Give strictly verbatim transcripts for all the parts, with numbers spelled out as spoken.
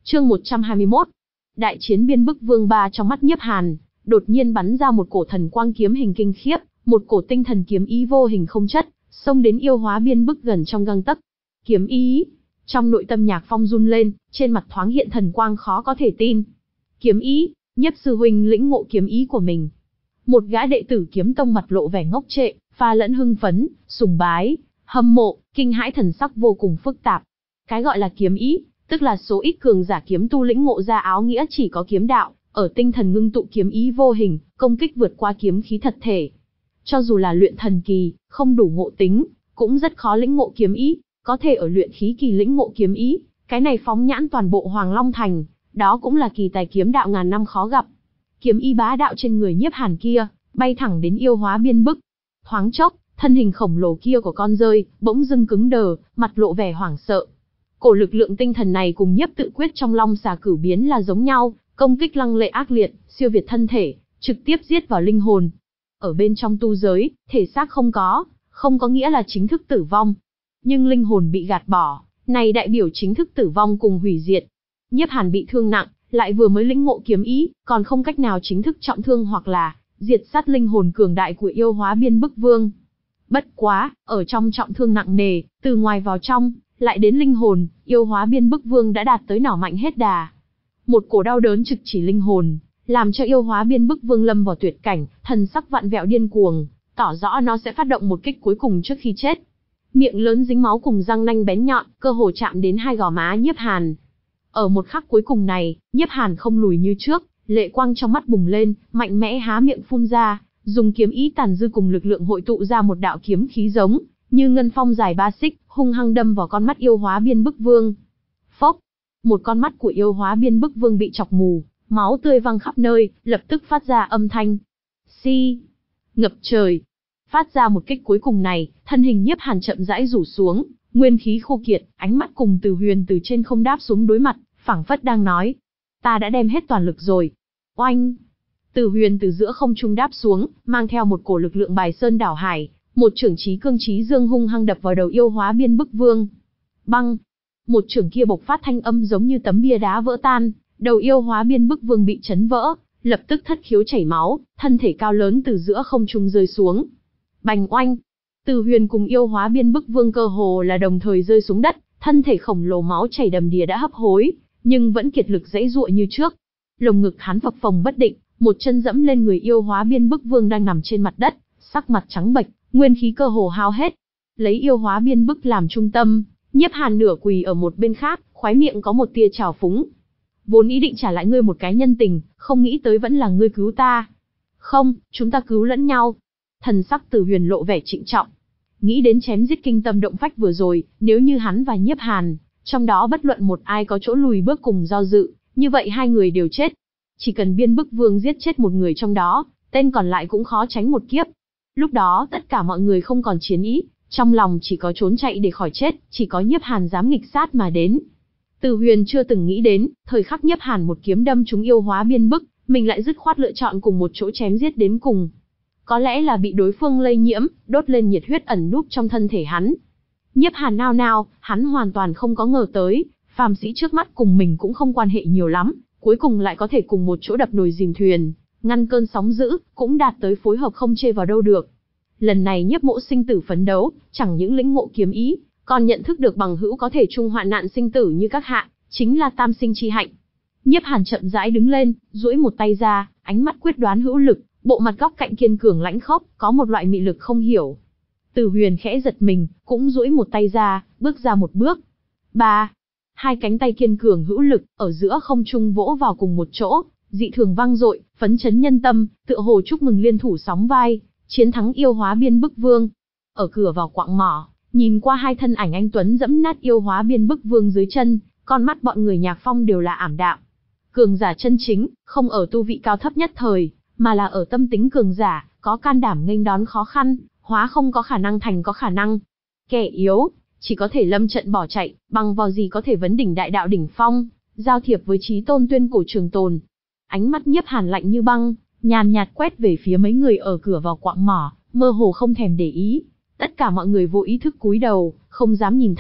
Chương một trăm hai mươi mốt. Đại chiến Biên Bức Vương ba. Trong mắt Nhiếp Hàn, đột nhiên bắn ra một cổ thần quang kiếm hình kinh khiếp, một cổ tinh thần kiếm ý vô hình không chất, xông đến yêu hóa Biên Bức gần trong gang tấc. Kiếm ý! Trong nội tâm Nhạc Phong run lên, trên mặt thoáng hiện thần quang khó có thể tin. Kiếm ý! Nhiếp sư huynh lĩnh ngộ kiếm ý của mình. Một gã đệ tử Kiếm Tông mặt lộ vẻ ngốc trệ, pha lẫn hưng phấn, sùng bái, hâm mộ, kinh hãi, thần sắc vô cùng phức tạp. Cái gọi là kiếm ý, tức là số ít cường giả kiếm tu lĩnh ngộ ra áo nghĩa chỉ có kiếm đạo, ở tinh thần ngưng tụ kiếm ý vô hình, công kích vượt qua kiếm khí thật thể. Cho dù là luyện thần kỳ, không đủ ngộ tính, cũng rất khó lĩnh ngộ kiếm ý, có thể ở luyện khí kỳ lĩnh ngộ kiếm ý, cái này phóng nhãn toàn bộ Hoàng Long Thành, đó cũng là kỳ tài kiếm đạo ngàn năm khó gặp. Kiếm ý bá đạo trên người Nhiếp Hàn kia, bay thẳng đến yêu hóa Biên Bức. Thoáng chốc, thân hình khổng lồ kia của con rơi, bỗng dưng cứng đờ, mặt lộ vẻ hoảng sợ. Cổ lực lượng tinh thần này cùng Nhiếp tự quyết trong Long Xà Cửu Biến là giống nhau, công kích lăng lệ ác liệt, siêu việt thân thể, trực tiếp giết vào linh hồn. Ở bên trong tu giới, thể xác không có, không có nghĩa là chính thức tử vong. Nhưng linh hồn bị gạt bỏ, này đại biểu chính thức tử vong cùng hủy diệt. Nhiếp Hàn bị thương nặng, lại vừa mới lĩnh ngộ kiếm ý, còn không cách nào chính thức trọng thương hoặc là diệt sát linh hồn cường đại của yêu hóa Biên Bức Vương. Bất quá, ở trong trọng thương nặng nề, từ ngoài vào trong, lại đến linh hồn, yêu hóa Biên Bức Vương đã đạt tới nỏ mạnh hết đà. Một cổ đau đớn trực chỉ linh hồn, làm cho yêu hóa Biên Bức Vương lâm vào tuyệt cảnh, thần sắc vặn vẹo điên cuồng, tỏ rõ nó sẽ phát động một kích cuối cùng trước khi chết. Miệng lớn dính máu cùng răng nanh bén nhọn, cơ hồ chạm đến hai gò má Nhiếp Hàn. Ở một khắc cuối cùng này, Nhiếp Hàn không lùi như trước, lệ quang trong mắt bùng lên, mạnh mẽ há miệng phun ra, dùng kiếm ý tàn dư cùng lực lượng hội tụ ra một đạo kiếm khí giống như ngân phong dài ba xích, hung hăng đâm vào con mắt yêu hóa Biên Bức Vương. Phốc! Một con mắt của yêu hóa Biên Bức Vương bị chọc mù, máu tươi văng khắp nơi, lập tức phát ra âm thanh xi, ngập trời. Phát ra một kích cuối cùng này, thân hình Nhiếp Hàn chậm rãi rủ xuống, nguyên khí khô kiệt, ánh mắt cùng Từ Huyền từ trên không đáp xuống đối mặt, phảng phất đang nói: ta đã đem hết toàn lực rồi. Oanh! Từ Huyền từ giữa không trung đáp xuống, mang theo một cổ lực lượng bài sơn đảo hải, một chưởng chí cương chí dương hung hăng đập vào đầu yêu hóa Biên Bức Vương. Băng! Một chưởng kia bộc phát thanh âm giống như tấm bia đá vỡ tan, đầu yêu hóa Biên Bức Vương bị chấn vỡ, lập tức thất khiếu chảy máu, thân thể cao lớn từ giữa không trung rơi xuống. Bành oanh! Từ Huyền cùng yêu hóa Biên Bức Vương cơ hồ là đồng thời rơi xuống đất, thân thể khổng lồ máu chảy đầm đìa đã hấp hối, nhưng vẫn kiệt lực giãy giụa như trước. Lồng ngực hắn phập phồng bất định, một chân dẫm lên người yêu hóa Biên Bức Vương đang nằm trên mặt đất, sắc mặt trắng bệch, nguyên khí cơ hồ hao hết. Lấy yêu hóa Biên Bức làm trung tâm, Nhiếp Hàn nửa quỳ ở một bên khác, khóe miệng có một tia trào phúng. Vốn ý định trả lại ngươi một cái nhân tình, không nghĩ tới vẫn là ngươi cứu ta. Không, chúng ta cứu lẫn nhau. Thần sắc Từ Huyền lộ vẻ trịnh trọng. Nghĩ đến chém giết kinh tâm động phách vừa rồi, nếu như hắn và Nhiếp Hàn, trong đó bất luận một ai có chỗ lùi bước cùng do dự, như vậy hai người đều chết. Chỉ cần Biên Bức Vương giết chết một người trong đó, tên còn lại cũng khó tránh một kiếp. Lúc đó tất cả mọi người không còn chiến ý, trong lòng chỉ có trốn chạy để khỏi chết, chỉ có Nhiếp Hàn dám nghịch sát mà đến. Từ Huyền chưa từng nghĩ đến, thời khắc Nhiếp Hàn một kiếm đâm trúng yêu hóa Biên Bức, mình lại dứt khoát lựa chọn cùng một chỗ chém giết đến cùng. Có lẽ là bị đối phương lây nhiễm, đốt lên nhiệt huyết ẩn núp trong thân thể hắn. Nhiếp Hàn nao nao, hắn hoàn toàn không có ngờ tới, phàm sĩ trước mắt cùng mình cũng không quan hệ nhiều lắm, cuối cùng lại có thể cùng một chỗ đập nồi dìm thuyền, ngăn cơn sóng dữ, cũng đạt tới phối hợp không chê vào đâu được. Lần này Nhiếp Mỗ sinh tử phấn đấu, chẳng những lĩnh ngộ kiếm ý, còn nhận thức được bằng hữu có thể chung hoạn nạn sinh tử như các hạ, chính là tam sinh chi hạnh. Nhiếp Hàn chậm rãi đứng lên, duỗi một tay ra, ánh mắt quyết đoán hữu lực, bộ mặt góc cạnh kiên cường lãnh khốc, có một loại mị lực không hiểu. Từ Huyền khẽ giật mình, cũng duỗi một tay ra, bước ra một bước. Ba, hai cánh tay kiên cường hữu lực, ở giữa không trung vỗ vào cùng một chỗ, dị thường vang dội, phấn chấn nhân tâm, tựa hồ chúc mừng liên thủ sóng vai, chiến thắng yêu hóa Biên Bức Vương. Ở cửa vào quạng mỏ, nhìn qua hai thân ảnh anh tuấn dẫm nát yêu hóa Biên Bức Vương dưới chân, con mắt bọn người Nhạc Phong đều là ảm đạm. Cường giả chân chính, không ở tu vị cao thấp nhất thời, mà là ở tâm tính cường giả, có can đảm nghênh đón khó khăn, hóa không có khả năng thành có khả năng. Kẻ yếu, chỉ có thể lâm trận bỏ chạy, bằng vào gì có thể vấn đỉnh đại đạo đỉnh phong, giao thiệp với chí tôn tuyên cổ trường tồn. Ánh mắt Nhiếp Hàn lạnh như băng, nhàn nhạt quét về phía mấy người ở cửa vào quạng mỏ, mơ hồ không thèm để ý. Tất cả mọi người vô ý thức cúi đầu, không dám nhìn thẳng,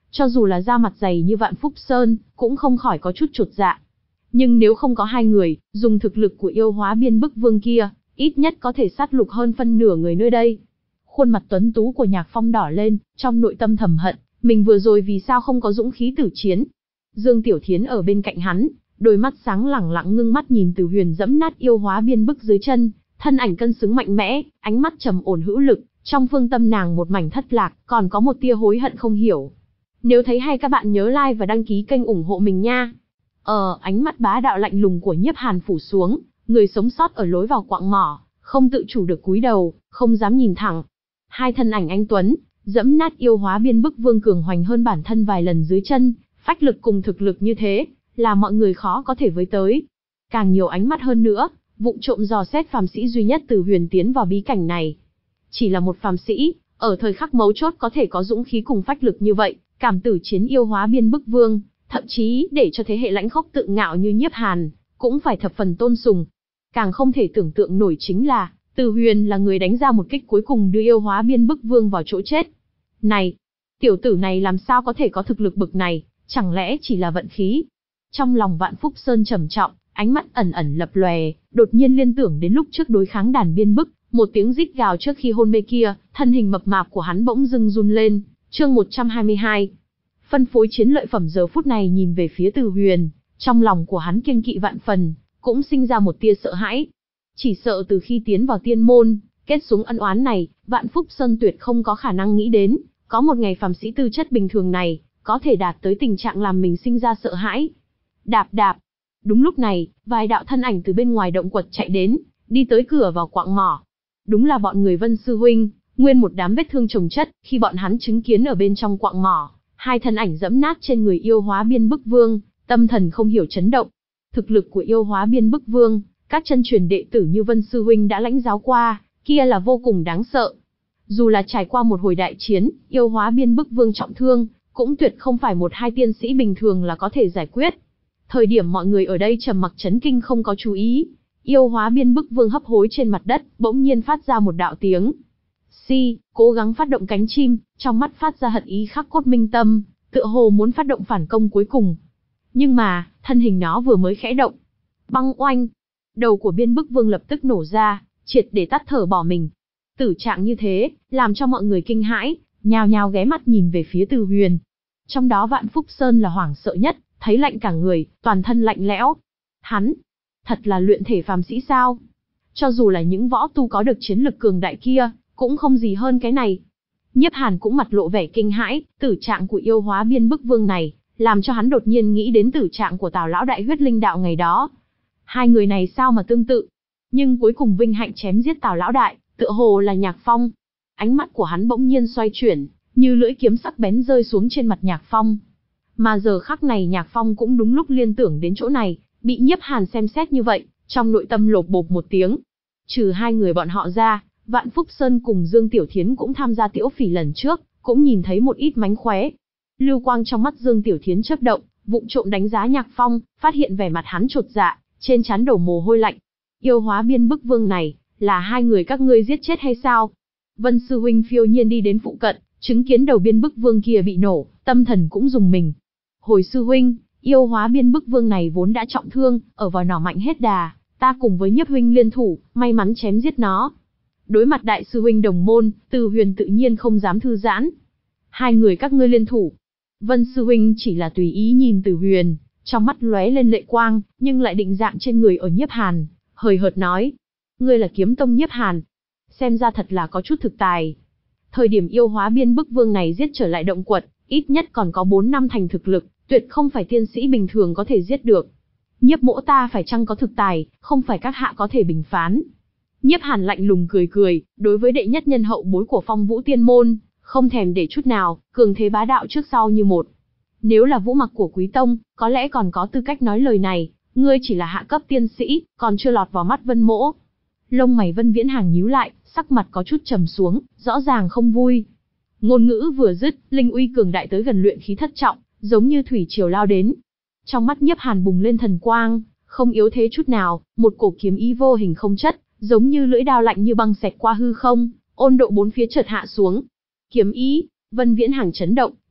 Cho dù là da mặt dày như Vạn Phúc Sơn, cũng không khỏi có chút chột dạ. Nhưng nếu không có hai người, dùng thực lực của yêu hóa biên bức vương kia, ít nhất có thể sát lục hơn phân nửa người nơi đây. Khuôn mặt tuấn tú của Nhạc Phong đỏ lên, trong nội tâm thầm hận, mình vừa rồi vì sao không có dũng khí tử chiến. Dương Tiểu Thiến ở bên cạnh hắn, đôi mắt sáng lẳng lặng ngưng mắt nhìn Từ Huyền dẫm nát yêu hóa biên bức dưới chân, thân ảnh cân xứng mạnh mẽ, ánh mắt trầm ổn hữu lực, trong phương tâm nàng một mảnh thất lạc, còn có một tia hối hận không hiểu. Nếu thấy hay các bạn nhớ like và đăng ký kênh ủng hộ mình nha. Ờ, ánh mắt bá đạo lạnh lùng của Nhiếp Hàn phủ xuống, người sống sót ở lối vào quạng mỏ, không tự chủ được cúi đầu, không dám nhìn thẳng. Hai thân ảnh anh tuấn, dẫm nát yêu hóa biên bức vương cường hoành hơn bản thân vài lần dưới chân, phách lực cùng thực lực như thế, là mọi người khó có thể với tới. Càng nhiều ánh mắt hơn nữa, vụng trộm dò xét phàm sĩ duy nhất Từ Huyền tiến vào bí cảnh này. Chỉ là một phàm sĩ, ở thời khắc mấu chốt có thể có dũng khí cùng phách lực như vậy, cảm tử chiến yêu hóa biên bức vương, thậm chí để cho thế hệ lãnh khốc tự ngạo như Nhiếp Hàn, cũng phải thập phần tôn sùng. Càng không thể tưởng tượng nổi chính là, Từ Huyền là người đánh ra một kích cuối cùng đưa yêu hóa biên bức vương vào chỗ chết. Này, tiểu tử này làm sao có thể có thực lực bực này, chẳng lẽ chỉ là vận khí? Trong lòng Vạn Phúc Sơn trầm trọng, ánh mắt ẩn ẩn lập lòe, đột nhiên liên tưởng đến lúc trước đối kháng đàn biên bức, một tiếng rít gào trước khi hôn mê kia, thân hình mập mạp của hắn bỗng dưng run lên. Chương một trăm hai mươi hai. Phân phối chiến lợi phẩm giờ phút này nhìn về phía Từ Huyền, trong lòng của hắn kiêng kỵ vạn phần, cũng sinh ra một tia sợ hãi. Chỉ sợ từ khi tiến vào tiên môn, kết xuống ân oán này, Vạn Phúc Sơn tuyệt không có khả năng nghĩ đến, có một ngày phàm sĩ tư chất bình thường này, có thể đạt tới tình trạng làm mình sinh ra sợ hãi. Đạp đạp. Đúng lúc này, vài đạo thân ảnh từ bên ngoài động quật chạy đến, đi tới cửa vào quạng mỏ. Đúng là bọn người Vân sư huynh, nguyên một đám vết thương chồng chất, khi bọn hắn chứng kiến ở bên trong quạng mỏ, hai thân ảnh dẫm nát trên người yêu hóa biên bức vương, tâm thần không hiểu chấn động. Thực lực của yêu hóa biên bức vương, các chân truyền đệ tử như Vân sư huynh đã lãnh giáo qua, kia là vô cùng đáng sợ. Dù là trải qua một hồi đại chiến, yêu hóa biên bức vương trọng thương, cũng tuyệt không phải một hai tiên sĩ bình thường là có thể giải quyết. Thời điểm mọi người ở đây trầm mặc chấn kinh không có chú ý, yêu hóa biên bức vương hấp hối trên mặt đất, bỗng nhiên phát ra một đạo tiếng. Si, cố gắng phát động cánh chim, trong mắt phát ra hận ý khắc cốt minh tâm, tựa hồ muốn phát động phản công cuối cùng. Nhưng mà, thân hình nó vừa mới khẽ động. Băng oanh, đầu của biên bức vương lập tức nổ ra, triệt để tắt thở bỏ mình. Tử trạng như thế, làm cho mọi người kinh hãi, nhào nhào ghé mắt nhìn về phía Từ Huyền. Trong đó Vạn Phúc Sơn là hoảng sợ nhất, thấy lạnh cả người, toàn thân lạnh lẽo. Hắn, thật là luyện thể phàm sĩ sao? Cho dù là những võ tu có được chiến lực cường đại kia, cũng không gì hơn cái này. Nhiếp Hàn cũng mặt lộ vẻ kinh hãi, tử trạng của yêu hóa biên bức vương này, làm cho hắn đột nhiên nghĩ đến tử trạng của Tào lão đại huyết linh đạo ngày đó. Hai người này sao mà tương tự? Nhưng cuối cùng vinh hạnh chém giết Tào lão đại, tựa hồ là Nhạc Phong. Ánh mắt của hắn bỗng nhiên xoay chuyển, như lưỡi kiếm sắc bén rơi xuống trên mặt Nhạc Phong. Mà giờ khắc này Nhạc Phong cũng đúng lúc liên tưởng đến chỗ này, bị Nhiếp Hàn xem xét như vậy, trong nội tâm lột bột một tiếng. Trừ hai người bọn họ ra, Vạn Phúc Sơn cùng Dương Tiểu Thiến cũng tham gia tiễu phỉ lần trước, cũng nhìn thấy một ít mánh khóe. Lưu quang trong mắt Dương Tiểu Thiến chớp động, vụng trộm đánh giá Nhạc Phong, phát hiện vẻ mặt hắn chột dạ, trên trán đổ mồ hôi lạnh. Yêu hóa biên bức vương này, là hai người các ngươi giết chết hay sao? Vân sư huynh phiêu nhiên đi đến phụ cận, chứng kiến đầu biên bức vương kia bị nổ, tâm thần cũng rùng mình. Hồi sư huynh, yêu hóa biên bức vương này vốn đã trọng thương, ở vào nỏ mạnh hết đà, ta cùng với Nhiếp huynh liên thủ, may mắn chém giết nó. Đối mặt đại sư huynh đồng môn, Từ Huyền tự nhiên không dám thư giãn. Hai người các ngươi liên thủ. Vân sư huynh chỉ là tùy ý nhìn Từ Huyền, trong mắt lóe lên lệ quang, nhưng lại định dạng trên người ở Nhiếp Hàn, hời hợt nói: ngươi là kiếm tông Nhiếp Hàn, xem ra thật là có chút thực tài. Thời điểm yêu hóa biên bức vương này giết trở lại động quật, ít nhất còn có bốn năm thành thực lực, tuyệt không phải tiên sĩ bình thường có thể giết được. Nhiếp mỗ ta phải chăng có thực tài, không phải các hạ có thể bình phán. Nhiếp Hàn lạnh lùng cười cười, đối với đệ nhất nhân hậu bối của Phong Vũ Tiên môn, không thèm để chút nào, cường thế bá đạo trước sau như một. Nếu là Vũ Mặc của Quý tông, có lẽ còn có tư cách nói lời này, ngươi chỉ là hạ cấp tiên sĩ, còn chưa lọt vào mắt Vân mỗ. Lông mày Vân Viễn Hàng nhíu lại, sắc mặt có chút trầm xuống, rõ ràng không vui. Ngôn ngữ vừa dứt, linh uy cường đại tới gần luyện khí thất trọng, giống như thủy triều lao đến. Trong mắt Nhiếp Hàn bùng lên thần quang, không yếu thế chút nào, một cổ kiếm ý vô hình không chất, giống như lưỡi đao lạnh như băng xẹt qua hư không, ôn độ bốn phía chợt hạ xuống. Kiếm ý, Vân Viễn Hàng chấn động,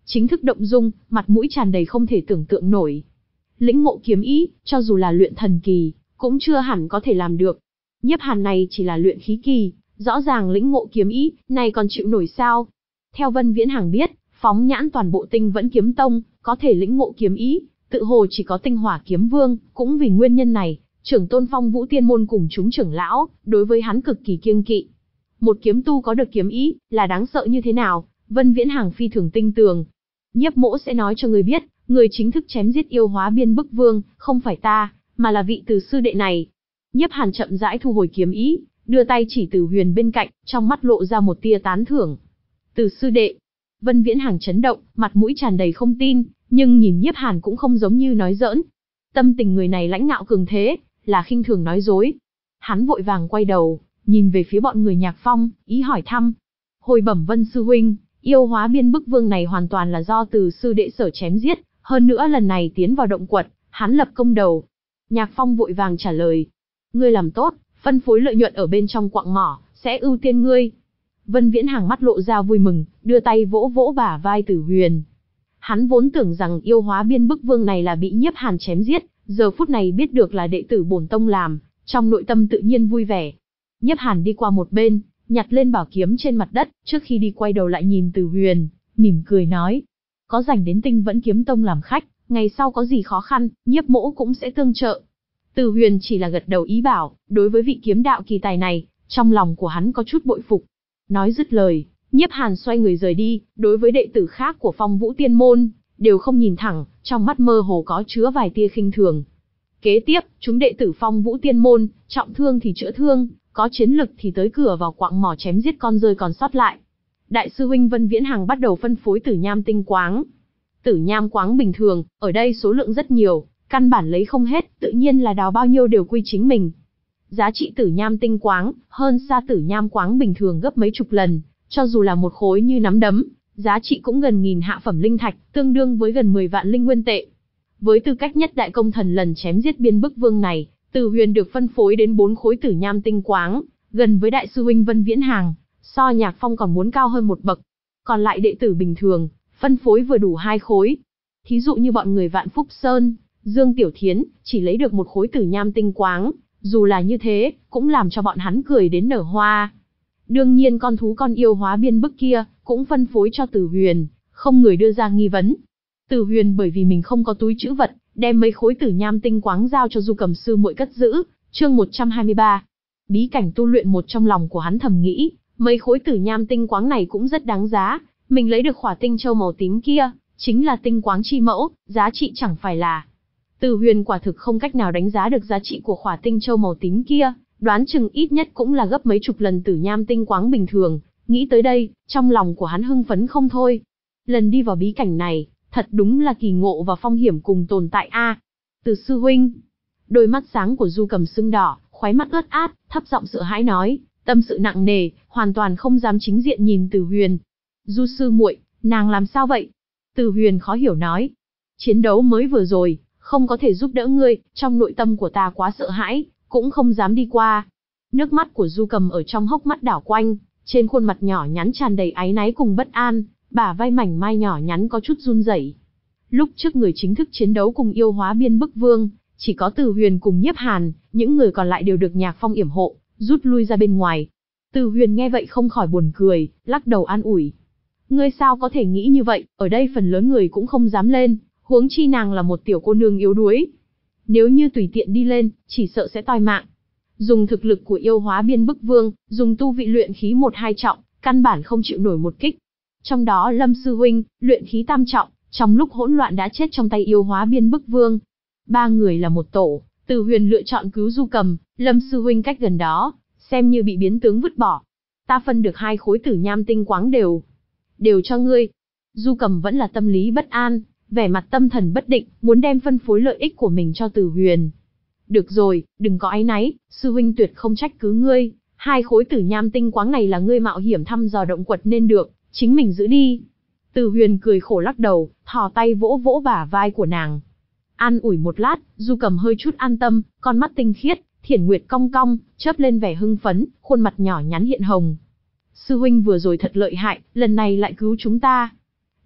chính thức động dung, mặt mũi tràn đầy không thể tưởng tượng nổi. Lĩnh ngộ kiếm ý, cho dù là luyện thần kỳ, cũng chưa hẳn có thể làm được. Nhiếp Hàn này chỉ là luyện khí kỳ, rõ ràng lĩnh ngộ kiếm ý, này còn chịu nổi sao? Theo Vân Viễn Hằng biết, phóng nhãn toàn bộ Tinh Vẫn Kiếm Tông, có thể lĩnh ngộ kiếm ý, tự hồ chỉ có Tinh Hỏa Kiếm Vương, cũng vì nguyên nhân này, trưởng tôn Phong Vũ Tiên môn cùng chúng trưởng lão, đối với hắn cực kỳ kiêng kỵ. Một kiếm tu có được kiếm ý, là đáng sợ như thế nào, Vân Viễn Hằng phi thường tinh tường. Nhiếp Mỗ sẽ nói cho người biết, người chính thức chém giết yêu hóa Biên Bức Vương, không phải ta, mà là vị Từ sư đệ này. Nhiếp Hàn chậm rãi thu hồi kiếm ý, đưa tay chỉ Từ Huyền bên cạnh, trong mắt lộ ra một tia tán thưởng. Từ sư đệ. Vân Viễn Hằng chấn động, mặt mũi tràn đầy không tin, nhưng nhìn Nhiếp Hàn cũng không giống như nói giỡn. Tâm tình người này lãnh ngạo cường thế, là khinh thường nói dối. Hắn vội vàng quay đầu, nhìn về phía bọn người Nhạc Phong, ý hỏi thăm. Hồi bẩm Vân sư huynh, yêu hóa Biên Bức Vương này hoàn toàn là do Từ sư đệ sở chém giết, hơn nữa lần này tiến vào động quật, hắn lập công đầu. Nhạc Phong vội vàng trả lời. Ngươi làm tốt, phân phối lợi nhuận ở bên trong quặng mỏ, sẽ ưu tiên ngươi. Vân Viễn Hằng mắt lộ ra vui mừng, đưa tay vỗ vỗ bả vai Tử Huyền. Hắn vốn tưởng rằng yêu hóa Biên Bức Vương này là bị Nhiếp Hàn chém giết, giờ phút này biết được là đệ tử bổn tông làm, trong nội tâm tự nhiên vui vẻ. Nhiếp Hàn đi qua một bên, nhặt lên bảo kiếm trên mặt đất, trước khi đi quay đầu lại nhìn Tử Huyền, mỉm cười nói. Có rảnh đến Tinh Vẫn Kiếm Tông làm khách, ngày sau có gì khó khăn, Nhiếp Mỗ cũng sẽ tương trợ. Tử Huyền chỉ là gật đầu ý bảo, đối với vị kiếm đạo kỳ tài này, trong lòng của hắn có chút bội phục. Nói dứt lời, Nhiếp Hàn xoay người rời đi, đối với đệ tử khác của Phong Vũ Tiên môn, đều không nhìn thẳng, trong mắt mơ hồ có chứa vài tia khinh thường. Kế tiếp, chúng đệ tử Phong Vũ Tiên môn, trọng thương thì chữa thương, có chiến lực thì tới cửa vào quặng mỏ chém giết con rơi còn sót lại. Đại sư huynh Vân Viễn Hằng bắt đầu phân phối tử nham tinh quáng. Tử nham quáng bình thường, ở đây số lượng rất nhiều, căn bản lấy không hết, tự nhiên là đào bao nhiêu đều quy chính mình. Giá trị tử nham tinh quáng, hơn xa tử nham quáng bình thường gấp mấy chục lần, cho dù là một khối như nắm đấm, giá trị cũng gần nghìn hạ phẩm linh thạch, tương đương với gần mười vạn linh nguyên tệ. Với tư cách nhất đại công thần lần chém giết Biên Bức Vương này, Từ Huyền được phân phối đến bốn khối tử nham tinh quáng, gần với đại sư huynh Vân Viễn Hằng, so Nhạc Phong còn muốn cao hơn một bậc. Còn lại đệ tử bình thường, phân phối vừa đủ hai khối. Thí dụ như bọn người Vạn Phúc Sơn, Dương Tiểu Thiến, chỉ lấy được một khối tử nham tinh quáng, dù là như thế, cũng làm cho bọn hắn cười đến nở hoa. Đương nhiên con thú con yêu hóa Biên Bức kia, cũng phân phối cho Tử Huyền, không người đưa ra nghi vấn. Tử Huyền bởi vì mình không có túi trữ vật, đem mấy khối tử nham tinh quáng giao cho Du Cầm sư muội cất giữ. Chương một trăm hai mươi ba. Bí cảnh tu luyện. Một trong lòng của hắn thầm nghĩ, mấy khối tử nham tinh quáng này cũng rất đáng giá, mình lấy được khỏa tinh châu màu tím kia, chính là tinh quáng chi mẫu, giá trị chẳng phải là. Tử Huyền quả thực không cách nào đánh giá được giá trị của khỏa tinh châu màu tím kia, đoán chừng ít nhất cũng là gấp mấy chục lần tử nham tinh quáng bình thường. Nghĩ tới đây, trong lòng của hắn hưng phấn không thôi. Lần đi vào bí cảnh này, thật đúng là kỳ ngộ và phong hiểm cùng tồn tại a. À, Từ sư huynh. Đôi mắt sáng của Du Cầm sưng đỏ, khóe mắt ướt át, thấp giọng sợ hãi nói, tâm sự nặng nề, hoàn toàn không dám chính diện nhìn Tử Huyền. Du sư muội, nàng làm sao vậy? Tử Huyền khó hiểu nói. Chiến đấu mới vừa rồi, không có thể giúp đỡ ngươi, trong nội tâm của ta quá sợ hãi, cũng không dám đi qua. Nước mắt của Du Cầm ở trong hốc mắt đảo quanh, trên khuôn mặt nhỏ nhắn tràn đầy áy náy cùng bất an, bả vai mảnh mai nhỏ nhắn có chút run rẩy. Lúc trước người chính thức chiến đấu cùng yêu hóa Biên Bức Vương, chỉ có Tử Huyền cùng Nhiếp Hàn, những người còn lại đều được Nhạc Phong yểm hộ, rút lui ra bên ngoài. Tử Huyền nghe vậy không khỏi buồn cười, lắc đầu an ủi. Ngươi sao có thể nghĩ như vậy, ở đây phần lớn người cũng không dám lên, huống chi nàng là một tiểu cô nương yếu đuối. Nếu như tùy tiện đi lên, chỉ sợ sẽ toi mạng. Dùng thực lực của yêu hóa Biên Bức Vương, dùng tu vị luyện khí một hai trọng, căn bản không chịu nổi một kích. Trong đó Lâm sư huynh, luyện khí tam trọng, trong lúc hỗn loạn đã chết trong tay yêu hóa Biên Bức Vương. Ba người là một tổ, Tử Huyền lựa chọn cứu Du Cầm, Lâm sư huynh cách gần đó, xem như bị biến tướng vứt bỏ. Ta phân được hai khối tử nham tinh quáng đều, đều cho ngươi. Du Cầm vẫn là tâm lý bất an, vẻ mặt tâm thần bất định, muốn đem phân phối lợi ích của mình cho Tử Huyền. Được rồi, đừng có áy náy, sư huynh tuyệt không trách cứ ngươi, hai khối tử nham tinh quáng này là ngươi mạo hiểm thăm dò động quật nên được, chính mình giữ đi. Tử Huyền cười khổ lắc đầu, thò tay vỗ vỗ bả vai của nàng. An ủi một lát, Du Cầm hơi chút an tâm, con mắt tinh khiết, thiển nguyệt cong cong, chớp lên vẻ hưng phấn, khuôn mặt nhỏ nhắn hiện hồng. Sư huynh vừa rồi thật lợi hại, lần này lại cứu chúng ta.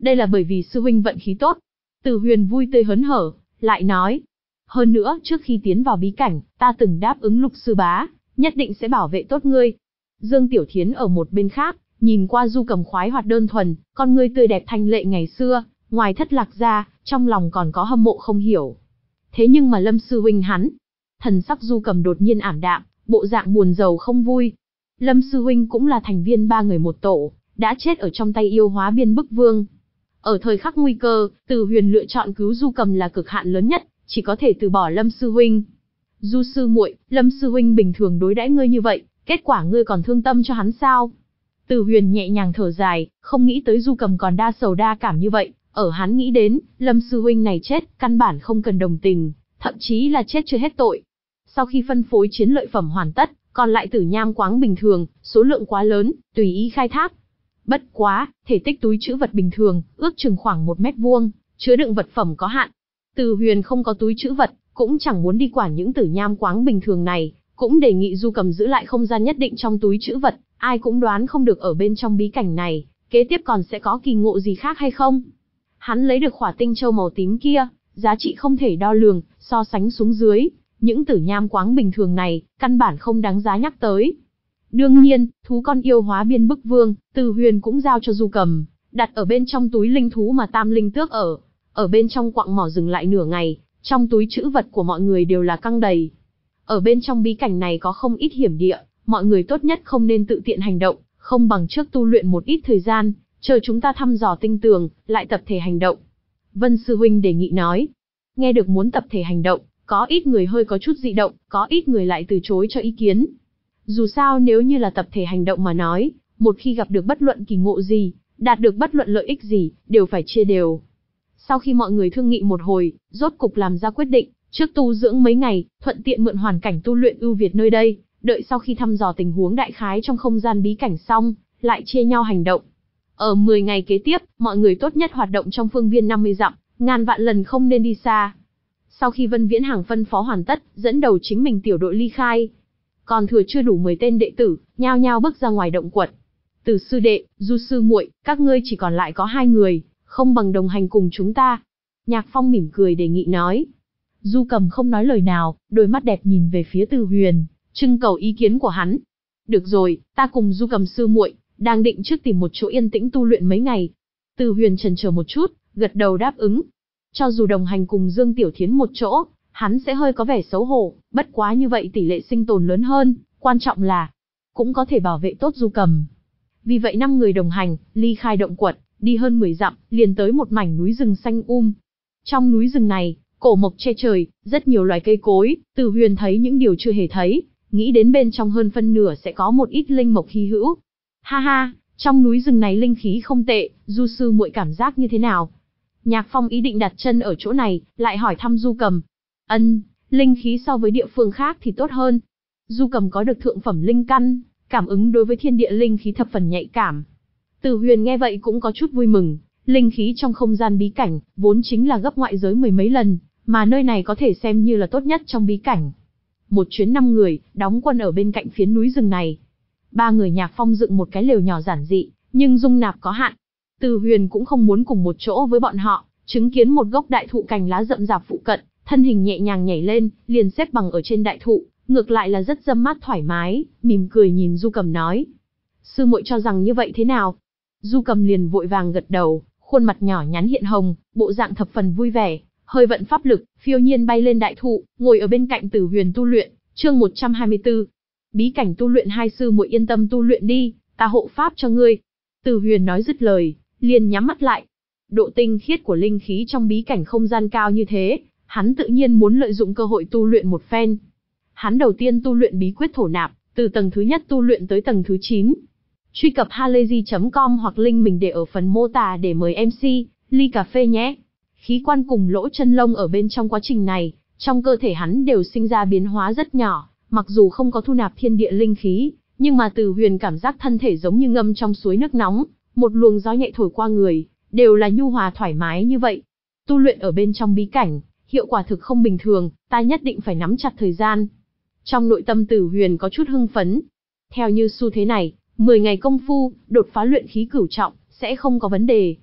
Đây là bởi vì sư huynh vận khí tốt. Từ Huyền vui tươi hớn hở, lại nói. Hơn nữa, trước khi tiến vào bí cảnh, ta từng đáp ứng Lục sư bá, nhất định sẽ bảo vệ tốt ngươi. Dương Tiểu Thiến ở một bên khác, nhìn qua Du Cầm khoái hoạt đơn thuần, con ngươi tươi đẹp thanh lệ ngày xưa, ngoài thất lạc ra, trong lòng còn có hâm mộ không hiểu. Thế nhưng mà Lâm sư huynh hắn, thần sắc Du Cầm đột nhiên ảm đạm, bộ dạng buồn rầu không vui. Lâm sư huynh cũng là thành viên ba người một tổ, đã chết ở trong tay yêu hóa biên bức vương. Ở thời khắc nguy cơ, Từ Huyền lựa chọn cứu Du Cầm là cực hạn lớn nhất, chỉ có thể từ bỏ Lâm sư huynh. Du sư muội, Lâm sư huynh bình thường đối đãi ngươi như vậy, kết quả ngươi còn thương tâm cho hắn sao? Từ Huyền nhẹ nhàng thở dài, không nghĩ tới Du Cầm còn đa sầu đa cảm như vậy, ở hắn nghĩ đến, Lâm sư huynh này chết, căn bản không cần đồng tình, thậm chí là chết chưa hết tội. Sau khi phân phối chiến lợi phẩm hoàn tất, còn lại tử nham quáng bình thường, số lượng quá lớn, tùy ý khai thác. Bất quá, thể tích túi trữ vật bình thường, ước chừng khoảng một mét vuông, chứa đựng vật phẩm có hạn. Từ Huyền không có túi trữ vật, cũng chẳng muốn đi quản những tử nham quáng bình thường này, cũng đề nghị Du Cầm giữ lại không gian nhất định trong túi trữ vật, ai cũng đoán không được ở bên trong bí cảnh này, kế tiếp còn sẽ có kỳ ngộ gì khác hay không. Hắn lấy được khỏa tinh châu màu tím kia, giá trị không thể đo lường, so sánh xuống dưới, những tử nham quáng bình thường này, căn bản không đáng giá nhắc tới. Đương nhiên, thú con yêu hóa biên bức vương, Từ Huyền cũng giao cho Du Cầm, đặt ở bên trong túi linh thú mà Tam Linh Tước ở. Ở bên trong quặng mỏ dừng lại nửa ngày, trong túi trữ vật của mọi người đều là căng đầy. Ở bên trong bí cảnh này có không ít hiểm địa, mọi người tốt nhất không nên tự tiện hành động, không bằng trước tu luyện một ít thời gian, chờ chúng ta thăm dò tinh tường, lại tập thể hành động. Vân sư huynh đề nghị nói. Nghe được muốn tập thể hành động, có ít người hơi có chút dị động, có ít người lại từ chối cho ý kiến. Dù sao nếu như là tập thể hành động mà nói, một khi gặp được bất luận kỳ ngộ gì, đạt được bất luận lợi ích gì, đều phải chia đều. Sau khi mọi người thương nghị một hồi, rốt cục làm ra quyết định, trước tu dưỡng mấy ngày, thuận tiện mượn hoàn cảnh tu luyện ưu việt nơi đây, đợi sau khi thăm dò tình huống đại khái trong không gian bí cảnh xong, lại chia nhau hành động. Ở mười ngày kế tiếp, mọi người tốt nhất hoạt động trong phương viên năm mươi dặm, ngàn vạn lần không nên đi xa. Sau khi Vân Viễn Hàng phân phó hoàn tất, dẫn đầu chính mình tiểu đội ly khai. Còn thừa chưa đủ mười tên đệ tử, nhao nhao bước ra ngoài động quật. Từ sư đệ, Du sư muội, các ngươi chỉ còn lại có hai người, không bằng đồng hành cùng chúng ta. Nhạc Phong mỉm cười đề nghị nói. Du Cầm không nói lời nào, đôi mắt đẹp nhìn về phía Từ Huyền, trưng cầu ý kiến của hắn. Được rồi, ta cùng Du Cầm sư muội, đang định trước tìm một chỗ yên tĩnh tu luyện mấy ngày. Từ Huyền chần chờ một chút, gật đầu đáp ứng. Cho dù đồng hành cùng Dương Tiểu Thiến một chỗ, hắn sẽ hơi có vẻ xấu hổ, bất quá như vậy tỷ lệ sinh tồn lớn hơn, quan trọng là cũng có thể bảo vệ tốt Du Cầm. Vì vậy năm người đồng hành, ly khai động quật, đi hơn mười dặm, liền tới một mảnh núi rừng xanh um. Trong núi rừng này, cổ mộc che trời, rất nhiều loài cây cối, Từ Huyền thấy những điều chưa hề thấy, nghĩ đến bên trong hơn phân nửa sẽ có một ít linh mộc hy hữu. Ha ha, trong núi rừng này linh khí không tệ, Du sư muội cảm giác như thế nào? Nhạc Phong ý định đặt chân ở chỗ này, lại hỏi thăm Du Cầm. Ân, linh khí so với địa phương khác thì tốt hơn. Du Cầm có được thượng phẩm linh căn, cảm ứng đối với thiên địa linh khí thập phần nhạy cảm. Từ Huyền nghe vậy cũng có chút vui mừng, linh khí trong không gian bí cảnh, vốn chính là gấp ngoại giới mười mấy lần, mà nơi này có thể xem như là tốt nhất trong bí cảnh. Một chuyến năm người, đóng quân ở bên cạnh phiến núi rừng này. Ba người Nhạc Phong dựng một cái lều nhỏ giản dị, nhưng dung nạp có hạn. Từ Huyền cũng không muốn cùng một chỗ với bọn họ, chứng kiến một gốc đại thụ cành lá rậm rạp phụ cận, thân hình nhẹ nhàng nhảy lên, liền xếp bằng ở trên đại thụ, ngược lại là rất dâm mát thoải mái, mỉm cười nhìn Du Cầm nói. Sư muội cho rằng như vậy thế nào? Du Cầm liền vội vàng gật đầu, khuôn mặt nhỏ nhắn hiện hồng, bộ dạng thập phần vui vẻ, hơi vận pháp lực, phiêu nhiên bay lên đại thụ, ngồi ở bên cạnh Từ Huyền tu luyện. Chương một trăm hai mươi tư. Bí cảnh tu luyện, hai sư muội yên tâm tu luyện đi, ta hộ pháp cho ngươi. Từ Huyền nói dứt lời, liền nhắm mắt lại. Độ tinh khiết của linh khí trong bí cảnh không gian cao như thế, hắn tự nhiên muốn lợi dụng cơ hội tu luyện một phen. Hắn đầu tiên tu luyện bí quyết thổ nạp, từ tầng thứ nhất tu luyện tới tầng thứ chín. Truy cập halayzi chấm com hoặc link mình để ở phần mô tả để mời em xê, ly cà phê nhé. Khí quan cùng lỗ chân lông ở bên trong quá trình này, trong cơ thể hắn đều sinh ra biến hóa rất nhỏ, mặc dù không có thu nạp thiên địa linh khí, nhưng mà Từ Huyền cảm giác thân thể giống như ngâm trong suối nước nóng, một luồng gió nhẹ thổi qua người, đều là nhu hòa thoải mái như vậy. Tu luyện ở bên trong bí cảnh, hiệu quả thực không bình thường, ta nhất định phải nắm chặt thời gian. Trong nội tâm Từ Huyền có chút hưng phấn. Theo như xu thế này, mười ngày công phu, đột phá luyện khí cửu trọng, sẽ không có vấn đề.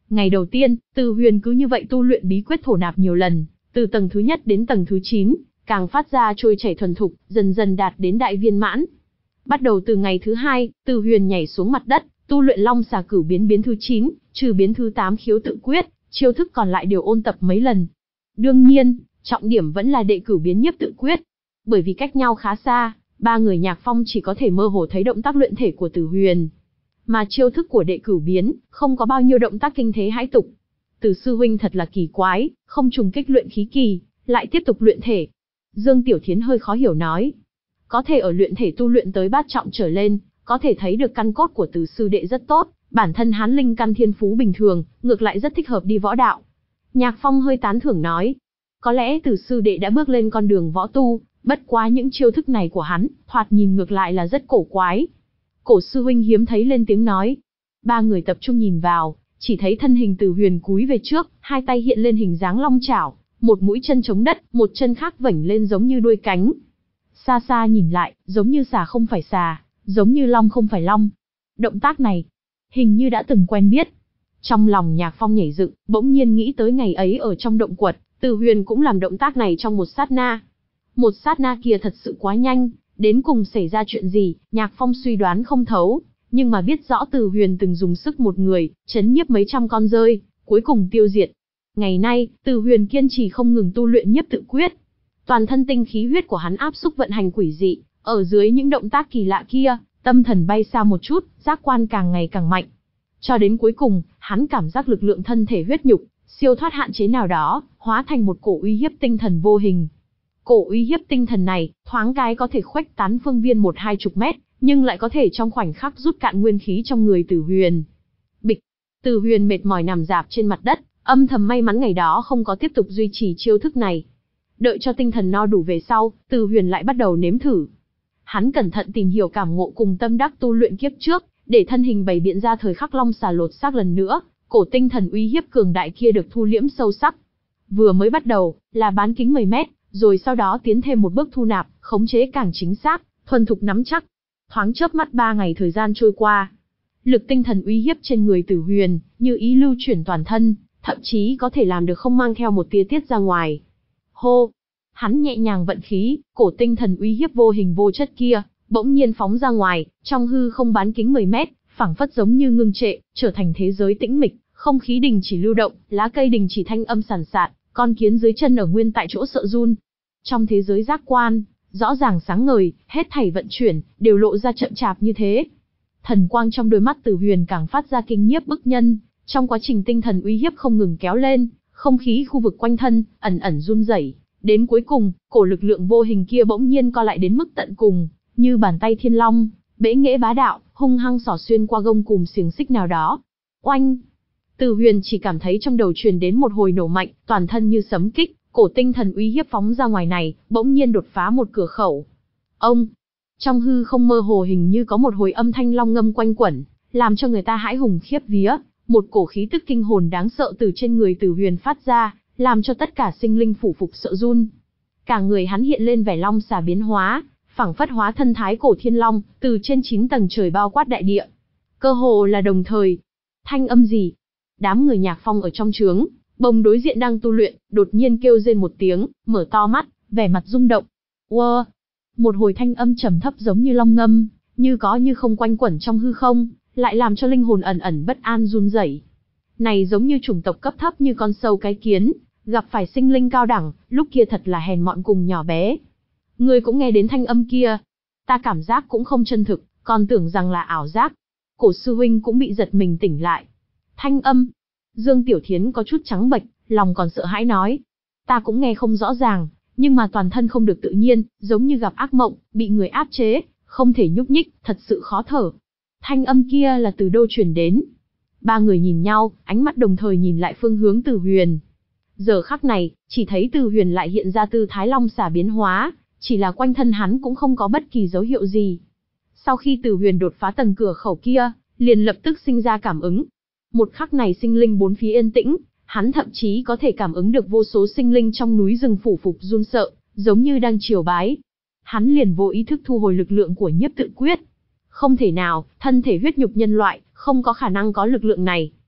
Ngày đầu tiên, Từ Huyền cứ như vậy tu luyện bí quyết thổ nạp nhiều lần, từ tầng thứ nhất đến tầng thứ chín, càng phát ra trôi chảy thuần thục, dần dần đạt đến đại viên mãn. Bắt đầu từ ngày thứ hai, Từ Huyền nhảy xuống mặt đất, tu luyện Long Xà Cửu biến biến thứ chín, trừ biến thứ tám khiếu tự quyết, chiêu thức còn lại đều ôn tập mấy lần. Đương nhiên, trọng điểm vẫn là đệ cửu biến nhiếp tự quyết. Bởi vì cách nhau khá xa, ba người Nhạc Phong chỉ có thể mơ hồ thấy động tác luyện thể của Từ Huyền. Mà chiêu thức của đệ cửu biến, không có bao nhiêu động tác kinh thế hãi tục. Từ sư huynh thật là kỳ quái, không trùng kích luyện khí kỳ, lại tiếp tục luyện thể. Dương Tiểu Thiến hơi khó hiểu nói. Có thể ở luyện thể tu luyện tới bát trọng trở lên, có thể thấy được căn cốt của Từ sư đệ rất tốt, bản thân hắn linh căn thiên phú bình thường, ngược lại rất thích hợp đi võ đạo. Nhạc Phong hơi tán thưởng nói. Có lẽ Từ sư đệ đã bước lên con đường võ tu, bất quá những chiêu thức này của hắn, thoạt nhìn ngược lại là rất cổ quái. Cổ sư huynh hiếm thấy lên tiếng nói. Ba người tập trung nhìn vào, chỉ thấy thân hình Từ Huyền cúi về trước, hai tay hiện lên hình dáng long chảo, một mũi chân chống đất, một chân khác vểnh lên giống như đuôi cánh. Xa xa nhìn lại, giống như xà không phải xà, giống như long không phải long. Động tác này, hình như đã từng quen biết. Trong lòng Nhạc Phong nhảy dựng, bỗng nhiên nghĩ tới ngày ấy ở trong động quật, Từ Huyền cũng làm động tác này trong một sát na. Một sát na kia thật sự quá nhanh, đến cùng xảy ra chuyện gì, Nhạc Phong suy đoán không thấu, nhưng mà biết rõ Từ Huyền từng dùng sức một người, chấn nhiếp mấy trăm con rơi, cuối cùng tiêu diệt. Ngày nay, Từ Huyền kiên trì không ngừng tu luyện nhiếp tự quyết. Toàn thân tinh khí huyết của hắn áp xúc vận hành quỷ dị, ở dưới những động tác kỳ lạ kia, tâm thần bay xa một chút, giác quan càng ngày càng mạnh. Cho đến cuối cùng, hắn cảm giác lực lượng thân thể huyết nhục, siêu thoát hạn chế nào đó, hóa thành một cổ uy hiếp tinh thần vô hình. Cổ uy hiếp tinh thần này, thoáng cái có thể khuếch tán phương viên một hai chục mét, nhưng lại có thể trong khoảnh khắc rút cạn nguyên khí trong người Từ Huyền. Bịch, Từ Huyền mệt mỏi nằm rạp trên mặt đất, âm thầm may mắn ngày đó không có tiếp tục duy trì chiêu thức này. Đợi cho tinh thần no đủ về sau, Từ Huyền lại bắt đầu nếm thử. Hắn cẩn thận tìm hiểu cảm ngộ cùng tâm đắc tu luyện kiếp trước, để thân hình bày biện ra thời khắc long xà lột xác lần nữa, cổ tinh thần uy hiếp cường đại kia được thu liễm sâu sắc. Vừa mới bắt đầu, là bán kính mười mét, rồi sau đó tiến thêm một bước thu nạp, khống chế càng chính xác, thuần thục nắm chắc. Thoáng chớp mắt ba ngày thời gian trôi qua. Lực tinh thần uy hiếp trên người Từ Huyền, như ý lưu chuyển toàn thân, thậm chí có thể làm được không mang theo một tia tiết ra ngoài. Hô! Hắn nhẹ nhàng vận khí, cổ tinh thần uy hiếp vô hình vô chất kia, bỗng nhiên phóng ra ngoài, trong hư không bán kính mười mét, phảng phất giống như ngưng trệ, trở thành thế giới tĩnh mịch, không khí đình chỉ lưu động, lá cây đình chỉ thanh âm sàn sạt, con kiến dưới chân ở nguyên tại chỗ sợ run. Trong thế giới giác quan, rõ ràng sáng ngời, hết thảy vận chuyển, đều lộ ra chậm chạp như thế. Thần quang trong đôi mắt Từ Huyền càng phát ra kinh nhiếp bức nhân, trong quá trình tinh thần uy hiếp không ngừng kéo lên, không khí khu vực quanh thân, ẩn ẩn run rẩy. Đến cuối cùng, cổ lực lượng vô hình kia bỗng nhiên co lại đến mức tận cùng, như bàn tay thiên long, bẽ nghễ bá đạo, hung hăng xỏ xuyên qua gông cùm xiềng xích nào đó. Oanh! Từ Huyền chỉ cảm thấy trong đầu truyền đến một hồi nổ mạnh, toàn thân như sấm kích, cổ tinh thần uy hiếp phóng ra ngoài này, bỗng nhiên đột phá một cửa khẩu. Ông! Trong hư không mơ hồ hình như có một hồi âm thanh long ngâm quanh quẩn, làm cho người ta hãi hùng khiếp vía, một cổ khí tức kinh hồn đáng sợ từ trên người Từ Huyền phát ra, làm cho tất cả sinh linh phủ phục sợ run. Cả người hắn hiện lên vẻ long xà biến hóa, phảng phất hóa thân thái cổ thiên long, từ trên chín tầng trời bao quát đại địa. Cơ hồ là đồng thời. Thanh âm gì? Đám người Nhạc Phong ở trong trướng, bồng đối diện đang tu luyện, đột nhiên kêu rên một tiếng, mở to mắt, vẻ mặt rung động. Wow! Một hồi thanh âm trầm thấp giống như long ngâm, như có như không quanh quẩn trong hư không, lại làm cho linh hồn ẩn ẩn bất an run rẩy. Này giống như chủng tộc cấp thấp như con sâu cái kiến, gặp phải sinh linh cao đẳng, lúc kia thật là hèn mọn cùng nhỏ bé. Ngươi cũng nghe đến thanh âm kia. Ta cảm giác cũng không chân thực, còn tưởng rằng là ảo giác. Cổ sư huynh cũng bị giật mình tỉnh lại. Thanh âm. Dương Tiểu Thiến có chút trắng bệch, lòng còn sợ hãi nói. Ta cũng nghe không rõ ràng, nhưng mà toàn thân không được tự nhiên, giống như gặp ác mộng, bị người áp chế, không thể nhúc nhích, thật sự khó thở. Thanh âm kia là từ đâu truyền đến? Ba người nhìn nhau, ánh mắt đồng thời nhìn lại phương hướng Từ Huyền. Giờ khắc này, chỉ thấy Từ Huyền lại hiện ra tư thái long xà biến hóa, chỉ là quanh thân hắn cũng không có bất kỳ dấu hiệu gì. Sau khi Từ Huyền đột phá tầng cửa khẩu kia, liền lập tức sinh ra cảm ứng. Một khắc này sinh linh bốn phía yên tĩnh, hắn thậm chí có thể cảm ứng được vô số sinh linh trong núi rừng phủ phục run sợ, giống như đang triều bái. Hắn liền vô ý thức thu hồi lực lượng của nhiếp tự quyết. Không thể nào, thân thể huyết nhục nhân loại, không có khả năng có lực lượng này.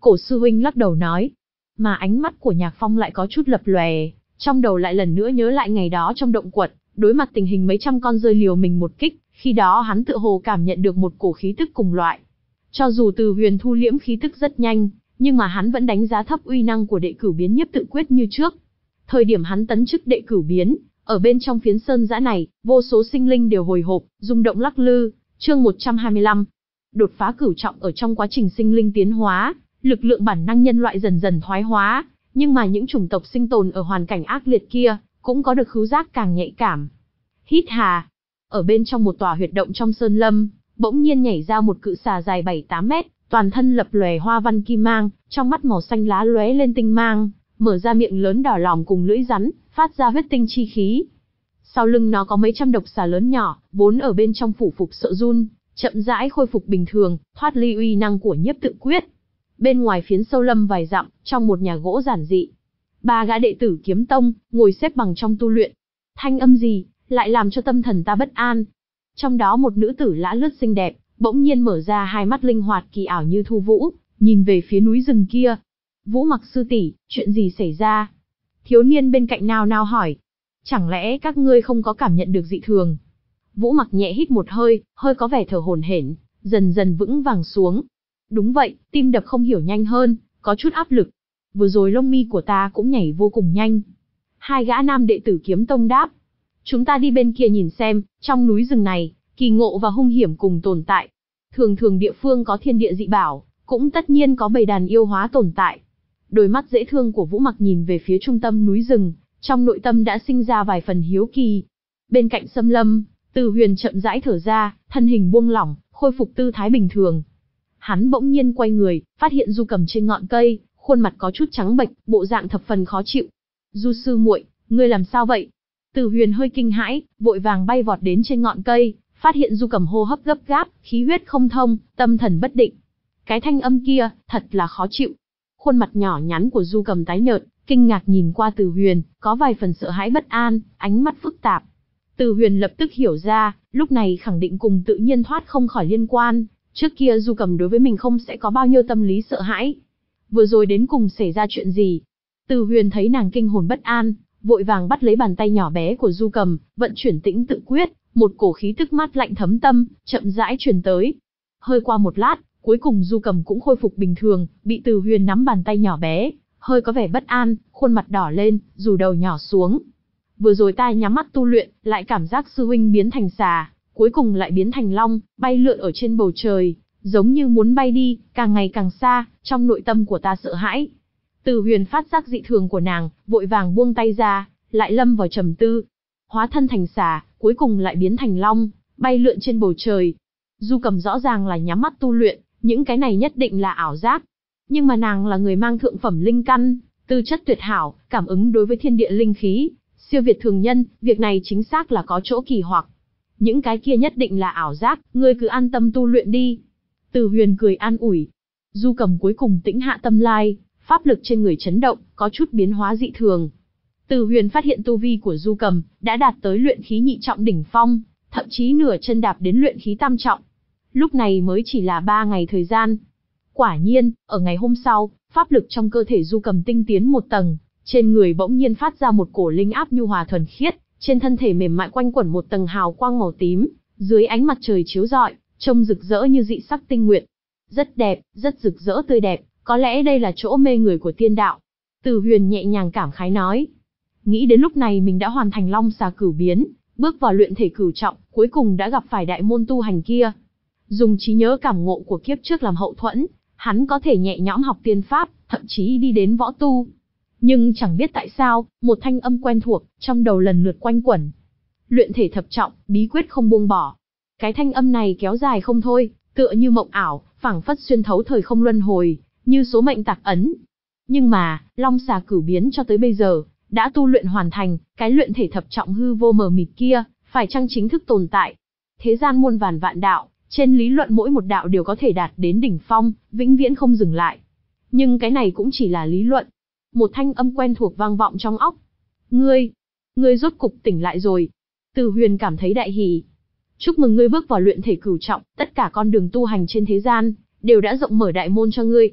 Cổ sư huynh lắc đầu nói. Mà ánh mắt của Nhạc Phong lại có chút lập lòe, trong đầu lại lần nữa nhớ lại ngày đó trong động quật, đối mặt tình hình mấy trăm con rơi liều mình một kích, khi đó hắn tựa hồ cảm nhận được một cổ khí tức cùng loại. Cho dù Từ Huyền thu liễm khí tức rất nhanh, nhưng mà hắn vẫn đánh giá thấp uy năng của đệ cửu biến nhiếp tự quyết như trước. Thời điểm hắn tấn chức đệ cửu biến, ở bên trong phiến sơn dã này, vô số sinh linh đều hồi hộp, rung động lắc lư. Chương một trăm hai mươi lăm. Đột phá cửu trọng. Ở trong quá trình sinh linh tiến hóa, lực lượng bản năng nhân loại dần dần thoái hóa, nhưng mà những chủng tộc sinh tồn ở hoàn cảnh ác liệt kia, cũng có được khứu giác càng nhạy cảm. Hít hà. Ở bên trong một tòa huyệt động trong sơn lâm, bỗng nhiên nhảy ra một cự xà dài bảy tám mét, toàn thân lập lòe hoa văn kim mang, trong mắt màu xanh lá lóe lên tinh mang, mở ra miệng lớn đỏ lòm cùng lưỡi rắn, phát ra huyết tinh chi khí. Sau lưng nó có mấy trăm độc xà lớn nhỏ, vốn ở bên trong phủ phục sợ run, chậm rãi khôi phục bình thường, thoát ly uy năng của nhiếp tự quyết. Bên ngoài phiến sâu lâm vài dặm, trong một nhà gỗ giản dị, ba gã đệ tử Kiếm Tông ngồi xếp bằng trong tu luyện. Thanh âm gì lại làm cho tâm thần ta bất an? Trong đó một nữ tử lã lướt xinh đẹp, bỗng nhiên mở ra hai mắt linh hoạt kỳ ảo như thu vũ, nhìn về phía núi rừng kia. Vũ Mặc sư tỷ, chuyện gì xảy ra? Thiếu niên bên cạnh nao nao hỏi. Chẳng lẽ các ngươi không có cảm nhận được dị thường? Vũ Mặc nhẹ hít một hơi, hơi có vẻ thở hổn hển, dần dần vững vàng xuống. Đúng vậy, tim đập không hiểu nhanh hơn, có chút áp lực. Vừa rồi lông mi của ta cũng nhảy vô cùng nhanh. Hai gã nam đệ tử Kiếm Tông đáp. Chúng ta đi bên kia nhìn xem, trong núi rừng này, kỳ ngộ và hung hiểm cùng tồn tại. Thường thường địa phương có thiên địa dị bảo, cũng tất nhiên có bầy đàn yêu hóa tồn tại. Đôi mắt dễ thương của Vũ Mặc nhìn về phía trung tâm núi rừng, trong nội tâm đã sinh ra vài phần hiếu kỳ. Bên cạnh xâm lâm, Từ Huyền chậm rãi thở ra, thân hình buông lỏng, khôi phục tư thái bình thường. Hắn bỗng nhiên quay người, phát hiện Du Cầm trên ngọn cây, khuôn mặt có chút trắng bệch, bộ dạng thập phần khó chịu. Du sư muội, ngươi làm sao vậy? Từ Huyền hơi kinh hãi, vội vàng bay vọt đến trên ngọn cây, phát hiện Du Cầm hô hấp gấp gáp, khí huyết không thông, tâm thần bất định. Cái thanh âm kia, thật là khó chịu. Khuôn mặt nhỏ nhắn của Du Cầm tái nhợt, kinh ngạc nhìn qua Từ Huyền, có vài phần sợ hãi bất an, ánh mắt phức tạp. Từ Huyền lập tức hiểu ra, lúc này khẳng định cùng tự nhiên thoát không khỏi liên quan. Trước kia Du Cầm đối với mình không sẽ có bao nhiêu tâm lý sợ hãi. Vừa rồi đến cùng xảy ra chuyện gì? Từ Huyền thấy nàng kinh hồn bất an, vội vàng bắt lấy bàn tay nhỏ bé của Du Cầm, vận chuyển tĩnh tự quyết, một cổ khí tức mát lạnh thấm tâm, chậm rãi truyền tới. Hơi qua một lát, cuối cùng Du Cầm cũng khôi phục bình thường, bị Từ Huyền nắm bàn tay nhỏ bé, hơi có vẻ bất an, khuôn mặt đỏ lên, rủ đầu nhỏ xuống. Vừa rồi ta nhắm mắt tu luyện, lại cảm giác sư huynh biến thành xà, cuối cùng lại biến thành long, bay lượn ở trên bầu trời, giống như muốn bay đi, càng ngày càng xa, trong nội tâm của ta sợ hãi. Từ Huyền phát giác dị thường của nàng, vội vàng buông tay ra, lại lâm vào trầm tư. Hóa thân thành xà, cuối cùng lại biến thành long, bay lượn trên bầu trời. Du Cầm rõ ràng là nhắm mắt tu luyện, những cái này nhất định là ảo giác. Nhưng mà nàng là người mang thượng phẩm linh căn, tư chất tuyệt hảo, cảm ứng đối với thiên địa linh khí, siêu việt thường nhân, việc này chính xác là có chỗ kỳ hoặc. Những cái kia nhất định là ảo giác, ngươi cứ an tâm tu luyện đi. Từ Huyền cười an ủi. Du Cầm cuối cùng tĩnh hạ tâm lai, pháp lực trên người chấn động, có chút biến hóa dị thường. Từ Huyền phát hiện tu vi của Du Cầm đã đạt tới luyện khí nhị trọng đỉnh phong, thậm chí nửa chân đạp đến luyện khí tam trọng. Lúc này mới chỉ là ba ngày thời gian. Quả nhiên, ở ngày hôm sau, pháp lực trong cơ thể Du Cầm tinh tiến một tầng, trên người bỗng nhiên phát ra một cổ linh áp nhu hòa thuần khiết, trên thân thể mềm mại quanh quẩn một tầng hào quang màu tím, dưới ánh mặt trời chiếu rọi, trông rực rỡ như dị sắc tinh nguyệt. Rất đẹp, rất rực rỡ tươi đẹp, có lẽ đây là chỗ mê người của tiên đạo. Từ Huyền nhẹ nhàng cảm khái nói. Nghĩ đến lúc này mình đã hoàn thành long xà cửu biến, bước vào luyện thể cửu trọng, cuối cùng đã gặp phải đại môn tu hành kia. Dùng trí nhớ cảm ngộ của kiếp trước làm hậu thuẫn, hắn có thể nhẹ nhõm học tiên pháp, thậm chí đi đến võ tu. Nhưng chẳng biết tại sao, một thanh âm quen thuộc, trong đầu lần lượt quanh quẩn. Luyện thể thập trọng, bí quyết không buông bỏ. Cái thanh âm này kéo dài không thôi, tựa như mộng ảo, phảng phất xuyên thấu thời không luân hồi, như số mệnh tạc ấn. Nhưng mà, long xà cửu biến cho tới bây giờ, đã tu luyện hoàn thành, cái luyện thể thập trọng hư vô mờ mịt kia, phải chăng chính thức tồn tại? Thế gian muôn vàn vạn đạo, trên lý luận mỗi một đạo đều có thể đạt đến đỉnh phong, vĩnh viễn không dừng lại. Nhưng cái này cũng chỉ là lý luận. Một thanh âm quen thuộc vang vọng trong óc. Ngươi, ngươi rốt cục tỉnh lại rồi. Từ Huyền cảm thấy đại hỉ. Chúc mừng ngươi bước vào luyện thể cửu trọng, tất cả con đường tu hành trên thế gian, đều đã rộng mở đại môn cho ngươi.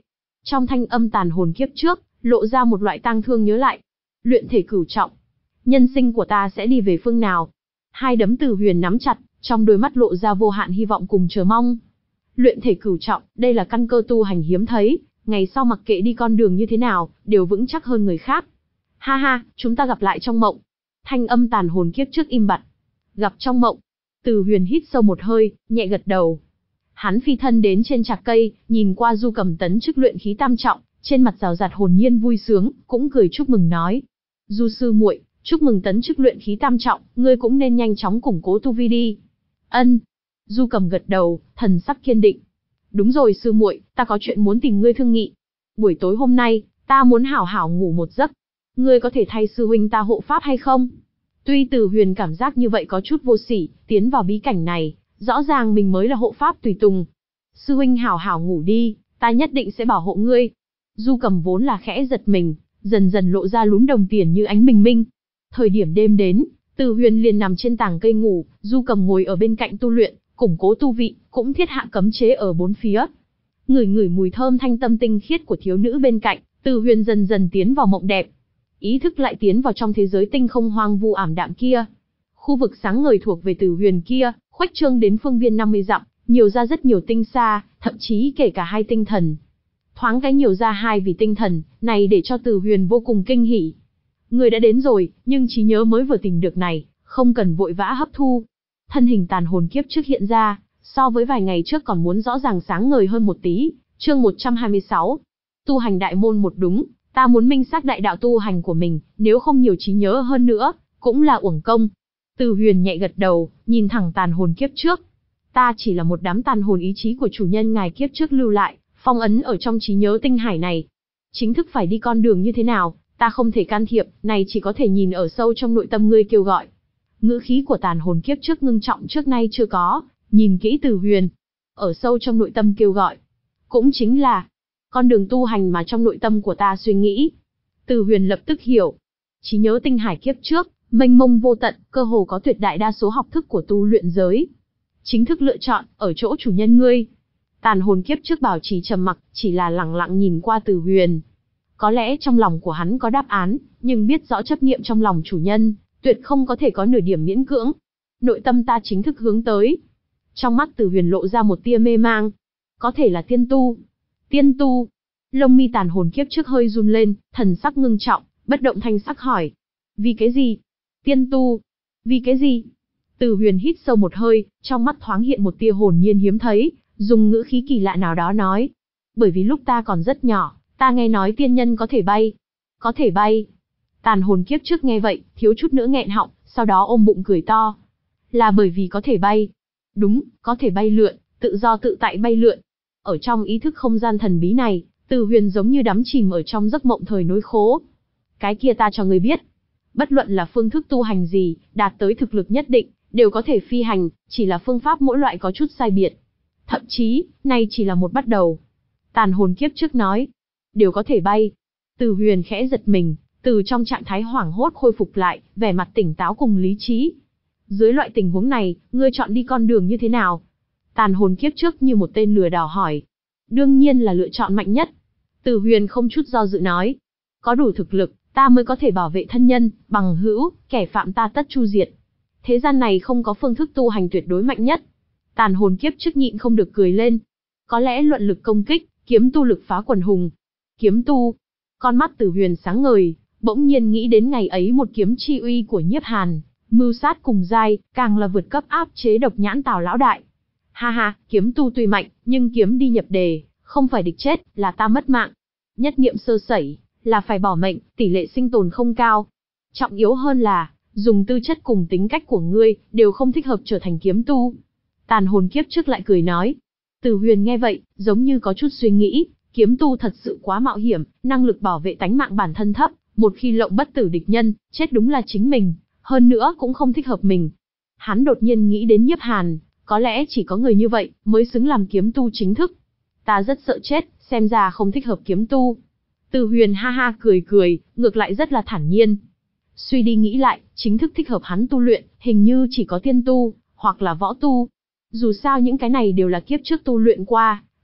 Trong thanh âm tàn hồn kiếp trước, lộ ra một loại tang thương nhớ lại. Luyện thể cửu trọng. Nhân sinh của ta sẽ đi về phương nào? Hai đấm Từ Huyền nắm chặt, trong đôi mắt lộ ra vô hạn hy vọng cùng chờ mong. Luyện thể cửu trọng, đây là căn cơ tu hành hiếm thấy, ngày sau mặc kệ đi con đường như thế nào, đều vững chắc hơn người khác. Ha ha, chúng ta gặp lại trong mộng. Thanh âm tàn hồn kiếp trước im bặt. Gặp trong mộng. Từ Huyền hít sâu một hơi, nhẹ gật đầu. Hắn phi thân đến trên trạc cây, nhìn qua Du Cầm tấn chức luyện khí tam trọng, trên mặt rào rạt hồn nhiên vui sướng, cũng cười chúc mừng nói: Du sư muội, chúc mừng tấn chức luyện khí tam trọng, ngươi cũng nên nhanh chóng củng cố tu vi đi. Ân. Du Cầm gật đầu, thần sắc kiên định. Đúng rồi sư muội, ta có chuyện muốn tìm ngươi thương nghị. Buổi tối hôm nay, ta muốn hảo hảo ngủ một giấc. Ngươi có thể thay sư huynh ta hộ pháp hay không? Tuy Từ Huyền cảm giác như vậy có chút vô sỉ, tiến vào bí cảnh này, rõ ràng mình mới là hộ pháp tùy tùng. Sư huynh hảo hảo ngủ đi, ta nhất định sẽ bảo hộ ngươi. Du Cầm vốn là khẽ giật mình, dần dần lộ ra lúm đồng tiền như ánh bình minh. Thời điểm đêm đến, Từ Huyền liền nằm trên tảng cây ngủ, Du Cầm ngồi ở bên cạnh tu luyện, củng cố tu vị, cũng thiết hạ cấm chế ở bốn phía. Ngửi ngửi mùi thơm thanh tâm tinh khiết của thiếu nữ bên cạnh, Từ Huyền dần dần tiến vào mộng đẹp. Ý thức lại tiến vào trong thế giới tinh không hoang vu ảm đạm kia. Khu vực sáng ngời thuộc về Từ Huyền kia, khuếch trương đến phương viên năm mươi dặm, nhiều ra rất nhiều tinh xa, thậm chí kể cả hai tinh thần. Thoáng cái nhiều ra hai vị tinh thần, này để cho Từ Huyền vô cùng kinh hỉ. Người đã đến rồi, nhưng trí nhớ mới vừa tìm được này, không cần vội vã hấp thu. Thân hình tàn hồn kiếp trước hiện ra, so với vài ngày trước còn muốn rõ ràng sáng ngời hơn một tí. Chương một trăm hai mươi sáu. Tu hành đại môn một đúng, ta muốn minh xác đại đạo tu hành của mình, nếu không nhiều trí nhớ hơn nữa, cũng là uổng công. Từ Huyền nhẹ gật đầu, nhìn thẳng tàn hồn kiếp trước. Ta chỉ là một đám tàn hồn ý chí của chủ nhân ngài kiếp trước lưu lại, phong ấn ở trong trí nhớ tinh hải này. Chính thức phải đi con đường như thế nào, ta không thể can thiệp, này chỉ có thể nhìn ở sâu trong nội tâm ngươi kêu gọi. Ngữ khí của tàn hồn kiếp trước ngưng trọng trước nay chưa có, nhìn kỹ Từ Huyền. Ở sâu trong nội tâm kêu gọi. Cũng chính là con đường tu hành mà trong nội tâm của ta suy nghĩ. Từ Huyền lập tức hiểu. Trí nhớ tinh hải kiếp trước, mênh mông vô tận, cơ hồ có tuyệt đại đa số học thức của tu luyện giới. Chính thức lựa chọn, ở chỗ chủ nhân ngươi. Tàn hồn kiếp trước bảo trì trầm mặc, chỉ là lặng lặng nhìn qua Từ Huyền. Có lẽ trong lòng của hắn có đáp án, nhưng biết rõ chấp niệm trong lòng chủ nhân, tuyệt không có thể có nửa điểm miễn cưỡng. Nội tâm ta chính thức hướng tới. Trong mắt Từ Huyền lộ ra một tia mê mang. Có thể là tiên tu. Tiên tu. Lông mi tàn hồn kiếp trước hơi run lên, thần sắc ngưng trọng, bất động thanh sắc hỏi. Vì cái gì? Tiên tu. Vì cái gì? Từ Huyền hít sâu một hơi, trong mắt thoáng hiện một tia hồn nhiên hiếm thấy, dùng ngữ khí kỳ lạ nào đó nói. Bởi vì lúc ta còn rất nhỏ, ta nghe nói tiên nhân có thể bay. Có thể bay. Tàn hồn kiếp trước nghe vậy, thiếu chút nữa nghẹn họng, sau đó ôm bụng cười to. Là bởi vì có thể bay. Đúng, có thể bay lượn, tự do tự tại bay lượn. Ở trong ý thức không gian thần bí này, Từ Huyền giống như đắm chìm ở trong giấc mộng thời nối khố. Cái kia ta cho ngươi biết. Bất luận là phương thức tu hành gì, đạt tới thực lực nhất định, đều có thể phi hành, chỉ là phương pháp mỗi loại có chút sai biệt. Thậm chí, này chỉ là một bắt đầu. Tàn hồn kiếp trước nói, đều có thể bay. Từ Huyền khẽ giật mình, từ trong trạng thái hoảng hốt khôi phục lại, vẻ mặt tỉnh táo cùng lý trí. Dưới loại tình huống này, ngươi chọn đi con đường như thế nào? Tàn hồn kiếp trước như một tên lừa đảo hỏi. Đương nhiên là lựa chọn mạnh nhất. Từ Huyền không chút do dự nói. Có đủ thực lực, ta mới có thể bảo vệ thân nhân, bằng hữu, kẻ phạm ta tất chu diệt. Thế gian này không có phương thức tu hành tuyệt đối mạnh nhất. Tàn hồn kiếp trước nhịn không được cười lên. Có lẽ luận lực công kích, kiếm tu lực phá quần hùng. Kiếm tu. Con mắt Từ Huyền sáng ngời, bỗng nhiên nghĩ đến ngày ấy một kiếm chi uy của Nhiếp Hàn, mưu sát cùng giai, càng là vượt cấp áp chế độc nhãn Tào lão đại. Ha ha, kiếm tu tuy mạnh, nhưng kiếm đi nhập đề, không phải địch chết, là ta mất mạng. Nhất niệm sơ sẩy, là phải bỏ mệnh, tỷ lệ sinh tồn không cao. Trọng yếu hơn là, dùng tư chất cùng tính cách của ngươi, đều không thích hợp trở thành kiếm tu. Tàn hồn kiếp trước lại cười nói. Từ Huyền nghe vậy, giống như có chút suy nghĩ, kiếm tu thật sự quá mạo hiểm, năng lực bảo vệ tánh mạng bản thân thấp, một khi lộng bất tử địch nhân, chết đúng là chính mình, hơn nữa cũng không thích hợp mình. Hắn đột nhiên nghĩ đến Nhiếp Hàn, có lẽ chỉ có người như vậy, mới xứng làm kiếm tu chính thức. Ta rất sợ chết, xem ra không thích hợp kiếm tu. Từ Huyền ha ha cười cười, ngược lại rất là thản nhiên. Suy đi nghĩ lại, chính thức thích hợp hắn tu luyện, hình như chỉ có tiên tu, hoặc là võ tu. Dù sao những cái này đều là kiếp trước tu luyện qua,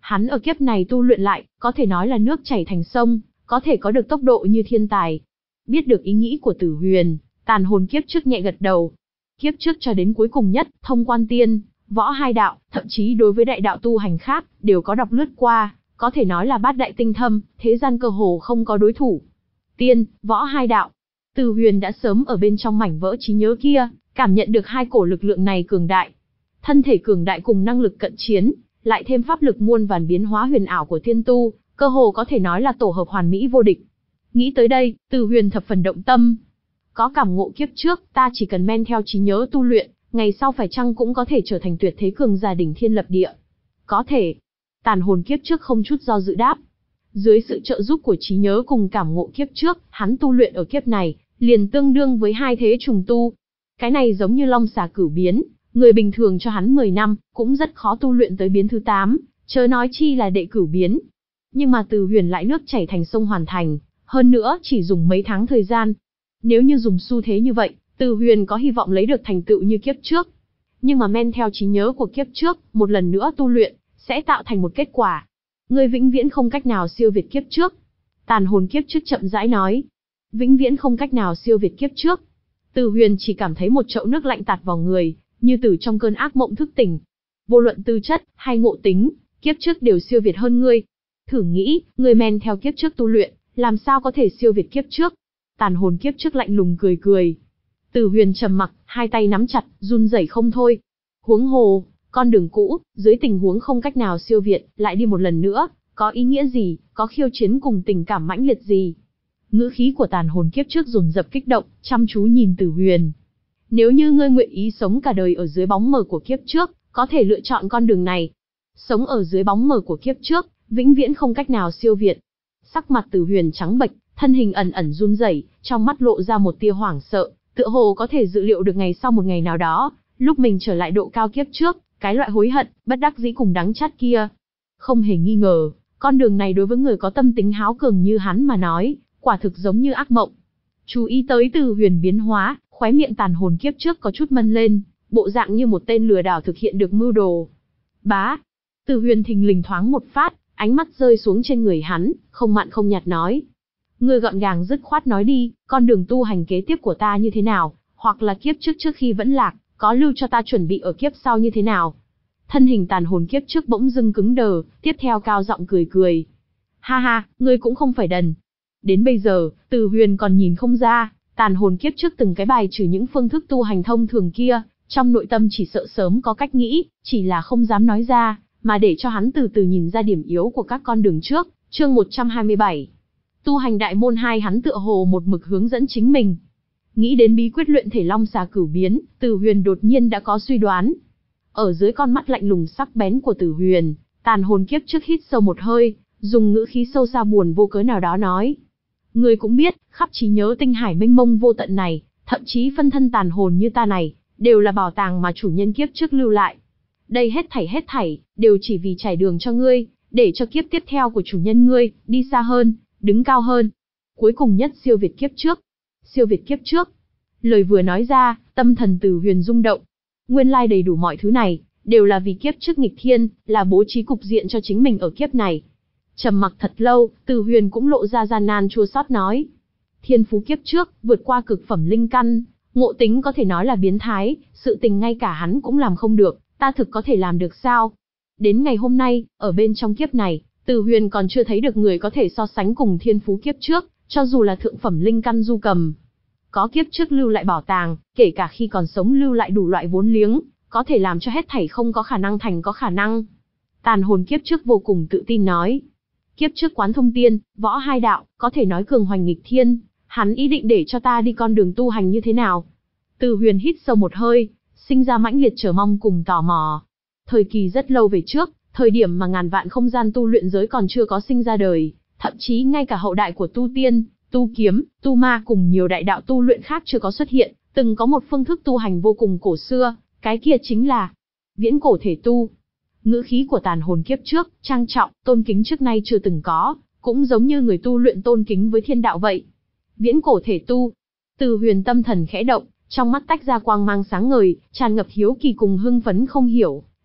Hắn ở kiếp này tu luyện lại, có thể nói là nước chảy thành sông, có thể có được tốc độ như thiên tài. Biết được ý nghĩ của Tử Huyền, tàn hồn kiếp trước nhẹ gật đầu. Kiếp trước cho đến cuối cùng nhất, thông quan tiên, võ hai đạo, thậm chí đối với đại đạo tu hành khác, đều có đọc lướt qua, có thể nói là bát đại tinh thâm, thế gian cơ hồ không có đối thủ. Tiên, võ hai đạo. Tử Huyền đã sớm ở bên trong mảnh vỡ trí nhớ kia, cảm nhận được hai cổ lực lượng này cường đại. Thân thể cường đại cùng năng lực cận chiến, lại thêm pháp lực muôn vàn biến hóa huyền ảo của tiên tu, cơ hồ có thể nói là tổ hợp hoàn mỹ vô địch. Nghĩ tới đây, Tử Huyền thập phần động tâm. Có cảm ngộ kiếp trước, ta chỉ cần men theo trí nhớ tu luyện, ngày sau phải chăng cũng có thể trở thành tuyệt thế cường giả đỉnh thiên lập địa. Có thể. Tàn hồn kiếp trước không chút do dự đáp. Dưới sự trợ giúp của trí nhớ cùng cảm ngộ kiếp trước, hắn tu luyện ở kiếp này, liền tương đương với hai thế trùng tu. Cái này giống như long xà cửu biến, người bình thường cho hắn mười năm, cũng rất khó tu luyện tới biến thứ tám, chớ nói chi là đệ cửu biến. Nhưng mà Tử Huyền lại nước chảy thành sông hoàn thành, hơn nữa chỉ dùng mấy tháng thời gian. Nếu như dùng xu thế như vậy, Tử Huyền có hy vọng lấy được thành tựu như kiếp trước. Nhưng mà men theo trí nhớ của kiếp trước, một lần nữa tu luyện, sẽ tạo thành một kết quả. Ngươi vĩnh viễn không cách nào siêu việt kiếp trước. Tàn hồn kiếp trước chậm rãi nói. Vĩnh viễn không cách nào siêu việt kiếp trước. Tử Huyền chỉ cảm thấy một chậu nước lạnh tạt vào người, như từ trong cơn ác mộng thức tỉnh. Vô luận tư chất, hay ngộ tính, kiếp trước đều siêu việt hơn ngươi. Thử nghĩ, ngươi men theo kiếp trước tu luyện, làm sao có thể siêu việt kiếp trước? Tàn hồn kiếp trước lạnh lùng cười cười. Tử Huyền trầm mặc, hai tay nắm chặt, run rẩy không thôi. Huống hồ, con đường cũ, dưới tình huống không cách nào siêu việt, lại đi một lần nữa, có ý nghĩa gì, có khiêu chiến cùng tình cảm mãnh liệt gì? Ngữ khí của tàn hồn kiếp trước dồn dập kích động, chăm chú nhìn Tử Huyền. Nếu như ngươi nguyện ý sống cả đời ở dưới bóng mờ của kiếp trước, có thể lựa chọn con đường này. Sống ở dưới bóng mờ của kiếp trước, vĩnh viễn không cách nào siêu việt. Sắc mặt Tử Huyền trắng bệch, thân hình ẩn ẩn run rẩy, trong mắt lộ ra một tia hoảng sợ, tựa hồ có thể dự liệu được ngày sau một ngày nào đó, lúc mình trở lại độ cao kiếp trước, cái loại hối hận, bất đắc dĩ cùng đắng chát kia. Không hề nghi ngờ, con đường này đối với người có tâm tính háo cường như hắn mà nói, quả thực giống như ác mộng. Chú ý tới Tử Huyền biến hóa, khóe miệng tàn hồn kiếp trước có chút mân lên, bộ dạng như một tên lừa đảo thực hiện được mưu đồ. Bá, Tử Huyền thình lình thoáng một phát, ánh mắt rơi xuống trên người hắn, không mặn không nhạt nói. Ngươi gọn gàng dứt khoát nói đi, con đường tu hành kế tiếp của ta như thế nào, hoặc là kiếp trước trước khi vẫn lạc, có lưu cho ta chuẩn bị ở kiếp sau như thế nào. Thân hình tàn hồn kiếp trước bỗng dưng cứng đờ, tiếp theo cao giọng cười cười. Ha ha, ngươi cũng không phải đần. Đến bây giờ, Tử Huyền còn nhìn không ra, tàn hồn kiếp trước từng cái bài trừ những phương thức tu hành thông thường kia, trong nội tâm chỉ sợ sớm có cách nghĩ, chỉ là không dám nói ra, mà để cho hắn từ từ nhìn ra điểm yếu của các con đường trước. Chương một trăm hai mươi bảy. Tu hành đại môn hai, hắn tựa hồ một mực hướng dẫn chính mình. Nghĩ đến bí quyết luyện thể long xà cửu biến, Tử Huyền đột nhiên đã có suy đoán. Ở dưới con mắt lạnh lùng sắc bén của Tử Huyền, tàn hồn kiếp trước hít sâu một hơi, dùng ngữ khí sâu xa buồn vô cớ nào đó nói. Ngươi cũng biết, khắp trí nhớ tinh hải mênh mông vô tận này, thậm chí phân thân tàn hồn như ta này, đều là bảo tàng mà chủ nhân kiếp trước lưu lại. Đây hết thảy hết thảy, đều chỉ vì trải đường cho ngươi, để cho kiếp tiếp theo của chủ nhân ngươi, đi xa hơn, đứng cao hơn. Cuối cùng nhất siêu việt kiếp trước. Siêu việt kiếp trước. Lời vừa nói ra, tâm thần Tử Huyền rung động. Nguyên lai đầy đủ mọi thứ này, đều là vì kiếp trước nghịch thiên, là bố trí cục diện cho chính mình ở kiếp này. Trầm mặc thật lâu, Tử Huyền cũng lộ ra gian nan chua xót nói. Thiên phú kiếp trước, vượt qua cực phẩm linh căn, ngộ tính có thể nói là biến thái, sự tình ngay cả hắn cũng làm không được, ta thực có thể làm được sao? Đến ngày hôm nay, ở bên trong kiếp này, Tử Huyền còn chưa thấy được người có thể so sánh cùng thiên phú kiếp trước, cho dù là thượng phẩm linh căn du cầm. Có kiếp trước lưu lại bảo tàng, kể cả khi còn sống lưu lại đủ loại vốn liếng, có thể làm cho hết thảy không có khả năng thành có khả năng. Tàn hồn kiếp trước vô cùng tự tin nói. Kiếp trước quán thông tiên, võ hai đạo, có thể nói cường hoành nghịch thiên, hắn ý định để cho ta đi con đường tu hành như thế nào? Tử Huyền hít sâu một hơi, sinh ra mãnh liệt chờ mong cùng tò mò. Thời kỳ rất lâu về trước, thời điểm mà ngàn vạn không gian tu luyện giới còn chưa có sinh ra đời, thậm chí ngay cả hậu đại của tu tiên, tu kiếm, tu ma cùng nhiều đại đạo tu luyện khác chưa có xuất hiện, từng có một phương thức tu hành vô cùng cổ xưa, cái kia chính là viễn cổ thể tu. Ngữ khí của tàn hồn kiếp trước, trang trọng, tôn kính trước nay chưa từng có, cũng giống như người tu luyện tôn kính với thiên đạo vậy. Viễn cổ thể tu. Tử Huyền tâm thần khẽ động, trong mắt tách ra quang mang sáng ngời, tràn ngập hiếu kỳ cùng hưng phấn không hiểu.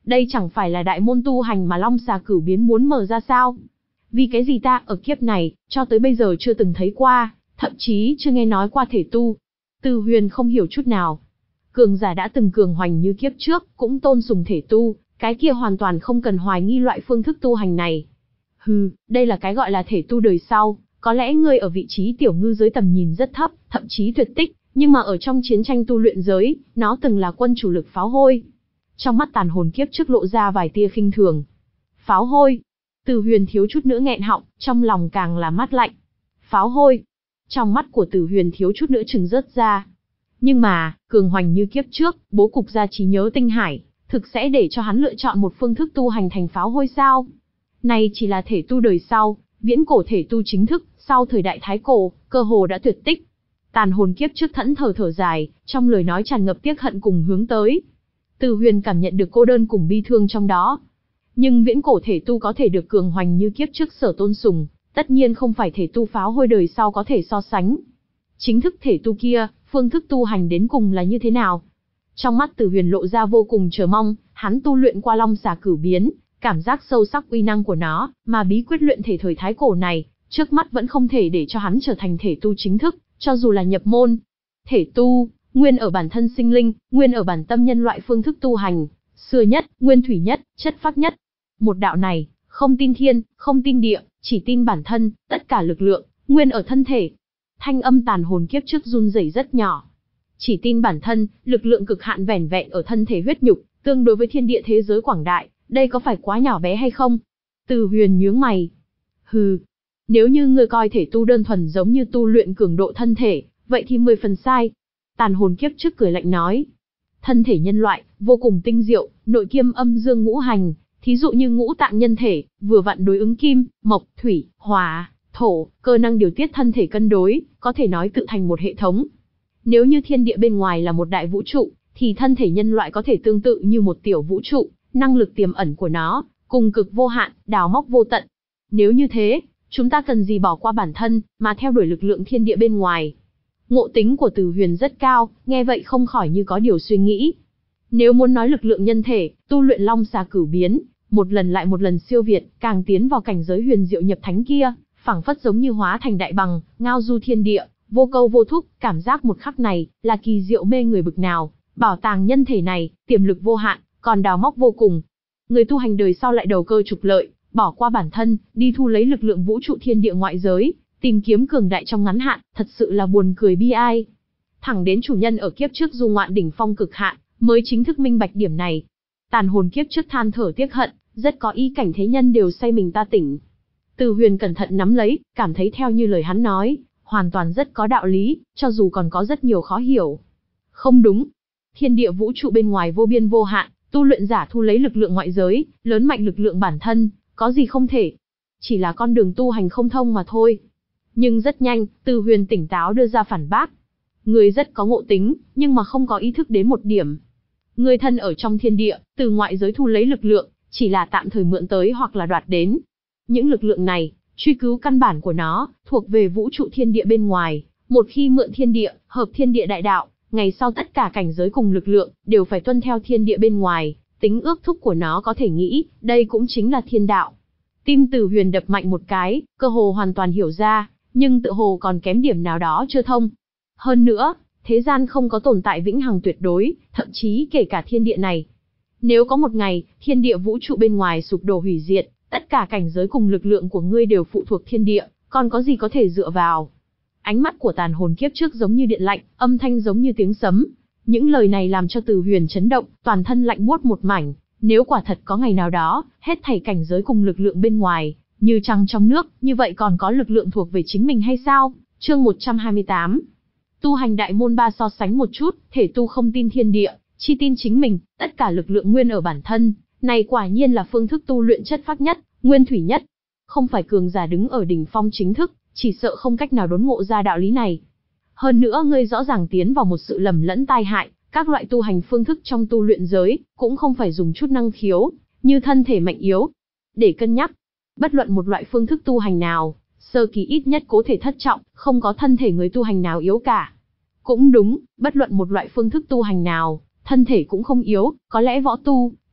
Đây chẳng phải là đại môn tu hành mà Long Xà Cửu Biến muốn mở ra sao? Vì cái gì ta ở kiếp này, cho tới bây giờ chưa từng thấy qua, thậm chí chưa nghe nói qua thể tu. Từ Huyền không hiểu chút nào. Cường giả đã từng cường hoành như kiếp trước, cũng tôn sùng thể tu, cái kia hoàn toàn không cần hoài nghi loại phương thức tu hành này. Hừ, đây là cái gọi là thể tu đời sau, có lẽ ngươi ở vị trí tiểu ngư giới tầm nhìn rất thấp, thậm chí tuyệt tích, nhưng mà ở trong chiến tranh tu luyện giới, nó từng là quân chủ lực pháo hôi. Trong mắt tàn hồn kiếp trước lộ ra vài tia khinh thường. Pháo hôi. Từ Huyền thiếu chút nữa nghẹn họng, trong lòng càng là mát lạnh. Pháo hôi. Trong mắt của Từ Huyền thiếu chút nữa trừng rớt ra. Nhưng mà, cường hoành như kiếp trước, bố cục gia trí nhớ tinh hải, thực sẽ để cho hắn lựa chọn một phương thức tu hành thành pháo hôi sao? Này chỉ là thể tu đời sau, viễn cổ thể tu chính thức, sau thời đại Thái Cổ, cơ hồ đã tuyệt tích. Tàn hồn kiếp trước thẫn thờ thở dài, trong lời nói tràn ngập tiếc hận cùng hướng tới. Từ Huyền cảm nhận được cô đơn cùng bi thương trong đó. Nhưng viễn cổ thể tu có thể được cường hoành như kiếp trước sở tôn sùng, tất nhiên không phải thể tu pháo hôi đời sau có thể so sánh. Chính thức thể tu kia, phương thức tu hành đến cùng là như thế nào? Trong mắt Từ Huyền lộ ra vô cùng chờ mong, hắn tu luyện qua Long Xà Cửu Biến, cảm giác sâu sắc uy năng của nó, mà bí quyết luyện thể thời Thái Cổ này, trước mắt vẫn không thể để cho hắn trở thành thể tu chính thức, cho dù là nhập môn. Thể tu, nguyên ở bản thân sinh linh, nguyên ở bản tâm nhân loại phương thức tu hành, xưa nhất, nguyên thủy nhất, chất phác nhất. Một đạo này, không tin thiên, không tin địa, chỉ tin bản thân, tất cả lực lượng, nguyên ở thân thể. Thanh âm tàn hồn kiếp trước run rẩy rất nhỏ. Chỉ tin bản thân, lực lượng cực hạn vẻn vẹn ở thân thể huyết nhục, tương đối với thiên địa thế giới quảng đại, đây có phải quá nhỏ bé hay không? Từ Huyền nhướng mày. Hừ, nếu như ngươi coi thể tu đơn thuần giống như tu luyện cường độ thân thể, vậy thì mười phần sai. Tàn hồn kiếp trước cười lạnh nói. Thân thể nhân loại, vô cùng tinh diệu, nội kiêm âm dương ngũ hành, thí dụ như ngũ tạng nhân thể, vừa vặn đối ứng kim, mộc, thủy, hỏa, thổ, cơ năng điều tiết thân thể cân đối, có thể nói tự thành một hệ thống. Nếu như thiên địa bên ngoài là một đại vũ trụ, thì thân thể nhân loại có thể tương tự như một tiểu vũ trụ, năng lực tiềm ẩn của nó, cùng cực vô hạn, đào móc vô tận. Nếu như thế, chúng ta cần gì bỏ qua bản thân, mà theo đuổi lực lượng thiên địa bên ngoài? Ngộ tính của Từ Huyền rất cao, nghe vậy không khỏi như có điều suy nghĩ. Nếu muốn nói lực lượng nhân thể, tu luyện Long Xà Cửu Biến, một lần lại một lần siêu việt, càng tiến vào cảnh giới huyền diệu nhập thánh kia, phảng phất giống như hóa thành đại bằng, ngao du thiên địa, vô câu vô thúc, cảm giác một khắc này, là kỳ diệu mê người bực nào. Bảo tàng nhân thể này, tiềm lực vô hạn, còn đào móc vô cùng. Người tu hành đời sau lại đầu cơ trục lợi, bỏ qua bản thân, đi thu lấy lực lượng vũ trụ thiên địa ngoại giới, tìm kiếm cường đại trong ngắn hạn, thật sự là buồn cười bi ai. Thẳng đến chủ nhân ở kiếp trước du ngoạn đỉnh phong cực hạn, mới chính thức minh bạch điểm này. Tàn hồn kiếp trước than thở tiếc hận, rất có ý cảnh thế nhân đều say mình ta tỉnh. Từ Huyền cẩn thận nắm lấy, cảm thấy theo như lời hắn nói, hoàn toàn rất có đạo lý, cho dù còn có rất nhiều khó hiểu. Không đúng. Thiên địa vũ trụ bên ngoài vô biên vô hạn, tu luyện giả thu lấy lực lượng ngoại giới, lớn mạnh lực lượng bản thân, có gì không thể. Chỉ là con đường tu hành không thông mà thôi. Nhưng rất nhanh, Từ Huyền tỉnh táo đưa ra phản bác. Người rất có ngộ tính, nhưng mà không có ý thức đến một điểm. Người thân ở trong thiên địa, từ ngoại giới thu lấy lực lượng, chỉ là tạm thời mượn tới hoặc là đoạt đến. Những lực lượng này, truy cứu căn bản của nó, thuộc về vũ trụ thiên địa bên ngoài. Một khi mượn thiên địa, hợp thiên địa đại đạo, ngày sau tất cả cảnh giới cùng lực lượng, đều phải tuân theo thiên địa bên ngoài. Tính ước thúc của nó có thể nghĩ, đây cũng chính là thiên đạo. Tim Từ Huyền đập mạnh một cái, cơ hồ hoàn toàn hiểu ra, nhưng tự hồ còn kém điểm nào đó chưa thông. Hơn nữa, thế gian không có tồn tại vĩnh hằng tuyệt đối, thậm chí kể cả thiên địa này. Nếu có một ngày, thiên địa vũ trụ bên ngoài sụp đổ hủy diệt, tất cả cảnh giới cùng lực lượng của ngươi đều phụ thuộc thiên địa, còn có gì có thể dựa vào? Ánh mắt của tàn hồn kiếp trước giống như điện lạnh, âm thanh giống như tiếng sấm. Những lời này làm cho Từ Huyền chấn động, toàn thân lạnh buốt một mảnh. Nếu quả thật có ngày nào đó, hết thảy cảnh giới cùng lực lượng bên ngoài, như trăng trong nước, như vậy còn có lực lượng thuộc về chính mình hay sao? Chương một trăm hai mươi tám. Tu hành đại môn ba so sánh một chút, thể tu không tin thiên địa, chi tin chính mình, tất cả lực lượng nguyên ở bản thân, này quả nhiên là phương thức tu luyện chất phác nhất, nguyên thủy nhất. Không phải cường giả đứng ở đỉnh phong chính thức, chỉ sợ không cách nào đốn ngộ ra đạo lý này. Hơn nữa ngươi rõ ràng tiến vào một sự lầm lẫn tai hại, các loại tu hành phương thức trong tu luyện giới, cũng không phải dùng chút năng khiếu, như thân thể mạnh yếu. Để cân nhắc, bất luận một loại phương thức tu hành nào, sơ kỳ ít nhất cố thể thất trọng, không có thân thể người tu hành nào yếu cả. Cũng đúng, bất luận một loại phương thức tu hành nào, thân thể cũng không yếu, có lẽ võ tu,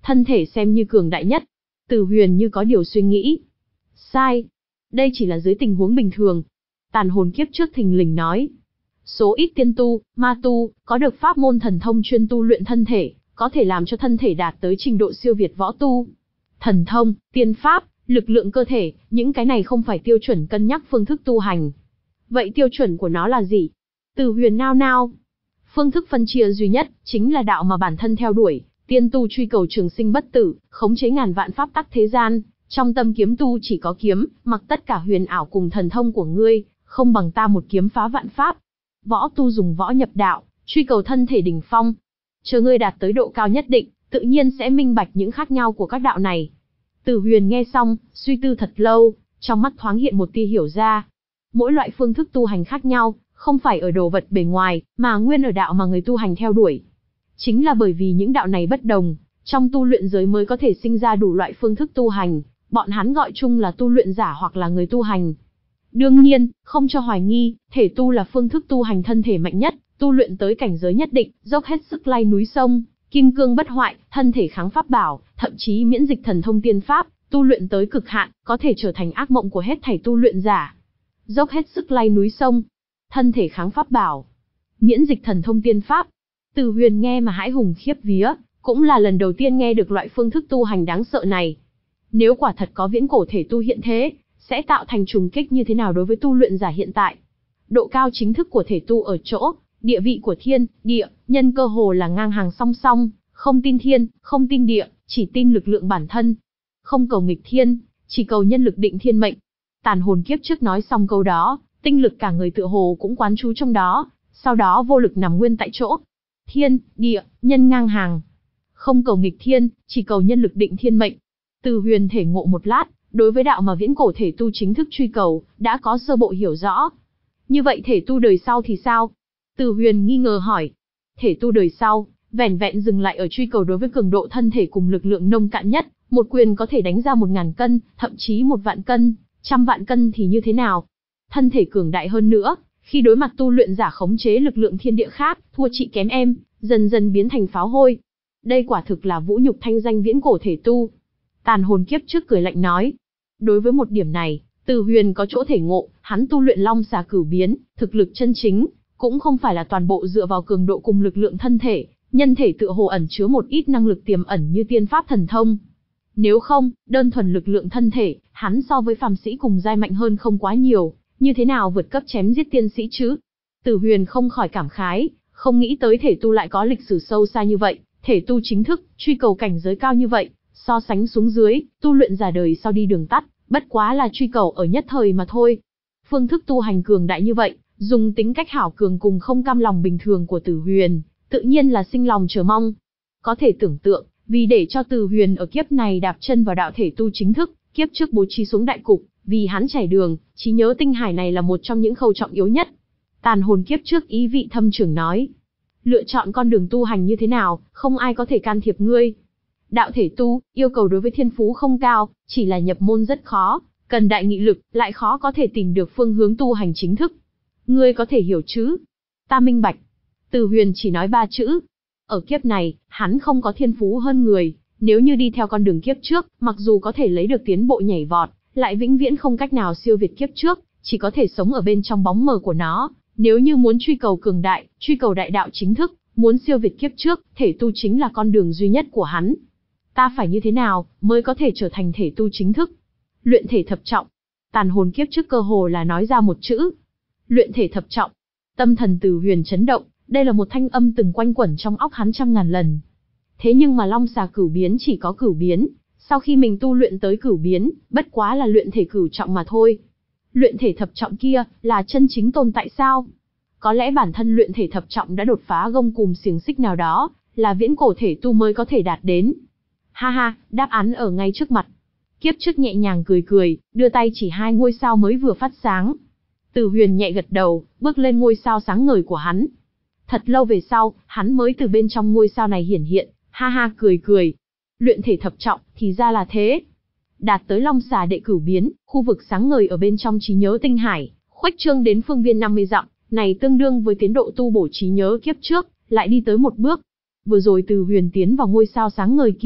thân thể xem như cường đại nhất. Từ Huyền như có điều suy nghĩ. Sai. Đây chỉ là dưới tình huống bình thường. Tàn hồn kiếp trước thình lình nói. Số ít tiên tu, ma tu, có được pháp môn thần thông chuyên tu luyện thân thể, có thể làm cho thân thể đạt tới trình độ siêu việt võ tu. Thần thông, tiên pháp, lực lượng cơ thể, những cái này không phải tiêu chuẩn cân nhắc phương thức tu hành. Vậy tiêu chuẩn của nó là gì? Từ Huyền nao nao. Phương thức phân chia duy nhất, chính là đạo mà bản thân theo đuổi, tiên tu truy cầu trường sinh bất tử, khống chế ngàn vạn pháp tắc thế gian, trong tâm kiếm tu chỉ có kiếm, mặc tất cả huyền ảo cùng thần thông của ngươi, không bằng ta một kiếm phá vạn pháp. Võ tu dùng võ nhập đạo, truy cầu thân thể đỉnh phong. Chờ ngươi đạt tới độ cao nhất định, tự nhiên sẽ minh bạch những khác nhau của các đạo này. Từ Huyền nghe xong, suy tư thật lâu, trong mắt thoáng hiện một tia hiểu ra. Mỗi loại phương thức tu hành khác nhau, không phải ở đồ vật bề ngoài, mà nguyên ở đạo mà người tu hành theo đuổi. Chính là bởi vì những đạo này bất đồng, trong tu luyện giới mới có thể sinh ra đủ loại phương thức tu hành, bọn hắn gọi chung là tu luyện giả hoặc là người tu hành. Đương nhiên, không cho hoài nghi, thể tu là phương thức tu hành thân thể mạnh nhất, tu luyện tới cảnh giới nhất định, dốc hết sức lay núi sông, kim cương bất hoại, thân thể kháng pháp bảo, thậm chí miễn dịch thần thông tiên pháp, tu luyện tới cực hạn, có thể trở thành ác mộng của hết thảy tu luyện giả. Dốc hết sức lay núi sông, thân thể kháng pháp bảo, miễn dịch thần thông tiên pháp. Từ Huyền nghe mà hãi hùng khiếp vía, cũng là lần đầu tiên nghe được loại phương thức tu hành đáng sợ này. Nếu quả thật có viễn cổ thể tu hiện thế, sẽ tạo thành trùng kích như thế nào đối với tu luyện giả hiện tại? Độ cao chính thức của thể tu ở chỗ, địa vị của thiên, địa, nhân cơ hồ là ngang hàng song song, không tin thiên, không tin địa, chỉ tin lực lượng bản thân. Không cầu nghịch thiên, chỉ cầu nhân lực định thiên mệnh. Tàn hồn kiếp trước nói xong câu đó, tinh lực cả người tựa hồ cũng quán trú trong đó, sau đó vô lực nằm nguyên tại chỗ. Thiên, địa, nhân ngang hàng. Không cầu nghịch thiên, chỉ cầu nhân lực định thiên mệnh. Từ Huyền thể ngộ một lát, đối với đạo mà viễn cổ thể tu chính thức truy cầu, đã có sơ bộ hiểu rõ. Như vậy thể tu đời sau thì sao? Từ Huyền nghi ngờ hỏi. Thể tu đời sau, vẻn vẹn dừng lại ở truy cầu đối với cường độ thân thể cùng lực lượng nông cạn nhất, một quyền có thể đánh ra một ngàn cân, thậm chí một vạn cân, trăm vạn cân thì như thế nào? Thân thể cường đại hơn nữa, khi đối mặt tu luyện giả khống chế lực lượng thiên địa khác, thua chị kém em, dần dần biến thành pháo hôi. Đây quả thực là vũ nhục thanh danh viễn cổ thể tu. Tàn hồn kiếp trước cười lạnh nói. Đối với một điểm này, Từ Huyền có chỗ thể ngộ, hắn tu luyện long xà cửu biến, thực lực chân chính, cũng không phải là toàn bộ dựa vào cường độ cùng lực lượng thân thể, nhân thể tựa hồ ẩn chứa một ít năng lực tiềm ẩn như tiên pháp thần thông. Nếu không, đơn thuần lực lượng thân thể, hắn so với phàm sĩ cùng giai mạnh hơn không quá nhiều, như thế nào vượt cấp chém giết tiên sĩ chứ? Từ Huyền không khỏi cảm khái, không nghĩ tới thể tu lại có lịch sử sâu xa như vậy, thể tu chính thức, truy cầu cảnh giới cao như vậy, so sánh xuống dưới, tu luyện giả đời sau đi đường tắt, bất quá là truy cầu ở nhất thời mà thôi. Phương thức tu hành cường đại như vậy, dùng tính cách hảo cường cùng không cam lòng bình thường của Từ Huyền, tự nhiên là sinh lòng chờ mong. Có thể tưởng tượng, vì để cho Từ Huyền ở kiếp này đạp chân vào đạo thể tu chính thức, kiếp trước bố trí xuống đại cục, vì hắn trải đường, trí nhớ tinh hải này là một trong những khâu trọng yếu nhất. Tàn hồn kiếp trước ý vị thâm trưởng nói, lựa chọn con đường tu hành như thế nào, không ai có thể can thiệp ngươi. Đạo thể tu, yêu cầu đối với thiên phú không cao, chỉ là nhập môn rất khó, cần đại nghị lực, lại khó có thể tìm được phương hướng tu hành chính thức. Ngươi có thể hiểu chứ? Ta minh bạch. Từ Huyền chỉ nói ba chữ. Ở kiếp này, hắn không có thiên phú hơn người, nếu như đi theo con đường kiếp trước, mặc dù có thể lấy được tiến bộ nhảy vọt, lại vĩnh viễn không cách nào siêu việt kiếp trước, chỉ có thể sống ở bên trong bóng mờ của nó. Nếu như muốn truy cầu cường đại, truy cầu đại đạo chính thức, muốn siêu việt kiếp trước, thể tu chính là con đường duy nhất của hắn. Ta phải như thế nào, mới có thể trở thành thể tu chính thức? Luyện thể thập trọng. Tàn hồn kiếp trước cơ hồ là nói ra một chữ. Luyện thể thập trọng. Tâm thần Từ Huyền chấn động, đây là một thanh âm từng quanh quẩn trong óc hắn trăm ngàn lần. Thế nhưng mà long xà cửu biến chỉ có cửu biến, sau khi mình tu luyện tới cửu biến, bất quá là luyện thể cửu trọng mà thôi. Luyện thể thập trọng kia, là chân chính tồn tại sao? Có lẽ bản thân luyện thể thập trọng đã đột phá gông cùm xiềng xích nào đó, là viễn cổ thể tu mới có thể đạt đến. Ha ha, đáp án ở ngay trước mặt. Kiếp trước nhẹ nhàng cười cười, đưa tay chỉ hai ngôi sao mới vừa phát sáng. Từ Huyền nhẹ gật đầu, bước lên ngôi sao sáng ngời của hắn. Thật lâu về sau, hắn mới từ bên trong ngôi sao này hiển hiện, ha ha cười cười. Luyện thể thập trọng, thì ra là thế. Đạt tới long xà đệ cửu biến, khu vực sáng ngời ở bên trong trí nhớ tinh hải, khuếch trương đến phương viên năm mươi dặm, này tương đương với tiến độ tu bổ trí nhớ kiếp trước, lại đi tới một bước. Vừa rồi Từ Huyền tiến vào ngôi sao sáng ngời kia,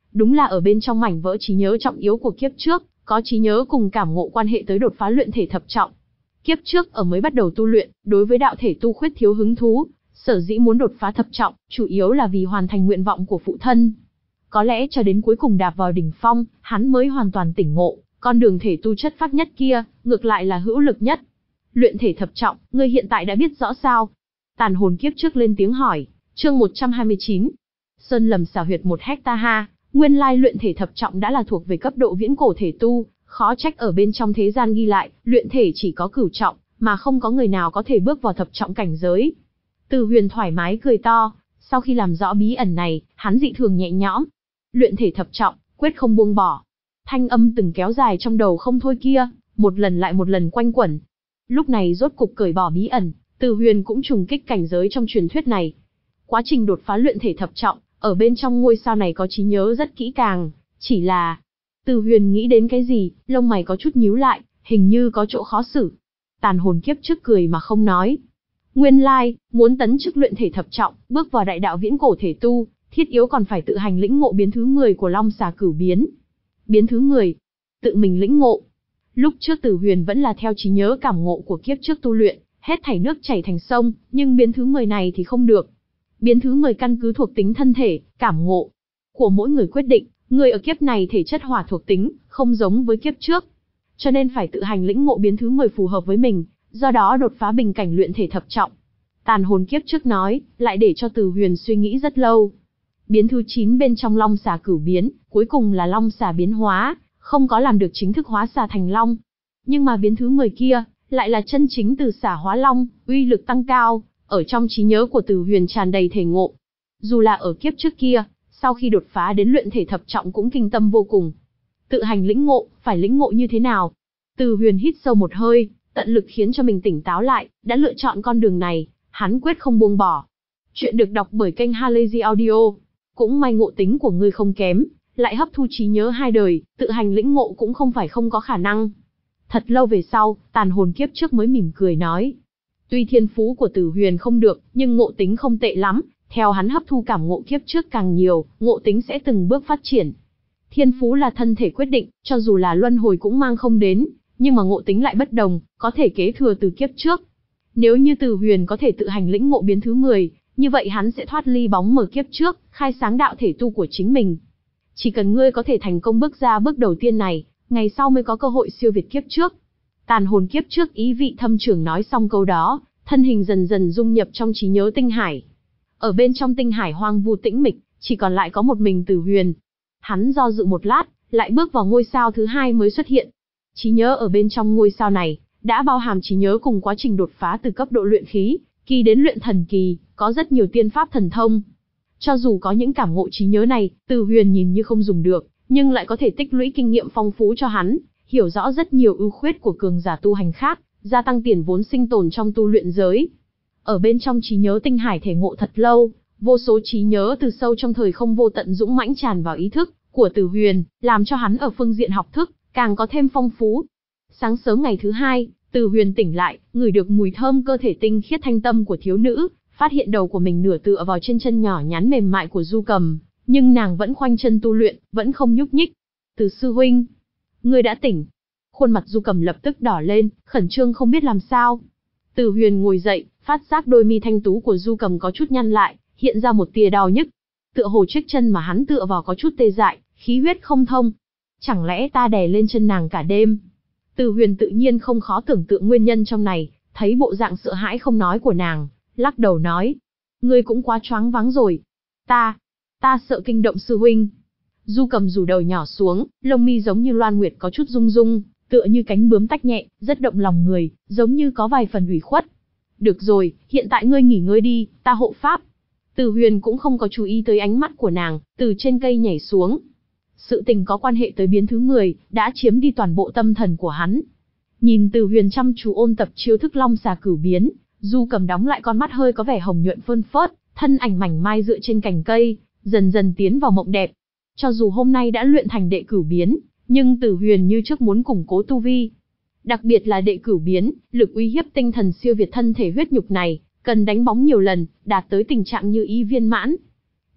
đúng là ở bên trong mảnh vỡ trí nhớ trọng yếu của kiếp trước, có trí nhớ cùng cảm ngộ quan hệ tới đột phá luyện thể thập trọng. Kiếp trước ở mới bắt đầu tu luyện, đối với đạo thể tu khuyết thiếu hứng thú, sở dĩ muốn đột phá thập trọng, chủ yếu là vì hoàn thành nguyện vọng của phụ thân. Có lẽ cho đến cuối cùng đạp vào đỉnh phong, hắn mới hoàn toàn tỉnh ngộ, con đường thể tu chất phác nhất kia, ngược lại là hữu lực nhất. Luyện thể thập trọng, ngươi hiện tại đã biết rõ sao? Tàn hồn kiếp trước lên tiếng hỏi. Chương một trăm hai mươi chín. Sơn lầm xảo huyệt một hecta ha, nguyên lai luyện thể thập trọng đã là thuộc về cấp độ viễn cổ thể tu, khó trách ở bên trong thế gian ghi lại, luyện thể chỉ có cửu trọng, mà không có người nào có thể bước vào thập trọng cảnh giới. Từ Huyền thoải mái cười to, sau khi làm rõ bí ẩn này, hắn dị thường nhẹ nhõm. Luyện thể thập trọng, quyết không buông bỏ. Thanh âm từng kéo dài trong đầu không thôi kia, một lần lại một lần quanh quẩn. Lúc này rốt cục cởi bỏ bí ẩn, Từ Huyền cũng trùng kích cảnh giới trong truyền thuyết này. Quá trình đột phá luyện thể thập trọng, ở bên trong ngôi sao này có trí nhớ rất kỹ càng, chỉ là... Từ Huyền nghĩ đến cái gì, lông mày có chút nhíu lại, hình như có chỗ khó xử. Tàn hồn kiếp trước cười mà không nói. Nguyên lai, muốn tấn chức luyện thể thập trọng, bước vào đại đạo viễn cổ thể tu, thiết yếu còn phải tự hành lĩnh ngộ biến thứ mười của Long Xà Cửu Biến. Biến thứ mười, tự mình lĩnh ngộ. Lúc trước Từ Huyền vẫn là theo trí nhớ cảm ngộ của kiếp trước tu luyện, hết thảy nước chảy thành sông, nhưng biến thứ mười này thì không được. Biến thứ mười căn cứ thuộc tính thân thể, cảm ngộ của mỗi người quyết định, người ở kiếp này thể chất hỏa thuộc tính, không giống với kiếp trước. Cho nên phải tự hành lĩnh ngộ biến thứ mười phù hợp với mình, do đó đột phá bình cảnh luyện thể thập trọng. Tàn hồn kiếp trước nói, lại để cho Từ Huyền suy nghĩ rất lâu. Biến thứ chín bên trong Long Xà Cửu Biến, cuối cùng là Long Xà biến hóa, không có làm được chính thức hóa xà thành long. Nhưng mà biến thứ mười kia, lại là chân chính từ xà hóa long, uy lực tăng cao, ở trong trí nhớ của Từ Huyền tràn đầy thể ngộ. Dù là ở kiếp trước kia, sau khi đột phá đến luyện thể thập trọng cũng kinh tâm vô cùng. Tự hành lĩnh ngộ, phải lĩnh ngộ như thế nào? Từ Huyền hít sâu một hơi, tận lực khiến cho mình tỉnh táo lại, đã lựa chọn con đường này, hắn quyết không buông bỏ. Chuyện được đọc bởi kênh Halazy Audio. Cũng may ngộ tính của ngươi không kém, lại hấp thu trí nhớ hai đời, tự hành lĩnh ngộ cũng không phải không có khả năng. Thật lâu về sau, tàn hồn kiếp trước mới mỉm cười nói. Tuy thiên phú của Từ Huyền không được, nhưng ngộ tính không tệ lắm, theo hắn hấp thu cảm ngộ kiếp trước càng nhiều, ngộ tính sẽ từng bước phát triển. Thiên phú là thân thể quyết định, cho dù là luân hồi cũng mang không đến, nhưng mà ngộ tính lại bất đồng, có thể kế thừa từ kiếp trước. Nếu như Từ Huyền có thể tự hành lĩnh ngộ biến thứ mười, như vậy hắn sẽ thoát ly bóng mờ kiếp trước, khai sáng đạo thể tu của chính mình. Chỉ cần ngươi có thể thành công bước ra bước đầu tiên này, ngày sau mới có cơ hội siêu việt kiếp trước. Tàn hồn kiếp trước ý vị thâm trường nói xong câu đó, thân hình dần dần dung nhập trong trí nhớ tinh hải. Ở bên trong tinh hải hoang vu tĩnh mịch, chỉ còn lại có một mình Từ Huyền. Hắn do dự một lát, lại bước vào ngôi sao thứ hai mới xuất hiện. Trí nhớ ở bên trong ngôi sao này, đã bao hàm trí nhớ cùng quá trình đột phá từ cấp độ luyện khí, kỳ đến luyện thần kỳ, có rất nhiều tiên pháp thần thông. Cho dù có những cảm ngộ trí nhớ này, Từ Huyền nhìn như không dùng được, nhưng lại có thể tích lũy kinh nghiệm phong phú cho hắn, hiểu rõ rất nhiều ưu khuyết của cường giả tu hành khác, gia tăng tiền vốn sinh tồn trong tu luyện giới. Ở bên trong trí nhớ tinh hải thể ngộ thật lâu, vô số trí nhớ từ sâu trong thời không vô tận dũng mãnh tràn vào ý thức của Từ Huyền, làm cho hắn ở phương diện học thức càng có thêm phong phú. Sáng sớm ngày thứ hai, Từ Huyền tỉnh lại, ngửi được mùi thơm cơ thể tinh khiết thanh tâm của thiếu nữ, phát hiện đầu của mình nửa tựa vào trên chân nhỏ nhắn mềm mại của Du Cầm, nhưng nàng vẫn khoanh chân tu luyện, vẫn không nhúc nhích. Từ sư huynh, ngươi đã tỉnh. Khuôn mặt Du Cầm lập tức đỏ lên, khẩn trương không biết làm sao. Từ Huyền ngồi dậy, phát giác đôi mi thanh tú của Du Cầm có chút nhăn lại, hiện ra một tia đau nhức. Tựa hồ chiếc chân mà hắn tựa vào có chút tê dại, khí huyết không thông. Chẳng lẽ ta đè lên chân nàng cả đêm? Từ Huyền tự nhiên không khó tưởng tượng nguyên nhân trong này, thấy bộ dạng sợ hãi không nói của nàng, lắc đầu nói. Ngươi cũng quá choáng váng rồi. Ta, ta sợ kinh động sư huynh. Du Cầm rủ đầu nhỏ xuống, lông mi giống như loan nguyệt có chút rung rung, tựa như cánh bướm tách nhẹ, rất động lòng người, giống như có vài phần ủy khuất. Được rồi, hiện tại ngươi nghỉ ngơi đi, ta hộ pháp. Từ Huyền cũng không có chú ý tới ánh mắt của nàng, từ trên cây nhảy xuống. Sự tình có quan hệ tới biến thứ mười, đã chiếm đi toàn bộ tâm thần của hắn. Nhìn Từ Huyền chăm chú ôn tập chiêu thức Long Xà Cửu Biến, Du Cầm đóng lại con mắt hơi có vẻ hồng nhuận phơn phớt, thân ảnh mảnh mai dựa trên cành cây, dần dần tiến vào mộng đẹp. Cho dù hôm nay đã luyện thành đệ cửu biến, nhưng Từ Huyền như trước muốn củng cố tu vi. Đặc biệt là đệ cửu biến, lực uy hiếp tinh thần siêu việt thân thể huyết nhục này, cần đánh bóng nhiều lần, đạt tới tình trạng như ý viên mãn.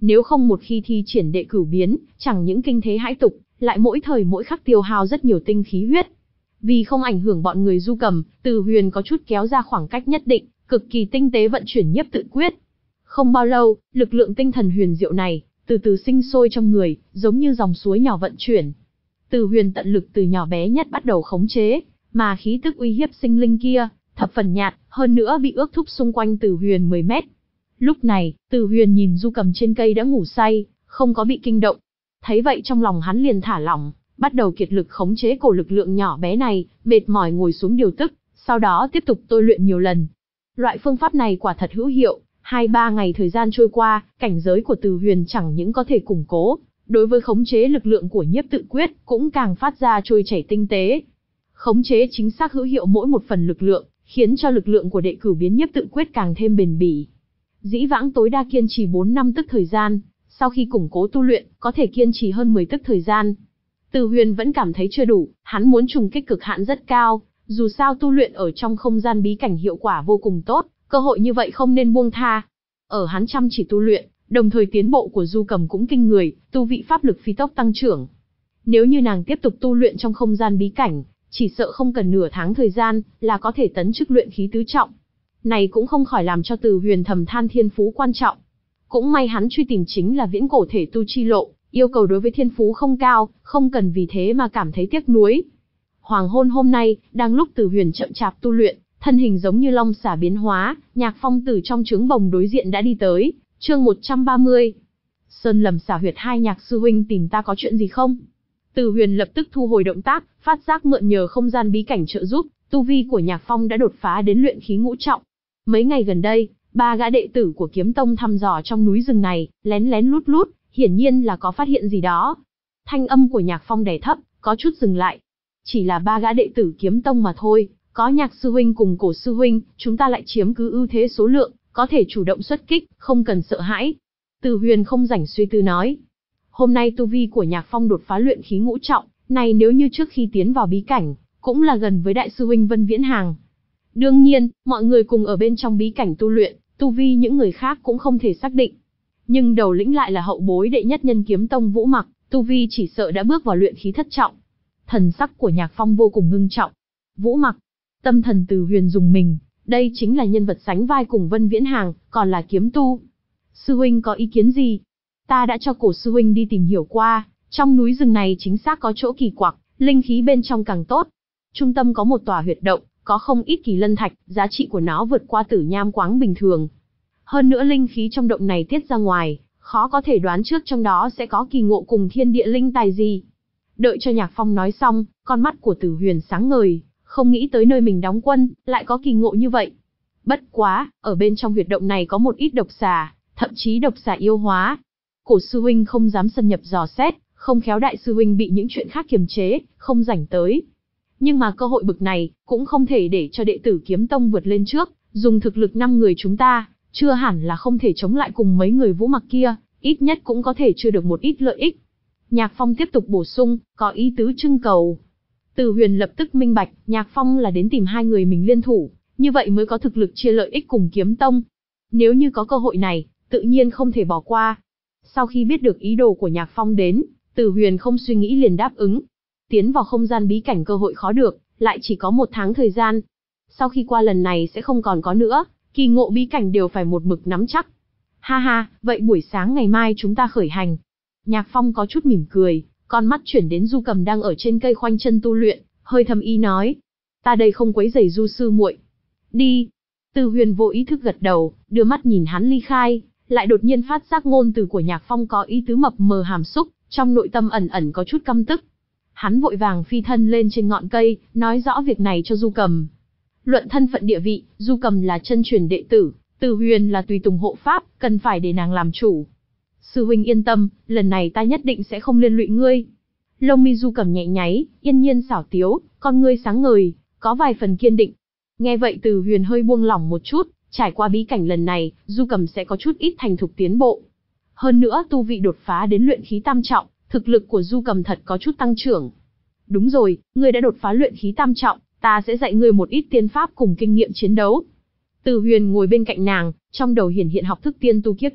Nếu không một khi thi triển đệ cửu biến, chẳng những kinh thế hãi tục, lại mỗi thời mỗi khắc tiêu hao rất nhiều tinh khí huyết. Vì không ảnh hưởng bọn người Du Cầm, Từ Huyền có chút kéo ra khoảng cách nhất định, cực kỳ tinh tế vận chuyển nhiếp tự quyết. Không bao lâu, lực lượng tinh thần huyền diệu này từ từ sinh sôi trong người, giống như dòng suối nhỏ vận chuyển. Từ Huyền tận lực từ nhỏ bé nhất bắt đầu khống chế, mà khí tức uy hiếp sinh linh kia thập phần nhạt, hơn nữa bị ước thúc xung quanh Từ Huyền mười mét. Lúc này, Từ Huyền nhìn Du Cầm trên cây đã ngủ say, không có bị kinh động. Thấy vậy trong lòng hắn liền thả lỏng, bắt đầu kiệt lực khống chế cổ lực lượng nhỏ bé này, mệt mỏi ngồi xuống điều tức, sau đó tiếp tục tôi luyện nhiều lần. Loại phương pháp này quả thật hữu hiệu, hai ba ngày thời gian trôi qua, cảnh giới của Từ Huyền chẳng những có thể củng cố, đối với khống chế lực lượng của nhiếp tự quyết cũng càng phát ra trôi chảy tinh tế. Khống chế chính xác hữu hiệu mỗi một phần lực lượng, khiến cho lực lượng của đệ cửu biến nhiếp tự quyết càng thêm bền bỉ. Dĩ vãng tối đa kiên trì bốn năm tức thời gian, sau khi củng cố tu luyện, có thể kiên trì hơn mười tức thời gian. Từ Huyền vẫn cảm thấy chưa đủ, hắn muốn trùng kích cực hạn rất cao, dù sao tu luyện ở trong không gian bí cảnh hiệu quả vô cùng tốt, cơ hội như vậy không nên buông tha. Ở hắn chăm chỉ tu luyện, đồng thời tiến bộ của Du Cầm cũng kinh người, tu vị pháp lực phi tốc tăng trưởng. Nếu như nàng tiếp tục tu luyện trong không gian bí cảnh, chỉ sợ không cần nửa tháng thời gian là có thể tấn chức luyện khí tứ trọng. Này cũng không khỏi làm cho Từ Huyền thầm than thiên phú quan trọng. Cũng may hắn truy tìm chính là viễn cổ thể tu chi lộ, yêu cầu đối với thiên phú không cao, không cần vì thế mà cảm thấy tiếc nuối. Hoàng hôn hôm nay, đang lúc Từ Huyền chậm chạp tu luyện, thân hình giống như long xả biến hóa, Nhạc Phong từ trong trướng bồng đối diện đã đi tới. Chương một trăm ba mươi. Sơn Lầm xả huyệt, hai Nhạc sư huynh tìm ta có chuyện gì không? Từ Huyền lập tức thu hồi động tác, phát giác mượn nhờ không gian bí cảnh trợ giúp, tu vi của Nhạc Phong đã đột phá đến luyện khí ngũ trọng. Mấy ngày gần đây, ba gã đệ tử của Kiếm Tông thăm dò trong núi rừng này, lén lén lút lút, hiển nhiên là có phát hiện gì đó. Thanh âm của Nhạc Phong đè thấp, có chút dừng lại. Chỉ là ba gã đệ tử Kiếm Tông mà thôi, có Nhạc sư huynh cùng Cổ sư huynh, chúng ta lại chiếm cứ ưu thế số lượng, có thể chủ động xuất kích, không cần sợ hãi. Từ Huyền không rảnh suy tư nói. Hôm nay tu vi của Nhạc Phong đột phá luyện khí ngũ trọng, này nếu như trước khi tiến vào bí cảnh, cũng là gần với đại sư huynh Vân Viễn Hàng. Đương nhiên, mọi người cùng ở bên trong bí cảnh tu luyện, tu vi những người khác cũng không thể xác định. Nhưng đầu lĩnh lại là hậu bối đệ nhất nhân Kiếm Tông Vũ Mặc, tu vi chỉ sợ đã bước vào luyện khí thất trọng. Thần sắc của Nhạc Phong vô cùng ngưng trọng. Vũ Mặc, tâm thần Từ Huyền dùng mình, đây chính là nhân vật sánh vai cùng Vân Viễn Hàng, còn là kiếm tu. Sư huynh có ý kiến gì? Ta đã cho Cổ sư huynh đi tìm hiểu qua, trong núi rừng này chính xác có chỗ kỳ quặc, linh khí bên trong càng tốt. Trung tâm có một tòa huyệt động, có không ít kỳ lân thạch, giá trị của nó vượt qua tử nham quáng bình thường. Hơn nữa linh khí trong động này tiết ra ngoài, khó có thể đoán trước trong đó sẽ có kỳ ngộ cùng thiên địa linh tài gì. Đợi cho Nhạc Phong nói xong, con mắt của Từ Huyền sáng ngời, không nghĩ tới nơi mình đóng quân, lại có kỳ ngộ như vậy. Bất quá, ở bên trong huyệt động này có một ít độc xà, thậm chí độc xà yêu hóa. Cổ sư huynh không dám xâm nhập dò xét, không khéo đại sư huynh bị những chuyện khác kiềm chế, không rảnh tới. Nhưng mà cơ hội bực này, cũng không thể để cho đệ tử Kiếm Tông vượt lên trước, dùng thực lực năm người chúng ta, chưa hẳn là không thể chống lại cùng mấy người Vũ Mặc kia, ít nhất cũng có thể chưa được một ít lợi ích. Nhạc Phong tiếp tục bổ sung, có ý tứ trưng cầu. Từ Huyền lập tức minh bạch, Nhạc Phong là đến tìm hai người mình liên thủ, như vậy mới có thực lực chia lợi ích cùng Kiếm Tông. Nếu như có cơ hội này, tự nhiên không thể bỏ qua. Sau khi biết được ý đồ của Nhạc Phong đến, Từ Huyền không suy nghĩ liền đáp ứng. Tiến vào không gian bí cảnh cơ hội khó được, lại chỉ có một tháng thời gian. Sau khi qua lần này sẽ không còn có nữa, kỳ ngộ bí cảnh đều phải một mực nắm chắc. Ha ha, vậy buổi sáng ngày mai chúng ta khởi hành. Nhạc Phong có chút mỉm cười, con mắt chuyển đến Du Cầm đang ở trên cây khoanh chân tu luyện, hơi thầm ý nói. Ta đây không quấy rầy Du sư muội. Đi. Từ Huyền vô ý thức gật đầu, đưa mắt nhìn hắn ly khai, lại đột nhiên phát giác ngôn từ của Nhạc Phong có ý tứ mập mờ hàm xúc, trong nội tâm ẩn ẩn có chút căm tức. Hắn vội vàng phi thân lên trên ngọn cây, nói rõ việc này cho Du Cầm. Luận thân phận địa vị, Du Cầm là chân truyền đệ tử, Từ Huyền là tùy tùng hộ pháp, cần phải để nàng làm chủ. Sư huynh yên tâm, lần này ta nhất định sẽ không liên lụy ngươi. Lông mi Du Cầm nhẹ nháy, yên nhiên xảo tiếu, con ngươi sáng ngời, có vài phần kiên định. Nghe vậy Từ Huyền hơi buông lỏng một chút, trải qua bí cảnh lần này, Du Cầm sẽ có chút ít thành thục tiến bộ. Hơn nữa tu vị đột phá đến luyện khí tam trọng, thực lực của Du Cầm thật có chút tăng trưởng. Đúng rồi, ngươi đã đột phá luyện khí tam trọng, ta sẽ dạy ngươi một ít tiên pháp cùng kinh nghiệm chiến đấu. Từ Huyền ngồi bên cạnh nàng, trong đầu hiển hiện học thức tiên tu kiếp trước,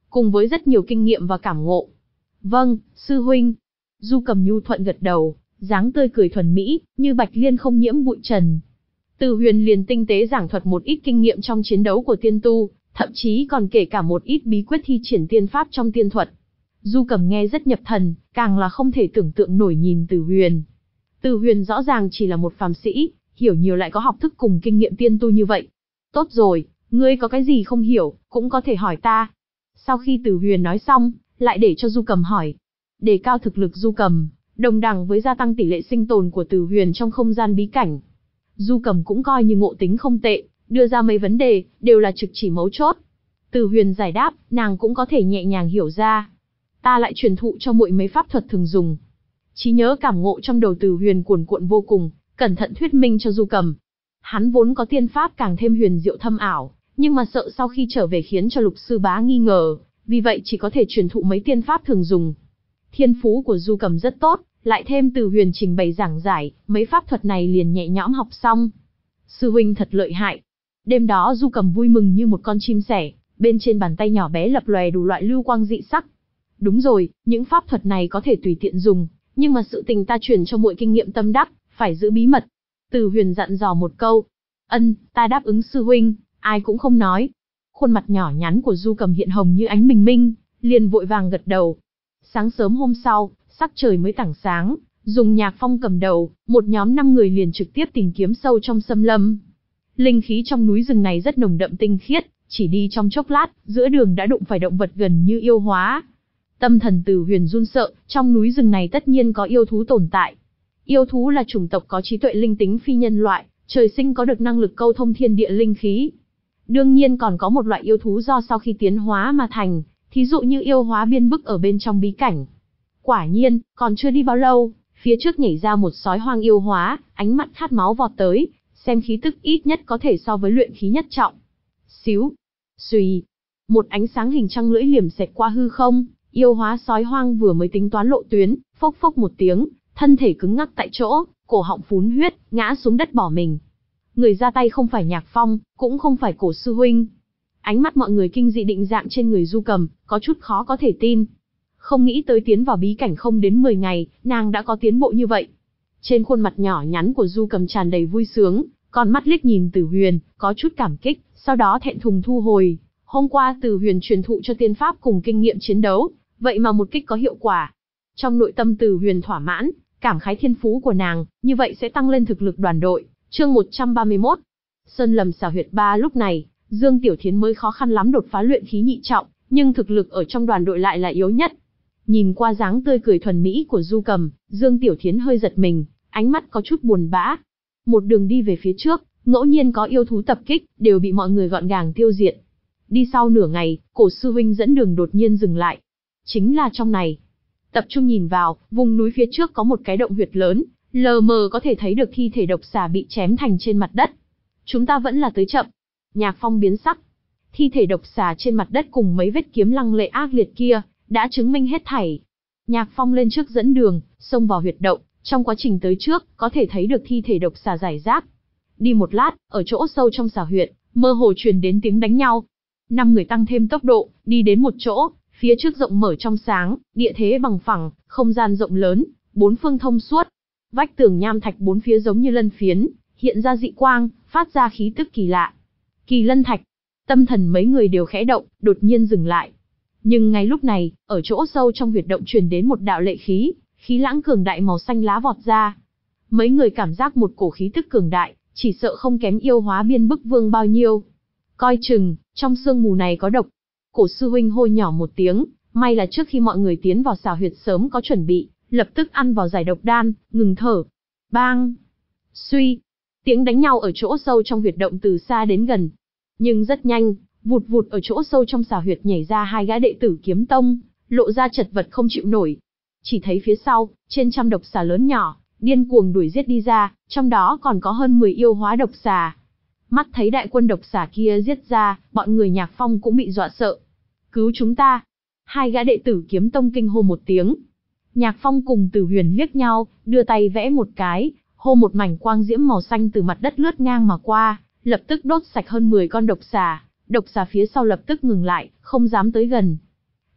cùng với rất nhiều kinh nghiệm và cảm ngộ. Vâng, sư huynh. Du Cầm nhu thuận gật đầu, dáng tươi cười thuần mỹ, như bạch liên không nhiễm bụi trần. Từ Huyền liền tinh tế giảng thuật một ít kinh nghiệm trong chiến đấu của tiên tu, thậm chí còn kể cả một ít bí quyết thi triển tiên pháp trong tiên thuật. Du Cầm nghe rất nhập thần, càng là không thể tưởng tượng nổi nhìn Từ Huyền. Từ Huyền rõ ràng chỉ là một phàm sĩ, hiểu nhiều lại có học thức cùng kinh nghiệm tiên tu như vậy. Tốt rồi, ngươi có cái gì không hiểu, cũng có thể hỏi ta. Sau khi Từ Huyền nói xong, lại để cho Du Cầm hỏi. Đề cao thực lực Du Cầm, đồng đẳng với gia tăng tỷ lệ sinh tồn của Từ Huyền trong không gian bí cảnh. Du Cầm cũng coi như ngộ tính không tệ, đưa ra mấy vấn đề, đều là trực chỉ mấu chốt. Từ Huyền giải đáp, nàng cũng có thể nhẹ nhàng hiểu ra. Ta lại truyền thụ cho muội mấy pháp thuật thường dùng. Trí nhớ cảm ngộ trong đầu Từ Huyền cuồn cuộn vô cùng, cẩn thận thuyết minh cho Du Cầm. Hắn vốn có tiên pháp càng thêm huyền diệu thâm ảo, nhưng mà sợ sau khi trở về khiến cho Lục sư bá nghi ngờ, vì vậy chỉ có thể truyền thụ mấy tiên pháp thường dùng. Thiên phú của Du Cầm rất tốt, lại thêm Từ Huyền trình bày giảng giải, mấy pháp thuật này liền nhẹ nhõm học xong. Sư huynh thật lợi hại. Đêm đó Du Cầm vui mừng như một con chim sẻ, bên trên bàn tay nhỏ bé lập lòe đủ loại lưu quang dị sắc. Đúng rồi, những pháp thuật này có thể tùy tiện dùng, nhưng mà sự tình ta truyền cho muội kinh nghiệm tâm đắc, phải giữ bí mật. Từ Huyền dặn dò một câu. Ân, ta đáp ứng sư huynh, ai cũng không nói. Khuôn mặt nhỏ nhắn của Du Cầm hiện hồng như ánh bình minh, liền vội vàng gật đầu. Sáng sớm hôm sau, sắc trời mới tảng sáng, dùng Nhạc Phong cầm đầu, một nhóm năm người liền trực tiếp tìm kiếm sâu trong xâm lâm. Linh khí trong núi rừng này rất nồng đậm tinh khiết, chỉ đi trong chốc lát, giữa đường đã đụng phải động vật gần như yêu hóa. Tâm thần Từ Huyền run sợ, trong núi rừng này tất nhiên có yêu thú tồn tại. Yêu thú là chủng tộc có trí tuệ linh tính phi nhân loại, trời sinh có được năng lực câu thông thiên địa linh khí. Đương nhiên còn có một loại yêu thú do sau khi tiến hóa mà thành, thí dụ như yêu hóa biên bức ở bên trong bí cảnh. Quả nhiên, còn chưa đi bao lâu, phía trước nhảy ra một sói hoang yêu hóa, ánh mắt khát máu vọt tới, xem khí tức ít nhất có thể so với luyện khí nhất trọng. Xíu, xùy, một ánh sáng hình trăng lưỡi liềm xẹt qua hư không, yêu hóa sói hoang vừa mới tính toán lộ tuyến, phốc phốc một tiếng, thân thể cứng ngắc tại chỗ, cổ họng phún huyết, ngã xuống đất bỏ mình. Người ra tay không phải Nhạc Phong, cũng không phải Cổ sư huynh. Ánh mắt mọi người kinh dị định dạng trên người Du Cầm, có chút khó có thể tin. Không nghĩ tới tiến vào bí cảnh không đến mười ngày, nàng đã có tiến bộ như vậy. Trên khuôn mặt nhỏ nhắn của Du Cầm tràn đầy vui sướng, còn mắt liếc nhìn Từ Huyền, có chút cảm kích, sau đó thẹn thùng thu hồi. Hôm qua Từ Huyền truyền thụ cho tiên pháp cùng kinh nghiệm chiến đấu, vậy mà một kích có hiệu quả. Trong nội tâm Từ Huyền thỏa mãn, cảm khái thiên phú của nàng, như vậy sẽ tăng lên thực lực đoàn đội. Chương một trăm ba mươi mốt. Sơn Lầm Xảo Huyệt ba. Lúc này, Dương Tiểu Thiến mới khó khăn lắm đột phá luyện khí nhị trọng, nhưng thực lực ở trong đoàn đội lại là yếu nhất. Nhìn qua dáng tươi cười thuần mỹ của Du Cầm, Dương Tiểu Thiến hơi giật mình, ánh mắt có chút buồn bã. Một đường đi về phía trước, ngẫu nhiên có yêu thú tập kích, đều bị mọi người gọn gàng tiêu diệt. Đi sau nửa ngày, Cổ sư huynh dẫn đường đột nhiên dừng lại. Chính là trong này. Tập trung nhìn vào, vùng núi phía trước có một cái động huyệt lớn, lờ mờ có thể thấy được thi thể độc xà bị chém thành trên mặt đất. Chúng ta vẫn là tới chậm. Nhạc Phong biến sắc. Thi thể độc xà trên mặt đất cùng mấy vết kiếm lăng lệ ác liệt kia, đã chứng minh hết thảy. Nhạc Phong lên trước dẫn đường, xông vào huyệt động, trong quá trình tới trước, có thể thấy được thi thể độc xà rải rác. Đi một lát, ở chỗ sâu trong xà huyệt, mơ hồ truyền đến tiếng đánh nhau. Năm người tăng thêm tốc độ, đi đến một chỗ, phía trước rộng mở trong sáng, địa thế bằng phẳng, không gian rộng lớn, bốn phương thông suốt. Vách tường nham thạch bốn phía giống như lân phiến, hiện ra dị quang, phát ra khí tức kỳ lạ. Kỳ lân thạch. Tâm thần mấy người đều khẽ động, đột nhiên dừng lại. Nhưng ngay lúc này, ở chỗ sâu trong huyệt động truyền đến một đạo lệ khí, khí lãng cường đại màu xanh lá vọt ra. Mấy người cảm giác một cổ khí tức cường đại, chỉ sợ không kém yêu hóa biên bức vương bao nhiêu. Coi chừng, trong sương mù này có độc. Cổ sư huynh hô nhỏ một tiếng, may là trước khi mọi người tiến vào xào huyệt sớm có chuẩn bị, lập tức ăn vào giải độc đan, ngừng thở. Bang! Suy! Tiếng đánh nhau ở chỗ sâu trong huyệt động từ xa đến gần. Nhưng rất nhanh, vụt vụt ở chỗ sâu trong xào huyệt nhảy ra hai gã đệ tử kiếm tông, lộ ra chật vật không chịu nổi. Chỉ thấy phía sau, trên trăm độc xà lớn nhỏ, điên cuồng đuổi giết đi ra, trong đó còn có hơn mười yêu hóa độc xà. Mắt thấy đại quân độc xà kia giết ra, bọn người Nhạc Phong cũng bị dọa sợ. Cứu chúng ta! Hai gã đệ tử kiếm tông kinh hô một tiếng. Nhạc Phong cùng Từ Huyền liếc nhau, đưa tay vẽ một cái, hô một mảnh quang diễm màu xanh từ mặt đất lướt ngang mà qua, lập tức đốt sạch hơn mười con độc xà. Độc xà phía sau lập tức ngừng lại, không dám tới gần.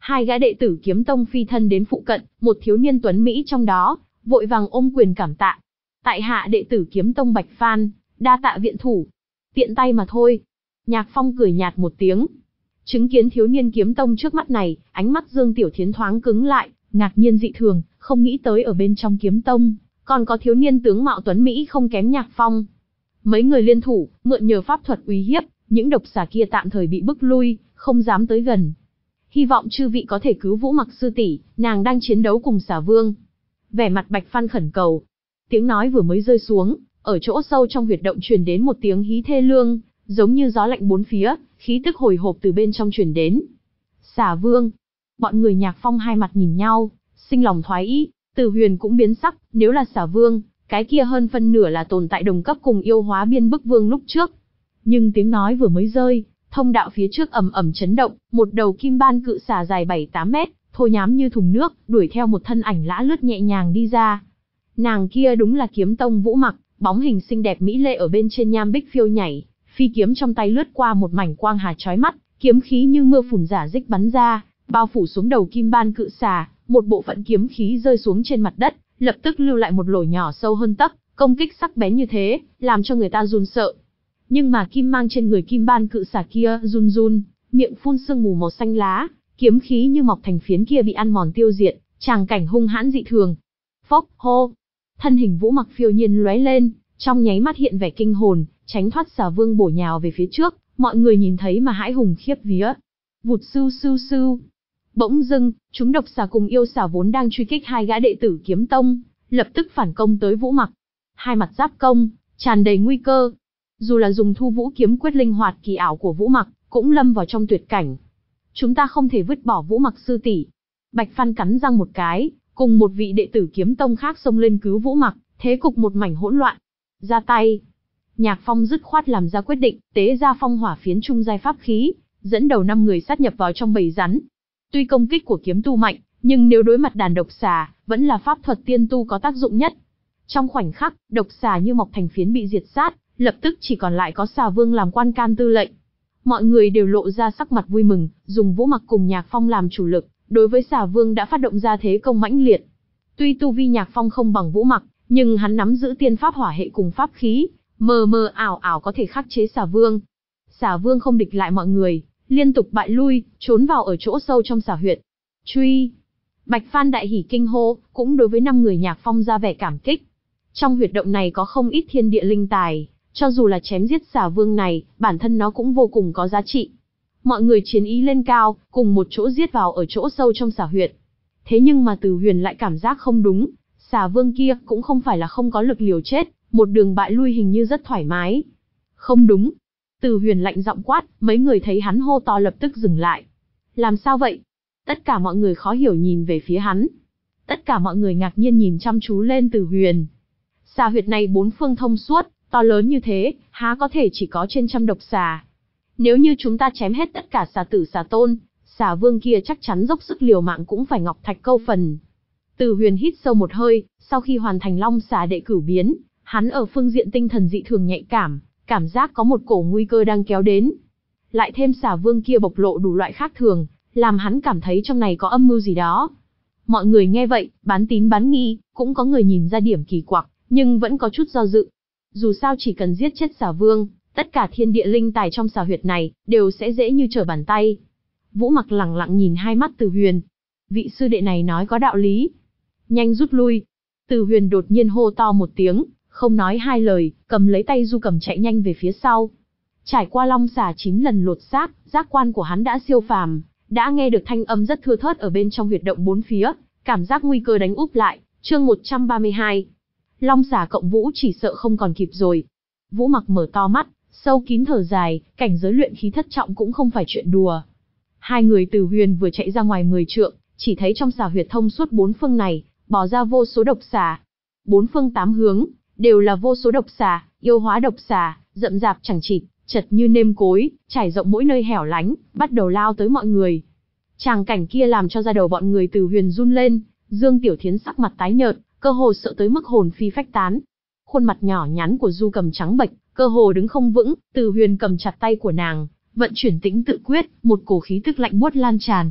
Hai gã đệ tử Kiếm Tông phi thân đến phụ cận, một thiếu niên tuấn Mỹ trong đó, vội vàng ôm quyền cảm tạ. Tại hạ đệ tử Kiếm Tông Bạch Phan, đa tạ viện thủ. Tiện tay mà thôi. Nhạc Phong cười nhạt một tiếng. Chứng kiến thiếu niên Kiếm Tông trước mắt này, ánh mắt Dương Tiểu Thiến thoáng cứng lại, ngạc nhiên dị thường, không nghĩ tới ở bên trong Kiếm Tông, còn có thiếu niên tướng mạo tuấn Mỹ không kém Nhạc Phong. Mấy người liên thủ, mượn nhờ pháp thuật uy hiếp, những độc xà kia tạm thời bị bức lui, không dám tới gần. Hy vọng chư vị có thể cứu Vũ Mặc sư tỷ, nàng đang chiến đấu cùng xà vương. Vẻ mặt Bạch Phan khẩn cầu. Tiếng nói vừa mới rơi xuống, ở chỗ sâu trong huyệt động truyền đến một tiếng hí thê lương, giống như gió lạnh bốn phía, khí tức hồi hộp từ bên trong truyền đến. Xà vương. Bọn người Nhạc Phong hai mặt nhìn nhau, sinh lòng thoái ý. Từ Huyền cũng biến sắc, nếu là xà vương, cái kia hơn phân nửa là tồn tại đồng cấp cùng yêu hóa biên bức vương lúc trước. Nhưng tiếng nói vừa mới rơi, thông đạo phía trước ầm ầm chấn động, một đầu kim ban cự xà dài bảy tám mét, thô nhám như thùng nước, đuổi theo một thân ảnh lã lướt nhẹ nhàng đi ra. Nàng kia đúng là Kiếm Tông Vũ Mặc, bóng hình xinh đẹp mỹ lệ ở bên trên nham bích phiêu nhảy, phi kiếm trong tay lướt qua một mảnh quang hà chói mắt, kiếm khí như mưa phùn rả rích bắn ra, bao phủ xuống đầu kim ban cự xà, một bộ phận kiếm khí rơi xuống trên mặt đất, lập tức lưu lại một lỗ nhỏ sâu hơn tấc, công kích sắc bén như thế, làm cho người ta run sợ. Nhưng mà kim mang trên người kim ban cự xà kia run run, miệng phun sương mù màu xanh lá, kiếm khí như mọc thành phiến kia bị ăn mòn tiêu diệt, tràng cảnh hung hãn dị thường. Phốc, hô, thân hình Vũ Mặc phiêu nhiên lóe lên, trong nháy mắt hiện vẻ kinh hồn, tránh thoát xà vương bổ nhào về phía trước, mọi người nhìn thấy mà hãi hùng khiếp vía. Vụt sưu sưu sưu. Bỗng dưng, chúng độc xà cùng yêu xà vốn đang truy kích hai gã đệ tử Kiếm Tông, lập tức phản công tới Vũ Mặc. Hai mặt giáp công, tràn đầy nguy cơ. Dù là dùng Thu Vũ kiếm quyết linh hoạt kỳ ảo của Vũ Mặc, cũng lâm vào trong tuyệt cảnh. Chúng ta không thể vứt bỏ Vũ Mặc sư tỷ. Bạch Phan cắn răng một cái, cùng một vị đệ tử Kiếm Tông khác xông lên cứu Vũ Mặc, thế cục một mảnh hỗn loạn. Ra tay. Nhạc Phong dứt khoát làm ra quyết định, tế ra phong hỏa phiến trung giai pháp khí, dẫn đầu năm người sát nhập vào trong bầy rắn. Tuy công kích của kiếm tu mạnh, nhưng nếu đối mặt đàn độc xà, vẫn là pháp thuật tiên tu có tác dụng nhất. Trong khoảnh khắc, độc xà như mọc thành phiến bị diệt sát, lập tức chỉ còn lại có xà vương làm quan can tư lệnh. Mọi người đều lộ ra sắc mặt vui mừng, dùng Vũ Mặc cùng Nhạc Phong làm chủ lực, đối với xà vương đã phát động ra thế công mãnh liệt. Tuy tu vi Nhạc Phong không bằng Vũ Mặc, nhưng hắn nắm giữ tiên pháp hỏa hệ cùng pháp khí, mờ mờ ảo ảo có thể khắc chế xà vương. Xà vương không địch lại mọi người, liên tục bại lui, trốn vào ở chỗ sâu trong xà huyệt. Truy! Bạch Phan đại hỉ kinh hô, cũng đối với năm người Nhạc Phong ra vẻ cảm kích. Trong huyệt động này có không ít thiên địa linh tài, cho dù là chém giết xà vương này, bản thân nó cũng vô cùng có giá trị. Mọi người chiến ý lên cao, cùng một chỗ giết vào ở chỗ sâu trong xà huyệt. Thế nhưng mà Từ Huyền lại cảm giác không đúng, xà vương kia cũng không phải là không có lực liều chết, một đường bại lui hình như rất thoải mái. Không đúng. Từ Huyền lạnh giọng quát, mấy người thấy hắn hô to lập tức dừng lại. Làm sao vậy? Tất cả mọi người khó hiểu nhìn về phía hắn. Tất cả mọi người ngạc nhiên nhìn chăm chú lên Từ Huyền. Xà huyệt này bốn phương thông suốt, to lớn như thế, há có thể chỉ có trên trăm độc xà. Nếu như chúng ta chém hết tất cả xà tử xà tôn, xà vương kia chắc chắn dốc sức liều mạng cũng phải ngọc thạch câu phần. Từ Huyền hít sâu một hơi, sau khi hoàn thành long xà đệ cửu biến, hắn ở phương diện tinh thần dị thường nhạy cảm, cảm giác có một cổ nguy cơ đang kéo đến. Lại thêm xà vương kia bộc lộ đủ loại khác thường, làm hắn cảm thấy trong này có âm mưu gì đó. Mọi người nghe vậy, bán tín bán nghi, cũng có người nhìn ra điểm kỳ quặc, nhưng vẫn có chút do dự. Dù sao chỉ cần giết chết xà vương, tất cả thiên địa linh tài trong xà huyệt này, đều sẽ dễ như trở bàn tay. Vũ Mặc lẳng lặng nhìn hai mắt Từ Huyền. Vị sư đệ này nói có đạo lý. Nhanh rút lui. Từ Huyền đột nhiên hô to một tiếng, không nói hai lời, cầm lấy tay du cầm chạy nhanh về phía sau. Trải qua long xà chín lần lột xác, giác quan của hắn đã siêu phàm, đã nghe được thanh âm rất thưa thớt ở bên trong huyệt động bốn phía, cảm giác nguy cơ đánh úp lại. Chương một trăm ba mươi hai. Long xà cộng vũ chỉ sợ không còn kịp rồi. Vũ Mặc mở to mắt, sâu kín thở dài, cảnh giới luyện khí thất trọng cũng không phải chuyện đùa. Hai người Từ Huyền vừa chạy ra ngoài mười trượng, chỉ thấy trong xà huyệt thông suốt bốn phương này, bò ra vô số độc xà. Bốn phương tám hướng, đều là vô số độc xà, yêu hóa độc xà, rậm rạp chẳng chịt, chật như nêm cối, trải rộng mỗi nơi hẻo lánh, bắt đầu lao tới mọi người. Tràng cảnh kia làm cho da đầu bọn người Từ Huyền run lên, Dương Tiểu Thiến sắc mặt tái nhợt, cơ hồ sợ tới mức hồn phi phách tán. Khuôn mặt nhỏ nhắn của Du Cầm trắng bệch, cơ hồ đứng không vững, Từ Huyền cầm chặt tay của nàng, vận chuyển tĩnh tự quyết, một cổ khí tức lạnh buốt lan tràn.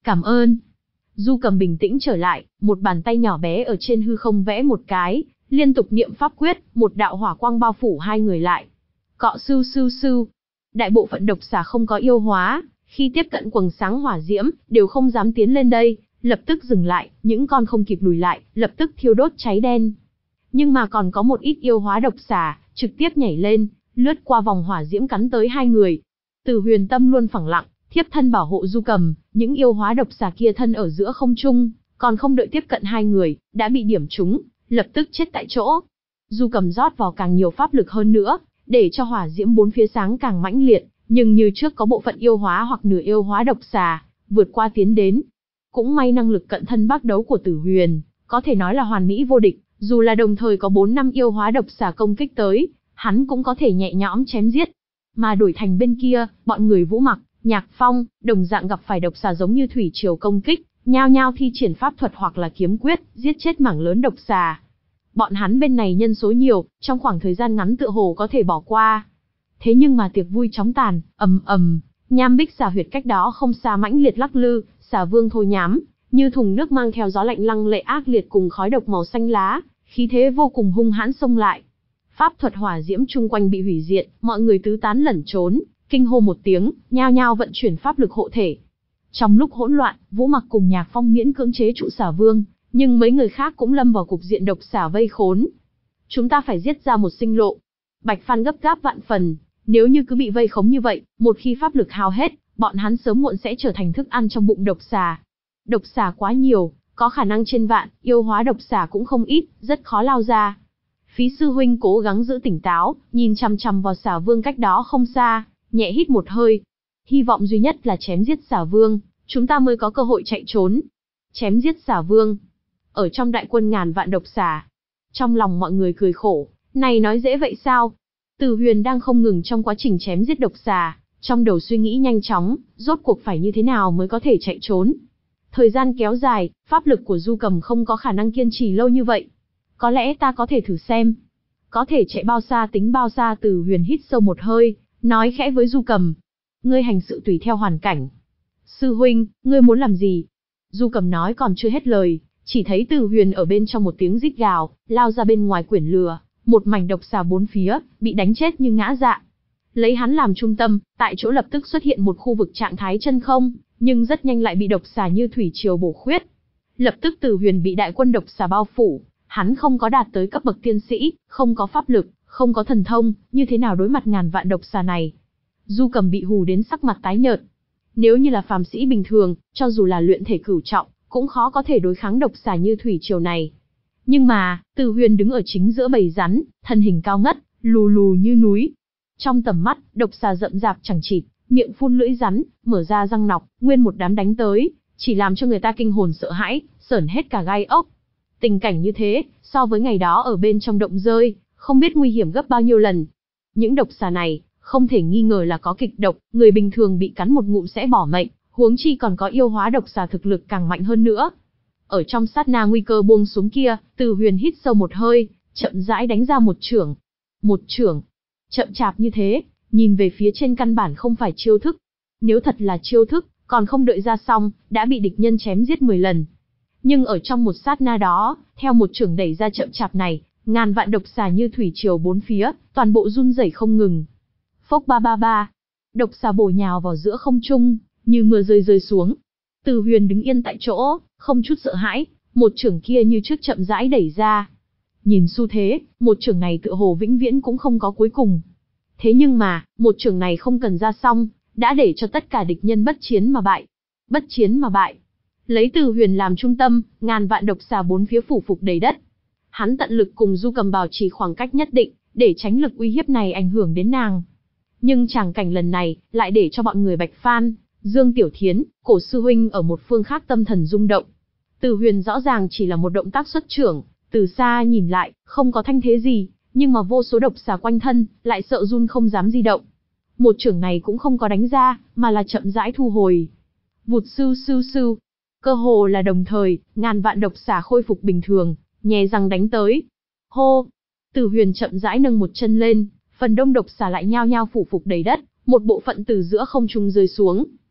Cảm ơn. Du Cầm bình tĩnh trở lại, một bàn tay nhỏ bé ở trên hư không vẽ một cái, liên tục niệm pháp quyết, một đạo hỏa quang bao phủ hai người lại. Cọ sưu sưu sưu. Đại bộ phận độc xà không có yêu hóa, khi tiếp cận quầng sáng hỏa diễm, đều không dám tiến lên đây, lập tức dừng lại, những con không kịp lùi lại, lập tức thiêu đốt cháy đen. Nhưng mà còn có một ít yêu hóa độc xà, trực tiếp nhảy lên, lướt qua vòng hỏa diễm cắn tới hai người. Từ Huyền tâm luôn phẳng lặng, thiếp thân bảo hộ Du Cầm, những yêu hóa độc xà kia thân ở giữa không trung, còn không đợi tiếp cận hai người, đã bị điểm trúng, lập tức chết tại chỗ. Du Cầm rót vào càng nhiều pháp lực hơn nữa, để cho hỏa diễm bốn phía sáng càng mãnh liệt, nhưng như trước có bộ phận yêu hóa hoặc nửa yêu hóa độc xà, vượt qua tiến đến. Cũng may năng lực cận thân bác đấu của Tử Huyền, có thể nói là hoàn mỹ vô địch, dù là đồng thời có bốn năm yêu hóa độc xà công kích tới, hắn cũng có thể nhẹ nhõm chém giết. Mà đổi thành bên kia, bọn người Vũ Mặc, Nhạc Phong, đồng dạng gặp phải độc xà giống như thủy triều công kích, nhao nhao thi triển pháp thuật hoặc là kiếm quyết, giết chết mảng lớn độc xà. Bọn hắn bên này nhân số nhiều, trong khoảng thời gian ngắn tựa hồ có thể bỏ qua. Thế nhưng mà tiệc vui chóng tàn, ầm ầm, nham bích xà huyệt cách đó không xa mãnh liệt lắc lư, xà vương thô nhám, như thùng nước mang theo gió lạnh lăng lệ ác liệt cùng khói độc màu xanh lá, khí thế vô cùng hung hãn xông lại. Pháp thuật hỏa diễm chung quanh bị hủy diệt, mọi người tứ tán lẩn trốn, kinh hô một tiếng, nhao nhao vận chuyển pháp lực hộ thể. Trong lúc hỗn loạn, Vũ Mặc cùng Nhạc Phong miễn cưỡng chế trụ xà vương, nhưng mấy người khác cũng lâm vào cục diện độc xà vây khốn. Chúng ta phải giết ra một sinh lộ. Bạch Phan gấp gáp vạn phần, nếu như cứ bị vây khống như vậy, một khi pháp lực hao hết, bọn hắn sớm muộn sẽ trở thành thức ăn trong bụng độc xà. Độc xà quá nhiều, có khả năng trên vạn, yêu hóa độc xà cũng không ít, rất khó lao ra. Phí sư huynh cố gắng giữ tỉnh táo, nhìn chằm chằm vào xà vương cách đó không xa, nhẹ hít một hơi. Hy vọng duy nhất là chém giết xà vương, chúng ta mới có cơ hội chạy trốn. Chém giết xà vương. Ở trong đại quân ngàn vạn độc xà. Trong lòng mọi người cười khổ, này nói dễ vậy sao? Từ Huyền đang không ngừng trong quá trình chém giết độc xà, trong đầu suy nghĩ nhanh chóng, rốt cuộc phải như thế nào mới có thể chạy trốn. Thời gian kéo dài, pháp lực của Du Cầm không có khả năng kiên trì lâu như vậy. Có lẽ ta có thể thử xem. Có thể chạy bao xa tính bao xa. Từ Huyền hít sâu một hơi, nói khẽ với Du Cầm. Ngươi hành sự tùy theo hoàn cảnh. Sư huynh, ngươi muốn làm gì? Du Cầm nói còn chưa hết lời, chỉ thấy Từ Huyền ở bên trong một tiếng rít gào, lao ra bên ngoài quyển lừa, một mảnh độc xà bốn phía, bị đánh chết như ngã dạ. Lấy hắn làm trung tâm, tại chỗ lập tức xuất hiện một khu vực trạng thái chân không, nhưng rất nhanh lại bị độc xà như thủy triều bổ khuyết. Lập tức Từ Huyền bị đại quân độc xà bao phủ, hắn không có đạt tới cấp bậc tiên sĩ, không có pháp lực, không có thần thông, như thế nào đối mặt ngàn vạn độc xà này? Du Cầm bị hù đến sắc mặt tái nhợt. Nếu như là phàm sĩ bình thường, cho dù là luyện thể cửu trọng, cũng khó có thể đối kháng độc xà như thủy triều này. Nhưng mà, Từ Huyền đứng ở chính giữa bầy rắn, thân hình cao ngất, lù lù như núi. Trong tầm mắt, độc xà rậm rạp chẳng chịt, miệng phun lưỡi rắn, mở ra răng nọc, nguyên một đám đánh tới, chỉ làm cho người ta kinh hồn sợ hãi, sởn hết cả gai ốc. Tình cảnh như thế, so với ngày đó ở bên trong động rơi, không biết nguy hiểm gấp bao nhiêu lần. Những độc xà này, không thể nghi ngờ là có kịch độc, người bình thường bị cắn một ngụm sẽ bỏ mệnh, huống chi còn có yêu hóa độc xà thực lực càng mạnh hơn nữa. Ở trong sát na nguy cơ buông xuống kia, Từ Huyền hít sâu một hơi, chậm rãi đánh ra một chưởng. Một chưởng, chậm chạp như thế, nhìn về phía trên căn bản không phải chiêu thức. Nếu thật là chiêu thức, còn không đợi ra xong, đã bị địch nhân chém giết mười lần. Nhưng ở trong một sát na đó, theo một chưởng đẩy ra chậm chạp này, ngàn vạn độc xà như thủy triều bốn phía, toàn bộ run rẩy không ngừng. Phốc ba ba ba, độc xà bổ nhào vào giữa không trung, như mưa rơi rơi xuống. Từ Huyền đứng yên tại chỗ, không chút sợ hãi, một chưởng kia như trước chậm rãi đẩy ra. Nhìn xu thế, một chưởng này tựa hồ vĩnh viễn cũng không có cuối cùng. Thế nhưng mà, một chưởng này không cần ra xong, đã để cho tất cả địch nhân bất chiến mà bại. Bất chiến mà bại. Lấy Từ Huyền làm trung tâm, ngàn vạn độc xà bốn phía phủ phục đầy đất. Hắn tận lực cùng Du Cầm bảo trì khoảng cách nhất định, để tránh lực uy hiếp này ảnh hưởng đến nàng. Nhưng tràng cảnh lần này, lại để cho bọn người Bạch Phan, Dương Tiểu Thiến, Cổ Sư Huynh ở một phương khác tâm thần rung động. Từ Huyền rõ ràng chỉ là một động tác xuất chưởng, từ xa nhìn lại, không có thanh thế gì, nhưng mà vô số độc xà quanh thân, lại sợ run không dám di động. Một chưởng này cũng không có đánh ra, mà là chậm rãi thu hồi. Vụt sưu sưu sưu. Cơ hồ là đồng thời, ngàn vạn độc xà khôi phục bình thường, nhè răng đánh tới. Hô! Từ Huyền chậm rãi nâng một chân lên, phần đông độc xà lại nhao nhao phủ phục đầy đất, một bộ phận từ giữa không trung rơi xuống.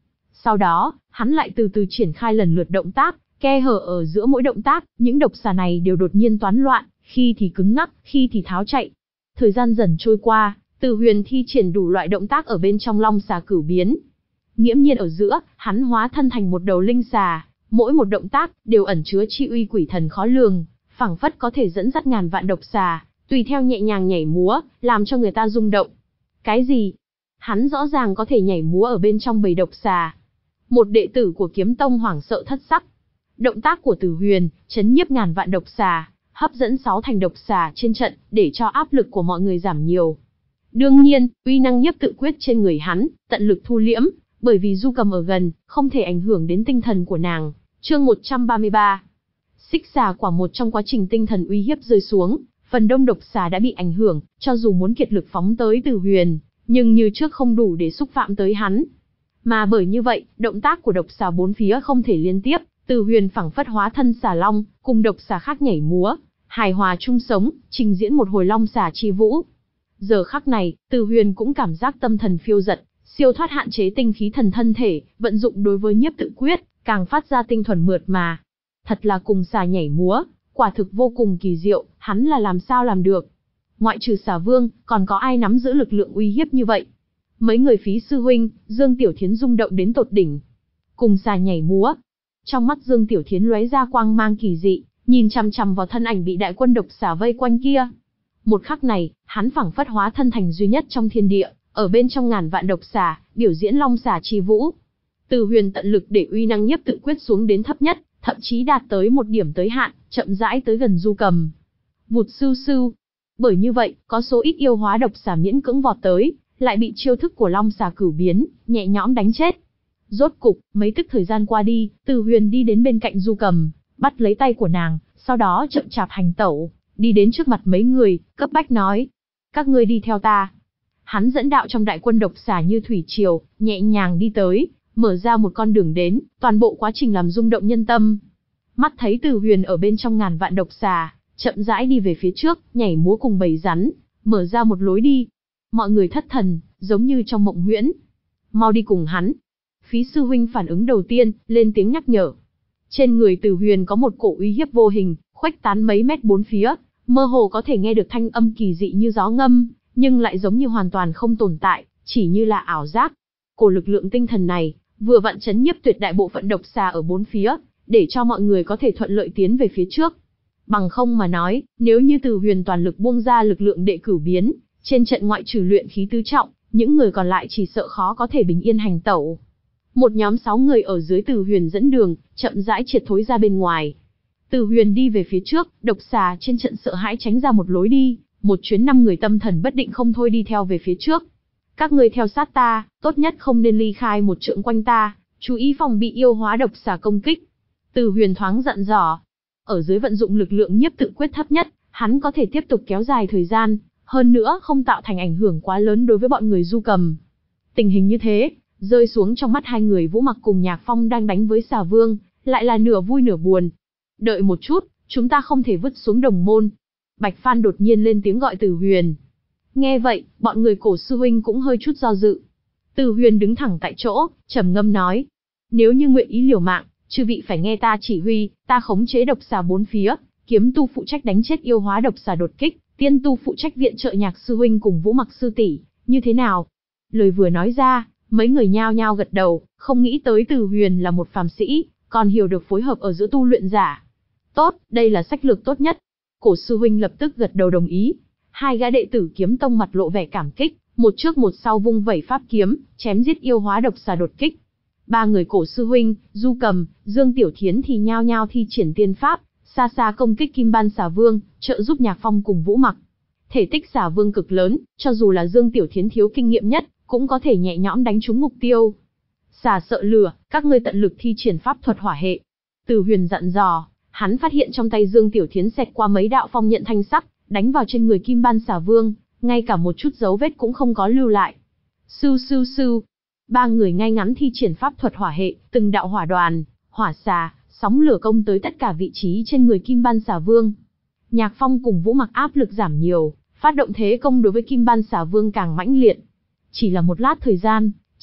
Sau đó, hắn lại từ từ triển khai lần lượt động tác, khe hở ở giữa mỗi động tác, những độc xà này đều đột nhiên toán loạn, khi thì cứng ngắc, khi thì tháo chạy. Thời gian dần trôi qua, Từ Huyền thi triển đủ loại động tác ở bên trong long xà cửu biến. Nghiễm nhiên ở giữa, hắn hóa thân thành một đầu linh xà, mỗi một động tác đều ẩn chứa chi uy quỷ thần khó lường, phảng phất có thể dẫn dắt ngàn vạn độc xà, tùy theo nhẹ nhàng nhảy múa, làm cho người ta rung động. Cái gì? Hắn rõ ràng có thể nhảy múa ở bên trong bầy độc xà. Một đệ tử của Kiếm Tông hoảng sợ thất sắc. Động tác của Từ Huyền, chấn nhiếp ngàn vạn độc xà, hấp dẫn sáu thành độc xà trên trận, để cho áp lực của mọi người giảm nhiều. Đương nhiên, uy năng nhiếp tự quyết trên người hắn, tận lực thu liễm, bởi vì Du Cầm ở gần, không thể ảnh hưởng đến tinh thần của nàng. Chương một trăm ba mươi ba. Xích xà quả một trong quá trình tinh thần uy hiếp rơi xuống, phần đông độc xà đã bị ảnh hưởng, cho dù muốn kiệt lực phóng tới Từ Huyền, nhưng như trước không đủ để xúc phạm tới hắn. Mà bởi như vậy, động tác của độc xà bốn phía không thể liên tiếp, Từ Huyền phảng phất hóa thân xà long, cùng độc xà khác nhảy múa, hài hòa chung sống, trình diễn một hồi long xà chi vũ. Giờ khắc này, Từ Huyền cũng cảm giác tâm thần phiêu dật, siêu thoát hạn chế tinh khí thần thân thể, vận dụng đối với nhiếp tự quyết, càng phát ra tinh thuần mượt mà. Thật là cùng xà nhảy múa, quả thực vô cùng kỳ diệu, hắn là làm sao làm được. Ngoại trừ xà vương, còn có ai nắm giữ lực lượng uy hiếp như vậy? Mấy người Phí sư huynh, Dương Tiểu Thiến rung động đến tột đỉnh. Cùng xà nhảy múa. Trong mắt Dương Tiểu Thiến lóe ra quang mang kỳ dị, nhìn chằm chằm vào thân ảnh bị đại quân độc xà vây quanh kia. Một khắc này, hắn phảng phất hóa thân thành duy nhất trong thiên địa, ở bên trong ngàn vạn độc xà, biểu diễn long xà chi vũ. Từ Huyền tận lực để uy năng nhiếp tự quyết xuống đến thấp nhất, thậm chí đạt tới một điểm tới hạn, chậm rãi tới gần Du Cầm. Vụt sưu sưu. Bởi như vậy, có số ít yêu hóa độc xà miễn cưỡng vọt tới, lại bị chiêu thức của long xà cửu biến, nhẹ nhõm đánh chết. Rốt cục, mấy tức thời gian qua đi, Từ Huyền đi đến bên cạnh Du Cầm, bắt lấy tay của nàng, sau đó chậm chạp hành tẩu, đi đến trước mặt mấy người, cấp bách nói. Các ngươi đi theo ta. Hắn dẫn đạo trong đại quân độc xà như thủy triều, nhẹ nhàng đi tới, mở ra một con đường đến, toàn bộ quá trình làm rung động nhân tâm. Mắt thấy Từ Huyền ở bên trong ngàn vạn độc xà, chậm rãi đi về phía trước, nhảy múa cùng bầy rắn, mở ra một lối đi. Mọi người thất thần, giống như trong mộng huyễn. Mau đi cùng hắn. Phí sư huynh phản ứng đầu tiên, lên tiếng nhắc nhở. Trên người Từ Huyền có một cổ uy hiếp vô hình, khuếch tán mấy mét bốn phía, mơ hồ có thể nghe được thanh âm kỳ dị như gió ngâm, nhưng lại giống như hoàn toàn không tồn tại, chỉ như là ảo giác. Cổ lực lượng tinh thần này, vừa vặn chấn nhiếp tuyệt đại bộ phận độc xà ở bốn phía, để cho mọi người có thể thuận lợi tiến về phía trước. Bằng không mà nói, nếu như Từ Huyền toàn lực buông ra lực lượng đệ cửu biến, trên trận ngoại trừ luyện khí tứ trọng, những người còn lại chỉ sợ khó có thể bình yên hành tẩu. Một nhóm sáu người ở dưới Từ Huyền dẫn đường, chậm rãi triệt thối ra bên ngoài. Từ Huyền đi về phía trước, độc xà trên trận sợ hãi tránh ra một lối đi, một chuyến năm người tâm thần bất định không thôi đi theo về phía trước. Các ngươi theo sát ta, tốt nhất không nên ly khai một trượng quanh ta, chú ý phòng bị yêu hóa độc xà công kích. Từ Huyền thoáng dặn dò. Ở dưới vận dụng lực lượng nhiếp tự quyết thấp nhất, hắn có thể tiếp tục kéo dài thời gian, hơn nữa không tạo thành ảnh hưởng quá lớn đối với bọn người Du Cầm. Tình hình như thế, rơi xuống trong mắt hai người Vũ Mặc cùng Nhạc Phong đang đánh với xà vương, lại là nửa vui nửa buồn. Đợi một chút, chúng ta không thể vứt xuống đồng môn. Bạch Phan đột nhiên lên tiếng gọi Từ Huyền. Nghe vậy, bọn người Cổ sư huynh cũng hơi chút do dự. Từ Huyền đứng thẳng tại chỗ, trầm ngâm nói. Nếu như nguyện ý liều mạng, chư vị phải nghe ta chỉ huy, ta khống chế độc xà bốn phía, Kiếm tu phụ trách đánh chết yêu hóa độc xà đột kích, Tiên tu phụ trách viện trợ Nhạc sư huynh cùng Vũ Mặc sư tỷ, như thế nào? Lời vừa nói ra, mấy người nhao nhao gật đầu, không nghĩ tới Từ Huyền là một phàm sĩ, còn hiểu được phối hợp ở giữa tu luyện giả. Tốt, đây là sách lược tốt nhất. Cổ sư huynh lập tức gật đầu đồng ý. Hai gã đệ tử Kiếm Tông mặt lộ vẻ cảm kích, một trước một sau vung vẩy pháp kiếm, chém giết yêu hóa độc xà đột kích. Ba người Cổ sư huynh, Du Cầm, Dương Tiểu Thiến thì nhao nhao thi triển tiên pháp, xa xa công kích Kim Ban xà vương, trợ giúp Nhạc Phong cùng Vũ Mặc. Thể tích xà vương cực lớn, cho dù là Dương Tiểu Thiến thiếu kinh nghiệm nhất, cũng có thể nhẹ nhõm đánh trúng mục tiêu. Xà sợ lửa, các ngươi tận lực thi triển pháp thuật hỏa hệ. Từ Huyền dặn dò, hắn phát hiện trong tay Dương Tiểu Thiến xẹt qua mấy đạo phong nhận thanh sắc, đánh vào trên người Kim Ban xà vương, ngay cả một chút dấu vết cũng không có lưu lại. Sưu sưu sưu, ba người ngay ngắn thi triển pháp thuật hỏa hệ, từng đạo hỏa đoàn, hỏa xà, sóng lửa công tới tất cả vị trí trên người Kim Ban xà vương. Nhạc Phong cùng Vũ Mặc áp lực giảm nhiều, phát động thế công đối với Kim Ban xà vương càng mãnh liệt. Chỉ là một lát thời gian,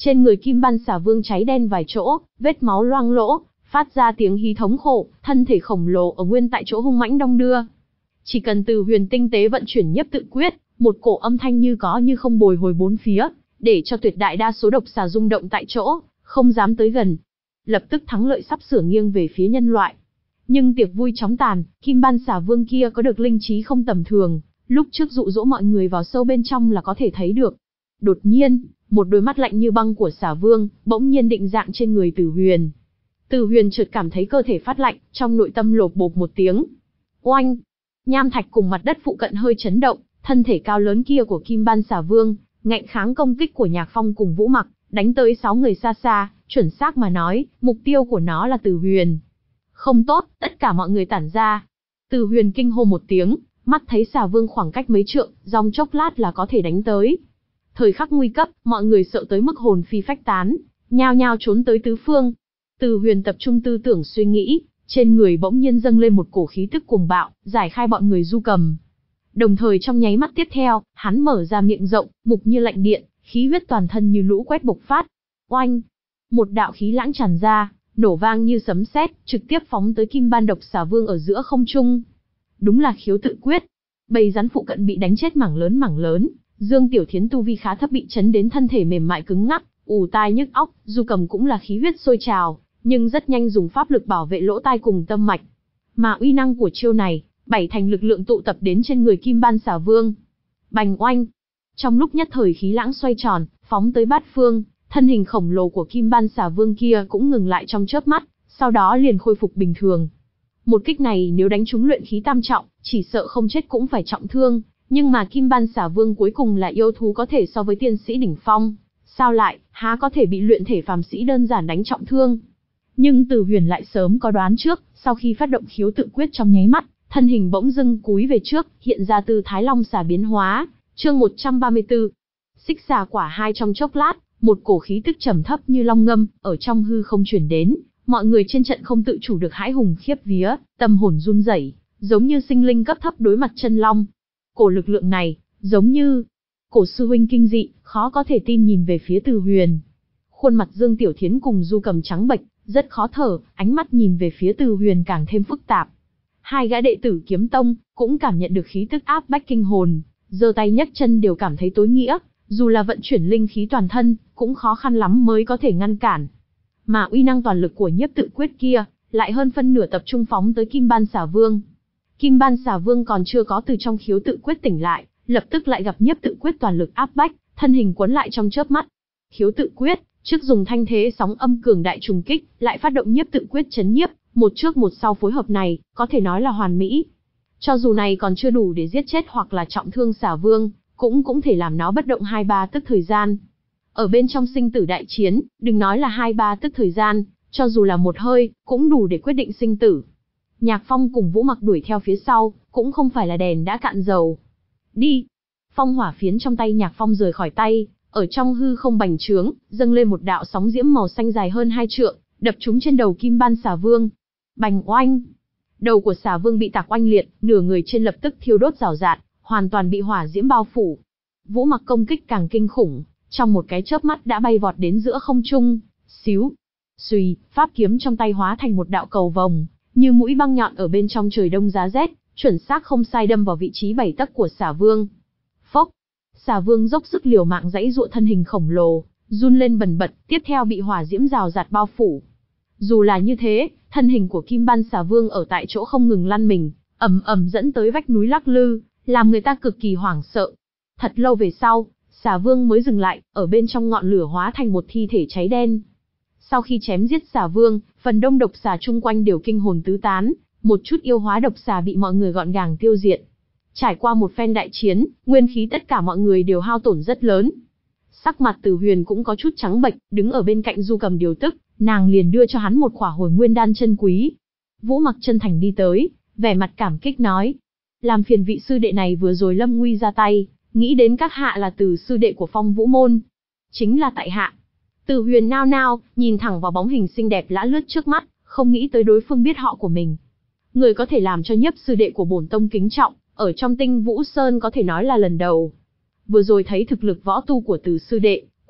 Trên người Kim Ban Xà Vương cháy đen vài chỗ, vết máu loang lỗ, phát ra tiếng hí thống khổ, thân thể khổng lồ ở nguyên tại chỗ hung mãnh đong đưa. Chỉ cần Từ Huyền tinh tế vận chuyển nhiếp tự quyết, một cổ âm thanh như có như không bồi hồi bốn phía, để cho tuyệt đại đa số độc xà rung động tại chỗ, không dám tới gần. Lập tức thắng lợi sắp sửa nghiêng về phía nhân loại. Nhưng tiệc vui chóng tàn, Kim Ban Xà Vương kia có được linh trí không tầm thường, lúc trước dụ dỗ mọi người vào sâu bên trong là có thể thấy được. Đột nhiên, một đôi mắt lạnh như băng của Xà Vương bỗng nhiên định dạng trên người Từ Huyền. Từ Huyền chợt cảm thấy cơ thể phát lạnh, trong nội tâm lột bột một tiếng. Oanh! Nham thạch cùng mặt đất phụ cận hơi chấn động, thân thể cao lớn kia của Kim Ban Xà Vương ngạnh kháng công kích của Nhạc Phong cùng Vũ Mặc, đánh tới sáu người xa xa, chuẩn xác mà nói, mục tiêu của nó là Từ Huyền. Không tốt, tất cả mọi người tản ra. Từ Huyền kinh hô một tiếng, mắt thấy Xà Vương khoảng cách mấy trượng, dòng chốc lát là có thể đánh tới. Thời khắc nguy cấp, mọi người sợ tới mức hồn phi phách tán, nhao nhao trốn tới tứ phương. Từ Huyền tập trung tư tưởng suy nghĩ, trên người bỗng nhiên dâng lên một cổ khí tức cuồng bạo, giải khai bọn người du cầm. Đồng thời trong nháy mắt tiếp theo, hắn mở ra miệng rộng, mục như lạnh điện, khí huyết toàn thân như lũ quét bộc phát. Oanh! Một đạo khí lãng tràn ra, nổ vang như sấm sét, trực tiếp phóng tới Kim Ban độc Xà Vương ở giữa không trung. Đúng là khiếu tự quyết. Bầy rắn phụ cận bị đánh chết mảng lớn mảng lớn, Dương Tiểu Thiến tu vi khá thấp bị chấn đến thân thể mềm mại cứng ngắc, ù tai nhức óc, Du Cầm cũng là khí huyết sôi trào, nhưng rất nhanh dùng pháp lực bảo vệ lỗ tai cùng tâm mạch. Mà uy năng của chiêu này, bảy thành lực lượng tụ tập đến trên người Kim Ban Xà Vương. Bành oanh! Trong lúc nhất thời khí lãng xoay tròn, phóng tới bát phương, thân hình khổng lồ của Kim Ban Xà Vương kia cũng ngừng lại trong chớp mắt, sau đó liền khôi phục bình thường. Một kích này nếu đánh trúng luyện khí tam trọng, chỉ sợ không chết cũng phải trọng thương, nhưng mà Kim Ban Xà Vương cuối cùng là yêu thú có thể so với tiên sĩ đỉnh phong, sao lại, há có thể bị luyện thể phàm sĩ đơn giản đánh trọng thương. Nhưng Từ Huyền lại sớm có đoán trước, sau khi phát động khiếu tự quyết trong nháy mắt, thân hình bỗng dưng cúi về trước, hiện ra tư thái long xà biến hóa. Chương một trăm ba mươi tư. Xích xà quả hai. Trong chốc lát, một cổ khí tức trầm thấp như long ngâm ở trong hư không truyền đến, mọi người trên trận không tự chủ được hãi hùng khiếp vía, tâm hồn run rẩy, giống như sinh linh cấp thấp đối mặt chân long. Cổ lực lượng này, giống như cổ sư huynh kinh dị, khó có thể tin nhìn về phía Từ Huyền. Khuôn mặt Dương Tiểu Thiến cùng Du Cầm trắng bệch, rất khó thở, ánh mắt nhìn về phía Từ Huyền càng thêm phức tạp. Hai gã đệ tử Kiếm Tông cũng cảm nhận được khí tức áp bách kinh hồn, giơ tay nhấc chân đều cảm thấy tối nghĩa, dù là vận chuyển linh khí toàn thân, cũng khó khăn lắm mới có thể ngăn cản. Mà uy năng toàn lực của nhiếp tự quyết kia, lại hơn phân nửa tập trung phóng tới Kim Ban Xà Vương. Kim Ban Xà Vương còn chưa có từ trong khiếu tự quyết tỉnh lại, lập tức lại gặp nhiếp tự quyết toàn lực áp bách, thân hình quấn lại trong chớp mắt. Khiếu tự quyết, trước dùng thanh thế sóng âm cường đại trùng kích, lại phát động nhiếp tự quyết chấn nhiếp, một trước một sau phối hợp này, có thể nói là hoàn mỹ. Cho dù này còn chưa đủ để giết chết hoặc là trọng thương Xà Vương, cũng cũng thể làm nó bất động hai ba tức thời gian. Ở bên trong sinh tử đại chiến, đừng nói là hai ba tức thời gian, cho dù là một hơi, cũng đủ để quyết định sinh tử. Nhạc Phong cùng Vũ Mặc đuổi theo phía sau, cũng không phải là đèn đã cạn dầu. Đi! Phong hỏa phiến trong tay Nhạc Phong rời khỏi tay, ở trong hư không bành trướng, dâng lên một đạo sóng diễm màu xanh dài hơn hai trượng, đập trúng trên đầu Kim Ban Xà Vương. Bành oanh! Đầu của Xà Vương bị tạc oanh liệt, nửa người trên lập tức thiêu đốt rào rạt, hoàn toàn bị hỏa diễm bao phủ. Vũ Mặc công kích càng kinh khủng, trong một cái chớp mắt đã bay vọt đến giữa không trung. Xíu! Xùy! Pháp kiếm trong tay hóa thành một đạo cầu vồng, như mũi băng nhọn ở bên trong trời đông giá rét, chuẩn xác không sai đâm vào vị trí bảy tấc của Xà Vương. Phốc! Xà Vương dốc sức liều mạng giãy giụa thân hình khổng lồ, run lên bần bật, tiếp theo bị hỏa diễm rào rạt bao phủ. Dù là như thế, thân hình của Kim Ban Xà Vương ở tại chỗ không ngừng lăn mình, ầm ầm dẫn tới vách núi lắc lư, làm người ta cực kỳ hoảng sợ. Thật lâu về sau, Xà Vương mới dừng lại, ở bên trong ngọn lửa hóa thành một thi thể cháy đen. Sau khi chém giết Xà Vương, phần đông độc xà chung quanh đều kinh hồn tứ tán, một chút yêu hóa độc xà bị mọi người gọn gàng tiêu diệt. Trải qua một phen đại chiến, nguyên khí tất cả mọi người đều hao tổn rất lớn. Sắc mặt Từ Huyền cũng có chút trắng bệch, đứng ở bên cạnh Du Cầm điều tức, nàng liền đưa cho hắn một khỏa hồi nguyên đan chân quý. Vũ Mặc chân thành đi tới, vẻ mặt cảm kích nói: làm phiền vị sư đệ này vừa rồi lâm nguy ra tay, nghĩ đến các hạ là Từ sư đệ của Phong Vũ môn. Chính là tại hạ. Từ Huyền nao nao, nhìn thẳng vào bóng hình xinh đẹp lã lướt trước mắt, không nghĩ tới đối phương biết họ của mình. Người có thể làm cho nhiếp sư đệ của bổn tông kính trọng, ở trong Tinh Vũ Sơn có thể nói là lần đầu. Vừa rồi thấy thực lực võ tu của Từ sư đệ,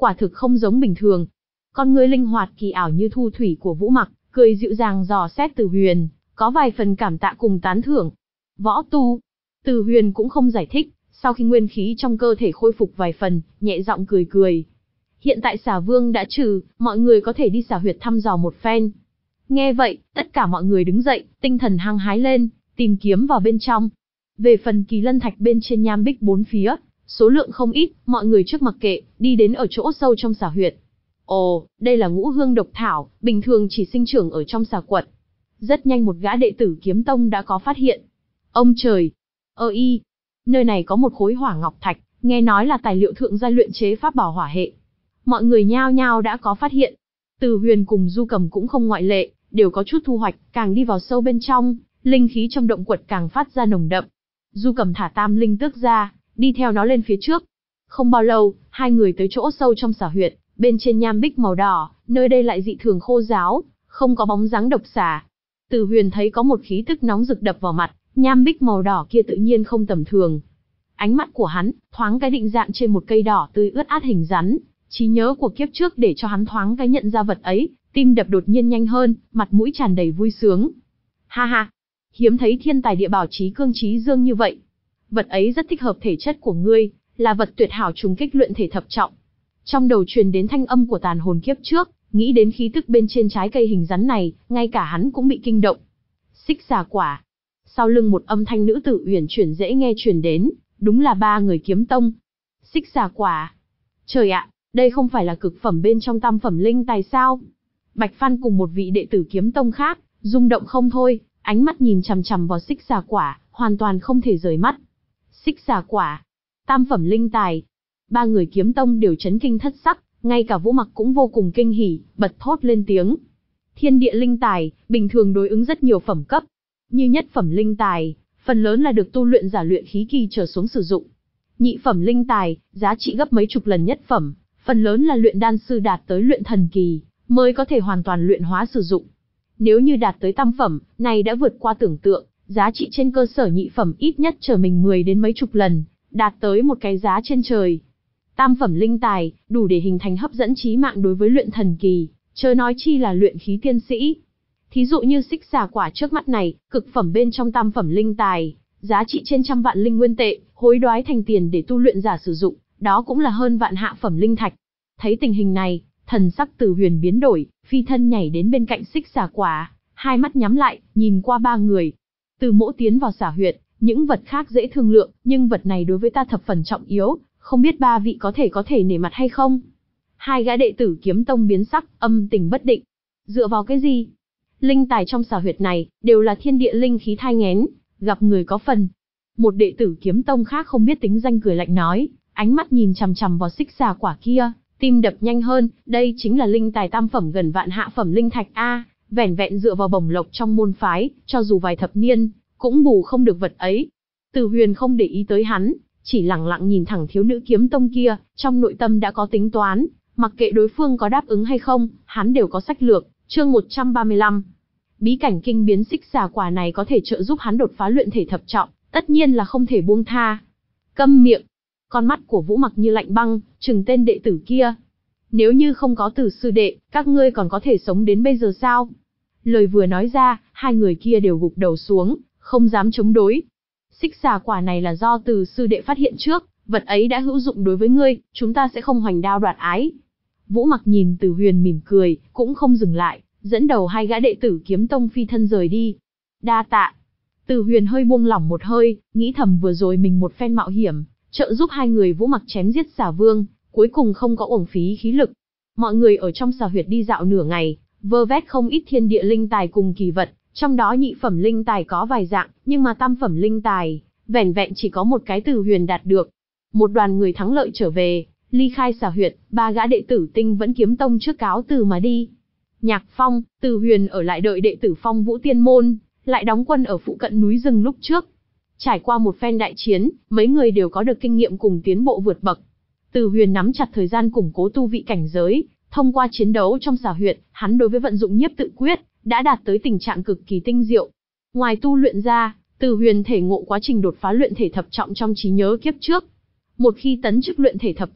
quả thực không giống bình thường. Con ngươi linh hoạt kỳ ảo như thu thủy của Vũ Mặc, cười dịu dàng dò xét Từ Huyền, có vài phần cảm tạ cùng tán thưởng. Võ tu. Từ Huyền cũng không giải thích, sau khi nguyên khí trong cơ thể khôi phục vài phần, nhẹ giọng cười cười. Hiện tại Xà Vương đã trừ, mọi người có thể đi xà huyệt thăm dò một phen. Nghe vậy, tất cả mọi người đứng dậy, tinh thần hăng hái lên, tìm kiếm vào bên trong. Về phần kỳ lân thạch bên trên nham bích bốn phía, số lượng không ít, mọi người trước mặc kệ, đi đến ở chỗ sâu trong xà huyệt. Ồ, đây là ngũ hương độc thảo, bình thường chỉ sinh trưởng ở trong xà quật. Rất nhanh một gã đệ tử kiếm tông đã có phát hiện. Ông trời! Ơ y! Nơi này có một khối hỏa ngọc thạch, nghe nói là tài liệu thượng giai luyện chế pháp bảo hỏa hệ. Mọi người nhao nhao đã có phát hiện. Từ Huyền cùng Du Cầm cũng không ngoại lệ, đều có chút thu hoạch, càng đi vào sâu bên trong, linh khí trong động quật càng phát ra nồng đậm. Du Cầm thả tam linh tước ra, đi theo nó lên phía trước. Không bao lâu, hai người tới chỗ sâu trong xà huyệt, bên trên nham bích màu đỏ, nơi đây lại dị thường khô ráo, không có bóng dáng độc xà. Từ Huyền thấy có một khí tức nóng rực đập vào mặt, nham bích màu đỏ kia tự nhiên không tầm thường. Ánh mắt của hắn, thoáng cái định dạng trên một cây đỏ tươi ướt át hình rắn, trí nhớ của kiếp trước để cho hắn thoáng cái nhận ra vật ấy, tim đập đột nhiên nhanh hơn, mặt mũi tràn đầy vui sướng. Ha ha, hiếm thấy thiên tài địa bảo trí cương trí dương như vậy. Vật ấy rất thích hợp thể chất của ngươi, là vật tuyệt hảo trùng kích luyện thể thập trọng. Trong đầu truyền đến thanh âm của tàn hồn kiếp trước, nghĩ đến khí tức bên trên trái cây hình rắn này, ngay cả hắn cũng bị kinh động. Xích xà quả. Sau lưng một âm thanh nữ tử uyển chuyển dễ nghe truyền đến, đúng là ba người kiếm tông. Xích xà quả. Trời ạ, đây không phải là cực phẩm bên trong tam phẩm linh tài sao? Bạch Phan cùng một vị đệ tử kiếm tông khác, rung động không thôi, ánh mắt nhìn chằm chằm vào xích xà quả, hoàn toàn không thể rời mắt. Xích xà quả. Tam phẩm linh tài. Ba người kiếm tông đều chấn kinh thất sắc, ngay cả Vũ Mặc cũng vô cùng kinh hỉ, bật thốt lên tiếng. Thiên địa linh tài, bình thường đối ứng rất nhiều phẩm cấp. Như nhất phẩm linh tài, phần lớn là được tu luyện giả luyện khí kỳ trở xuống sử dụng. Nhị phẩm linh tài, giá trị gấp mấy chục lần nhất phẩm, phần lớn là luyện đan sư đạt tới luyện thần kỳ, mới có thể hoàn toàn luyện hóa sử dụng. Nếu như đạt tới tam phẩm, này đã vượt qua tưởng tượng, giá trị trên cơ sở nhị phẩm ít nhất trở mình mười đến mấy chục lần, đạt tới một cái giá trên trời. Tam phẩm linh tài, đủ để hình thành hấp dẫn chí mạng đối với luyện thần kỳ, chớ nói chi là luyện khí tiên sĩ. Thí dụ như xích xà quả trước mắt này, cực phẩm bên trong tam phẩm linh tài, giá trị trên trăm vạn linh nguyên tệ, hối đoái thành tiền để tu luyện giả sử dụng, đó cũng là hơn vạn hạ phẩm linh thạch. Thấy tình hình này, thần sắc Từ Huyền biến đổi, phi thân nhảy đến bên cạnh xích xà quả, hai mắt nhắm lại, nhìn qua ba người. Từ Mỗ tiến vào xà huyệt, những vật khác dễ thương lượng, nhưng vật này đối với ta thập phần trọng yếu, không biết ba vị có thể có thể nể mặt hay không? Hai gã đệ tử kiếm tông biến sắc, âm tình bất định. Dựa vào cái gì? Linh tài trong xà huyệt này, đều là thiên địa linh khí thai nghén, gặp người có phần. Một đệ tử kiếm tông khác không biết tính danh cười lạnh nói, ánh mắt nhìn chằm chằm vào xích xà quả kia, tim đập nhanh hơn, đây chính là linh tài tam phẩm gần vạn hạ phẩm linh thạch A, vẻn vẹn dựa vào bổng lộc trong môn phái, cho dù vài thập niên, cũng bù không được vật ấy. Từ Huyền không để ý tới hắn, chỉ lặng lặng nhìn thẳng thiếu nữ kiếm tông kia, trong nội tâm đã có tính toán, mặc kệ đối phương có đáp ứng hay không, hắn đều có sách lược. Chương một trăm ba mươi lăm. Bí cảnh kinh biến xích xà quả này có thể trợ giúp hắn đột phá luyện thể thập trọng, tất nhiên là không thể buông tha. Câm miệng. Con mắt của Vũ Mặc như lạnh băng, trừng tên đệ tử kia. Nếu như không có Từ sư đệ, các ngươi còn có thể sống đến bây giờ sao? Lời vừa nói ra, hai người kia đều gục đầu xuống, không dám chống đối. Xích xà quả này là do Từ sư đệ phát hiện trước, vật ấy đã hữu dụng đối với ngươi, chúng ta sẽ không hoành đao đoạt ái. Vũ Mặc nhìn Từ Huyền mỉm cười, cũng không dừng lại, dẫn đầu hai gã đệ tử kiếm tông phi thân rời đi. Đa tạ. Từ Huyền hơi buông lỏng một hơi, nghĩ thầm vừa rồi mình một phen mạo hiểm, trợ giúp hai người Vũ Mặc chém giết xà vương, cuối cùng không có uổng phí khí lực. Mọi người ở trong xà huyệt đi dạo nửa ngày, vơ vét không ít thiên địa linh tài cùng kỳ vật, trong đó nhị phẩm linh tài có vài dạng, nhưng mà tam phẩm linh tài, vẻn vẹn chỉ có một cái Từ Huyền đạt được. Một đoàn người thắng lợi trở về, ly khai xà huyệt, ba gã đệ tử Tinh Vẫn Kiếm Tông trước cáo từ mà đi. Nhạc Phong, Từ Huyền ở lại đợi đệ tử Phong Vũ Tiên Môn, lại đóng quân ở phụ cận núi rừng lúc trước. Trải qua một phen đại chiến, mấy người đều có được kinh nghiệm cùng tiến bộ vượt bậc. Từ Huyền nắm chặt thời gian củng cố tu vị cảnh giới, thông qua chiến đấu trong xà huyệt, hắn đối với vận dụng nhiếp tự quyết, đã đạt tới tình trạng cực kỳ tinh diệu. Ngoài tu luyện ra, Từ Huyền thể ngộ quá trình đột phá luyện thể thập trọng trong trí nhớ kiếp trước. Một khi tấn chức luyện thể thập trọng,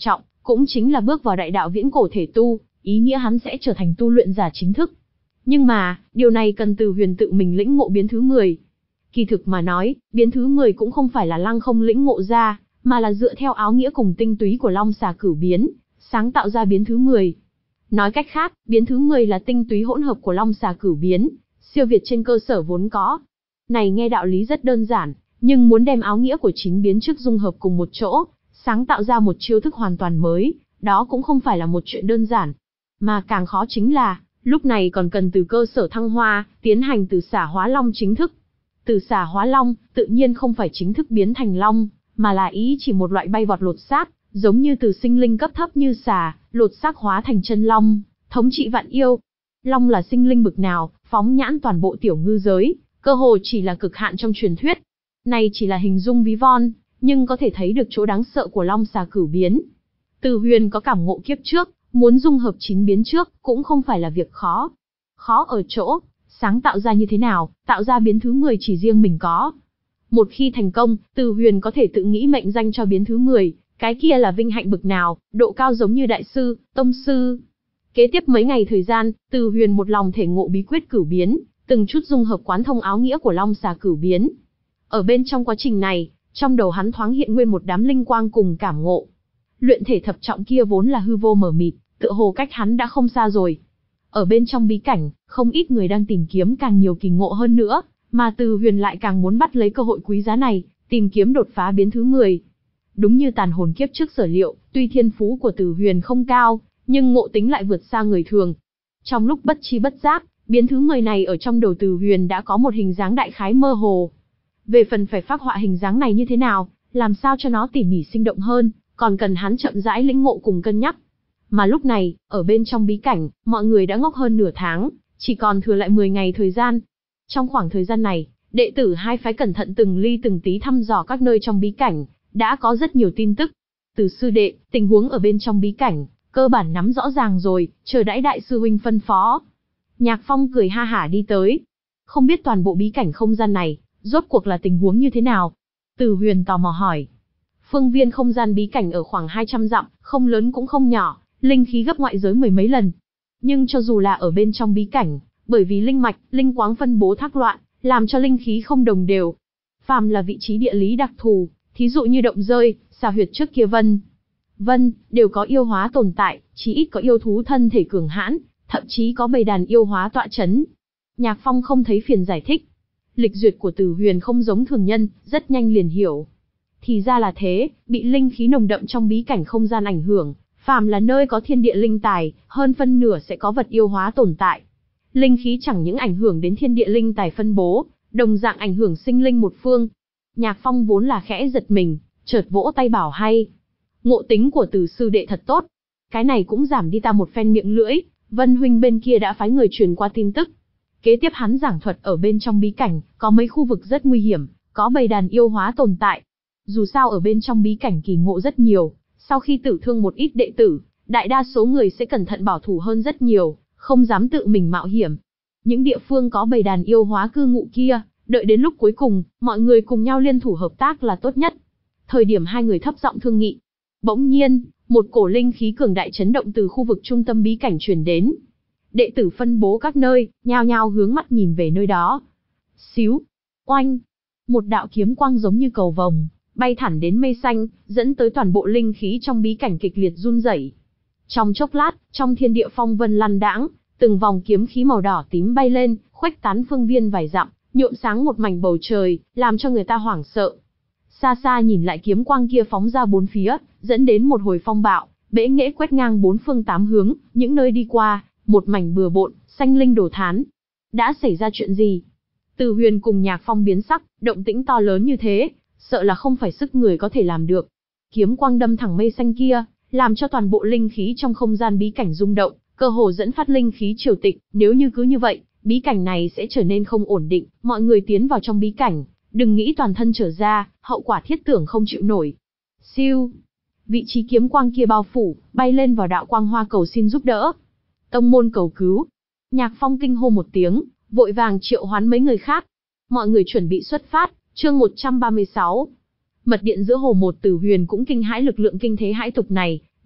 cũng chính là bước vào đại đạo viễn cổ thể tu, ý nghĩa hắn sẽ trở thành tu luyện giả chính thức. Nhưng mà, điều này cần Từ Huyền tự mình lĩnh ngộ biến thứ mười. Kỳ thực mà nói, biến thứ mười cũng không phải là lăng không lĩnh ngộ ra, mà là dựa theo áo nghĩa cùng tinh túy của Long Xà Cửu biến, sáng tạo ra biến thứ mười. Nói cách khác, biến thứ mười là tinh túy hỗn hợp của Long Xà Cửu biến, siêu việt trên cơ sở vốn có. Này nghe đạo lý rất đơn giản, nhưng muốn đem áo nghĩa của chín biến trước dung hợp cùng một chỗ, sáng tạo ra một chiêu thức hoàn toàn mới, đó cũng không phải là một chuyện đơn giản. Mà càng khó chính là, lúc này còn cần từ cơ sở thăng hoa, tiến hành từ xả hóa long chính thức. Từ xả hóa long, tự nhiên không phải chính thức biến thành long, mà là ý chỉ một loại bay vọt lột xác, giống như từ sinh linh cấp thấp như xà, lột xác hóa thành chân long, thống trị vạn yêu. Long là sinh linh bực nào, phóng nhãn toàn bộ tiểu ngư giới, cơ hồ chỉ là cực hạn trong truyền thuyết. Này chỉ là hình dung ví von, nhưng có thể thấy được chỗ đáng sợ của Long Xà Cửu biến. Từ Huyền có cảm ngộ kiếp trước, muốn dung hợp chín biến trước, cũng không phải là việc khó. Khó ở chỗ, sáng tạo ra như thế nào, tạo ra biến thứ mười chỉ riêng mình có. Một khi thành công, Từ Huyền có thể tự nghĩ mệnh danh cho biến thứ mười, cái kia là vinh hạnh bực nào, độ cao giống như đại sư, tông sư. Kế tiếp mấy ngày thời gian, Từ Huyền một lòng thể ngộ bí quyết cửu biến, từng chút dung hợp quán thông áo nghĩa của Long Xà Cửu biến. Ở bên trong quá trình này, trong đầu hắn thoáng hiện nguyên một đám linh quang cùng cảm ngộ. Luyện thể thập trọng kia vốn là hư vô mờ mịt, tựa hồ cách hắn đã không xa rồi. Ở bên trong bí cảnh, không ít người đang tìm kiếm càng nhiều kỳ ngộ hơn nữa, mà Từ Huyền lại càng muốn bắt lấy cơ hội quý giá này, tìm kiếm đột phá biến thứ mười. Đúng như tàn hồn kiếp trước sở liệu, tuy thiên phú của Từ Huyền không cao, nhưng ngộ tính lại vượt xa người thường. Trong lúc bất chi bất giác, biến thứ mười này ở trong đầu Từ Huyền đã có một hình dáng đại khái mơ hồ. Về phần phải phác họa hình dáng này như thế nào, làm sao cho nó tỉ mỉ sinh động hơn, còn cần hắn chậm rãi lĩnh ngộ cùng cân nhắc. Mà lúc này, ở bên trong bí cảnh, mọi người đã ngốc hơn nửa tháng, chỉ còn thừa lại mười ngày thời gian. Trong khoảng thời gian này, đệ tử hai phái cẩn thận từng ly từng tí thăm dò các nơi trong bí cảnh, đã có rất nhiều tin tức. Từ sư đệ, tình huống ở bên trong bí cảnh, cơ bản nắm rõ ràng rồi, chờ đãi đại sư huynh phân phó. Nhạc Phong cười ha hả đi tới. Không biết toàn bộ bí cảnh không gian này, rốt cuộc là tình huống như thế nào? Từ Huyền tò mò hỏi. Phương viên không gian bí cảnh ở khoảng hai trăm dặm, không lớn cũng không nhỏ, linh khí gấp ngoại giới mười mấy lần. Nhưng cho dù là ở bên trong bí cảnh, bởi vì linh mạch, linh quáng phân bố thác loạn, làm cho linh khí không đồng đều. Phàm là vị trí địa lý đặc thù, thí dụ như động rơi, xà huyệt trước kia vân, vân, đều có yêu hóa tồn tại, chí ít có yêu thú thân thể cường hãn, thậm chí có bầy đàn yêu hóa tọa chấn. Nhạc Phong không thấy phiền giải thích. Lịch duyệt của Từ Huyền không giống thường nhân, rất nhanh liền hiểu. Thì ra là thế, bị linh khí nồng đậm trong bí cảnh không gian ảnh hưởng, phàm là nơi có thiên địa linh tài, hơn phân nửa sẽ có vật yêu hóa tồn tại. Linh khí chẳng những ảnh hưởng đến thiên địa linh tài phân bố, đồng dạng ảnh hưởng sinh linh một phương. Nhạc Phong vốn là khẽ giật mình, chợt vỗ tay bảo hay. Ngộ tính của Từ sư đệ thật tốt. Cái này cũng giảm đi ta một phen miệng lưỡi, Vân huynh bên kia đã phái người truyền qua tin tức. Kế tiếp hắn giảng thuật ở bên trong bí cảnh, có mấy khu vực rất nguy hiểm, có bầy đàn yêu hóa tồn tại. Dù sao ở bên trong bí cảnh kỳ ngộ rất nhiều, sau khi tử thương một ít đệ tử, đại đa số người sẽ cẩn thận bảo thủ hơn rất nhiều, không dám tự mình mạo hiểm. Những địa phương có bầy đàn yêu hóa cư ngụ kia, đợi đến lúc cuối cùng, mọi người cùng nhau liên thủ hợp tác là tốt nhất. Thời điểm hai người thấp giọng thương nghị, bỗng nhiên, một cổ linh khí cường đại chấn động từ khu vực trung tâm bí cảnh truyền đến. Đệ tử phân bố các nơi, nhao nhao hướng mắt nhìn về nơi đó. Xíu, oanh, một đạo kiếm quang giống như cầu vồng, bay thẳng đến mây xanh, dẫn tới toàn bộ linh khí trong bí cảnh kịch liệt run rẩy. Trong chốc lát, trong thiên địa phong vân lăn đãng, từng vòng kiếm khí màu đỏ tím bay lên, khuếch tán phương viên vài dặm, nhuộm sáng một mảnh bầu trời, làm cho người ta hoảng sợ. Xa xa nhìn lại kiếm quang kia phóng ra bốn phía, dẫn đến một hồi phong bạo, bẽ nghễ quét ngang bốn phương tám hướng, những nơi đi qua, một mảnh bừa bộn, xanh linh đổ thán. Đã xảy ra chuyện gì? Từ Huyền cùng Nhạc Phong biến sắc, động tĩnh to lớn như thế, sợ là không phải sức người có thể làm được. Kiếm quang đâm thẳng mây xanh kia, làm cho toàn bộ linh khí trong không gian bí cảnh rung động, cơ hồ dẫn phát linh khí triều tịch. Nếu như cứ như vậy, bí cảnh này sẽ trở nên không ổn định. Mọi người tiến vào trong bí cảnh, đừng nghĩ toàn thân trở ra, hậu quả thiết tưởng không chịu nổi. Siêu, vị trí kiếm quang kia bao phủ, bay lên vào đạo quang hoa cầu xin giúp đỡ. Tông môn cầu cứu. Nhạc Phong kinh hô một tiếng, vội vàng triệu hoán mấy người khác. Mọi người chuẩn bị xuất phát. Chương một trăm ba mươi sáu. Mật điện giữa hồ một. Từ Huyền cũng kinh hãi lực lượng kinh thế hãi tục này,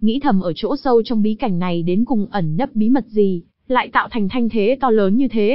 nghĩ thầm ở chỗ sâu trong bí cảnh này đến cùng ẩn nấp bí mật gì, lại tạo thành thanh thế to lớn như thế.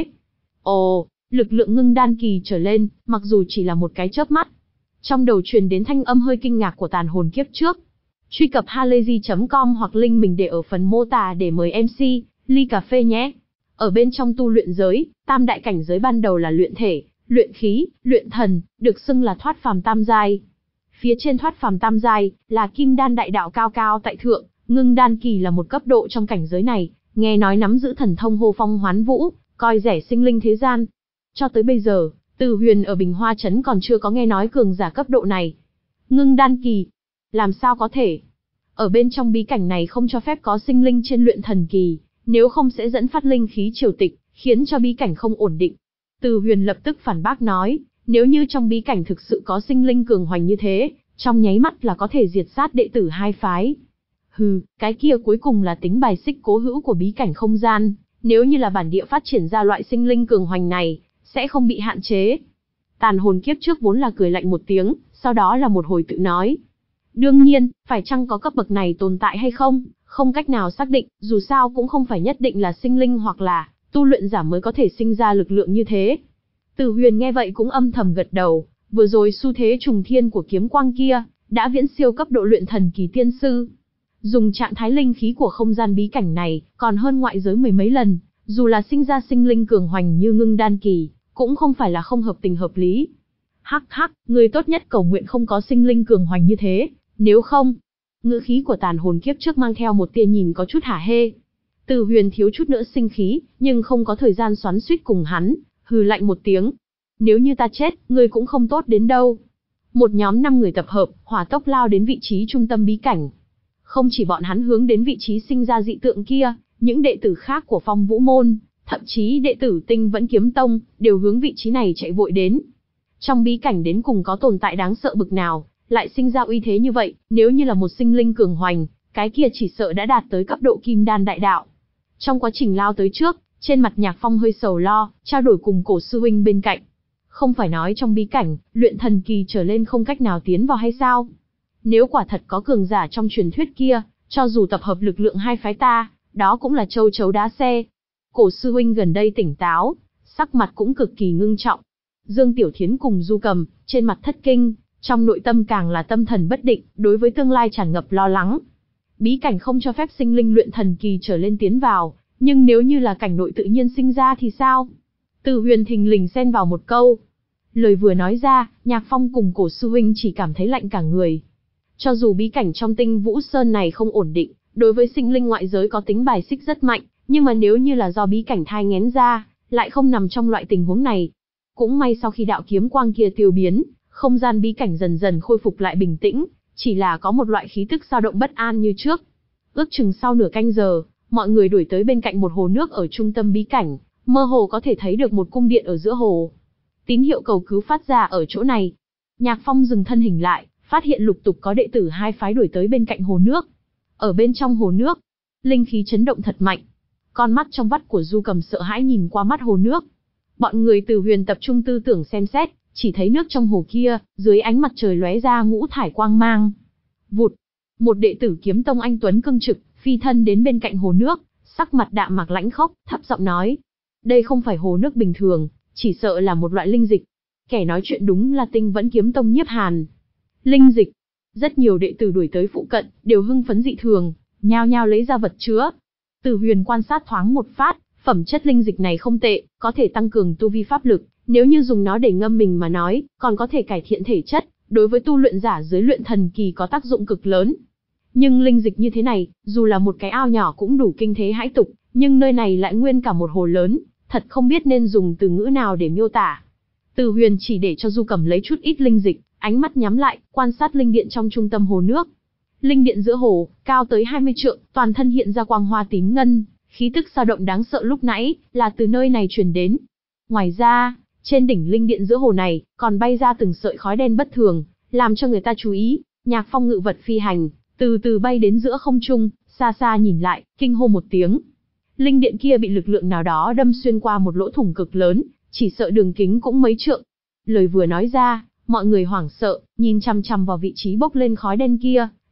Ồ, lực lượng ngưng đan kỳ trở lên, mặc dù chỉ là một cái chớp mắt. Trong đầu truyền đến thanh âm hơi kinh ngạc của tàn hồn kiếp trước. Truy cập halayzi chấm com hoặc link mình để ở phần mô tả để mời em xê, ly cà phê nhé. Ở bên trong tu luyện giới, tam đại cảnh giới ban đầu là luyện thể, luyện khí, luyện thần, được xưng là thoát phàm tam giai. Phía trên thoát phàm tam giai là kim đan đại đạo cao cao tại thượng, ngưng đan kỳ là một cấp độ trong cảnh giới này, nghe nói nắm giữ thần thông hô phong hoán vũ, coi rẻ sinh linh thế gian. Cho tới bây giờ, Từ Huyền ở Bình Hoa Trấn còn chưa có nghe nói cường giả cấp độ này. Ngưng đan kỳ, làm sao có thể? Ở bên trong bí cảnh này không cho phép có sinh linh trên luyện thần kỳ, nếu không sẽ dẫn phát linh khí triều tịch, khiến cho bí cảnh không ổn định. Từ Huyền lập tức phản bác nói, nếu như trong bí cảnh thực sự có sinh linh cường hoành như thế, trong nháy mắt là có thể diệt sát đệ tử hai phái. Hừ, cái kia cuối cùng là tính bài xích cố hữu của bí cảnh không gian, nếu như là bản địa phát triển ra loại sinh linh cường hoành này, sẽ không bị hạn chế. Tàn hồn kiếp trước vốn là cười lạnh một tiếng, sau đó là một hồi tự nói. Đương nhiên, phải chăng có cấp bậc này tồn tại hay không, không cách nào xác định, dù sao cũng không phải nhất định là sinh linh hoặc là tu luyện giả mới có thể sinh ra lực lượng như thế. Từ Huyền nghe vậy cũng âm thầm gật đầu, vừa rồi xu thế trùng thiên của kiếm quang kia, đã viễn siêu cấp độ luyện thần kỳ tiên sư. Dùng trạng thái linh khí của không gian bí cảnh này, còn hơn ngoại giới mười mấy lần, dù là sinh ra sinh linh cường hoành như ngưng đan kỳ, cũng không phải là không hợp tình hợp lý. Hắc hắc, người tốt nhất cầu nguyện không có sinh linh cường hoành như thế, nếu không... Ngữ khí của tàn hồn kiếp trước mang theo một tia nhìn có chút hả hê. Từ Huyền thiếu chút nữa sinh khí, nhưng không có thời gian xoắn xuýt cùng hắn, hừ lạnh một tiếng. Nếu như ta chết, ngươi cũng không tốt đến đâu. Một nhóm năm người tập hợp, hỏa tốc lao đến vị trí trung tâm bí cảnh. Không chỉ bọn hắn hướng đến vị trí sinh ra dị tượng kia, những đệ tử khác của Phong Vũ Môn, thậm chí đệ tử Tinh Vẫn Kiếm Tông, đều hướng vị trí này chạy vội đến. Trong bí cảnh đến cùng có tồn tại đáng sợ bực nào, lại sinh ra uy thế như vậy, nếu như là một sinh linh cường hoành, cái kia chỉ sợ đã đạt tới cấp độ kim đan đại đạo. Trong quá trình lao tới trước, trên mặt Nhạc Phong hơi sầu lo, trao đổi cùng Cổ sư huynh bên cạnh. Không phải nói trong bí cảnh, luyện thần kỳ trở lên không cách nào tiến vào hay sao? Nếu quả thật có cường giả trong truyền thuyết kia, cho dù tập hợp lực lượng hai phái ta, đó cũng là châu chấu đá xe. Cổ sư huynh gần đây tỉnh táo, sắc mặt cũng cực kỳ ngưng trọng. Dương Tiểu Thiến cùng Du Cầm, trên mặt thất kinh, trong nội tâm càng là tâm thần bất định, đối với tương lai tràn ngập lo lắng. Bí cảnh không cho phép sinh linh luyện thần kỳ trở lên tiến vào, nhưng nếu như là cảnh nội tự nhiên sinh ra thì sao? Từ Huyền thình lình xen vào một câu. Lời vừa nói ra, Nhạc Phong cùng Cổ sư huynh chỉ cảm thấy lạnh cả người. Cho dù bí cảnh trong Tinh Vũ Sơn này không ổn định, đối với sinh linh ngoại giới có tính bài xích rất mạnh, nhưng mà nếu như là do bí cảnh thai nghén ra, lại không nằm trong loại tình huống này. Cũng may sau khi đạo kiếm quang kia tiêu biến, không gian bí cảnh dần dần khôi phục lại bình tĩnh, chỉ là có một loại khí tức dao động bất an như trước. Ước chừng sau nửa canh giờ, mọi người đuổi tới bên cạnh một hồ nước ở trung tâm bí cảnh, mơ hồ có thể thấy được một cung điện ở giữa hồ. Tín hiệu cầu cứu phát ra ở chỗ này. Nhạc Phong dừng thân hình lại, phát hiện lục tục có đệ tử hai phái đuổi tới bên cạnh hồ nước. Ở bên trong hồ nước, linh khí chấn động thật mạnh. Con mắt trong vắt của Du Cầm sợ hãi nhìn qua mắt hồ nước. Bọn người Từ Huyền tập trung tư tưởng xem xét, chỉ thấy nước trong hồ kia, dưới ánh mặt trời lóe ra ngũ thải quang mang. Vụt, một đệ tử Kiếm Tông anh tuấn cương trực, phi thân đến bên cạnh hồ nước, sắc mặt đạm mạc lãnh khốc, thấp giọng nói: "Đây không phải hồ nước bình thường, chỉ sợ là một loại linh dịch." Kẻ nói chuyện đúng là Tinh Vẫn Kiếm Tông Nhiếp Hàn. Linh dịch. Rất nhiều đệ tử đuổi tới phụ cận, đều hưng phấn dị thường, nhao nhao lấy ra vật chứa. Từ Huyền quan sát thoáng một phát, phẩm chất linh dịch này không tệ, có thể tăng cường tu vi pháp lực, nếu như dùng nó để ngâm mình mà nói, còn có thể cải thiện thể chất, đối với tu luyện giả dưới luyện thần kỳ có tác dụng cực lớn. Nhưng linh dịch như thế này, dù là một cái ao nhỏ cũng đủ kinh thế hãi tục, nhưng nơi này lại nguyên cả một hồ lớn, thật không biết nên dùng từ ngữ nào để miêu tả. Từ Huyền chỉ để cho Du Cầm lấy chút ít linh dịch, ánh mắt nhắm lại, quan sát linh điện trong trung tâm hồ nước. Linh điện giữa hồ, cao tới hai mươi trượng, toàn thân hiện ra quang hoa tím ngân, khí tức dao động đáng sợ lúc nãy, là từ nơi này truyền đến. Ngoài ra, trên đỉnh linh điện giữa hồ này, còn bay ra từng sợi khói đen bất thường, làm cho người ta chú ý. Nhạc Phong ngự vật phi hành, từ từ bay đến giữa không trung, xa xa nhìn lại, kinh hô một tiếng. Linh điện kia bị lực lượng nào đó đâm xuyên qua một lỗ thủng cực lớn, chỉ sợ đường kính cũng mấy trượng. Lời vừa nói ra, mọi người hoảng sợ, nhìn chằm chằm vào vị trí bốc lên khói đen kia,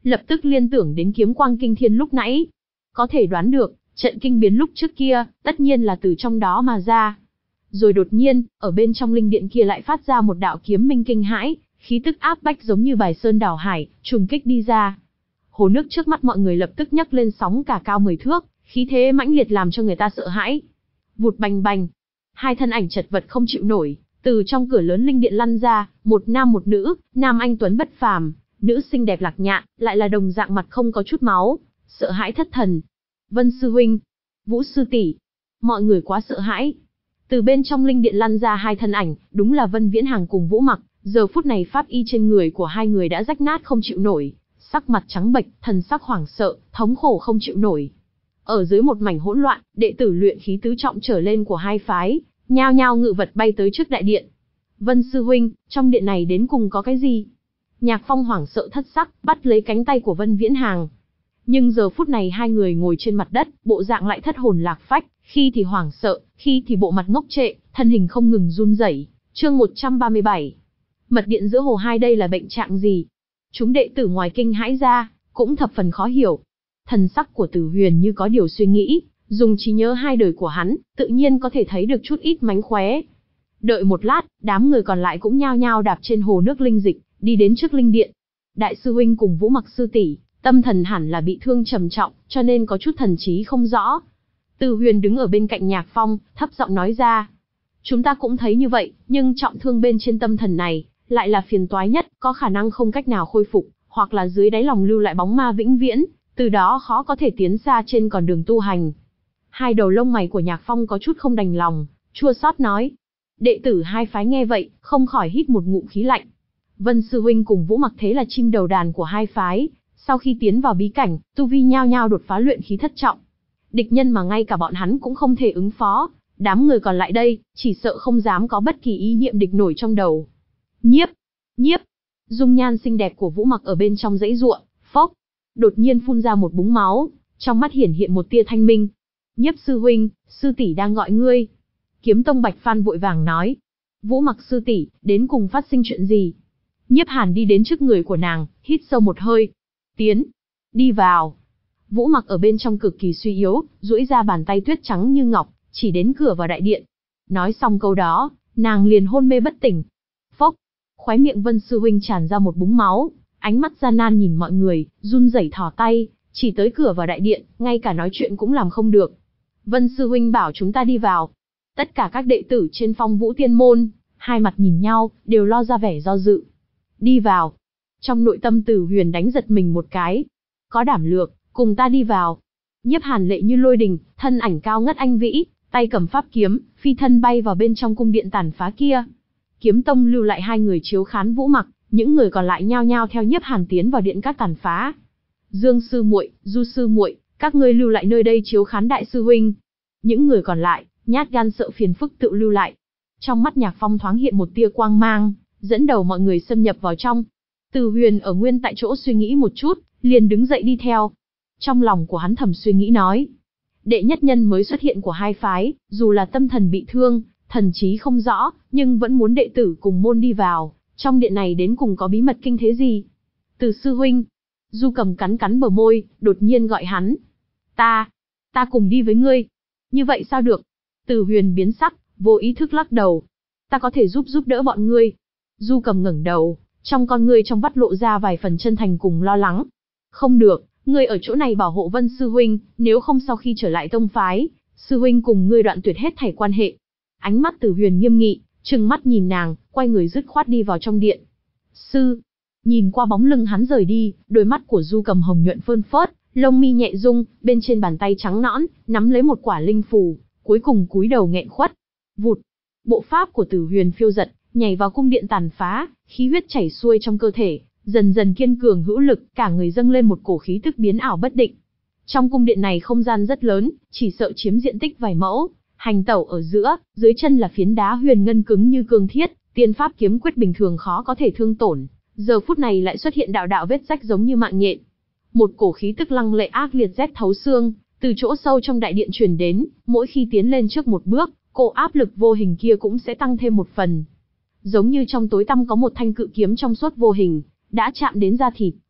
lập tức liên tưởng đến kiếm quang kinh thiên lúc nãy. Có thể đoán được, trận kinh biến lúc trước kia, tất nhiên là từ trong đó mà ra. Rồi đột nhiên, ở bên trong linh điện kia lại phát ra một đạo kiếm minh kinh hãi, khí tức áp bách giống như bài sơn đảo hải, trùng kích đi ra. Hồ nước trước mắt mọi người lập tức nhấc lên sóng cả cao mười thước, khí thế mãnh liệt làm cho người ta sợ hãi. Vụt bành bành, hai thân ảnh chật vật không chịu nổi, từ trong cửa lớn linh điện lăn ra, một nam một nữ, nam anh tuấn bất phàm, nữ xinh đẹp lạc nhạn, lại là đồng dạng mặt không có chút máu, sợ hãi thất thần. Vân sư huynh, Vũ sư tỷ, mọi người quá sợ hãi. Từ bên trong linh điện lăn ra hai thân ảnh, đúng là Vân Viễn Hàng cùng Vũ Mặc, giờ phút này pháp y trên người của hai người đã rách nát không chịu nổi, sắc mặt trắng bệch, thần sắc hoảng sợ, thống khổ không chịu nổi. Ở dưới một mảnh hỗn loạn, đệ tử luyện khí tứ trọng trở lên của hai phái, nhao nhao ngự vật bay tới trước đại điện. Vân sư huynh, trong điện này đến cùng có cái gì? Nhạc Phong hoảng sợ thất sắc, bắt lấy cánh tay của Vân Viễn Hàng. Nhưng giờ phút này hai người ngồi trên mặt đất, bộ dạng lại thất hồn lạc phách, khi thì hoảng sợ, khi thì bộ mặt ngốc trệ, thân hình không ngừng run rẩy. Chương một trăm ba mươi bảy. Mật điện giữa hồ hai đây là bệnh trạng gì? Chúng đệ tử ngoài kinh hãi ra, cũng thập phần khó hiểu. Thần sắc của Tử Huyền như có điều suy nghĩ, dùng trí nhớ hai đời của hắn, tự nhiên có thể thấy được chút ít mánh khóe. Đợi một lát, đám người còn lại cũng nhao nhao đạp trên hồ nước linh dịch, đi đến trước linh điện. Đại sư huynh cùng Vũ Mặc sư tỷ, tâm thần hẳn là bị thương trầm trọng, cho nên có chút thần trí không rõ. Từ Huyền đứng ở bên cạnh Nhạc Phong, thấp giọng nói ra. Chúng ta cũng thấy như vậy, nhưng trọng thương bên trên tâm thần này, lại là phiền toái nhất, có khả năng không cách nào khôi phục, hoặc là dưới đáy lòng lưu lại bóng ma vĩnh viễn, từ đó khó có thể tiến xa trên con đường tu hành. Hai đầu lông mày của Nhạc Phong có chút không đành lòng, chua xót nói. Đệ tử hai phái nghe vậy, không khỏi hít một ngụm khí lạnh. Vân sư huynh cùng Vũ Mặc thế là chim đầu đàn của hai phái, sau khi tiến vào bí cảnh, tu vi nhao nhao đột phá luyện khí thất trọng. Địch nhân mà ngay cả bọn hắn cũng không thể ứng phó, đám người còn lại đây, chỉ sợ không dám có bất kỳ ý niệm địch nổi trong đầu. Nhiếp, nhiếp, dung nhan xinh đẹp của Vũ Mặc ở bên trong dãy ruộng, phốc, đột nhiên phun ra một búng máu, trong mắt hiển hiện một tia thanh minh. Nhiếp sư huynh, sư tỷ đang gọi ngươi. Kiếm tông Bạch Phan vội vàng nói. Vũ Mặc sư tỷ, đến cùng phát sinh chuyện gì? Nhiếp Hàn đi đến trước người của nàng, hít sâu một hơi. Tiến, đi vào. Vũ Mặc ở bên trong cực kỳ suy yếu, duỗi ra bàn tay tuyết trắng như ngọc, chỉ đến cửa vào đại điện. Nói xong câu đó, nàng liền hôn mê bất tỉnh. Phốc, khóe miệng Vân sư huynh tràn ra một búng máu, ánh mắt gian nan nhìn mọi người, run rẩy thò tay, chỉ tới cửa vào đại điện, ngay cả nói chuyện cũng làm không được. Vân sư huynh bảo chúng ta đi vào. Tất cả các đệ tử trên Phong Vũ Tiên môn, hai mặt nhìn nhau, đều lo ra vẻ do dự. Đi vào. Trong nội tâm Tử Huyền đánh giật mình một cái. Có đảm lược, cùng ta đi vào. Nhiếp Hàn lệ như lôi đình, thân ảnh cao ngất anh vĩ, tay cầm pháp kiếm, phi thân bay vào bên trong cung điện tàn phá kia. Kiếm tông lưu lại hai người chiếu khán Vũ Mặc, những người còn lại nhao nhao theo Nhiếp Hàn tiến vào điện các tàn phá. Dương sư muội, Du sư muội, các ngươi lưu lại nơi đây chiếu khán đại sư huynh. Những người còn lại, nhát gan sợ phiền phức tự lưu lại. Trong mắt Nhạc Phong thoáng hiện một tia quang mang, dẫn đầu mọi người xâm nhập vào trong. Từ Huyền ở nguyên tại chỗ suy nghĩ một chút, liền đứng dậy đi theo. Trong lòng của hắn thầm suy nghĩ nói, đệ nhất nhân mới xuất hiện của hai phái, dù là tâm thần bị thương, thần trí không rõ, nhưng vẫn muốn đệ tử cùng môn đi vào, trong điện này đến cùng có bí mật kinh thế gì? Từ sư huynh, Du Cầm cắn cắn bờ môi, đột nhiên gọi hắn. Ta, ta cùng đi với ngươi. Như vậy sao được? Từ Huyền biến sắc, vô ý thức lắc đầu. Ta có thể giúp giúp đỡ bọn ngươi. Du Cầm ngẩng đầu, trong con ngươi trong vắt lộ ra vài phần chân thành cùng lo lắng. Không được, ngươi ở chỗ này bảo hộ Vân sư huynh, nếu không sau khi trở lại tông phái, sư huynh cùng ngươi đoạn tuyệt hết thảy quan hệ. Ánh mắt Từ Huyền nghiêm nghị, trừng mắt nhìn nàng, quay người dứt khoát đi vào trong điện. Sư, nhìn qua bóng lưng hắn rời đi, đôi mắt của Du Cầm hồng nhuận phơn phớt, lông mi nhẹ rung, bên trên bàn tay trắng nõn, nắm lấy một quả linh phù, cuối cùng cúi đầu nghẹn khuất. Vụt, bộ pháp của Tử Huyền phiêu giật, nhảy vào cung điện tàn phá, khí huyết chảy xuôi trong cơ thể, dần dần kiên cường hữu lực, cả người dâng lên một cổ khí tức biến ảo bất định. Trong cung điện này không gian rất lớn, chỉ sợ chiếm diện tích vài mẫu, hành tẩu ở giữa, dưới chân là phiến đá huyền ngân cứng như cương thiết, tiên pháp kiếm quyết bình thường khó có thể thương tổn, giờ phút này lại xuất hiện đạo đạo vết rách giống như mạng nhện. Một cổ khí tức lăng lệ ác liệt rét thấu xương, từ chỗ sâu trong đại điện truyền đến, mỗi khi tiến lên trước một bước, cổ áp lực vô hình kia cũng sẽ tăng thêm một phần. Giống như trong tối tăm có một thanh cự kiếm trong suốt vô hình, đã chạm đến da thịt,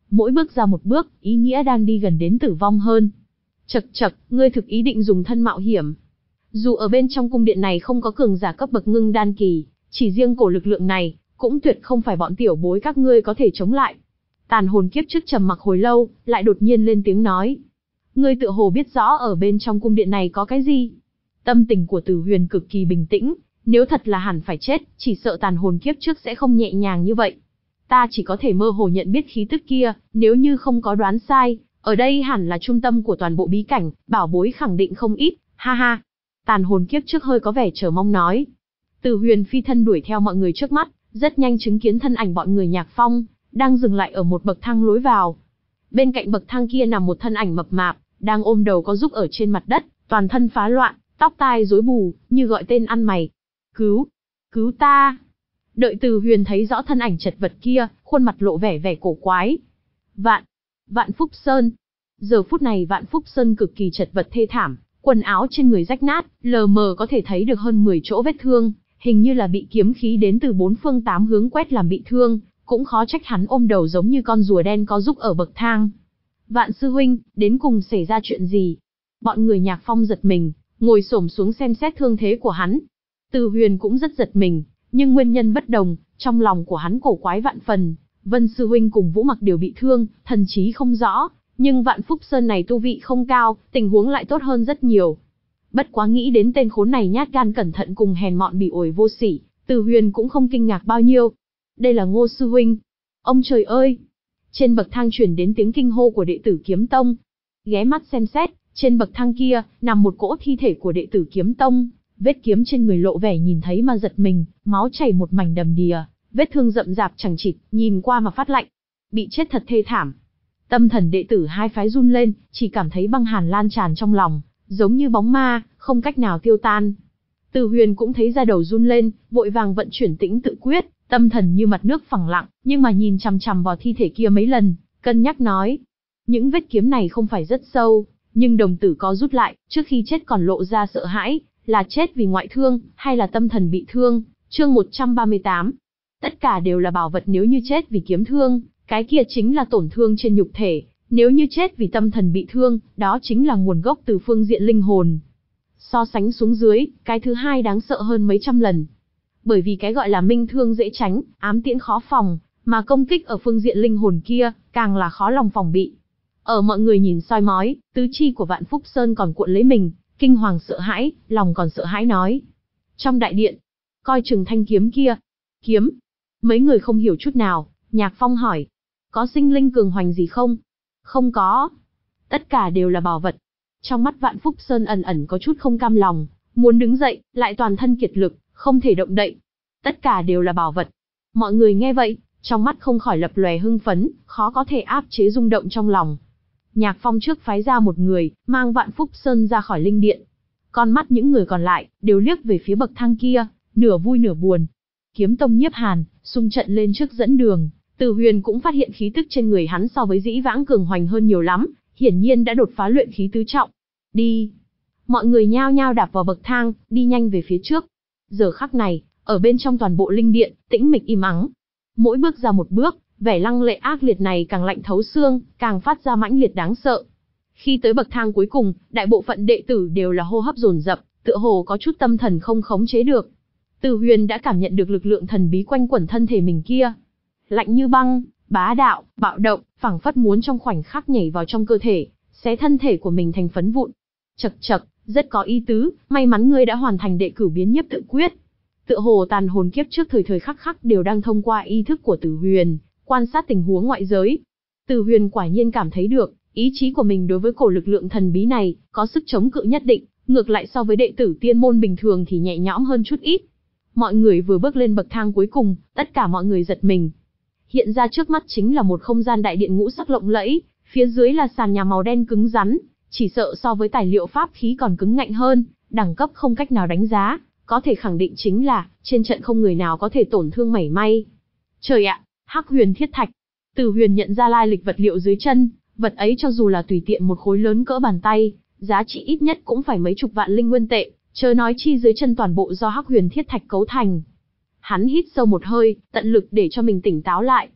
mỗi bước ra một bước, ý nghĩa đang đi gần đến tử vong hơn. Chậc chậc, ngươi thực ý định dùng thân mạo hiểm. Dù ở bên trong cung điện này không có cường giả cấp bậc ngưng đan kỳ, chỉ riêng cổ lực lượng này, cũng tuyệt không phải bọn tiểu bối các ngươi có thể chống lại. Tàn hồn kiếp trước trầm mặc hồi lâu, lại đột nhiên lên tiếng nói. Ngươi tựa hồ biết rõ ở bên trong cung điện này có cái gì. Tâm tình của Tử Huyền cực kỳ bình tĩnh, nếu thật là hẳn phải chết, chỉ sợ tàn hồn kiếp trước sẽ không nhẹ nhàng như vậy. Ta chỉ có thể mơ hồ nhận biết khí tức kia, nếu như không có đoán sai, ở đây hẳn là trung tâm của toàn bộ bí cảnh, bảo bối khẳng định không ít, ha ha. Tàn hồn kiếp trước hơi có vẻ chờ mong nói. Tử Huyền phi thân đuổi theo mọi người trước mắt, rất nhanh chứng kiến thân ảnh bọn người Nhạc Phong, đang dừng lại ở một bậc thang lối vào. Bên cạnh bậc thang kia nằm một thân ảnh mập mạp, đang ôm đầu có rúc ở trên mặt đất, toàn thân phá loạn, tóc tai rối bù, như gọi tên ăn mày. Cứu! Cứu ta! Đợi Tử Huyền thấy rõ thân ảnh chật vật kia, khuôn mặt lộ vẻ vẻ cổ quái. Vạn! Vạn Phúc Sơn! Giờ phút này Vạn Phúc Sơn cực kỳ chật vật thê thảm, quần áo trên người rách nát, lờ mờ có thể thấy được hơn mười chỗ vết thương, hình như là bị kiếm khí đến từ bốn phương tám hướng quét làm bị thương, cũng khó trách hắn ôm đầu giống như con rùa đen có rúc ở bậc thang. Vạn sư huynh, đến cùng xảy ra chuyện gì? Bọn người Nhạc Phong giật mình, ngồi xổm xuống xem xét thương thế của hắn. Tử Huyền cũng rất giật mình, nhưng nguyên nhân bất đồng, trong lòng của hắn cổ quái vạn phần. Vân sư huynh cùng Vũ Mặc đều bị thương, thần trí không rõ, nhưng Vạn Phúc Sơn này tu vị không cao, tình huống lại tốt hơn rất nhiều. Bất quá nghĩ đến tên khốn này nhát gan cẩn thận cùng hèn mọn bị ổi vô sỉ, Tử Huyền cũng không kinh ngạc bao nhiêu. Đây là Ngô sư huynh. Ông trời ơi! Trên bậc thang truyền đến tiếng kinh hô của đệ tử Kiếm Tông. Ghé mắt xem xét, trên bậc thang kia, nằm một cỗ thi thể của đệ tử Kiếm Tông, vết kiếm trên người lộ vẻ nhìn thấy mà giật mình, máu chảy một mảnh đầm đìa, vết thương rậm rạp chẳng chịt, nhìn qua mà phát lạnh. Bị chết thật thê thảm. Tâm thần đệ tử hai phái run lên, chỉ cảm thấy băng hàn lan tràn trong lòng, giống như bóng ma, không cách nào tiêu tan. Tử Huyền cũng thấy da đầu run lên, vội vàng vận chuyển tĩnh tự quyết, tâm thần như mặt nước phẳng lặng, nhưng mà nhìn chằm chằm vào thi thể kia mấy lần, cân nhắc nói. Những vết kiếm này không phải rất sâu, nhưng đồng tử có rút lại, trước khi chết còn lộ ra sợ hãi, là chết vì ngoại thương, hay là tâm thần bị thương. Chương một trăm ba mươi tám. Tất cả đều là bảo vật, nếu như chết vì kiếm thương, cái kia chính là tổn thương trên nhục thể, nếu như chết vì tâm thần bị thương, đó chính là nguồn gốc từ phương diện linh hồn. So sánh xuống dưới, cái thứ hai đáng sợ hơn mấy trăm lần. Bởi vì cái gọi là minh thương dễ tránh, ám tiễn khó phòng, mà công kích ở phương diện linh hồn kia, càng là khó lòng phòng bị. Ở mọi người nhìn soi mói, tứ chi của Vạn Phúc Sơn còn cuộn lấy mình, kinh hoàng sợ hãi, lòng còn sợ hãi nói. Trong đại điện, coi chừng thanh kiếm kia. Kiếm? Mấy người không hiểu chút nào, Nhạc Phong hỏi. Có sinh linh cường hoành gì không? Không có. Tất cả đều là bảo vật. Trong mắt Vạn Phúc Sơn ẩn ẩn có chút không cam lòng, muốn đứng dậy, lại toàn thân kiệt lực, không thể động đậy. Tất cả đều là bảo vật. Mọi người nghe vậy, trong mắt không khỏi lập lòe hưng phấn, khó có thể áp chế rung động trong lòng. Nhạc Phong trước phái ra một người, mang Vạn Phúc Sơn ra khỏi linh điện. Con mắt những người còn lại, đều liếc về phía bậc thang kia, nửa vui nửa buồn. Kiếm Tông Nhiếp Hàn, xung trận lên trước dẫn đường. Tử Huyền cũng phát hiện khí tức trên người hắn so với dĩ vãng cường hoành hơn nhiều lắm, hiển nhiên đã đột phá luyện khí tứ trọng. Đi! Mọi người nhao nhao đạp vào bậc thang, đi nhanh về phía trước. Giờ khắc này, ở bên trong toàn bộ linh điện, tĩnh mịch im ắng. Mỗi bước ra một bước, vẻ lăng lệ ác liệt này càng lạnh thấu xương, càng phát ra mãnh liệt đáng sợ. Khi tới bậc thang cuối cùng, đại bộ phận đệ tử đều là hô hấp dồn dập, tựa hồ có chút tâm thần không khống chế được. Tử Huyền đã cảm nhận được lực lượng thần bí quanh quẩn thân thể mình kia. Lạnh như băng, bá đạo, bạo động, phảng phất muốn trong khoảnh khắc nhảy vào trong cơ thể, xé thân thể của mình thành phấn vụn. Chậc chậc, rất có ý tứ, may mắn ngươi đã hoàn thành đệ cửu biến nhiếp tự quyết. Tựa hồ tàn hồn kiếp trước thời thời khắc khắc đều đang thông qua ý thức của Tử Huyền, quan sát tình huống ngoại giới. Tử Huyền quả nhiên cảm thấy được, ý chí của mình đối với cổ lực lượng thần bí này, có sức chống cự nhất định, ngược lại so với đệ tử tiên môn bình thường thì nhẹ nhõm hơn chút ít. Mọi người vừa bước lên bậc thang cuối cùng, tất cả mọi người giật mình. Hiện ra trước mắt chính là một không gian đại điện ngũ sắc lộng lẫy, phía dưới là sàn nhà màu đen cứng rắn, chỉ sợ so với tài liệu pháp khí còn cứng ngạnh hơn, đẳng cấp không cách nào đánh giá, có thể khẳng định chính là, trên trận không người nào có thể tổn thương mảy may. Trời ạ, Hắc Huyền Thiết Thạch. Tử Huyền nhận ra lai lịch vật liệu dưới chân, vật ấy cho dù là tùy tiện một khối lớn cỡ bàn tay, giá trị ít nhất cũng phải mấy chục vạn linh nguyên tệ, chớ nói chi dưới chân toàn bộ do Hắc Huyền Thiết Thạch cấu thành. Hắn hít sâu một hơi, tận lực để cho mình tỉnh táo lại.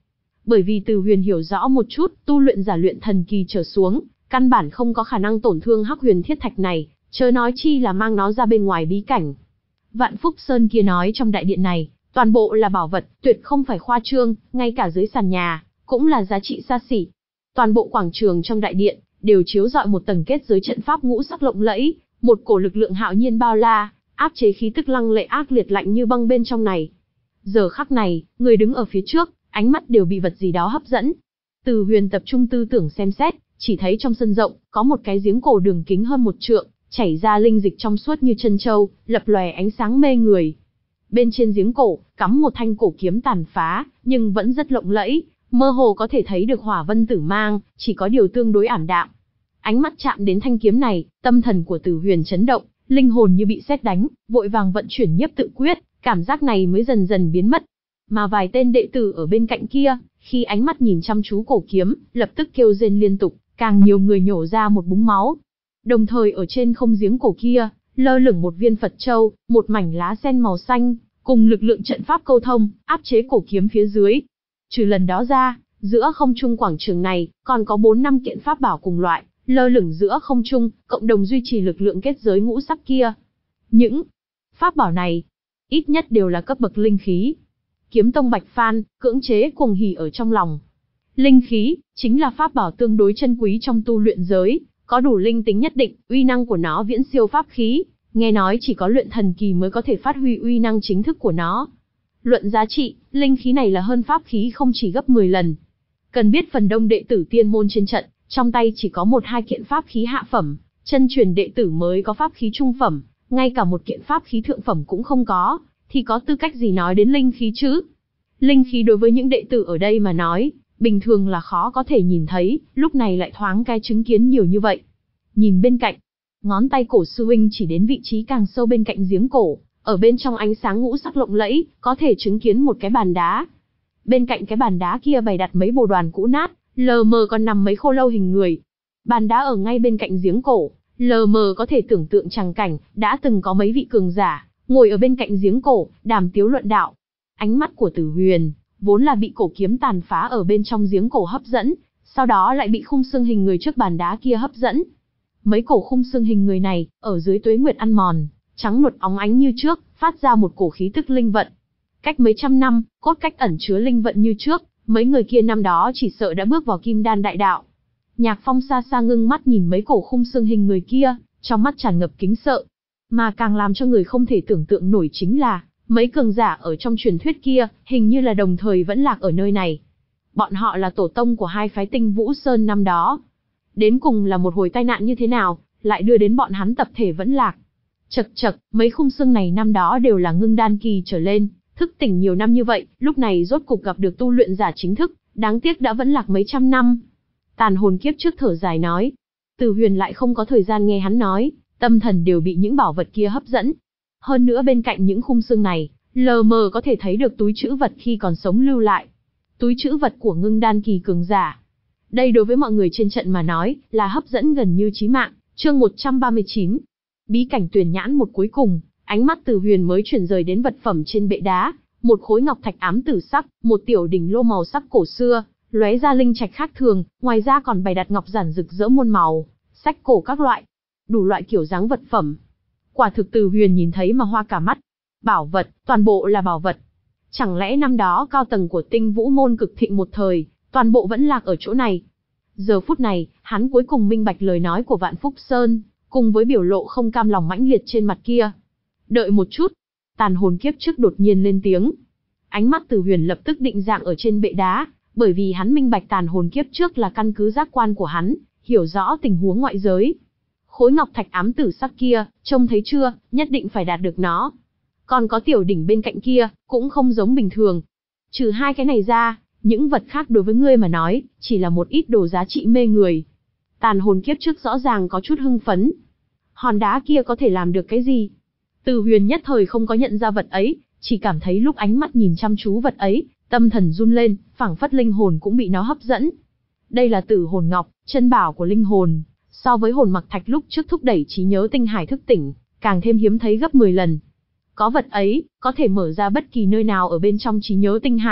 Bởi vì Từ Huyền hiểu rõ một chút, tu luyện giả luyện thần kỳ trở xuống, căn bản không có khả năng tổn thương Hắc Huyền Thiết Thạch này, chớ nói chi là mang nó ra bên ngoài bí cảnh. Vạn Phúc Sơn kia nói trong đại điện này, toàn bộ là bảo vật, tuyệt không phải khoa trương, ngay cả dưới sàn nhà, cũng là giá trị xa xỉ. Toàn bộ quảng trường trong đại điện, đều chiếu rọi một tầng kết giới trận pháp ngũ sắc lộng lẫy, một cổ lực lượng hạo nhiên bao la, áp chế khí tức lăng lệ ác liệt lạnh như băng bên trong này. Giờ khắc này, người đứng ở phía trước, ánh mắt đều bị vật gì đó hấp dẫn. Từ Huyền tập trung tư tưởng xem xét, chỉ thấy trong sân rộng, có một cái giếng cổ đường kính hơn một trượng, chảy ra linh dịch trong suốt như chân châu, lập lòe ánh sáng mê người. Bên trên giếng cổ, cắm một thanh cổ kiếm tàn phá, nhưng vẫn rất lộng lẫy, mơ hồ có thể thấy được hỏa vân tử mang, chỉ có điều tương đối ảm đạm. Ánh mắt chạm đến thanh kiếm này, tâm thần của Từ Huyền chấn động, linh hồn như bị sét đánh, vội vàng vận chuyển nhiếp tự quyết, cảm giác này mới dần dần biến mất. Mà vài tên đệ tử ở bên cạnh kia, khi ánh mắt nhìn chăm chú cổ kiếm, lập tức kêu rên liên tục, càng nhiều người nhổ ra một búng máu. Đồng thời ở trên không giếng cổ kia, lơ lửng một viên Phật châu, một mảnh lá sen màu xanh, cùng lực lượng trận pháp câu thông, áp chế cổ kiếm phía dưới. Trừ lần đó ra, giữa không trung quảng trường này, còn có bốn năm kiện pháp bảo cùng loại, lơ lửng giữa không trung, cộng đồng duy trì lực lượng kết giới ngũ sắc kia. Những pháp bảo này, ít nhất đều là cấp bậc linh khí. Kiếm tông Bạch Phan, cưỡng chế cuồng hỉ ở trong lòng. Linh khí, chính là pháp bảo tương đối chân quý trong tu luyện giới, có đủ linh tính nhất định, uy năng của nó viễn siêu pháp khí, nghe nói chỉ có luyện thần kỳ mới có thể phát huy uy năng chính thức của nó. Luận giá trị, linh khí này là hơn pháp khí không chỉ gấp mười lần. Cần biết phần đông đệ tử tiên môn trên trận, trong tay chỉ có một hai kiện pháp khí hạ phẩm, chân truyền đệ tử mới có pháp khí trung phẩm, ngay cả một kiện pháp khí thượng phẩm cũng không có, thì có tư cách gì nói đến linh khí chứ? Linh khí đối với những đệ tử ở đây mà nói, bình thường là khó có thể nhìn thấy, lúc này lại thoáng cái chứng kiến nhiều như vậy. Nhìn bên cạnh, ngón tay cổ sư huynh chỉ đến vị trí càng sâu bên cạnh giếng cổ, ở bên trong ánh sáng ngũ sắc lộng lẫy, có thể chứng kiến một cái bàn đá. Bên cạnh cái bàn đá kia bày đặt mấy bồ đoàn cũ nát, lờ mờ còn nằm mấy khô lâu hình người. Bàn đá ở ngay bên cạnh giếng cổ, lờ mờ có thể tưởng tượng tràng cảnh, đã từng có mấy vị cường giả, ngồi ở bên cạnh giếng cổ, đàm tiếu luận đạo. Ánh mắt của Tử Huyền, vốn là bị cổ kiếm tàn phá ở bên trong giếng cổ hấp dẫn, sau đó lại bị khung xương hình người trước bàn đá kia hấp dẫn. Mấy cổ khung xương hình người này, ở dưới tuế nguyệt ăn mòn, trắng nuột óng ánh như trước, phát ra một cổ khí tức linh vận. Cách mấy trăm năm, cốt cách ẩn chứa linh vận như trước, mấy người kia năm đó chỉ sợ đã bước vào kim đan đại đạo. Nhạc Phong xa xa ngưng mắt nhìn mấy cổ khung xương hình người kia, trong mắt tràn ngập kính sợ. Mà càng làm cho người không thể tưởng tượng nổi chính là, mấy cường giả ở trong truyền thuyết kia, hình như là đồng thời vẫn lạc ở nơi này. Bọn họ là tổ tông của hai phái Tinh Vũ Sơn năm đó. Đến cùng là một hồi tai nạn như thế nào, lại đưa đến bọn hắn tập thể vẫn lạc. Chậc chậc, mấy khung xương này năm đó đều là ngưng đan kỳ trở lên, thức tỉnh nhiều năm như vậy, lúc này rốt cục gặp được tu luyện giả chính thức, đáng tiếc đã vẫn lạc mấy trăm năm. Tàn hồn kiếp trước thở dài nói. Từ Huyền lại không có thời gian nghe hắn nói, tâm thần đều bị những bảo vật kia hấp dẫn. Hơn nữa bên cạnh những khung xương này, lờ mờ có thể thấy được túi trữ vật khi còn sống lưu lại. Túi trữ vật của ngưng đan kỳ cường giả. Đây đối với mọi người trên trận mà nói, là hấp dẫn gần như chí mạng. Chương một trăm ba mươi chín. Bí cảnh Tuyền Nhãn một cuối cùng, ánh mắt Từ Huyền mới chuyển rời đến vật phẩm trên bệ đá, một khối ngọc thạch ám tử sắc, một tiểu đỉnh lô màu sắc cổ xưa, lóe ra linh trạch khác thường, ngoài ra còn bày đặt ngọc giản rực rỡ muôn màu, sách cổ các loại, đủ loại kiểu dáng vật phẩm. Quả thực Từ Huyền nhìn thấy mà hoa cả mắt. Bảo vật, toàn bộ là bảo vật. Chẳng lẽ năm đó cao tầng của Tinh Vũ môn cực thịnh một thời, toàn bộ vẫn lạc ở chỗ này? Giờ phút này, hắn cuối cùng minh bạch lời nói của Vạn Phúc Sơn, cùng với biểu lộ không cam lòng mãnh liệt trên mặt kia. Đợi một chút, tàn hồn kiếp trước đột nhiên lên tiếng. Ánh mắt Từ Huyền lập tức định dạng ở trên bệ đá, bởi vì hắn minh bạch tàn hồn kiếp trước là căn cứ giác quan của hắn, hiểu rõ tình huống ngoại giới. Khối ngọc thạch ám tử sắc kia, trông thấy chưa, nhất định phải đạt được nó. Còn có tiểu đỉnh bên cạnh kia, cũng không giống bình thường. Trừ hai cái này ra, những vật khác đối với ngươi mà nói, chỉ là một ít đồ giá trị mê người. Tàn hồn kiếp trước rõ ràng có chút hưng phấn. Hòn đá kia có thể làm được cái gì? Từ Huyền nhất thời không có nhận ra vật ấy, chỉ cảm thấy lúc ánh mắt nhìn chăm chú vật ấy, tâm thần run lên, phảng phất linh hồn cũng bị nó hấp dẫn. Đây là Tử Hồn Ngọc, chân bảo của linh hồn, so với hồn mặc thạch lúc trước thúc đẩy trí nhớ tinh hải thức tỉnh, càng thêm hiếm thấy gấp mười lần. Có vật ấy, có thể mở ra bất kỳ nơi nào ở bên trong trí nhớ tinh hải,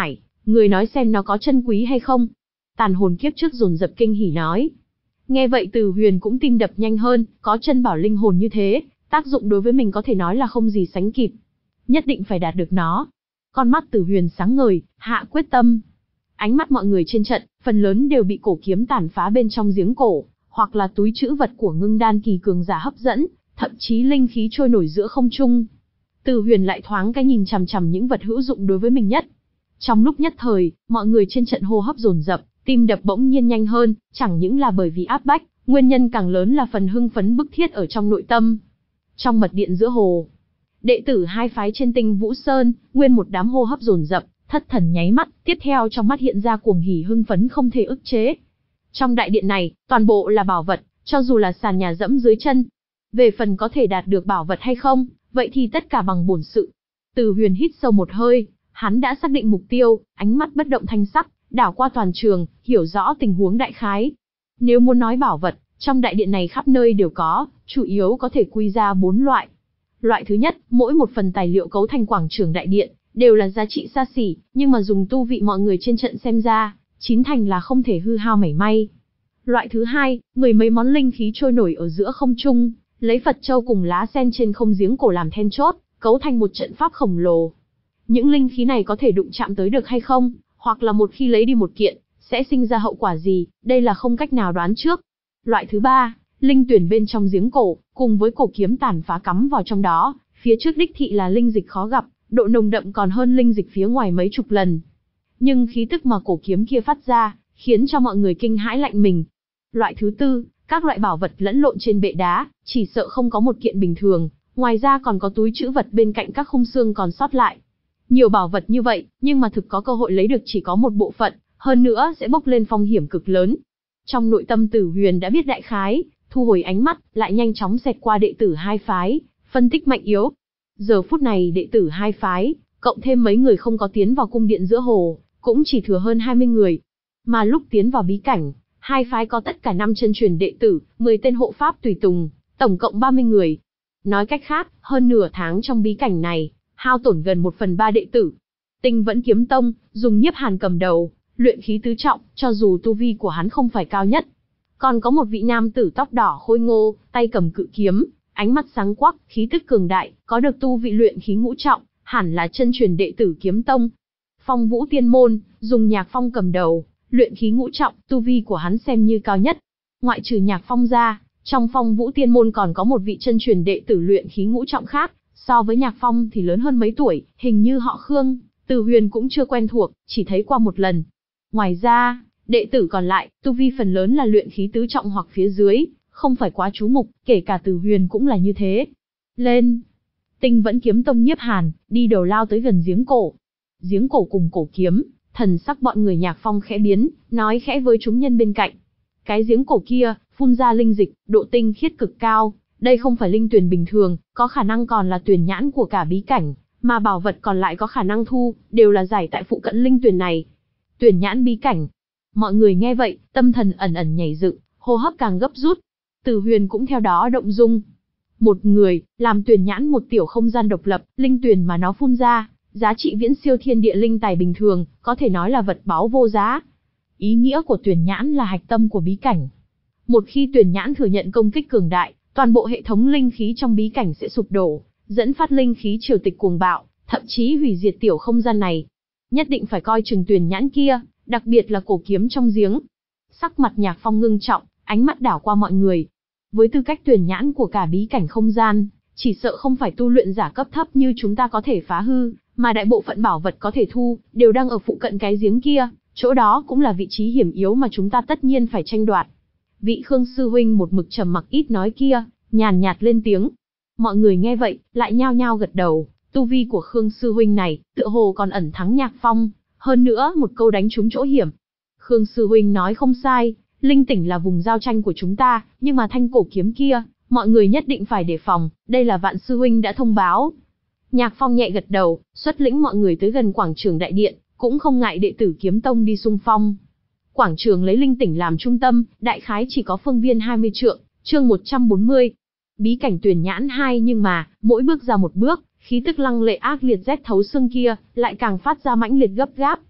Người nói xem nó có chân quý hay không? Tàn hồn kiếp trước dồn dập kinh hỉ nói. Nghe vậy Từ Huyền cũng tim đập nhanh hơn, có chân bảo linh hồn như thế, tác dụng đối với mình có thể nói là không gì sánh kịp. Nhất định phải đạt được nó. Con mắt Từ Huyền sáng ngời, hạ quyết tâm. Ánh mắt mọi người trên trận, phần lớn đều bị cổ kiếm tàn phá bên trong giếng cổ, hoặc là túi trữ vật của ngưng đan kỳ cường giả hấp dẫn, thậm chí linh khí trôi nổi giữa không trung. Từ Huyền lại thoáng cái nhìn chằm chằm những vật hữu dụng đối với mình nhất. Trong lúc nhất thời, mọi người trên trận hô hấp dồn dập, tim đập bỗng nhiên nhanh hơn, chẳng những là bởi vì áp bách, nguyên nhân càng lớn là phần hưng phấn bức thiết ở trong nội tâm. Trong mật điện giữa hồ, đệ tử hai phái trên Tinh Vũ Sơn, nguyên một đám hô hấp dồn dập, thất thần nháy mắt, tiếp theo trong mắt hiện ra cuồng hỉ hưng phấn không thể ức chế. Trong đại điện này, toàn bộ là bảo vật, cho dù là sàn nhà dẫm dưới chân. Về phần có thể đạt được bảo vật hay không, vậy thì tất cả bằng bổn sự. Từ Huyền hít sâu một hơi, hắn đã xác định mục tiêu, ánh mắt bất động thanh sắc, đảo qua toàn trường, hiểu rõ tình huống đại khái. Nếu muốn nói bảo vật, trong đại điện này khắp nơi đều có, chủ yếu có thể quy ra bốn loại. Loại thứ nhất, mỗi một phần tài liệu cấu thành quảng trường đại điện, đều là giá trị xa xỉ, nhưng mà dùng tu vị mọi người trên trận xem ra, chín thành là không thể hư hao mảy may. Loại thứ hai, mười mấy món linh khí trôi nổi ở giữa không trung, lấy Phật châu cùng lá sen trên không giếng cổ làm then chốt, cấu thành một trận pháp khổng lồ. Những linh khí này có thể đụng chạm tới được hay không, hoặc là một khi lấy đi một kiện, sẽ sinh ra hậu quả gì, đây là không cách nào đoán trước. Loại thứ ba, linh tuyển bên trong giếng cổ, cùng với cổ kiếm tàn phá cắm vào trong đó, phía trước đích thị là linh dịch khó gặp, độ nồng đậm còn hơn linh dịch phía ngoài mấy chục lần. Nhưng khí tức mà cổ kiếm kia phát ra, khiến cho mọi người kinh hãi lạnh mình. Loại thứ tư, các loại bảo vật lẫn lộn trên bệ đá, chỉ sợ không có một kiện bình thường, ngoài ra còn có túi trữ vật bên cạnh các khung xương còn sót lại. Nhiều bảo vật như vậy, nhưng mà thực có cơ hội lấy được chỉ có một bộ phận, hơn nữa sẽ bốc lên phong hiểm cực lớn. Trong nội tâm Tử Huyền đã biết đại khái, thu hồi ánh mắt, lại nhanh chóng xẹt qua đệ tử hai phái, phân tích mạnh yếu. Giờ phút này đệ tử hai phái, cộng thêm mấy người không có tiến vào cung điện giữa hồ, cũng chỉ thừa hơn hai mươi người. Mà lúc tiến vào bí cảnh, hai phái có tất cả năm chân truyền đệ tử, mười tên hộ pháp tùy tùng, tổng cộng ba mươi người. Nói cách khác, hơn nửa tháng trong bí cảnh này, hao tổn gần một phần ba đệ tử. Tinh Vẫn Kiếm Tông, dùng Nhiếp Hàn cầm đầu, luyện khí tứ trọng, cho dù tu vi của hắn không phải cao nhất. Còn có một vị nam tử tóc đỏ khôi ngô, tay cầm cự kiếm, ánh mắt sáng quắc, khí tức cường đại, có được tu vị luyện khí ngũ trọng, hẳn là chân truyền đệ tử Kiếm Tông. Phong Vũ Tiên Môn, dùng Nhạc Phong cầm đầu, luyện khí ngũ trọng, tu vi của hắn xem như cao nhất. Ngoại trừ Nhạc Phong ra, trong Phong Vũ Tiên Môn còn có một vị chân truyền đệ tử luyện khí ngũ trọng khác, so với Nhạc Phong thì lớn hơn mấy tuổi, hình như họ Khương, Từ Huyền cũng chưa quen thuộc, chỉ thấy qua một lần. Ngoài ra, đệ tử còn lại, tu vi phần lớn là luyện khí tứ trọng hoặc phía dưới, không phải quá chú mục, kể cả Từ Huyền cũng là như thế. Lên! Tinh Vẫn Kiếm Tông Nhiếp Hàn, đi đầu lao tới gần giếng cổ. Giếng cổ cùng cổ kiếm, thần sắc bọn người Nhạc Phong khẽ biến, nói khẽ với chúng nhân bên cạnh. Cái giếng cổ kia, phun ra linh dịch, độ tinh khiết cực cao, đây không phải linh tuyển bình thường, có khả năng còn là tuyển nhãn của cả bí cảnh, mà bảo vật còn lại có khả năng thu, đều là giải tại phụ cận linh tuyển này. Tuyển nhãn bí cảnh. Mọi người nghe vậy, tâm thần ẩn ẩn nhảy dựng, hô hấp càng gấp rút. Từ Huyền cũng theo đó động dung. Một người, làm tuyển nhãn một tiểu không gian độc lập, linh tuyển mà nó phun ra, giá trị viễn siêu thiên địa linh tài bình thường, có thể nói là vật báu vô giá. Ý nghĩa của tuyển nhãn là hạch tâm của bí cảnh. Một khi tuyển nhãn thừa nhận công kích cường đại, toàn bộ hệ thống linh khí trong bí cảnh sẽ sụp đổ, dẫn phát linh khí triều tịch cuồng bạo, thậm chí hủy diệt tiểu không gian này. Nhất định phải coi chừng tuyển nhãn kia, đặc biệt là cổ kiếm trong giếng. Sắc mặt Nhạc Phong ngưng trọng, ánh mắt đảo qua mọi người. Với tư cách tuyển nhãn của cả bí cảnh không gian, chỉ sợ không phải tu luyện giả cấp thấp như chúng ta có thể phá hư, mà đại bộ phận bảo vật có thể thu, đều đang ở phụ cận cái giếng kia, chỗ đó cũng là vị trí hiểm yếu mà chúng ta tất nhiên phải tranh đoạt. Vị Khương sư huynh một mực trầm mặc ít nói kia, nhàn nhạt lên tiếng. Mọi người nghe vậy, lại nhao nhao gật đầu, tu vi của Khương sư huynh này, tựa hồ còn ẩn thắng Nhạc Phong, hơn nữa một câu đánh trúng chỗ hiểm. Khương sư huynh nói không sai, linh tỉnh là vùng giao tranh của chúng ta, nhưng mà thanh cổ kiếm kia, mọi người nhất định phải đề phòng, đây là Vạn sư huynh đã thông báo. Nhạc Phong nhẹ gật đầu, xuất lĩnh mọi người tới gần quảng trường đại điện, cũng không ngại đệ tử Kiếm Tông đi xung phong. Quảng trường lấy linh tỉnh làm trung tâm, đại khái chỉ có phương viên hai mươi trượng, chương một trăm bốn mươi. Bí cảnh tuyển nhãn hai, nhưng mà, mỗi bước ra một bước, khí tức lăng lệ ác liệt rét thấu xương kia, lại càng phát ra mãnh liệt gấp gáp.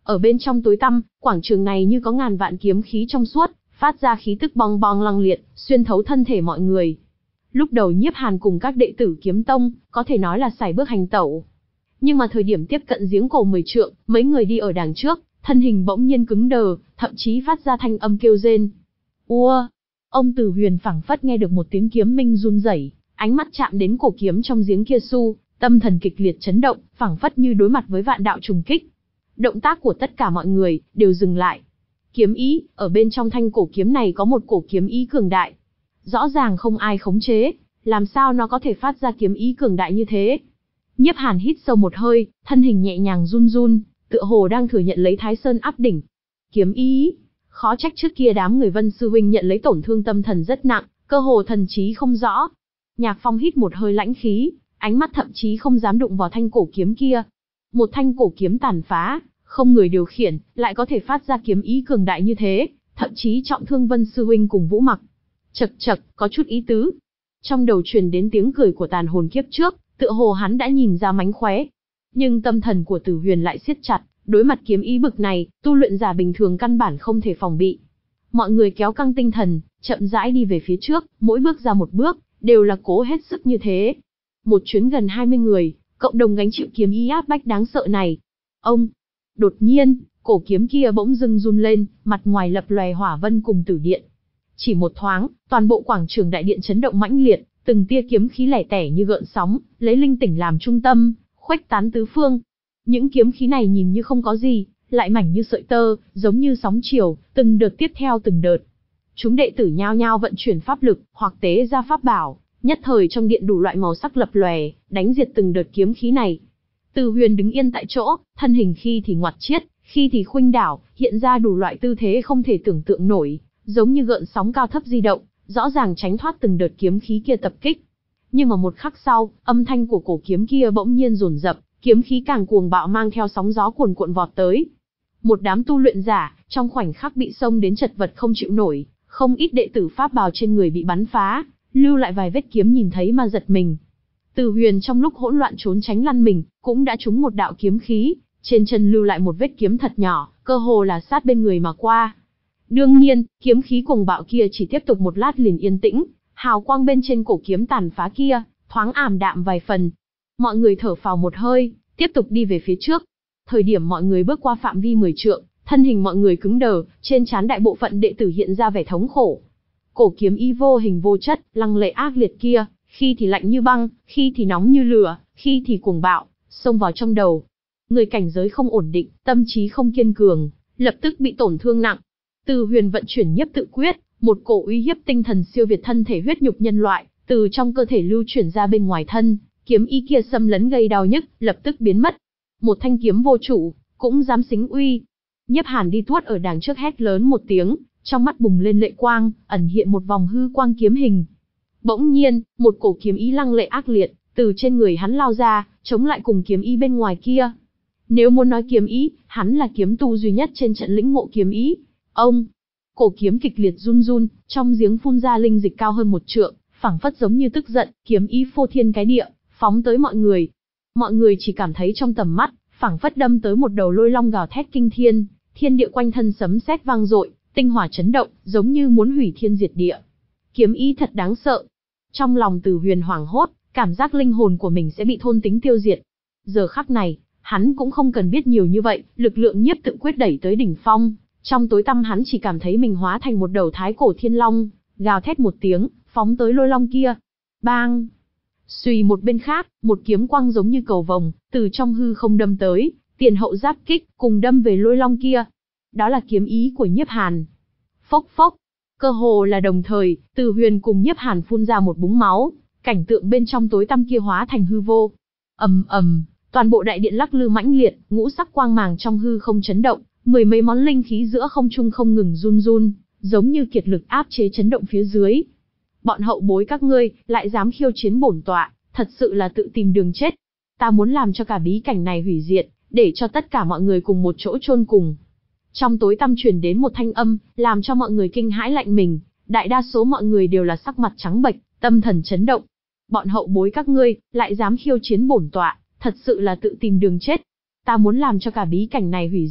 Ở bên trong tối tăm, quảng trường này như có ngàn vạn kiếm khí trong suốt, phát ra khí tức bong bong lăng liệt, xuyên thấu thân thể mọi người. Lúc đầu Nhiếp Hàn cùng các đệ tử Kiếm Tông, có thể nói là sải bước hành tẩu. Nhưng mà thời điểm tiếp cận giếng cổ mười trượng, mấy người đi ở đằng trước, thân hình bỗng nhiên cứng đờ, thậm chí phát ra thanh âm kêu rên. Ua! Ông Từ Huyền phảng phất nghe được một tiếng kiếm minh run rẩy, ánh mắt chạm đến cổ kiếm trong giếng kia su, tâm thần kịch liệt chấn động, phảng phất như đối mặt với vạn đạo trùng kích. Động tác của tất cả mọi người đều dừng lại. Kiếm ý, ở bên trong thanh cổ kiếm này có một cổ kiếm ý cường đại. Rõ ràng không ai khống chế, làm sao nó có thể phát ra kiếm ý cường đại như thế? Nhiếp Hàn hít sâu một hơi, thân hình nhẹ nhàng run run, tựa hồ đang thừa nhận lấy Thái Sơn áp đỉnh. Kiếm ý, khó trách trước kia đám người Vân sư huynh nhận lấy tổn thương tâm thần rất nặng, cơ hồ thần trí không rõ. Nhạc Phong hít một hơi lãnh khí, ánh mắt thậm chí không dám đụng vào thanh cổ kiếm kia. Một thanh cổ kiếm tàn phá, không người điều khiển, lại có thể phát ra kiếm ý cường đại như thế, thậm chí trọng thương Vân sư huynh cùng Vũ Mặc. Chậc chậc, có chút ý tứ. Trong đầu truyền đến tiếng cười của tàn hồn kiếp trước, tựa hồ hắn đã nhìn ra mánh khóe. Nhưng tâm thần của Tử Huyền lại siết chặt, đối mặt kiếm ý bực này, tu luyện giả bình thường căn bản không thể phòng bị. Mọi người kéo căng tinh thần, chậm rãi đi về phía trước, mỗi bước ra một bước, đều là cố hết sức như thế. Một chuyến gần hai mươi người, cộng đồng gánh chịu kiếm ý áp bách đáng sợ này. Ông! Đột nhiên, cổ kiếm kia bỗng dưng run lên, mặt ngoài lập lòe hỏa vân cùng tử điện. Chỉ một thoáng, toàn bộ quảng trường đại điện chấn động mãnh liệt, từng tia kiếm khí lẻ tẻ như gợn sóng, lấy linh tỉnh làm trung tâm, khuếch tán tứ phương. Những kiếm khí này nhìn như không có gì, lại mảnh như sợi tơ, giống như sóng chiều, từng đợt tiếp theo từng đợt. Chúng đệ tử nhao nhao vận chuyển pháp lực, hoặc tế ra pháp bảo, nhất thời trong điện đủ loại màu sắc lập lòe, đánh diệt từng đợt kiếm khí này. Từ Huyền đứng yên tại chỗ, thân hình khi thì ngoặt chiết, khi thì khuynh đảo, hiện ra đủ loại tư thế không thể tưởng tượng nổi, giống như gợn sóng cao thấp di động, rõ ràng tránh thoát từng đợt kiếm khí kia tập kích. Nhưng mà một khắc sau, âm thanh của cổ kiếm kia bỗng nhiên dồn dập, kiếm khí càng cuồng bạo mang theo sóng gió cuồn cuộn vọt tới. Một đám tu luyện giả, trong khoảnh khắc bị xông đến chật vật không chịu nổi, không ít đệ tử pháp bào trên người bị bắn phá, lưu lại vài vết kiếm nhìn thấy mà giật mình. Từ Huyền trong lúc hỗn loạn trốn tránh lăn mình, cũng đã trúng một đạo kiếm khí, trên chân lưu lại một vết kiếm thật nhỏ, cơ hồ là sát bên người mà qua. Đương nhiên, kiếm khí cuồng bạo kia chỉ tiếp tục một lát liền yên tĩnh, hào quang bên trên cổ kiếm tàn phá kia, thoáng ảm đạm vài phần. Mọi người thở phào một hơi, tiếp tục đi về phía trước. Thời điểm mọi người bước qua phạm vi mười trượng, thân hình mọi người cứng đờ, trên trán đại bộ phận đệ tử hiện ra vẻ thống khổ. Cổ kiếm ý vô hình vô chất, lăng lệ ác liệt kia, khi thì lạnh như băng, khi thì nóng như lửa, khi thì cuồng bạo, xông vào trong đầu. Người cảnh giới không ổn định, tâm trí không kiên cường, lập tức bị tổn thương nặng. Từ Huyền vận chuyển nhiếp tự quyết, một cổ uy hiếp tinh thần siêu việt thân thể huyết nhục nhân loại, từ trong cơ thể lưu chuyển ra bên ngoài thân, kiếm ý kia xâm lấn gây đau nhức, lập tức biến mất. Một thanh kiếm vô chủ, cũng dám xính uy. Nhiếp Hàn đi tuốt ở đằng trước hét lớn một tiếng, trong mắt bùng lên lệ quang, ẩn hiện một vòng hư quang kiếm hình. Bỗng nhiên, một cổ kiếm ý lăng lệ ác liệt, từ trên người hắn lao ra, chống lại cùng kiếm ý bên ngoài kia. Nếu muốn nói kiếm ý, hắn là kiếm tu duy nhất trên trận lĩnh ngộ kiếm ý. Ông! Cổ kiếm kịch liệt run run, trong giếng phun ra linh dịch cao hơn một trượng, phảng phất giống như tức giận, kiếm ý phô thiên cái địa, phóng tới mọi người. Mọi người chỉ cảm thấy trong tầm mắt, phảng phất đâm tới một đầu lôi long gào thét kinh thiên, thiên địa quanh thân sấm sét vang dội, tinh hỏa chấn động, giống như muốn hủy thiên diệt địa. Kiếm ý thật đáng sợ. Trong lòng Từ Huyền hoảng hốt, cảm giác linh hồn của mình sẽ bị thôn tính tiêu diệt. Giờ khắc này, hắn cũng không cần biết nhiều như vậy, lực lượng nhiếp tự quyết đẩy tới đỉnh phong. Trong tối tăm hắn chỉ cảm thấy mình hóa thành một đầu thái cổ thiên long, gào thét một tiếng, phóng tới lôi long kia. Bang! Xùy một bên khác, một kiếm quang giống như cầu vồng, từ trong hư không đâm tới, tiền hậu giáp kích, cùng đâm về lôi long kia. Đó là kiếm ý của Nhiếp Hàn. Phốc phốc! Cơ hồ là đồng thời, Từ Huyền cùng Nhiếp Hàn phun ra một búng máu, cảnh tượng bên trong tối tăm kia hóa thành hư vô. Ầm ầm, toàn bộ đại điện lắc lư mãnh liệt, ngũ sắc quang màng trong hư không chấn động, mười mấy món linh khí giữa không trung không ngừng run run, giống như kiệt lực áp chế chấn động phía dưới. Bọn hậu bối các ngươi, lại dám khiêu chiến bổn tọa, thật sự là tự tìm đường chết. Ta muốn làm cho cả bí cảnh này hủy diệt, để cho tất cả mọi người cùng một chỗ chôn cùng. Trong tối tăm truyền đến một thanh âm, làm cho mọi người kinh hãi lạnh mình, đại đa số mọi người đều là sắc mặt trắng bệch, tâm thần chấn động. Bọn hậu bối các ngươi, lại dám khiêu chiến bổn tọa, thật sự là tự tìm đường chết. Ta muốn làm cho cả bí cảnh này hủy diệt,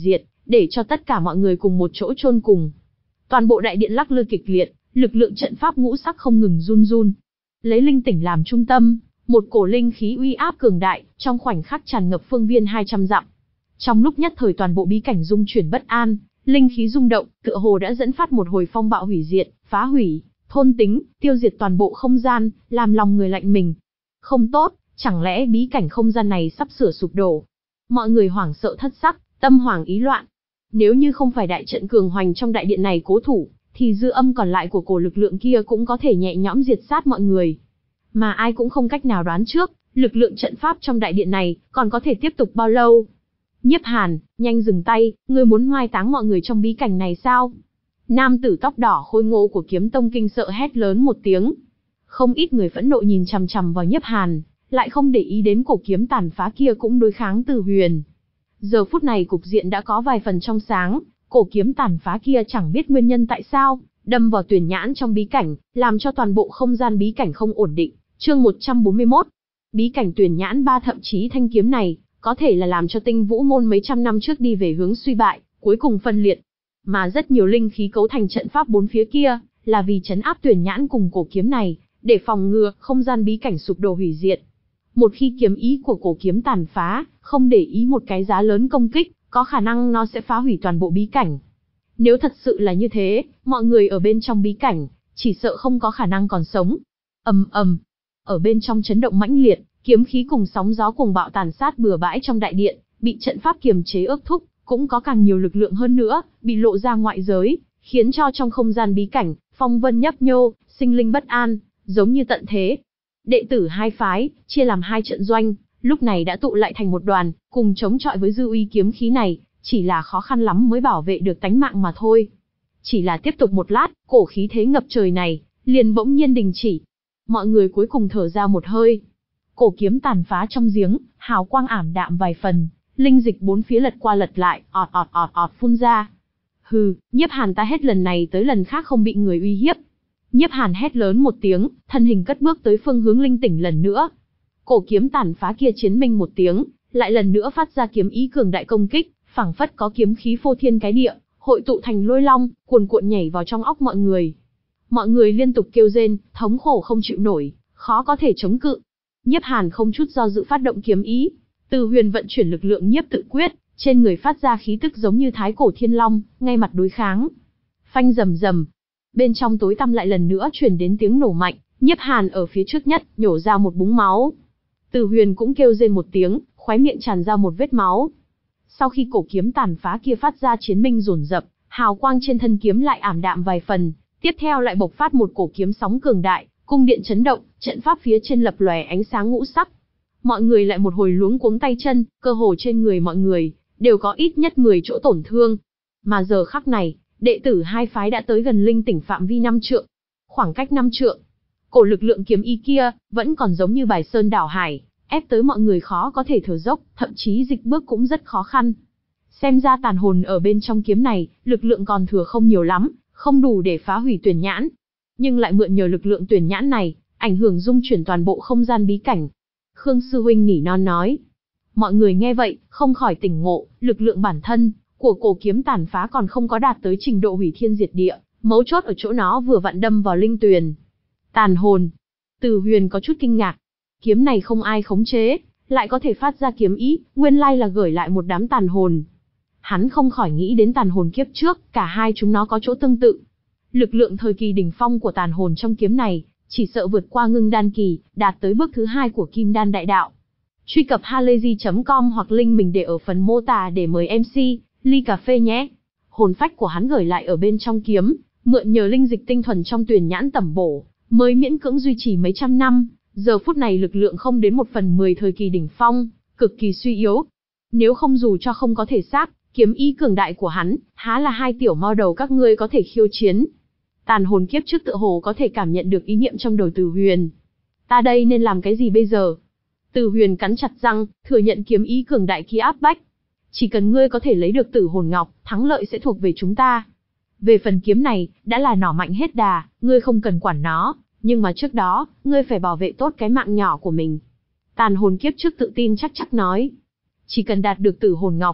để cho tất cả mọi người cùng một chỗ chôn cùng. Toàn bộ đại điện lắc lư kịch liệt, lực lượng trận pháp ngũ sắc không ngừng run run. Lấy linh tỉnh làm trung tâm, một cổ linh khí uy áp cường đại, trong khoảnh khắc tràn ngập phương viên hai trăm dặm. Trong lúc nhất thời toàn bộ bí cảnh rung chuyển bất an, linh khí rung động, tựa hồ đã dẫn phát một hồi phong bạo hủy diệt, phá hủy, thôn tính, tiêu diệt toàn bộ không gian, làm lòng người lạnh mình. Không tốt, chẳng lẽ bí cảnh không gian này sắp sửa sụp đổ? Mọi người hoảng sợ thất sắc, tâm hoảng ý loạn. Nếu như không phải đại trận cường hoành trong đại điện này cố thủ, thì dư âm còn lại của cổ lực lượng kia cũng có thể nhẹ nhõm diệt sát mọi người. Mà ai cũng không cách nào đoán trước, lực lượng trận pháp trong đại điện này còn có thể tiếp tục bao lâu. Nhiếp Hàn, nhanh dừng tay, ngươi muốn mai táng mọi người trong bí cảnh này sao? Nam tử tóc đỏ khôi ngô của Kiếm Tông kinh sợ hét lớn một tiếng. Không ít người phẫn nộ nhìn chằm chằm vào Nhiếp Hàn, lại không để ý đến cổ kiếm tàn phá kia cũng đối kháng Từ Huyền. Giờ phút này cục diện đã có vài phần trong sáng, cổ kiếm tàn phá kia chẳng biết nguyên nhân tại sao, đâm vào tuyển nhãn trong bí cảnh, làm cho toàn bộ không gian bí cảnh không ổn định. Chương một trăm bốn mươi mốt. Bí cảnh tuyển nhãn ba thậm chí thanh kiếm này, có thể là làm cho Tinh Vũ môn mấy trăm năm trước đi về hướng suy bại, cuối cùng phân liệt. Mà rất nhiều linh khí cấu thành trận pháp bốn phía kia, là vì trấn áp tuyển nhãn cùng cổ kiếm này, để phòng ngừa không gian bí cảnh sụp đổ hủy diệt. Một khi kiếm ý của cổ kiếm tàn phá, không để ý một cái giá lớn công kích, có khả năng nó sẽ phá hủy toàn bộ bí cảnh. Nếu thật sự là như thế, mọi người ở bên trong bí cảnh, chỉ sợ không có khả năng còn sống. Ầm ầm, ở bên trong chấn động mãnh liệt, kiếm khí cùng sóng gió cuồng bạo tàn sát bừa bãi trong đại điện, bị trận pháp kiềm chế ước thúc, cũng có càng nhiều lực lượng hơn nữa, bị lộ ra ngoại giới, khiến cho trong không gian bí cảnh, phong vân nhấp nhô, sinh linh bất an, giống như tận thế. Đệ tử hai phái, chia làm hai trận doanh, lúc này đã tụ lại thành một đoàn, cùng chống chọi với dư uy kiếm khí này, chỉ là khó khăn lắm mới bảo vệ được tánh mạng mà thôi. Chỉ là tiếp tục một lát, cổ khí thế ngập trời này, liền bỗng nhiên đình chỉ. Mọi người cuối cùng thở ra một hơi. Cổ kiếm tàn phá trong giếng, hào quang ảm đạm vài phần, linh dịch bốn phía lật qua lật lại, ọt ọt ọt ọt phun ra. Hừ, Nhiếp Hàn ta hết lần này tới lần khác không bị người uy hiếp. Nhiếp Hàn hét lớn một tiếng, thân hình cất bước tới phương hướng linh tỉnh lần nữa. Cổ kiếm tàn phá kia chiến minh một tiếng, lại lần nữa phát ra kiếm ý cường đại công kích, phảng phất có kiếm khí phô thiên cái địa, hội tụ thành lôi long, cuồn cuộn nhảy vào trong óc mọi người. Mọi người liên tục kêu rên, thống khổ không chịu nổi, khó có thể chống cự. Nhiếp Hàn không chút do dự phát động kiếm ý, Từ Huyền vận chuyển lực lượng nhiếp tự quyết, trên người phát ra khí tức giống như thái cổ thiên long, ngay mặt đối kháng. Phanh rầm rầm, bên trong tối tăm lại lần nữa truyền đến tiếng nổ mạnh, Nhiếp Hàn ở phía trước nhất, nhổ ra một búng máu. Từ Huyền cũng kêu rên một tiếng, khóe miệng tràn ra một vết máu. Sau khi cổ kiếm tàn phá kia phát ra chiến minh dồn dập, hào quang trên thân kiếm lại ảm đạm vài phần, tiếp theo lại bộc phát một cổ kiếm sóng cường đại, cung điện chấn động, trận pháp phía trên lập lòe ánh sáng ngũ sắc. Mọi người lại một hồi luống cuống tay chân, cơ hồ trên người mọi người đều có ít nhất mười chỗ tổn thương. Mà giờ khắc này, đệ tử hai phái đã tới gần linh tỉnh phạm vi năm trượng. Khoảng cách năm trượng, cổ lực lượng kiếm ý kia vẫn còn giống như bài sơn đảo hải, ép tới mọi người khó có thể thở dốc, thậm chí dịch bước cũng rất khó khăn. Xem ra tàn hồn ở bên trong kiếm này, lực lượng còn thừa không nhiều lắm, không đủ để phá hủy tuyển nhãn. Nhưng lại mượn nhờ lực lượng tuyển nhãn này, ảnh hưởng dung chuyển toàn bộ không gian bí cảnh. Khương sư huynh nỉ non nói. Mọi người nghe vậy, không khỏi tỉnh ngộ, lực lượng bản thân của cổ kiếm tàn phá còn không có đạt tới trình độ hủy thiên diệt địa, mấu chốt ở chỗ nó vừa vặn đâm vào linh tuyền. Tàn hồn. Từ Huyền có chút kinh ngạc. Kiếm này không ai khống chế, lại có thể phát ra kiếm ý, nguyên lai là gửi lại một đám tàn hồn. Hắn không khỏi nghĩ đến tàn hồn kiếp trước, cả hai chúng nó có chỗ tương tự. Lực lượng thời kỳ đỉnh phong của tàn hồn trong kiếm này, chỉ sợ vượt qua ngưng đan kỳ, đạt tới bước thứ hai của kim đan đại đạo. Truy cập halayzi chấm com hoặc link mình để ở phần mô tả để mời em xê, ly cà phê nhé. Hồn phách của hắn gửi lại ở bên trong kiếm, mượn nhờ linh dịch tinh thuần trong tuyển nhãn tẩm bổ, mới miễn cưỡng duy trì mấy trăm năm, giờ phút này lực lượng không đến một phần mười thời kỳ đỉnh phong, cực kỳ suy yếu. Nếu không dù cho không có thể xác, kiếm ý cường đại của hắn, há là hai tiểu mao đầu các ngươi có thể khiêu chiến. Tàn hồn kiếp trước tựa hồ có thể cảm nhận được ý niệm trong đầu Từ Huyền. Ta đây nên làm cái gì bây giờ? Từ Huyền cắn chặt răng, thừa nhận kiếm ý cường đại kia áp bách. Chỉ cần ngươi có thể lấy được Tử Hồn Ngọc, thắng lợi sẽ thuộc về chúng ta. Về phần kiếm này, đã là nỏ mạnh hết đà, ngươi không cần quản nó, nhưng mà trước đó, ngươi phải bảo vệ tốt cái mạng nhỏ của mình. Tàn hồn kiếp trước tự tin chắc chắc nói. Chỉ cần đạt được Tử Hồn Ngọc,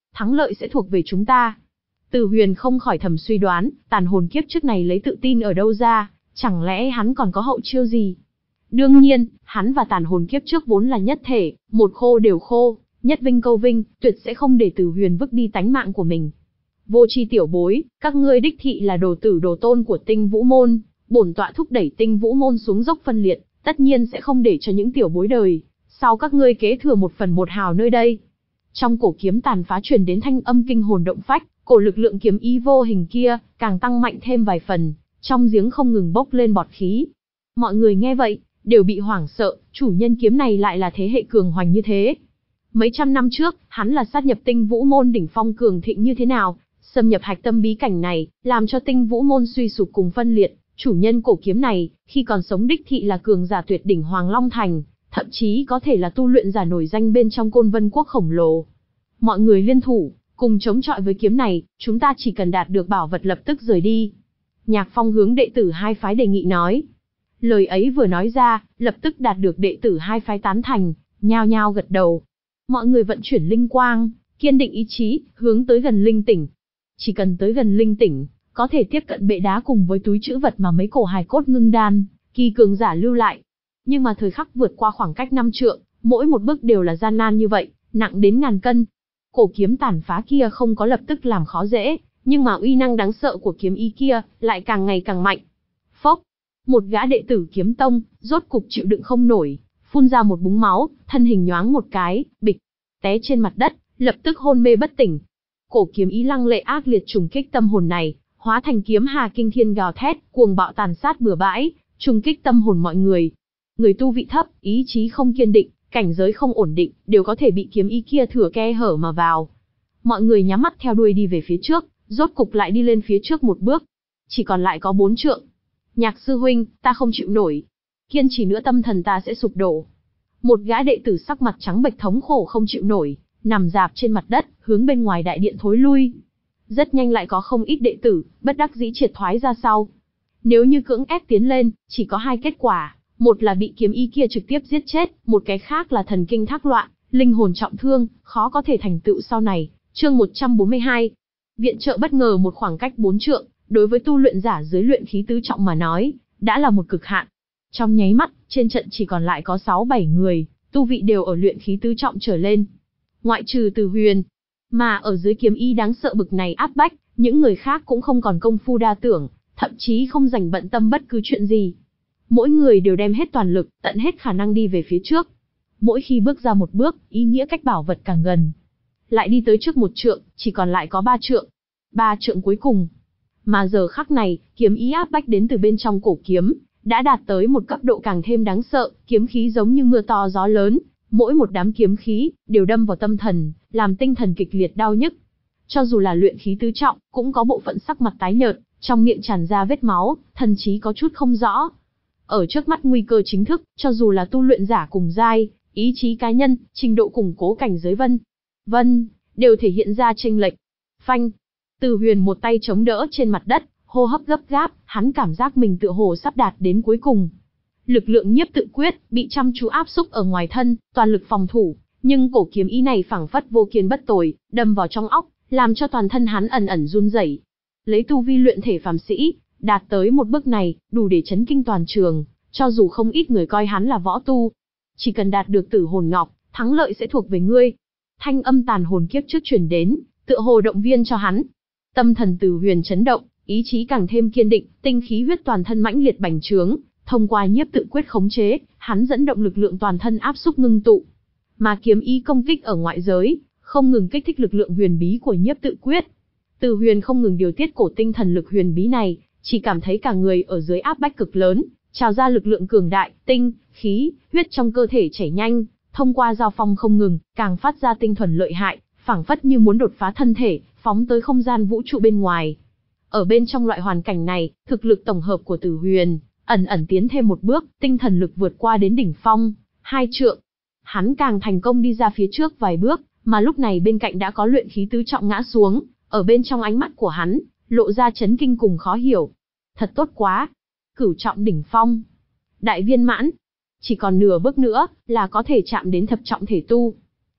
thắng lợi sẽ thuộc về chúng ta. Từ Huyền không khỏi thầm suy đoán, tàn hồn kiếp trước này lấy tự tin ở đâu ra, chẳng lẽ hắn còn có hậu chiêu gì? Đương nhiên, hắn và tàn hồn kiếp trước vốn là nhất thể, một khô đều khô, nhất vinh câu vinh, tuyệt sẽ không để Từ Huyền vứt đi tánh mạng của mình. Vô tri tiểu bối, các ngươi đích thị là đồ tử đồ tôn của Tinh Vũ môn, bổn tọa thúc đẩy Tinh Vũ môn xuống dốc phân liệt, tất nhiên sẽ không để cho những tiểu bối đời sau các ngươi kế thừa một phần một hào nơi đây. Trong cổ kiếm tàn phá truyền đến thanh âm kinh hồn động phách, cổ lực lượng kiếm ý vô hình kia càng tăng mạnh thêm vài phần, trong giếng không ngừng bốc lên bọt khí. Mọi người nghe vậy, đều bị hoảng sợ, chủ nhân kiếm này lại là thế hệ cường hoành như thế. Mấy trăm năm trước, hắn là sát nhập Tinh Vũ môn đỉnh phong cường thịnh như thế nào, xâm nhập hạch tâm bí cảnh này, làm cho Tinh Vũ môn suy sụp cùng phân liệt. Chủ nhân cổ kiếm này, khi còn sống đích thị là cường giả tuyệt đỉnh Hoàng Long Thành, thậm chí có thể là tu luyện giả nổi danh bên trong Côn Vân quốc khổng lồ. Mọi người liên thủ, cùng chống chọi với kiếm này, chúng ta chỉ cần đạt được bảo vật lập tức rời đi. Nhạc Phong hướng đệ tử hai phái đề nghị nói. Lời ấy vừa nói ra, lập tức đạt được đệ tử hai phái tán thành, nhao nhao gật đầu. Mọi người vận chuyển linh quang, kiên định ý chí, hướng tới gần linh tỉnh. Chỉ cần tới gần linh tỉnh, có thể tiếp cận bệ đá cùng với túi trữ vật mà mấy cổ hài cốt ngưng đan, kỳ cường giả lưu lại. Nhưng mà thời khắc vượt qua khoảng cách năm trượng, mỗi một bước đều là gian nan như vậy, nặng đến ngàn cân. Cổ kiếm tàn phá kia không có lập tức làm khó dễ, nhưng mà uy năng đáng sợ của kiếm ý kia lại càng ngày càng mạnh. Phốc, một gã đệ tử kiếm tông, rốt cục chịu đựng không nổi, phun ra một búng máu, thân hình nhoáng một cái, bịch, té trên mặt đất, lập tức hôn mê bất tỉnh. Cổ kiếm ý lăng lệ ác liệt trùng kích tâm hồn này, hóa thành kiếm hà kinh thiên gào thét, cuồng bạo tàn sát bừa bãi, trùng kích tâm hồn mọi người. Người tu vị thấp, ý chí không kiên định, cảnh giới không ổn định, đều có thể bị kiếm ý kia thừa khe hở mà vào. Mọi người nhắm mắt theo đuôi đi về phía trước, rốt cục lại đi lên phía trước một bước. Chỉ còn lại có bốn trượng. Nhạc sư huynh, ta không chịu nổi. Kiên trì nữa tâm thần ta sẽ sụp đổ. Một gã đệ tử sắc mặt trắng bệch thống khổ không chịu nổi, nằm rạp trên mặt đất, hướng bên ngoài đại điện thối lui. Rất nhanh lại có không ít đệ tử, bất đắc dĩ triệt thoái ra sau. Nếu như cưỡng ép tiến lên, chỉ có hai kết quả. Một là bị kiếm ý kia trực tiếp giết chết, một cái khác là thần kinh thác loạn, linh hồn trọng thương, khó có thể thành tựu sau này. Chương một trăm bốn mươi hai. Viện trợ bất ngờ một khoảng cách bốn trượng, đối với tu luyện giả dưới luyện khí tứ trọng mà nói, đã là một cực hạn. Trong nháy mắt, trên trận chỉ còn lại có sáu bảy người, tu vị đều ở luyện khí tứ trọng trở lên. Ngoại trừ Từ Huyền, mà ở dưới kiếm ý đáng sợ bực này áp bách, những người khác cũng không còn công phu đa tưởng, thậm chí không dành bận tâm bất cứ chuyện gì. Mỗi người đều đem hết toàn lực, tận hết khả năng đi về phía trước. Mỗi khi bước ra một bước, ý nghĩa cách bảo vật càng gần. Lại đi tới trước một trượng, chỉ còn lại có ba trượng. Ba trượng cuối cùng. Mà giờ khắc này, kiếm ý áp bách đến từ bên trong cổ kiếm, đã đạt tới một cấp độ càng thêm đáng sợ, kiếm khí giống như mưa to gió lớn. Mỗi một đám kiếm khí, đều đâm vào tâm thần, làm tinh thần kịch liệt đau nhức. Cho dù là luyện khí tứ trọng, cũng có bộ phận sắc mặt tái nhợt, trong miệng tràn ra vết máu, thần trí có chút không rõ. Ở trước mắt nguy cơ chính thức, cho dù là tu luyện giả cùng giai, ý chí cá nhân, trình độ củng cố cảnh giới vân, vân, đều thể hiện ra chênh lệch. Phanh, Từ Huyền một tay chống đỡ trên mặt đất, hô hấp gấp gáp, hắn cảm giác mình tựa hồ sắp đạt đến cuối cùng. Lực lượng nhiếp tự quyết, bị chăm chú áp xúc ở ngoài thân, toàn lực phòng thủ, nhưng cổ kiếm ý này phảng phất vô kiên bất tồi, đâm vào trong óc, làm cho toàn thân hắn ẩn ẩn run rẩy. Lấy tu vi luyện thể phàm sĩ, đạt tới một bước này, đủ để chấn kinh toàn trường, cho dù không ít người coi hắn là võ tu. Chỉ cần đạt được Tử Hồn Ngọc, thắng lợi sẽ thuộc về ngươi. Thanh âm tàn hồn kiếp trước truyền đến, tựa hồ động viên cho hắn. Tâm thần Từ Huyền chấn động, ý chí càng thêm kiên định, tinh khí huyết toàn thân mãnh liệt bành trướng, thông qua nhiếp tự quyết khống chế, hắn dẫn động lực lượng toàn thân áp xúc ngưng tụ. Mà kiếm ý công kích ở ngoại giới, không ngừng kích thích lực lượng huyền bí của nhiếp tự quyết. Từ Huyền không ngừng điều tiết cổ tinh thần lực huyền bí này, chỉ cảm thấy cả người ở dưới áp bách cực lớn, trào ra lực lượng cường đại, tinh, khí, huyết trong cơ thể chảy nhanh, thông qua giao phong không ngừng, càng phát ra tinh thuần lợi hại, phảng phất như muốn đột phá thân thể, phóng tới không gian vũ trụ bên ngoài. Ở bên trong loại hoàn cảnh này, thực lực tổng hợp của Từ Huyền ẩn ẩn tiến thêm một bước, tinh thần lực vượt qua đến đỉnh phong, hai trượng. Hắn càng thành công đi ra phía trước vài bước, mà lúc này bên cạnh đã có luyện khí tứ trọng ngã xuống, ở bên trong ánh mắt của hắn, lộ ra chấn kinh cùng khó hiểu. Thật tốt quá! Cửu trọng đỉnh phong. Đại viên mãn. Chỉ còn nửa bước nữa, là có thể chạm đến thập trọng thể tu.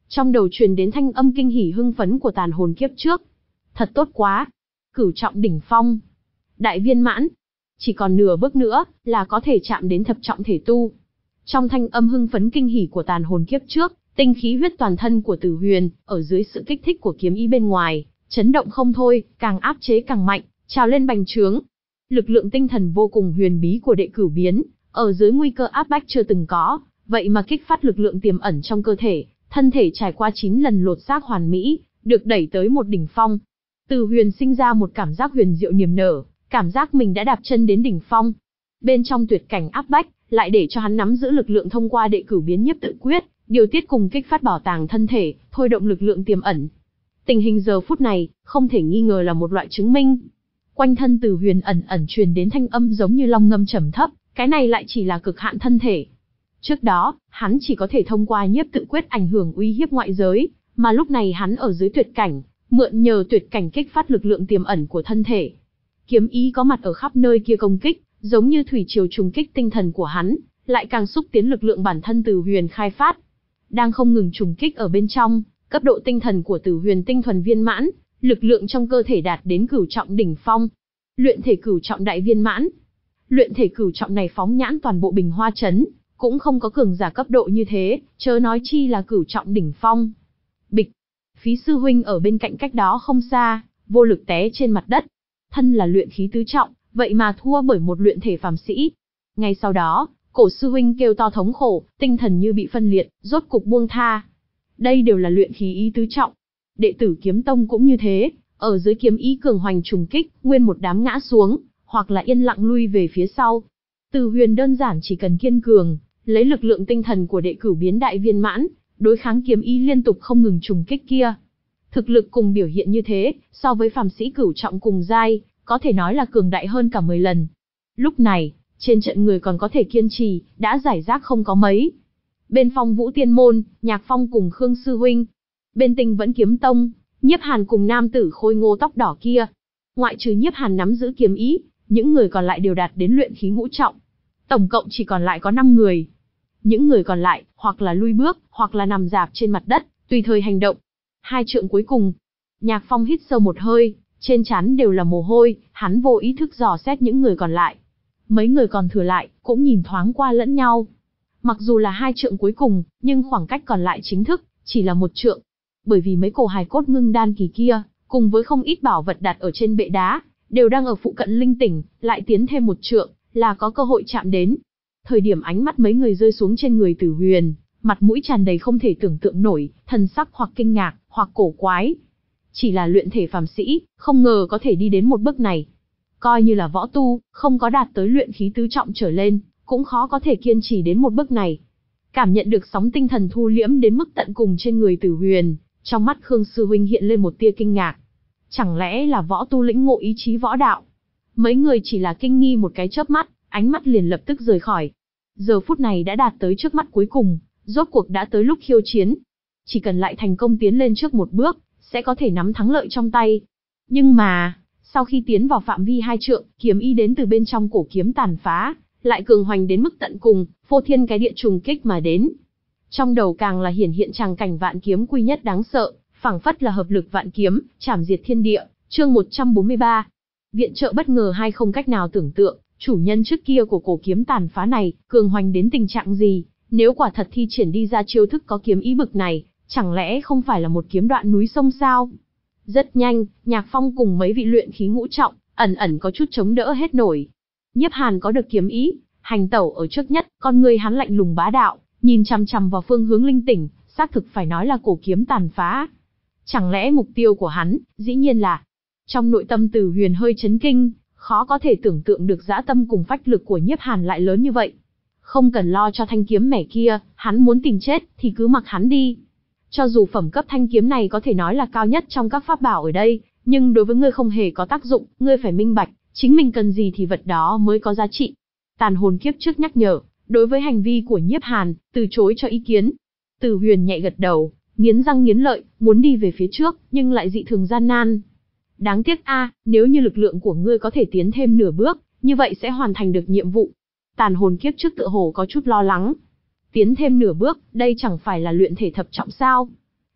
Trong đầu truyền đến thanh âm kinh hỉ hưng phấn của tàn hồn kiếp trước. Thật tốt quá. Cửu trọng đỉnh phong. Đại viên mãn. Chỉ còn nửa bước nữa, là có thể chạm đến thập trọng thể tu. Trong thanh âm hưng phấn kinh hỉ của tàn hồn kiếp trước, tinh khí huyết toàn thân của Tử Huyền, ở dưới sự kích thích của kiếm ý bên ngoài, chấn động không thôi, càng áp chế càng mạnh, trào lên bành trướng. Lực lượng tinh thần vô cùng huyền bí của đệ cửu biến, ở dưới nguy cơ áp bách chưa từng có, vậy mà kích phát lực lượng tiềm ẩn trong cơ thể, thân thể trải qua chín lần lột xác hoàn mỹ, được đẩy tới một đỉnh phong. Tử Huyền sinh ra một cảm giác huyền diệu niềm nở, cảm giác mình đã đạp chân đến đỉnh phong. Bên trong tuyệt cảnh áp bách, lại để cho hắn nắm giữ lực lượng thông qua đệ cửu biến nhiếp tự quyết, điều tiết cùng kích phát bảo tàng thân thể, thôi động lực lượng tiềm ẩn. Tình hình giờ phút này, không thể nghi ngờ là một loại chứng minh. Quanh thân Tử Huyền ẩn ẩn truyền đến thanh âm giống như long ngâm trầm thấp, cái này lại chỉ là cực hạn thân thể. Trước đó, hắn chỉ có thể thông qua nhiếp tự quyết ảnh hưởng uy hiếp ngoại giới, mà lúc này hắn ở dưới tuyệt cảnh, mượn nhờ tuyệt cảnh kích phát lực lượng tiềm ẩn của thân thể. Kiếm ý có mặt ở khắp nơi kia công kích, giống như thủy triều trùng kích tinh thần của hắn, lại càng xúc tiến lực lượng bản thân Tử Huyền khai phát. Đang không ngừng trùng kích ở bên trong, cấp độ tinh thần của Tử Huyền tinh thuần viên mãn, lực lượng trong cơ thể đạt đến cửu trọng đỉnh phong. Luyện thể cửu trọng đại viên mãn. Luyện thể cửu trọng này phóng nhãn toàn bộ Bình Hoa trấn, cũng không có cường giả cấp độ như thế, chớ nói chi là cửu trọng đỉnh phong. Bịch. Phí sư huynh ở bên cạnh cách đó không xa, vô lực té trên mặt đất. Thân là luyện khí tứ trọng, vậy mà thua bởi một luyện thể phàm sĩ. Ngay sau đó, cổ sư huynh kêu to thống khổ, tinh thần như bị phân liệt, rốt cục buông tha. Đây đều là luyện khí ý tứ trọng. Đệ tử kiếm tông cũng như thế, ở dưới kiếm ý cường hoành trùng kích, nguyên một đám ngã xuống, hoặc là yên lặng lui về phía sau. Tử Huyền đơn giản chỉ cần kiên cường, lấy lực lượng tinh thần của đệ cửu biến đại viên mãn, đối kháng kiếm ý liên tục không ngừng trùng kích kia. Thực lực cùng biểu hiện như thế, so với phàm sĩ cửu trọng cùng giai, có thể nói là cường đại hơn cả mười lần. Lúc này, trên trận người còn có thể kiên trì, đã giải rác không có mấy. Bên Phong Vũ Tiên Môn, Nhạc Phong cùng Khương Sư Huynh. Bên Tinh Vẫn Kiếm Tông, Nhiếp Hàn cùng nam tử khôi ngô tóc đỏ kia. Ngoại trừ Nhiếp Hàn nắm giữ kiếm ý, những người còn lại đều đạt đến luyện khí ngũ trọng. Tổng cộng chỉ còn lại có năm người. Những người còn lại, hoặc là lui bước, hoặc là nằm rạp trên mặt đất, tùy thời hành động. Hai trượng cuối cùng. Nhạc Phong hít sâu một hơi, trên trán đều là mồ hôi, hắn vô ý thức dò xét những người còn lại. Mấy người còn thừa lại, cũng nhìn thoáng qua lẫn nhau. Mặc dù là hai trượng cuối cùng, nhưng khoảng cách còn lại chính thức, chỉ là một trượng. Bởi vì mấy cổ hài cốt ngưng đan kỳ kia, cùng với không ít bảo vật đặt ở trên bệ đá, đều đang ở phụ cận linh tỉnh, lại tiến thêm một trượng, là có cơ hội chạm đến. Thời điểm ánh mắt mấy người rơi xuống trên người Tử Huyền, mặt mũi tràn đầy không thể tưởng tượng nổi, thần sắc hoặc kinh ngạc, hoặc cổ quái. Chỉ là luyện thể phàm sĩ, không ngờ có thể đi đến một bước này. Coi như là võ tu, không có đạt tới luyện khí tứ trọng trở lên, cũng khó có thể kiên trì đến một bước này. Cảm nhận được sóng tinh thần thu liễm đến mức tận cùng trên người Tử Huyền, trong mắt Khương Sư Huynh hiện lên một tia kinh ngạc. Chẳng lẽ là võ tu lĩnh ngộ ý chí võ đạo? Mấy người chỉ là kinh nghi một cái chớp mắt, ánh mắt liền lập tức rời khỏi. Giờ phút này đã đạt tới trước mắt cuối cùng, rốt cuộc đã tới lúc khiêu chiến. Chỉ cần lại thành công tiến lên trước một bước, sẽ có thể nắm thắng lợi trong tay. Nhưng mà, sau khi tiến vào phạm vi hai trượng, kiếm ý đến từ bên trong cổ kiếm tàn phá, lại cường hoành đến mức tận cùng, phô thiên cái địa trùng kích mà đến. Trong đầu càng là hiển hiện tràng cảnh vạn kiếm quy nhất đáng sợ, phảng phất là hợp lực vạn kiếm, chảm diệt thiên địa. Chương một trăm bốn mươi ba. Viện trợ bất ngờ hay không cách nào tưởng tượng, chủ nhân trước kia của cổ kiếm tàn phá này, cường hoành đến tình trạng gì, nếu quả thật thi triển đi ra chiêu thức có kiếm ý bực này, chẳng lẽ không phải là một kiếm đoạn núi sông sao? Rất nhanh, Nhạc Phong cùng mấy vị luyện khí ngũ trọng, ẩn ẩn có chút chống đỡ hết nổi. Nhiếp Hàn có được kiếm ý, hành tẩu ở trước nhất, con người hắn lạnh lùng bá đạo, nhìn chằm chằm vào phương hướng linh tỉnh, xác thực phải nói là cổ kiếm tàn phá. Chẳng lẽ mục tiêu của hắn, dĩ nhiên là... Trong nội tâm Tử Huyền hơi chấn kinh, khó có thể tưởng tượng được dã tâm cùng phách lực của Nhiếp Hàn lại lớn như vậy. Không cần lo cho thanh kiếm mẻ kia, hắn muốn tìm chết thì cứ mặc hắn đi. Cho dù phẩm cấp thanh kiếm này có thể nói là cao nhất trong các pháp bảo ở đây, nhưng đối với ngươi không hề có tác dụng, ngươi phải minh bạch, chính mình cần gì thì vật đó mới có giá trị. Tàn hồn kiếp trước nhắc nhở, đối với hành vi của Nhiếp Hàn, từ chối cho ý kiến. Tử Huyền nhẹ gật đầu, nghiến răng nghiến lợi, muốn đi về phía trước, nhưng lại dị thường gian nan. Đáng tiếc a, nếu như lực lượng của ngươi có thể tiến thêm nửa bước, như vậy sẽ hoàn thành được nhiệm vụ. Tàn hồn kiếp trước tựa hồ có chút lo lắng. Tiến thêm nửa bước, đây chẳng phải là luyện thể thập trọng sao?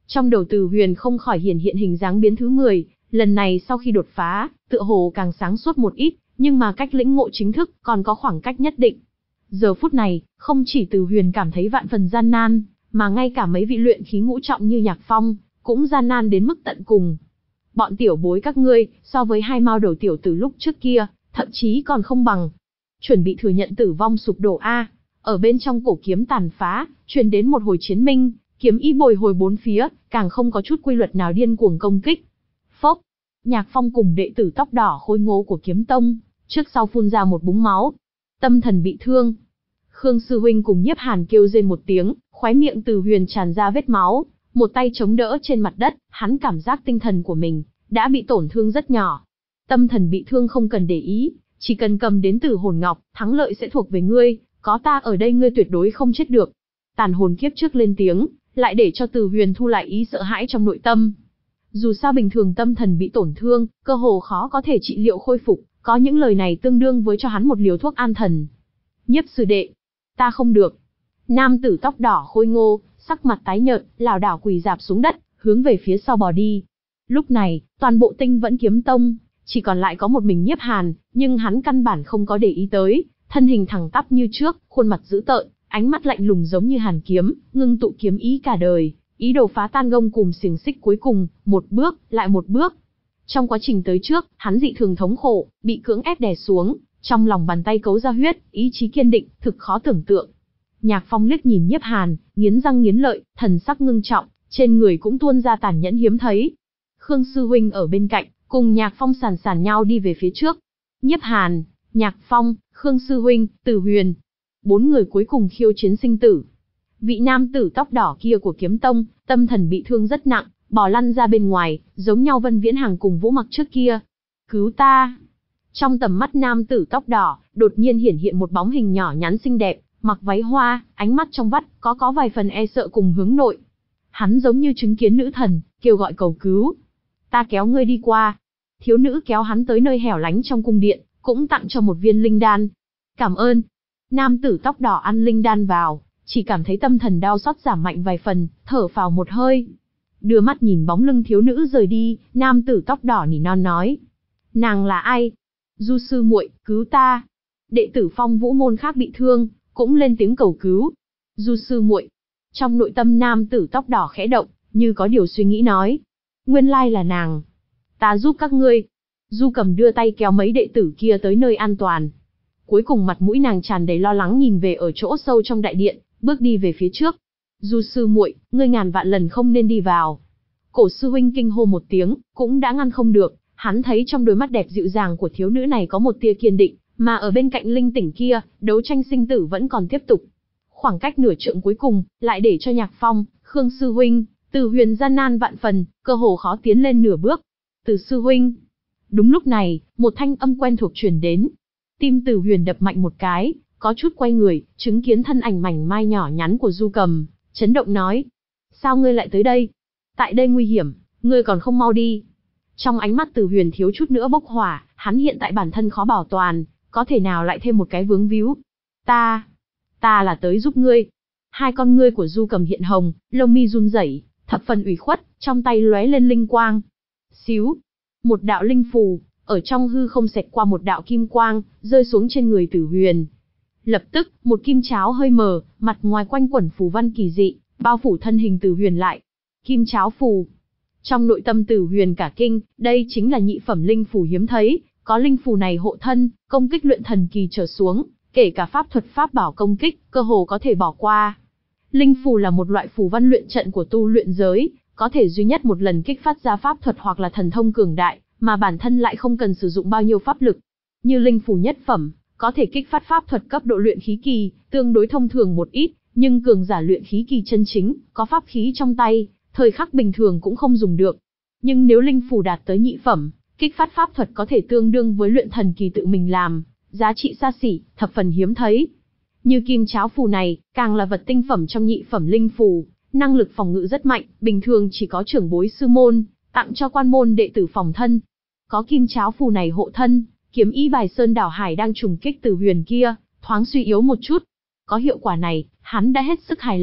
Trong đầu Từ Huyền không khỏi hiển hiện hình dáng biến thứ mười, lần này sau khi đột phá, tựa hồ càng sáng suốt một ít, nhưng mà cách lĩnh ngộ chính thức còn có khoảng cách nhất định. Giờ phút này, không chỉ Từ Huyền cảm thấy vạn phần gian nan, mà ngay cả mấy vị luyện khí ngũ trọng như Nhạc Phong, cũng gian nan đến mức tận cùng. Bọn tiểu bối các ngươi, so với hai mao đầu tiểu từ lúc trước kia, thậm chí còn không bằng. Chuẩn bị thừa nhận tử vong sụp đổ a. Ở bên trong cổ kiếm tàn phá, truyền đến một hồi chiến minh, kiếm ý bồi hồi bốn phía, càng không có chút quy luật nào điên cuồng công kích. Phốc, Nhạc Phong cùng đệ tử tóc đỏ khôi ngô của kiếm tông, trước sau phun ra một búng máu. Tâm thần bị thương. Khương sư huynh cùng Nhiếp Hàn kêu rên một tiếng, khóe miệng Từ Huyền tràn ra vết máu, một tay chống đỡ trên mặt đất, hắn cảm giác tinh thần của mình đã bị tổn thương rất nhỏ. Tâm thần bị thương không cần để ý, chỉ cần cầm đến Tử Hồn Ngọc, thắng lợi sẽ thuộc về ngươi, có ta ở đây ngươi tuyệt đối không chết được. Tàn hồn kiếp trước lên tiếng, lại để cho Từ Huyền thu lại ý sợ hãi trong nội tâm. Dù sao bình thường tâm thần bị tổn thương, cơ hồ khó có thể trị liệu khôi phục, có những lời này tương đương với cho hắn một liều thuốc an thần. Nhiếp sư đệ, ta không được. Nam tử tóc đỏ khôi ngô, sắc mặt tái nhợt, lảo đảo quỳ rạp xuống đất, hướng về phía sau bò đi. Lúc này, toàn bộ Tinh Vẫn Kiếm Tông, chỉ còn lại có một mình Nhiếp Hàn, nhưng hắn căn bản không có để ý tới, thân hình thẳng tắp như trước, khuôn mặt dữ tợn, ánh mắt lạnh lùng giống như hàn kiếm, ngưng tụ kiếm ý cả đời, ý đồ phá tan gông cùm xiềng xích cuối cùng, một bước, lại một bước. Trong quá trình tới trước, hắn dị thường thống khổ, bị cưỡng ép đè xuống, trong lòng bàn tay cấu ra huyết, ý chí kiên định, thực khó tưởng tượng. Nhạc Phong liếc nhìn Nhiếp Hàn, nghiến răng nghiến lợi, thần sắc ngưng trọng, trên người cũng tuôn ra tàn nhẫn hiếm thấy. Khương sư huynh ở bên cạnh, cùng Nhạc Phong sàn sàn nhau đi về phía trước. Nhiếp Hàn, Nhạc Phong, Khương sư huynh, Từ Huyền, bốn người cuối cùng khiêu chiến sinh tử. Vị nam tử tóc đỏ kia của Kiếm Tông, tâm thần bị thương rất nặng, bò lăn ra bên ngoài, giống nhau Vân Viễn Hàng cùng Vũ Mặc trước kia. Cứu ta! Trong tầm mắt nam tử tóc đỏ, đột nhiên hiển hiện một bóng hình nhỏ nhắn xinh đẹp, mặc váy hoa, ánh mắt trong vắt, có có vài phần e sợ cùng hướng nội. Hắn giống như chứng kiến nữ thần, kêu gọi cầu cứu. Ta kéo ngươi đi qua. Thiếu nữ kéo hắn tới nơi hẻo lánh trong cung điện, cũng tặng cho một viên linh đan. Cảm ơn. Nam tử tóc đỏ ăn linh đan vào, chỉ cảm thấy tâm thần đau xót giảm mạnh vài phần, thở phào một hơi. Đưa mắt nhìn bóng lưng thiếu nữ rời đi, nam tử tóc đỏ nỉ non nói. Nàng là ai? Du sư muội, cứu ta. Đệ tử Phong Vũ môn khác bị thương, cũng lên tiếng cầu cứu. Du sư muội. Trong nội tâm nam tử tóc đỏ khẽ động, như có điều suy nghĩ nói. Nguyên lai là nàng. Ta giúp các ngươi. Du Cầm đưa tay kéo mấy đệ tử kia tới nơi an toàn. Cuối cùng mặt mũi nàng tràn đầy lo lắng nhìn về ở chỗ sâu trong đại điện, bước đi về phía trước. Du sư muội, ngươi ngàn vạn lần không nên đi vào. Cổ sư huynh kinh hô một tiếng, cũng đã ngăn không được, hắn thấy trong đôi mắt đẹp dịu dàng của thiếu nữ này có một tia kiên định, mà ở bên cạnh linh tỉnh kia, đấu tranh sinh tử vẫn còn tiếp tục. Khoảng cách nửa trượng cuối cùng, lại để cho Nhạc Phong, Khương sư huynh, Từ Huyền gian nan vạn phần, cơ hồ khó tiến lên nửa bước. Từ sư huynh. Đúng lúc này, một thanh âm quen thuộc truyền đến. Tim Từ Huyền đập mạnh một cái, có chút quay người, chứng kiến thân ảnh mảnh mai nhỏ nhắn của Du Cầm, chấn động nói. Sao ngươi lại tới đây? Tại đây nguy hiểm, ngươi còn không mau đi. Trong ánh mắt Từ Huyền thiếu chút nữa bốc hỏa, hắn hiện tại bản thân khó bảo toàn, có thể nào lại thêm một cái vướng víu. Ta, ta là tới giúp ngươi. Hai con ngươi của Du Cầm hiện hồng, lông mi run rẩy, thập phần ủy khuất, trong tay lóe lên linh quang. Xíu, một đạo linh phù, ở trong hư không xẹt qua một đạo kim quang, rơi xuống trên người Từ Huyền. Lập tức, một kim cháo hơi mờ, mặt ngoài quanh quẩn phù văn kỳ dị, bao phủ thân hình Từ Huyền lại. Kim cháo phù. Trong nội tâm Từ Huyền cả kinh, đây chính là nhị phẩm linh phù hiếm thấy, có linh phù này hộ thân, công kích luyện thần kỳ trở xuống, kể cả pháp thuật pháp bảo công kích, cơ hồ có thể bỏ qua. Linh phù là một loại phù văn luyện trận của tu luyện giới, có thể duy nhất một lần kích phát ra pháp thuật hoặc là thần thông cường đại, mà bản thân lại không cần sử dụng bao nhiêu pháp lực. Như linh phù nhất phẩm, có thể kích phát pháp thuật cấp độ luyện khí kỳ, tương đối thông thường một ít, nhưng cường giả luyện khí kỳ chân chính, có pháp khí trong tay, thời khắc bình thường cũng không dùng được. Nhưng nếu linh phù đạt tới nhị phẩm, kích phát pháp thuật có thể tương đương với luyện thần kỳ tự mình làm, giá trị xa xỉ, thập phần hiếm thấy. Như kim cháo phù này, càng là vật tinh phẩm trong nhị phẩm linh phù, năng lực phòng ngự rất mạnh, bình thường chỉ có trưởng bối sư môn, tặng cho quan môn đệ tử phòng thân. Có kim cháo phù này hộ thân, kiếm ý bài sơn đảo hải đang trùng kích Từ Huyền kia, thoáng suy yếu một chút. Có hiệu quả này, hắn đã hết sức hài lòng,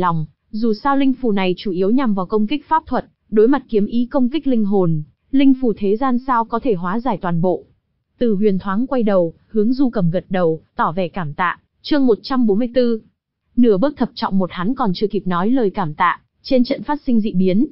Dù sao linh phù này chủ yếu nhằm vào công kích pháp thuật, đối mặt kiếm ý công kích linh hồn, linh phù thế gian sao có thể hóa giải toàn bộ. Từ Huyền thoáng quay đầu, hướng Du Cầm gật đầu, tỏ vẻ cảm tạ. Chương một trăm bốn mươi tư. Nửa bước thập trọng một hắn còn chưa kịp nói lời cảm tạ, trên trận phát sinh dị biến.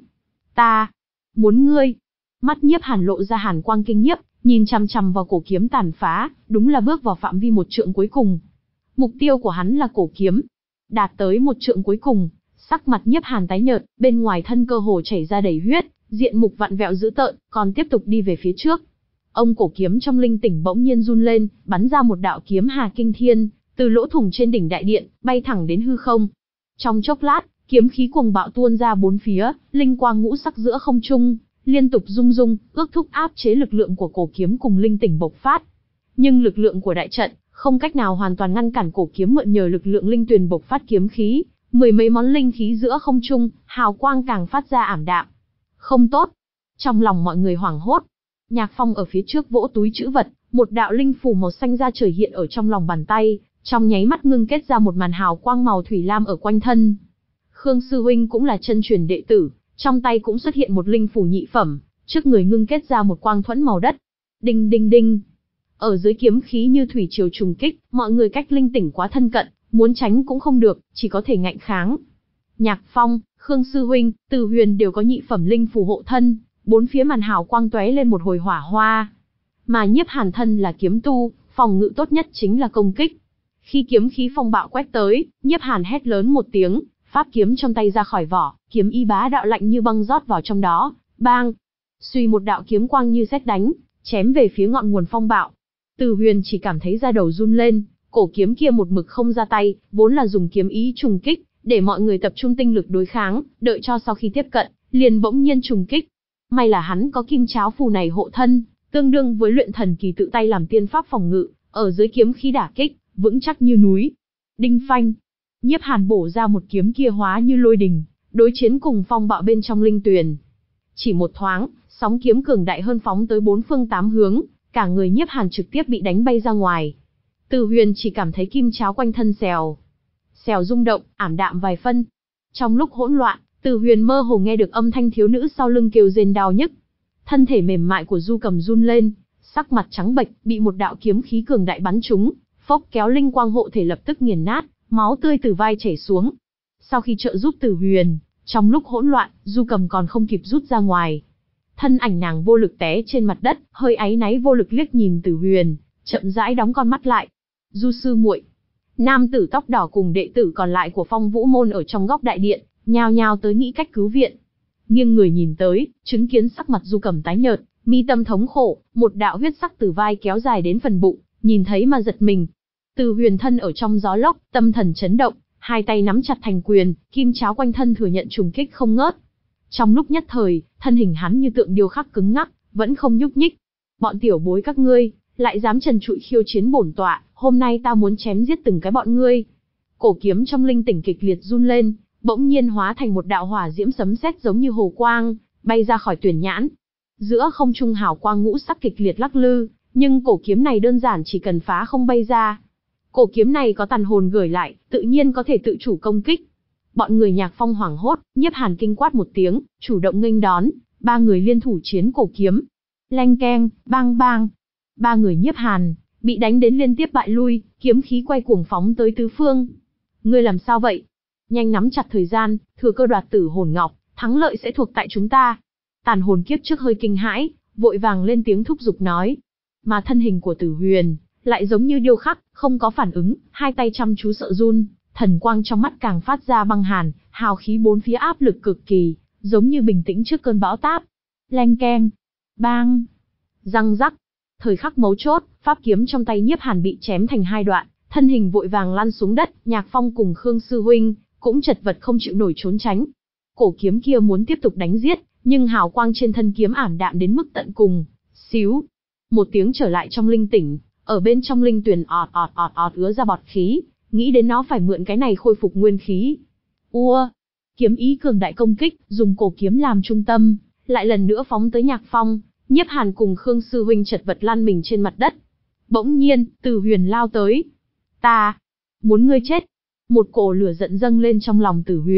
Ta muốn ngươi. Mắt Nhiếp Hàn lộ ra hàn quang kinh nhiếp, nhìn chằm chằm vào cổ kiếm tàn phá, đúng là bước vào phạm vi một trượng cuối cùng. Mục tiêu của hắn là cổ kiếm. Đạt tới một trượng cuối cùng, sắc mặt Nhiếp Hàn tái nhợt, bên ngoài thân cơ hồ chảy ra đầy huyết, diện mục vặn vẹo dữ tợn, còn tiếp tục đi về phía trước. Ông cổ kiếm trong linh tỉnh bỗng nhiên run lên, bắn ra một đạo kiếm hà kinh thiên, từ lỗ thủng trên đỉnh đại điện, bay thẳng đến hư không. Trong chốc lát, kiếm khí cuồng bạo tuôn ra bốn phía, linh quang ngũ sắc giữa không trung, liên tục rung rung, ước thúc áp chế lực lượng của cổ kiếm cùng linh tỉnh bộc phát. Nhưng lực lượng của đại trận, không cách nào hoàn toàn ngăn cản cổ kiếm mượn nhờ lực lượng linh tuyền bộc phát kiếm khí, mười mấy món linh khí giữa không trung, hào quang càng phát ra ảm đạm. Không tốt. Trong lòng mọi người hoảng hốt. Nhạc Phong ở phía trước vỗ túi trữ vật, một đạo linh phù màu xanh ra trời hiện ở trong lòng bàn tay, trong nháy mắt ngưng kết ra một màn hào quang màu thủy lam ở quanh thân. Khương sư huynh cũng là chân truyền đệ tử, trong tay cũng xuất hiện một linh phù nhị phẩm, trước người ngưng kết ra một quang thuẫn màu đất. Đinh đinh đinh. Ở dưới kiếm khí như thủy triều trùng kích, mọi người cách linh tỉnh quá thân cận, muốn tránh cũng không được, chỉ có thể ngạnh kháng. Nhạc Phong, Khương sư huynh, Từ Huyền đều có nhị phẩm linh phù hộ thân, bốn phía màn hào quang tóe lên một hồi hỏa hoa. Mà Nhiếp Hàn thân là kiếm tu, phòng ngự tốt nhất chính là công kích. Khi kiếm khí phong bạo quét tới, Nhiếp Hàn hét lớn một tiếng, pháp kiếm trong tay ra khỏi vỏ, kiếm y bá đạo lạnh như băng rót vào trong đó, bang, suy một đạo kiếm quang như sét đánh, chém về phía ngọn nguồn phong bạo. Từ Huyền chỉ cảm thấy da đầu run lên, cổ kiếm kia một mực không ra tay, vốn là dùng kiếm ý trùng kích, để mọi người tập trung tinh lực đối kháng, đợi cho sau khi tiếp cận, liền bỗng nhiên trùng kích. May là hắn có kim cháo phù này hộ thân, tương đương với luyện thần kỳ tự tay làm tiên pháp phòng ngự, ở dưới kiếm khí đả kích, vững chắc như núi. Đinh phanh, Nhiếp Hàn bổ ra một kiếm kia hóa như lôi đình, đối chiến cùng phong bạo bên trong linh tuyền. Chỉ một thoáng, sóng kiếm cường đại hơn phóng tới bốn phương tám hướng, cả người Nhiếp Hàn trực tiếp bị đánh bay ra ngoài. Từ Huyền chỉ cảm thấy kim cháo quanh thân xèo, xèo rung động, ảm đạm vài phân. Trong lúc hỗn loạn, Từ Huyền mơ hồ nghe được âm thanh thiếu nữ sau lưng kêu rên đau nhức. Thân thể mềm mại của Du Cầm run lên, sắc mặt trắng bệch, bị một đạo kiếm khí cường đại bắn trúng, phốc kéo linh quang hộ thể lập tức nghiền nát, máu tươi từ vai chảy xuống. Sau khi trợ giúp Từ Huyền, trong lúc hỗn loạn, Du Cầm còn không kịp rút ra ngoài. Thân ảnh nàng vô lực té trên mặt đất, hơi áy náy vô lực liếc nhìn Từ Huyền, chậm rãi đóng con mắt lại. Du sư muội. Nam tử tóc đỏ cùng đệ tử còn lại của Phong Vũ môn ở trong góc đại điện, nhao nhao tới nghĩ cách cứu viện. Nghiêng người nhìn tới, chứng kiến sắc mặt Du Cầm tái nhợt, mi tâm thống khổ, một đạo huyết sắc từ vai kéo dài đến phần bụng, nhìn thấy mà giật mình. Từ Huyền thân ở trong gió lốc, tâm thần chấn động, hai tay nắm chặt thành quyền, kim cháo quanh thân thừa nhận trùng kích không ngớt. Trong lúc nhất thời, thân hình hắn như tượng điêu khắc cứng ngắc, vẫn không nhúc nhích. Bọn tiểu bối các ngươi, lại dám trần trụi khiêu chiến bổn tọa, hôm nay ta muốn chém giết từng cái bọn ngươi. Cổ kiếm trong linh tỉnh kịch liệt run lên, bỗng nhiên hóa thành một đạo hỏa diễm sấm sét giống như hồ quang, bay ra khỏi tuyển nhãn. Giữa không trung hào quang ngũ sắc kịch liệt lắc lư, nhưng cổ kiếm này đơn giản chỉ cần phá không bay ra. Cổ kiếm này có tàn hồn gửi lại, tự nhiên có thể tự chủ công kích. Bọn người Nhạc Phong hoảng hốt, Nhiếp Hàn kinh quát một tiếng, chủ động nghênh đón, ba người liên thủ chiến cổ kiếm. Leng keng, bang bang. Ba người Nhiếp Hàn bị đánh đến liên tiếp bại lui, kiếm khí quay cuồng phóng tới tứ phương. Ngươi làm sao vậy? Nhanh nắm chặt thời gian, thừa cơ đoạt tử hồn ngọc, thắng lợi sẽ thuộc tại chúng ta. Tàn hồn kiếp trước hơi kinh hãi, vội vàng lên tiếng thúc giục nói. Mà thân hình của Tử Huyền lại giống như điêu khắc, không có phản ứng, hai tay chăm chú sợ run, thần quang trong mắt càng phát ra băng hàn, hào khí bốn phía áp lực cực kỳ, giống như bình tĩnh trước cơn bão táp. Leng keng, bang, răng rắc. Thời khắc mấu chốt, pháp kiếm trong tay Nhiếp Hàn bị chém thành hai đoạn, thân hình vội vàng lăn xuống đất, Nhạc Phong cùng Khương sư huynh cũng chật vật không chịu nổi trốn tránh. Cổ kiếm kia muốn tiếp tục đánh giết, nhưng hào quang trên thân kiếm ảm đạm đến mức tận cùng. Xíu, một tiếng trở lại trong linh tỉnh, ở bên trong linh tuyền ọt ọt ọt ọt ứa ra bọt khí, nghĩ đến nó phải mượn cái này khôi phục nguyên khí. Ua, kiếm ý cường đại công kích, dùng cổ kiếm làm trung tâm, lại lần nữa phóng tới Nhạc Phong. Nhiếp Hàn cùng Khương sư huynh chật vật lăn mình trên mặt đất. Bỗng nhiên, Từ Huyền lao tới. Ta muốn ngươi chết. Một cổ lửa giận dâng lên trong lòng Tử Huyền,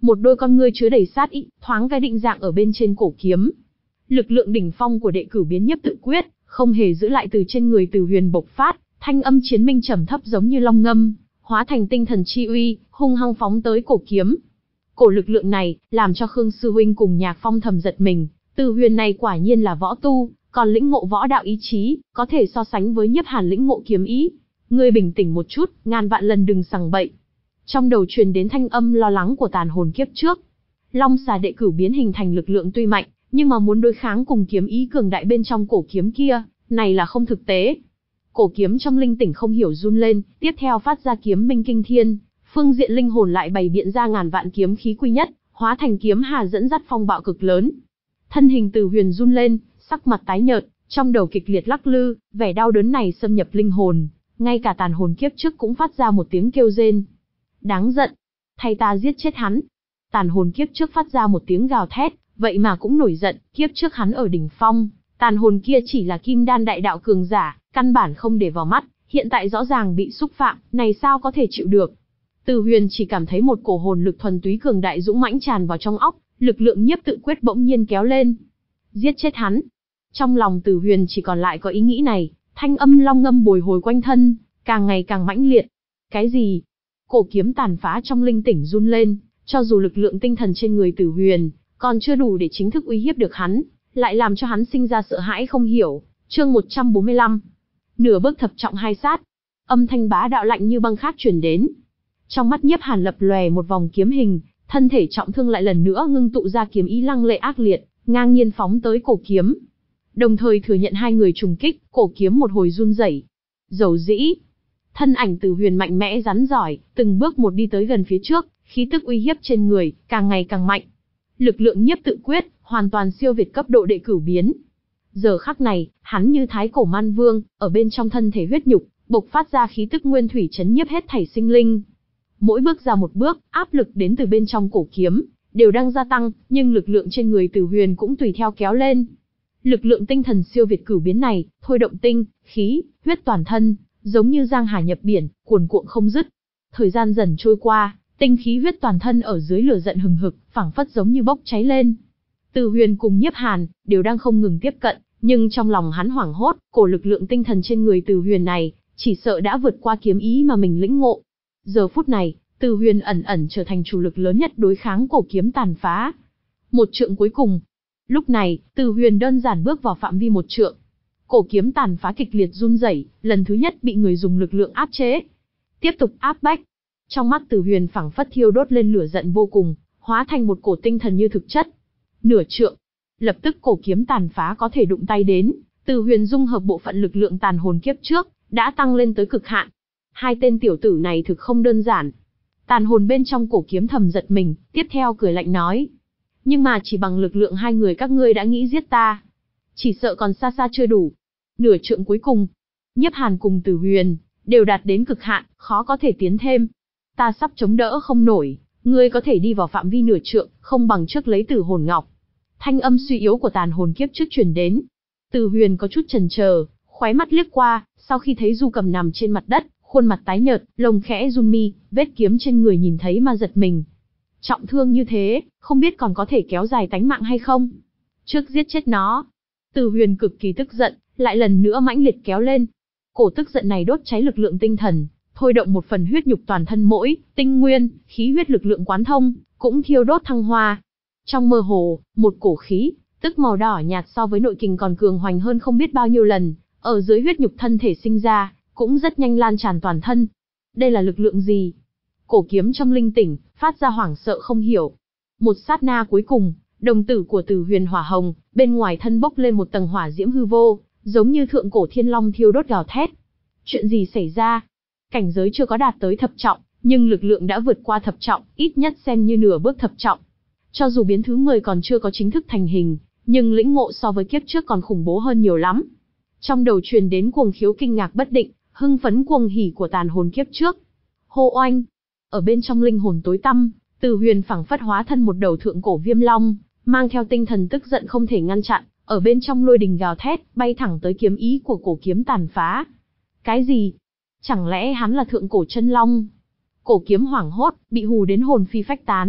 Một đôi con ngươi chứa đầy sát ý, thoáng cái định dạng ở bên trên cổ kiếm. Lực lượng đỉnh phong của đệ cửu biến nhiếp tự quyết, không hề giữ lại từ trên người Từ Huyền bộc phát, thanh âm chiến minh trầm thấp giống như long ngâm, hóa thành tinh thần chi uy, hung hăng phóng tới cổ kiếm. Cổ lực lượng này, làm cho Khương sư huynh cùng Nhạc Phong thầm giật mình, Từ Huyền này quả nhiên là võ tu, còn lĩnh ngộ võ đạo ý chí, có thể so sánh với Nhiếp Hàn lĩnh ngộ kiếm ý. Ngươi bình tĩnh một chút, ngàn vạn lần đừng sằng bậy. Trong đầu truyền đến thanh âm lo lắng của tàn hồn kiếp trước. Long xà đệ cửu biến hình thành lực lượng tuy mạnh, nhưng mà muốn đối kháng cùng kiếm ý cường đại bên trong cổ kiếm kia, này là không thực tế. Cổ kiếm trong linh tỉnh không hiểu run lên, tiếp theo phát ra kiếm minh kinh thiên, phương diện linh hồn lại bày biện ra ngàn vạn kiếm khí quy nhất, hóa thành kiếm hà dẫn dắt phong bạo cực lớn. Thân hình Từ Huyền run lên, sắc mặt tái nhợt, trong đầu kịch liệt lắc lư, vẻ đau đớn này xâm nhập linh hồn, ngay cả tàn hồn kiếp trước cũng phát ra một tiếng kêu rên. Đáng giận, thay ta giết chết hắn. Tàn hồn kiếp trước phát ra một tiếng gào thét, vậy mà cũng nổi giận, kiếp trước hắn ở đỉnh phong, tàn hồn kia chỉ là kim đan đại đạo cường giả, căn bản không để vào mắt, hiện tại rõ ràng bị xúc phạm, này sao có thể chịu được. Từ Huyền chỉ cảm thấy một cổ hồn lực thuần túy cường đại dũng mãnh tràn vào trong óc, lực lượng nhiếp tự quyết bỗng nhiên kéo lên. Giết chết hắn. Trong lòng Từ Huyền chỉ còn lại có ý nghĩ này, thanh âm long ngâm bồi hồi quanh thân, càng ngày càng mãnh liệt. Cái gì? Cổ kiếm tàn phá trong linh tỉnh run lên, cho dù lực lượng tinh thần trên người Từ Huyền còn chưa đủ để chính thức uy hiếp được hắn, lại làm cho hắn sinh ra sợ hãi không hiểu. Chương một trăm bốn mươi lăm. Nửa bước thập trọng hai sát. Âm thanh bá đạo lạnh như băng khác truyền đến. Trong mắt Nhiếp Hàn lập lòe một vòng kiếm hình, thân thể trọng thương lại lần nữa ngưng tụ ra kiếm ý lăng lệ ác liệt, ngang nhiên phóng tới cổ kiếm. Đồng thời thừa nhận hai người trùng kích, cổ kiếm một hồi run rẩy. Dầu dĩ, thân ảnh Từ Huyền mạnh mẽ rắn giỏi, từng bước một đi tới gần phía trước, khí tức uy hiếp trên người càng ngày càng mạnh. Lực lượng nhiếp tự quyết hoàn toàn siêu việt cấp độ đệ cửu biến. Giờ khắc này, hắn như thái cổ man vương, ở bên trong thân thể huyết nhục, bộc phát ra khí tức nguyên thủy chấn nhiếp hết thảy sinh linh. Mỗi bước ra một bước, áp lực đến từ bên trong cổ kiếm đều đang gia tăng, nhưng lực lượng trên người Từ Huyền cũng tùy theo kéo lên. Lực lượng tinh thần siêu việt cửu biến này, thôi động tinh, khí, huyết toàn thân, giống như giang hà nhập biển, cuồn cuộn không dứt. Thời gian dần trôi qua, tinh khí huyết toàn thân ở dưới lửa giận hừng hực, phảng phất giống như bốc cháy lên. Từ Huyền cùng Nhiếp Hàn đều đang không ngừng tiếp cận, nhưng trong lòng hắn hoảng hốt, cổ lực lượng tinh thần trên người Từ Huyền này, chỉ sợ đã vượt qua kiếm ý mà mình lĩnh ngộ. Giờ phút này, Từ Huyền ẩn ẩn trở thành chủ lực lớn nhất đối kháng cổ kiếm tàn phá. Một trượng cuối cùng. Lúc này, Từ Huyền đơn giản bước vào phạm vi một trượng. Cổ kiếm tàn phá kịch liệt run rẩy, lần thứ nhất bị người dùng lực lượng áp chế. Tiếp tục áp bách. Trong mắt Từ Huyền phảng phất thiêu đốt lên lửa giận vô cùng, hóa thành một cổ tinh thần như thực chất. Nửa trượng. Lập tức cổ kiếm tàn phá có thể đụng tay đến, Từ Huyền dung hợp bộ phận lực lượng tàn hồn kiếp trước, đã tăng lên tới cực hạn. Hai tên tiểu tử này thực không đơn giản. Tàn hồn bên trong cổ kiếm thầm giật mình, tiếp theo cười lạnh nói. Nhưng mà chỉ bằng lực lượng hai người các ngươi đã nghĩ giết ta. Chỉ sợ còn xa xa chưa đủ. Nửa trượng cuối cùng, Nhiếp Hàn cùng Từ Huyền đều đạt đến cực hạn, khó có thể tiến thêm. Ta sắp chống đỡ không nổi, ngươi có thể đi vào phạm vi nửa trượng, không bằng trước lấy Tử Hồn Ngọc. Thanh âm suy yếu của tàn hồn kiếp trước truyền đến. Từ Huyền có chút chần chờ, khóe mắt liếc qua, sau khi thấy Du Cầm nằm trên mặt đất, khuôn mặt tái nhợt, lông khẽ run mi, vết kiếm trên người nhìn thấy mà giật mình. Trọng thương như thế, không biết còn có thể kéo dài tánh mạng hay không? Trước giết chết nó. Từ Huyền cực kỳ tức giận, lại lần nữa mãnh liệt kéo lên. Cổ tức giận này đốt cháy lực lượng tinh thần, thôi động một phần huyết nhục toàn thân mỗi, tinh nguyên, khí huyết lực lượng quán thông, cũng thiêu đốt thăng hoa. Trong mơ hồ, một cổ khí, tức màu đỏ nhạt so với nội kình còn cường hoành hơn không biết bao nhiêu lần, ở dưới huyết nhục thân thể sinh ra, cũng rất nhanh lan tràn toàn thân. Đây là lực lượng gì? Cổ kiếm trong linh tỉnh, phát ra hoảng sợ không hiểu. Một sát na cuối cùng, đồng tử của Từ Huyền hỏa hồng, bên ngoài thân bốc lên một tầng hỏa diễm hư vô, giống như thượng cổ thiên long thiêu đốt gào thét. Chuyện gì xảy ra? Cảnh giới chưa có đạt tới thập trọng, nhưng lực lượng đã vượt qua thập trọng, ít nhất xem như nửa bước thập trọng. Cho dù biến thứ mười còn chưa có chính thức thành hình, nhưng lĩnh ngộ so với kiếp trước còn khủng bố hơn nhiều lắm. Trong đầu truyền đến cuồng khiếu kinh ngạc bất định, hưng phấn cuồng hỉ của tàn hồn kiếp trước. Hô oanh! Ở bên trong linh hồn tối tăm, Từ Huyền phảng phất hóa thân một đầu thượng cổ viêm long, mang theo tinh thần tức giận không thể ngăn chặn, ở bên trong lôi đình gào thét, bay thẳng tới kiếm ý của cổ kiếm tàn phá. Cái gì? Chẳng lẽ hắn là thượng cổ chân long? Cổ kiếm hoảng hốt, bị hù đến hồn phi phách tán,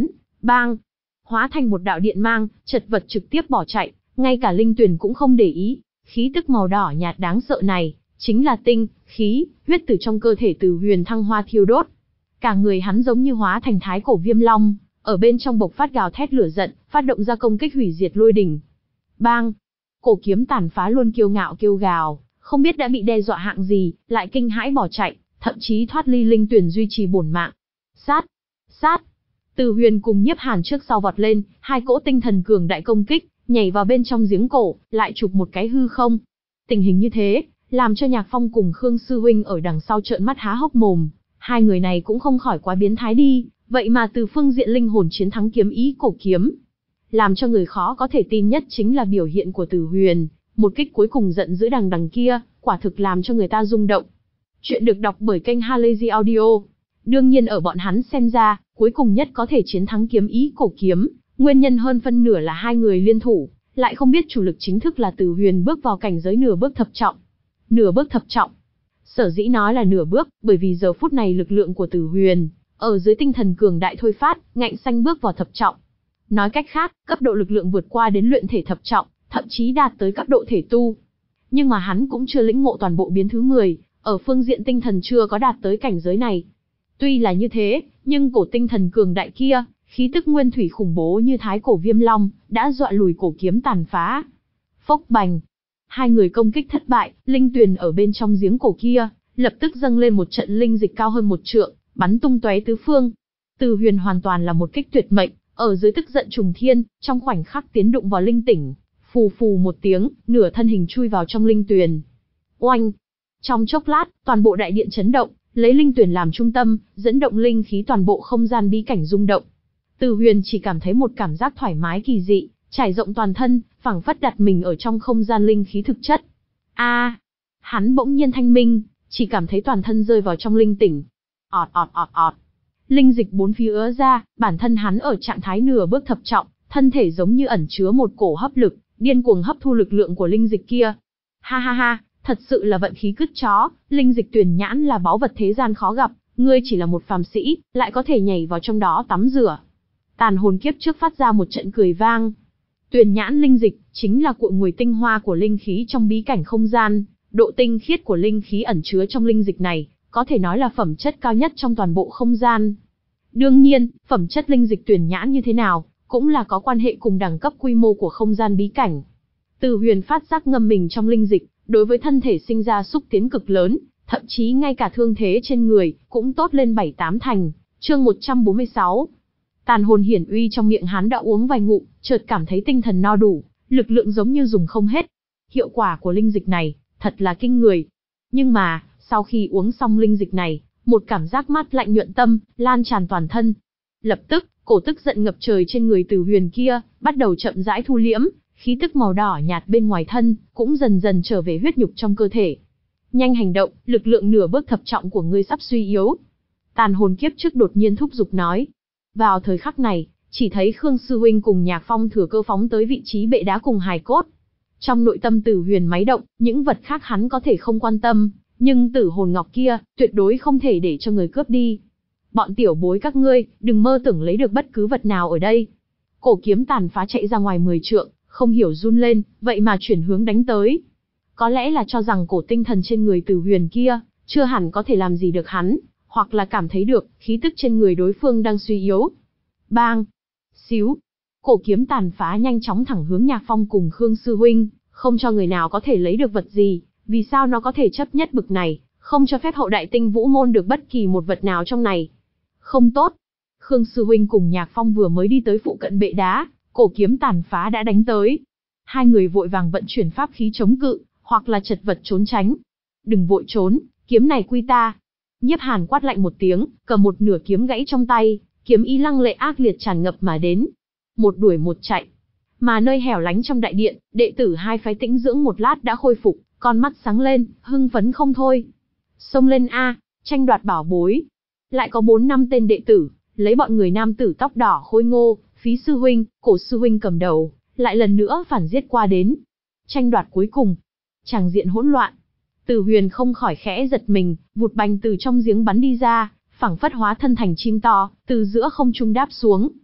Bang! Hóa thành một đạo điện mang, chật vật trực tiếp bỏ chạy, ngay cả Linh Tuyền cũng không để ý. Khí tức màu đỏ nhạt đáng sợ này, chính là tinh, khí, huyết từ trong cơ thể Từ Huyền thăng hoa thiêu đốt. Cả người hắn giống như hóa thành thái cổ viêm long, ở bên trong bộc phát gào thét lửa giận, phát động ra công kích hủy diệt lôi đỉnh. Bang! Cổ kiếm tàn phá luôn kiêu ngạo kêu gào, không biết đã bị đe dọa hạng gì, lại kinh hãi bỏ chạy, thậm chí thoát ly Linh Tuyền duy trì bổn mạng. Sát! Sát! Từ Huyền cùng Nhiếp Hàn trước sau vọt lên, hai cỗ tinh thần cường đại công kích, nhảy vào bên trong giếng cổ, lại chụp một cái hư không. Tình hình như thế, làm cho Nhạc Phong cùng Khương Sư Huynh ở đằng sau trợn mắt há hốc mồm. Hai người này cũng không khỏi quá biến thái đi, vậy mà từ phương diện linh hồn chiến thắng kiếm ý cổ kiếm. Làm cho người khó có thể tin nhất chính là biểu hiện của Từ Huyền, một kích cuối cùng giận dữ đằng đằng kia, quả thực làm cho người ta rung động. Chuyện được đọc bởi kênh Halazy Audio. Đương nhiên ở bọn hắn xem ra, cuối cùng nhất có thể chiến thắng kiếm ý cổ kiếm, nguyên nhân hơn phân nửa là hai người liên thủ, lại không biết chủ lực chính thức là Từ Huyền bước vào cảnh giới nửa bước thập trọng. Nửa bước thập trọng. Sở dĩ nói là nửa bước, bởi vì giờ phút này lực lượng của Từ Huyền, ở dưới tinh thần cường đại thôi phát, ngạnh xanh bước vào thập trọng. Nói cách khác, cấp độ lực lượng vượt qua đến luyện thể thập trọng, thậm chí đạt tới cấp độ thể tu. Nhưng mà hắn cũng chưa lĩnh ngộ toàn bộ biến thứ mười, ở phương diện tinh thần chưa có đạt tới cảnh giới này. Tuy là như thế, nhưng cổ tinh thần cường đại kia, khí tức nguyên thủy khủng bố như thái cổ viêm long, đã dọa lùi cổ kiếm tàn phá. Phốc bành! Hai người công kích thất bại, Linh Tuyền ở bên trong giếng cổ kia, lập tức dâng lên một trận linh dịch cao hơn một trượng, bắn tung tóe tứ phương. Từ Huyền hoàn toàn là một kích tuyệt mệnh, ở dưới tức giận trùng thiên, trong khoảnh khắc tiến đụng vào linh tỉnh, phù phù một tiếng, nửa thân hình chui vào trong linh tuyền. Oanh! Trong chốc lát, toàn bộ đại điện chấn động, lấy linh tuyền làm trung tâm, dẫn động linh khí toàn bộ không gian bí cảnh rung động. Từ Huyền chỉ cảm thấy một cảm giác thoải mái kỳ dị, trải rộng toàn thân, phảng phất đặt mình ở trong không gian linh khí thực chất. A! À, hắn bỗng nhiên thanh minh, chỉ cảm thấy toàn thân rơi vào trong linh tỉnh. Ọt ọt ọt ọt. Linh dịch bốn phía ứa ra, bản thân hắn ở trạng thái nửa bước thập trọng, thân thể giống như ẩn chứa một cổ hấp lực, điên cuồng hấp thu lực lượng của linh dịch kia. Ha ha ha, thật sự là vận khí cứt chó, linh dịch Tuyền Nhãn là báu vật thế gian khó gặp, ngươi chỉ là một phàm sĩ, lại có thể nhảy vào trong đó tắm rửa. Tàn hồn kiếp trước phát ra một trận cười vang. Tuyền Nhãn linh dịch chính là cội nguồn tinh hoa của linh khí trong bí cảnh không gian, độ tinh khiết của linh khí ẩn chứa trong linh dịch này, có thể nói là phẩm chất cao nhất trong toàn bộ không gian. Đương nhiên, phẩm chất linh dịch Tuyền Nhãn như thế nào, cũng là có quan hệ cùng đẳng cấp quy mô của không gian bí cảnh. Từ Huyền phát giác ngâm mình trong linh dịch, đối với thân thể sinh ra xúc tiến cực lớn, thậm chí ngay cả thương thế trên người cũng tốt lên bảy tám thành. Chương một trăm bốn mươi sáu. Tàn hồn hiển uy trong miệng hắn đã uống vài ngụm, chợt cảm thấy tinh thần no đủ, lực lượng giống như dùng không hết. Hiệu quả của linh dịch này thật là kinh người. Nhưng mà, sau khi uống xong linh dịch này, một cảm giác mát lạnh nhuận tâm lan tràn toàn thân. Lập tức, cổ tức giận ngập trời trên người Từ Huyền kia bắt đầu chậm rãi thu liễm, khí tức màu đỏ nhạt bên ngoài thân cũng dần dần trở về huyết nhục trong cơ thể. Nhanh hành động, lực lượng nửa bước thập trọng của ngươi sắp suy yếu. Tàn hồn kiếp trước đột nhiên thúc giục nói. Vào thời khắc này, chỉ thấy Khương Sư Huynh cùng Nhạc Phong thừa cơ phóng tới vị trí bệ đá cùng hài cốt. Trong nội tâm Từ Huyền máy động, những vật khác hắn có thể không quan tâm, nhưng tử hồn ngọc kia, tuyệt đối không thể để cho người cướp đi. Bọn tiểu bối các ngươi, đừng mơ tưởng lấy được bất cứ vật nào ở đây. Cổ kiếm tàn phá chạy ra ngoài mười trượng, không hiểu run lên, vậy mà chuyển hướng đánh tới. Có lẽ là cho rằng cổ tinh thần trên người Từ Huyền kia, chưa hẳn có thể làm gì được hắn, hoặc là cảm thấy được, khí tức trên người đối phương đang suy yếu. Bang! Xíu! Cổ kiếm tàn phá nhanh chóng thẳng hướng Nhạc Phong cùng Khương Sư Huynh, không cho người nào có thể lấy được vật gì, vì sao nó có thể chấp nhất bực này, không cho phép hậu đại tinh vũ môn được bất kỳ một vật nào trong này. Không tốt! Khương Sư Huynh cùng Nhạc Phong vừa mới đi tới phụ cận bệ đá, cổ kiếm tàn phá đã đánh tới. Hai người vội vàng vận chuyển pháp khí chống cự, hoặc là chật vật trốn tránh. Đừng vội trốn, kiếm này quy ta. Nhiếp Hàn quát lạnh một tiếng, cầm một nửa kiếm gãy trong tay, kiếm ý lăng lệ ác liệt tràn ngập mà đến. Một đuổi một chạy. Mà nơi hẻo lánh trong đại điện, đệ tử hai phái tĩnh dưỡng một lát đã khôi phục, con mắt sáng lên, hưng phấn không thôi. Xông lên a, tranh đoạt bảo bối. Lại có bốn năm tên đệ tử, lấy bọn người nam tử tóc đỏ khôi ngô, Phí Sư Huynh, Cổ Sư Huynh cầm đầu, lại lần nữa phản giết qua đến. Tranh đoạt cuối cùng. Tràng diện hỗn loạn. Từ Huyền không khỏi khẽ giật mình, vụt bành từ trong giếng bắn đi ra, phảng phất hóa thân thành chim to, từ giữa không trung đáp xuống.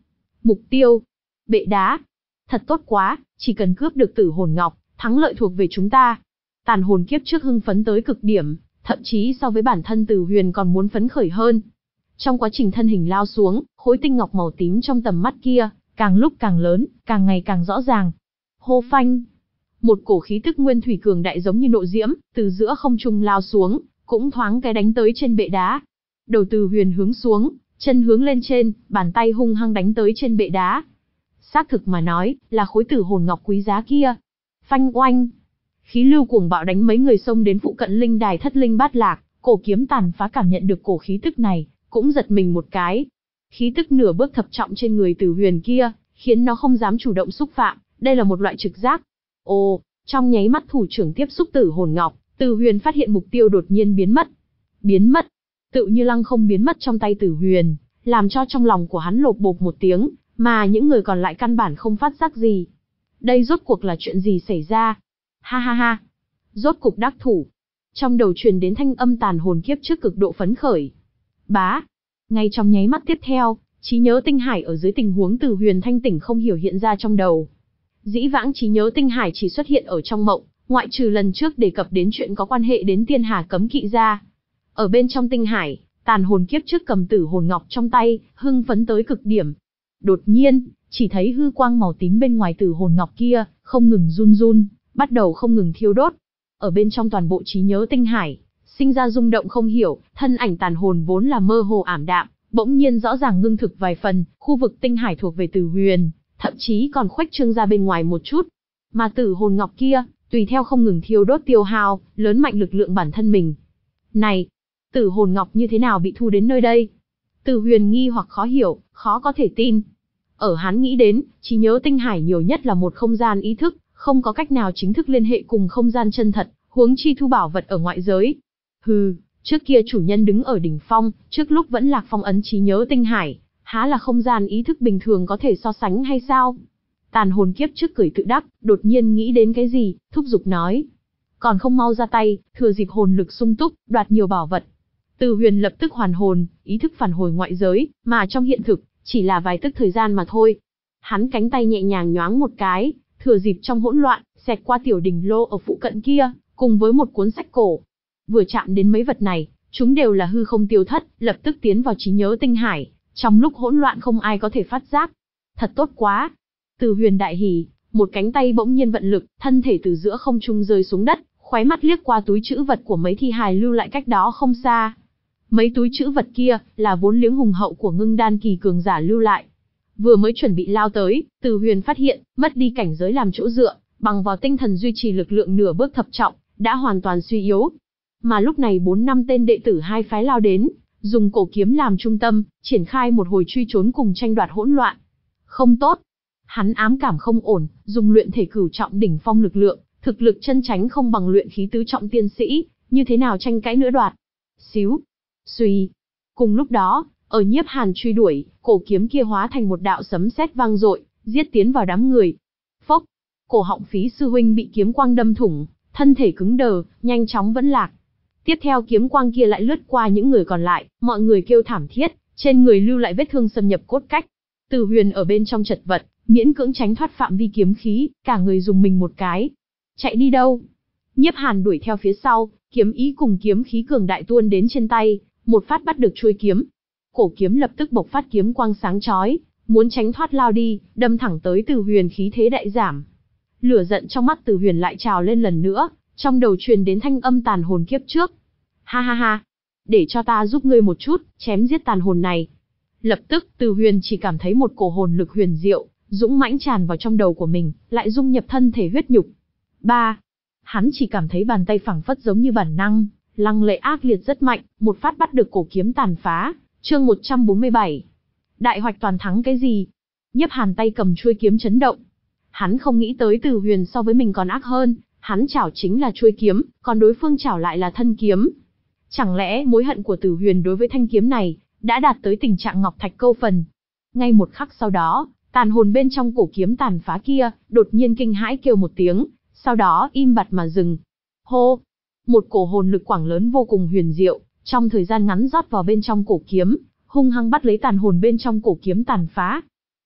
Mục tiêu, bệ đá. Thật tốt quá, chỉ cần cướp được Tử Hồn Ngọc, thắng lợi thuộc về chúng ta. Tàn hồn kiếp trước hưng phấn tới cực điểm, thậm chí so với bản thân Tử Huyền còn muốn phấn khởi hơn. Trong quá trình thân hình lao xuống, khối tinh ngọc màu tím trong tầm mắt kia, càng lúc càng lớn, càng ngày càng rõ ràng. Hô phanh! Một cổ khí tức nguyên thủy cường đại giống như nộ diễm, từ giữa không trung lao xuống, cũng thoáng cái đánh tới trên bệ đá. Đầu Tử Huyền hướng xuống, chân hướng lên trên, bàn tay hung hăng đánh tới trên bệ đá. Xác thực mà nói, là khối Tử Hồn Ngọc quý giá kia. Phanh oanh! Khí lưu cuồng bạo đánh mấy người xông đến phụ cận linh đài thất linh bát lạc, cổ kiếm tàn phá cảm nhận được cổ khí tức này, cũng giật mình một cái. Khí tức nửa bước thập trọng trên người Tử Huyền kia, khiến nó không dám chủ động xúc phạm, đây là một loại trực giác. Ồ, trong nháy mắt thủ trưởng tiếp xúc Tử Hồn Ngọc, Tử Huyền phát hiện mục tiêu đột nhiên biến mất. Biến mất, tự như lăng không biến mất trong tay Tử Huyền, làm cho trong lòng của hắn lột bột một tiếng, mà những người còn lại căn bản không phát giác gì. Đây rốt cuộc là chuyện gì xảy ra? Ha ha ha, rốt cục đắc thủ. Trong đầu truyền đến thanh âm tàn hồn kiếp trước cực độ phấn khởi. Bá, ngay trong nháy mắt tiếp theo, trí nhớ tinh hải ở dưới tình huống Tử Huyền thanh tỉnh không hiểu hiện ra trong đầu. Dĩ vãng trí nhớ tinh hải chỉ xuất hiện ở trong mộng, ngoại trừ lần trước đề cập đến chuyện có quan hệ đến tiên hà cấm kỵ ra. Ở bên trong tinh hải, tàn hồn kiếp trước cầm Tử Hồn Ngọc trong tay, hưng phấn tới cực điểm. Đột nhiên, chỉ thấy hư quang màu tím bên ngoài Tử Hồn Ngọc kia, không ngừng run run, bắt đầu không ngừng thiêu đốt. Ở bên trong toàn bộ trí nhớ tinh hải, sinh ra rung động không hiểu, thân ảnh tàn hồn vốn là mơ hồ ảm đạm, bỗng nhiên rõ ràng ngưng thực vài phần, khu vực tinh hải thuộc về Tử Huyền, thậm chí còn khuếch trương ra bên ngoài một chút. Mà Tử Hồn Ngọc kia, tùy theo không ngừng thiêu đốt tiêu hao, lớn mạnh lực lượng bản thân mình. Này, Tử Hồn Ngọc như thế nào bị thu đến nơi đây? Tử Huyền nghi hoặc khó hiểu, khó có thể tin. Ở hắn nghĩ đến, trí nhớ tinh hải nhiều nhất là một không gian ý thức, không có cách nào chính thức liên hệ cùng không gian chân thật, huống chi thu bảo vật ở ngoại giới. Hừ, trước kia chủ nhân đứng ở đỉnh phong, trước lúc vẫn lạc phong ấn trí nhớ tinh hải, há là không gian ý thức bình thường có thể so sánh hay sao? Tàn hồn kiếp trước cười tự đắc, đột nhiên nghĩ đến cái gì, thúc giục nói. Còn không mau ra tay, thừa dịp hồn lực sung túc, đoạt nhiều bảo vật. Tử Huyền lập tức hoàn hồn, ý thức phản hồi ngoại giới, mà trong hiện thực, chỉ là vài tức thời gian mà thôi. Hắn cánh tay nhẹ nhàng nhoáng một cái, thừa dịp trong hỗn loạn, xẹt qua tiểu đỉnh lô ở phụ cận kia, cùng với một cuốn sách cổ. Vừa chạm đến mấy vật này, chúng đều là hư không tiêu thất, lập tức tiến vào trí nhớ tinh hải, trong lúc hỗn loạn không ai có thể phát giác. Thật tốt quá. Tử Huyền đại hỉ, một cánh tay bỗng nhiên vận lực, thân thể từ giữa không trung rơi xuống đất, khóe mắt liếc qua túi trữ vật của mấy thi hài lưu lại cách đó không xa. Mấy túi trữ vật kia, là vốn liếng hùng hậu của ngưng đan kỳ cường giả lưu lại. Vừa mới chuẩn bị lao tới, Tử Huyền phát hiện, mất đi cảnh giới làm chỗ dựa, bằng vào tinh thần duy trì lực lượng nửa bước thập trọng, đã hoàn toàn suy yếu. Mà lúc này bốn năm tên đệ tử hai phái lao đến, dùng cổ kiếm làm trung tâm, triển khai một hồi truy trốn cùng tranh đoạt hỗn loạn. Không tốt. Hắn ám cảm không ổn, dùng luyện thể cửu trọng đỉnh phong lực lượng, thực lực chân tránh không bằng luyện khí tứ trọng tiên sĩ, như thế nào tranh cãi nữa đoạt. Xíu. Xuy. Cùng lúc đó, ở Nhiếp Hàn truy đuổi, cổ kiếm kia hóa thành một đạo sấm sét vang dội, giết tiến vào đám người. Phốc. Cổ họng Phí sư huynh bị kiếm quang đâm thủng, thân thể cứng đờ, nhanh chóng vẫn lạc. Tiếp theo kiếm quang kia lại lướt qua những người còn lại, mọi người kêu thảm thiết, trên người lưu lại vết thương xâm nhập cốt cách. Tử Huyền ở bên trong chật vật, miễn cưỡng tránh thoát phạm vi kiếm khí, cả người dùng mình một cái. Chạy đi đâu? Nhiếp Hàn đuổi theo phía sau, kiếm ý cùng kiếm khí cường đại tuôn đến trên tay, một phát bắt được chuôi kiếm. Cổ kiếm lập tức bộc phát kiếm quang sáng chói, muốn tránh thoát lao đi, đâm thẳng tới Tử Huyền, khí thế đại giảm. Lửa giận trong mắt Tử Huyền lại trào lên lần nữa, trong đầu truyền đến thanh âm tàn hồn kiếp trước. Ha ha ha, để cho ta giúp ngươi một chút, chém giết tàn hồn này. Lập tức, Tử Huyền chỉ cảm thấy một cổ hồn lực huyền diệu, dũng mãnh tràn vào trong đầu của mình, lại dung nhập thân thể huyết nhục. Ba, hắn chỉ cảm thấy bàn tay phẳng phất giống như bản năng, lăng lệ ác liệt rất mạnh, một phát bắt được cổ kiếm tàn phá. Chương một trăm bốn mươi bảy. Đại hoạch toàn thắng cái gì? Nhiếp Hàn tay cầm chuôi kiếm chấn động. Hắn không nghĩ tới Tử Huyền so với mình còn ác hơn, hắn chảo chính là chuôi kiếm, còn đối phương chảo lại là thân kiếm. Chẳng lẽ mối hận của Tử Huyền đối với thanh kiếm này đã đạt tới tình trạng ngọc thạch câu phần? Ngay một khắc sau đó, tàn hồn bên trong cổ kiếm tàn phá kia đột nhiên kinh hãi kêu một tiếng, sau đó im bặt mà dừng. Hô! Một cổ hồn lực quảng lớn vô cùng huyền diệu, trong thời gian ngắn rót vào bên trong cổ kiếm, hung hăng bắt lấy tàn hồn bên trong cổ kiếm tàn phá.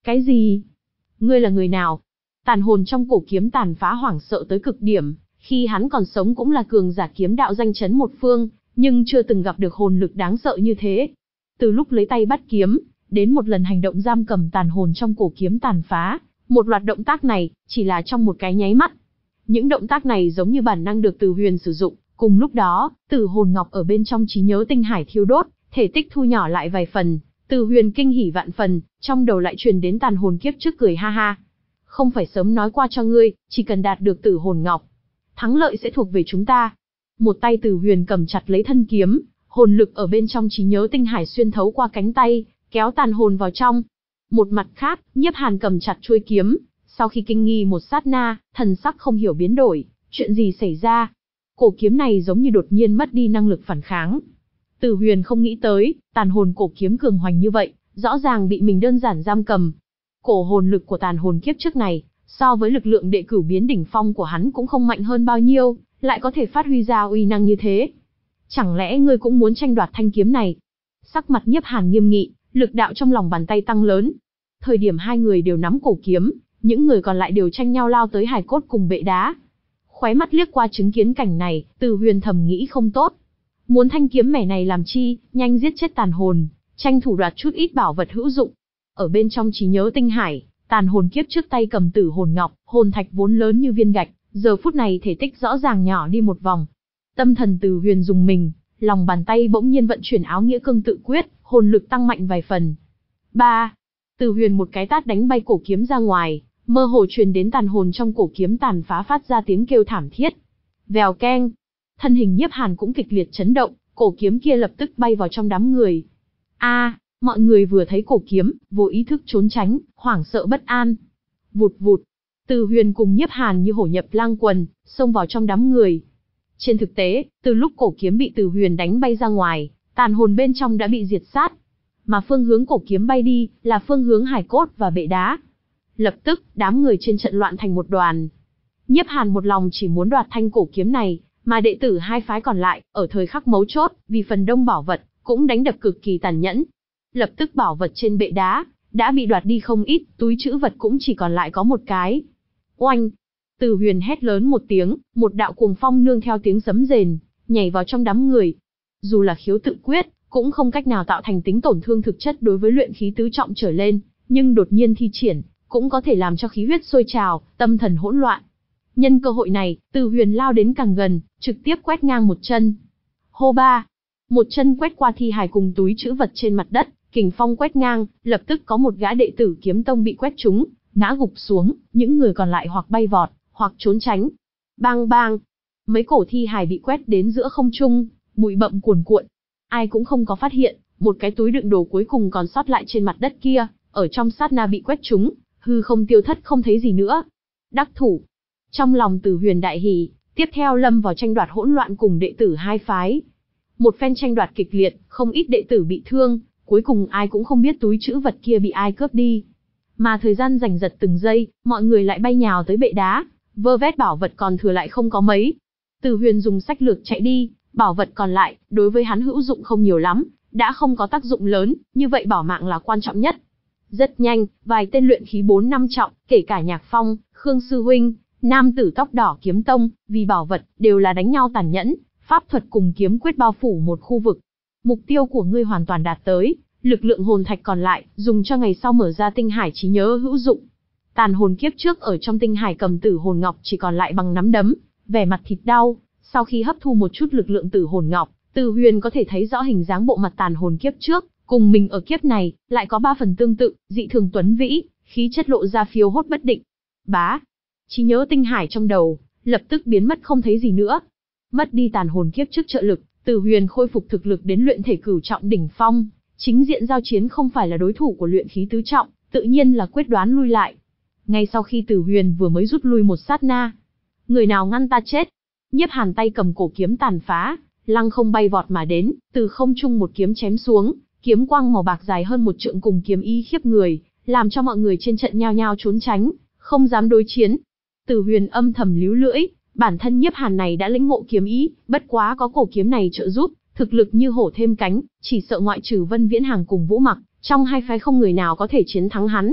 Cái gì? Ngươi là người nào? Tàn hồn trong cổ kiếm tàn phá hoảng sợ tới cực điểm, khi hắn còn sống cũng là cường giả kiếm đạo danh chấn một phương, nhưng chưa từng gặp được hồn lực đáng sợ như thế. Từ lúc lấy tay bắt kiếm, đến một lần hành động giam cầm tàn hồn trong cổ kiếm tàn phá, một loạt động tác này, chỉ là trong một cái nháy mắt. Những động tác này giống như bản năng được Từ Huyền sử dụng, cùng lúc đó, tử hồn ngọc ở bên trong trí nhớ tinh hải thiêu đốt, thể tích thu nhỏ lại vài phần, Từ Huyền kinh hỉ vạn phần, trong đầu lại truyền đến tàn hồn kiếp trước cười ha ha. Không phải sớm nói qua cho ngươi, chỉ cần đạt được tử hồn ngọc, thắng lợi sẽ thuộc về chúng ta. Một tay Từ Huyền cầm chặt lấy thân kiếm, hồn lực ở bên trong trí nhớ tinh hải xuyên thấu qua cánh tay, kéo tàn hồn vào trong. Một mặt khác, Nhiếp Hàn cầm chặt chuôi kiếm, sau khi kinh nghi một sát na, thần sắc không hiểu biến đổi, chuyện gì xảy ra? Cổ kiếm này giống như đột nhiên mất đi năng lực phản kháng. Từ Huyền không nghĩ tới, tàn hồn cổ kiếm cường hoành như vậy, rõ ràng bị mình đơn giản giam cầm. Cổ hồn lực của tàn hồn kiếp trước này, so với lực lượng đệ cửu biến đỉnh phong của hắn cũng không mạnh hơn bao nhiêu, lại có thể phát huy ra uy năng như thế. Chẳng lẽ ngươi cũng muốn tranh đoạt thanh kiếm này? Sắc mặt Nhiếp Hàn nghiêm nghị, lực đạo trong lòng bàn tay tăng lớn. Thời điểm hai người đều nắm cổ kiếm, những người còn lại đều tranh nhau lao tới hài cốt cùng bệ đá. Khóe mắt liếc qua chứng kiến cảnh này, Từ Huyền thầm nghĩ không tốt. Muốn thanh kiếm mẻ này làm chi, nhanh giết chết tàn hồn, tranh thủ đoạt chút ít bảo vật hữu dụng. Ở bên trong trí nhớ tinh hải, tàn hồn kiếp trước tay cầm tử hồn ngọc, hồn thạch vốn lớn như viên gạch, giờ phút này thể tích rõ ràng nhỏ đi một vòng. Tâm thần Từ Huyền dùng mình, lòng bàn tay bỗng nhiên vận chuyển áo nghĩa cương tự quyết, hồn lực tăng mạnh vài phần. Ba, Từ Huyền một cái tát đánh bay cổ kiếm ra ngoài, mơ hồ truyền đến tàn hồn trong cổ kiếm tàn phá phát ra tiếng kêu thảm thiết. Vèo keng, thân hình Nhiếp Hàn cũng kịch liệt chấn động, cổ kiếm kia lập tức bay vào trong đám người. A, mọi người vừa thấy cổ kiếm, vô ý thức trốn tránh, hoảng sợ bất an. Vụt vụt, Từ Huyền cùng Nhiếp Hàn như hổ nhập lang quần, xông vào trong đám người. Trên thực tế, từ lúc cổ kiếm bị Từ Huyền đánh bay ra ngoài, tàn hồn bên trong đã bị diệt sát. Mà phương hướng cổ kiếm bay đi, là phương hướng hài cốt và bệ đá. Lập tức, đám người trên trận loạn thành một đoàn. Nhiếp Hàn một lòng chỉ muốn đoạt thanh cổ kiếm này, mà đệ tử hai phái còn lại, ở thời khắc mấu chốt, vì phần đông bảo vật, cũng đánh đập cực kỳ tàn nhẫn. Lập tức bảo vật trên bệ đá, đã bị đoạt đi không ít, túi trữ vật cũng chỉ còn lại có một cái. Oanh! Từ Huyền hét lớn một tiếng, một đạo cuồng phong nương theo tiếng sấm rền, nhảy vào trong đám người. Dù là khiếu tự quyết, cũng không cách nào tạo thành tính tổn thương thực chất đối với luyện khí tứ trọng trở lên, nhưng đột nhiên thi triển, cũng có thể làm cho khí huyết sôi trào, tâm thần hỗn loạn. Nhân cơ hội này, Từ Huyền lao đến càng gần, trực tiếp quét ngang một chân. Hô ba! Một chân quét qua thi hài cùng túi trữ vật trên mặt đất, kình phong quét ngang, lập tức có một gã đệ tử kiếm tông bị quét trúng, ngã gục xuống, những người còn lại hoặc bay vọt, hoặc trốn tránh. Bang bang! Mấy cổ thi hài bị quét đến giữa không trung, bụi bậm cuồn cuộn. Ai cũng không có phát hiện, một cái túi đựng đồ cuối cùng còn sót lại trên mặt đất kia, ở trong sát na bị quét trúng, hư không tiêu thất không thấy gì nữa. Đắc thủ! Trong lòng Từ Huyền đại hỉ, tiếp theo lâm vào tranh đoạt hỗn loạn cùng đệ tử hai phái. Một phen tranh đoạt kịch liệt, không ít đệ tử bị thương, cuối cùng ai cũng không biết túi trữ vật kia bị ai cướp đi. Mà thời gian giành giật từng giây, mọi người lại bay nhào tới bệ đá, vơ vét bảo vật còn thừa lại không có mấy. Từ Huyền dùng sách lược chạy đi, bảo vật còn lại, đối với hắn hữu dụng không nhiều lắm, đã không có tác dụng lớn, như vậy bảo mạng là quan trọng nhất. Rất nhanh, vài tên luyện khí bốn năm trọng, kể cả Nhạc Phong, Khương Sư Huynh, nam tử tóc đỏ kiếm tông, vì bảo vật, đều là đánh nhau tàn nhẫn, pháp thuật cùng kiếm quyết bao phủ một khu vực. Mục tiêu của ngươi hoàn toàn đạt tới, lực lượng hồn thạch còn lại, dùng cho ngày sau mở ra tinh hải trí nhớ hữu dụng. Tàn hồn kiếp trước ở trong tinh hải cầm tử hồn ngọc chỉ còn lại bằng nắm đấm, vẻ mặt thịt đau, sau khi hấp thu một chút lực lượng tử hồn ngọc, Từ Huyền có thể thấy rõ hình dáng bộ mặt tàn hồn kiếp trước, cùng mình ở kiếp này, lại có ba phần tương tự, dị thường tuấn vĩ, khí chất lộ ra phiêu hốt bất định. Bá! Trí nhớ tinh hải trong đầu, lập tức biến mất không thấy gì nữa. Mất đi tàn hồn kiếp trước trợ lực, Từ Huyền khôi phục thực lực đến luyện thể cửu trọng đỉnh phong, chính diện giao chiến không phải là đối thủ của luyện khí tứ trọng, tự nhiên là quyết đoán lui lại. Ngay sau khi Từ Huyền vừa mới rút lui một sát na, người nào ngăn ta chết? Nhiếp Hàn tay cầm cổ kiếm tàn phá, lăng không bay vọt mà đến, từ không trung một kiếm chém xuống, kiếm quang màu bạc dài hơn một trượng cùng kiếm ý khiếp người, làm cho mọi người trên trận nhao nhao trốn tránh, không dám đối chiến. Từ Huyền âm thầm líu lưỡi, bản thân Nhiếp Hàn này đã lĩnh ngộ kiếm ý, bất quá có cổ kiếm này trợ giúp, thực lực như hổ thêm cánh, chỉ sợ ngoại trừ Vân Viễn Hàng cùng Vũ Mặc, trong hai phái không người nào có thể chiến thắng hắn.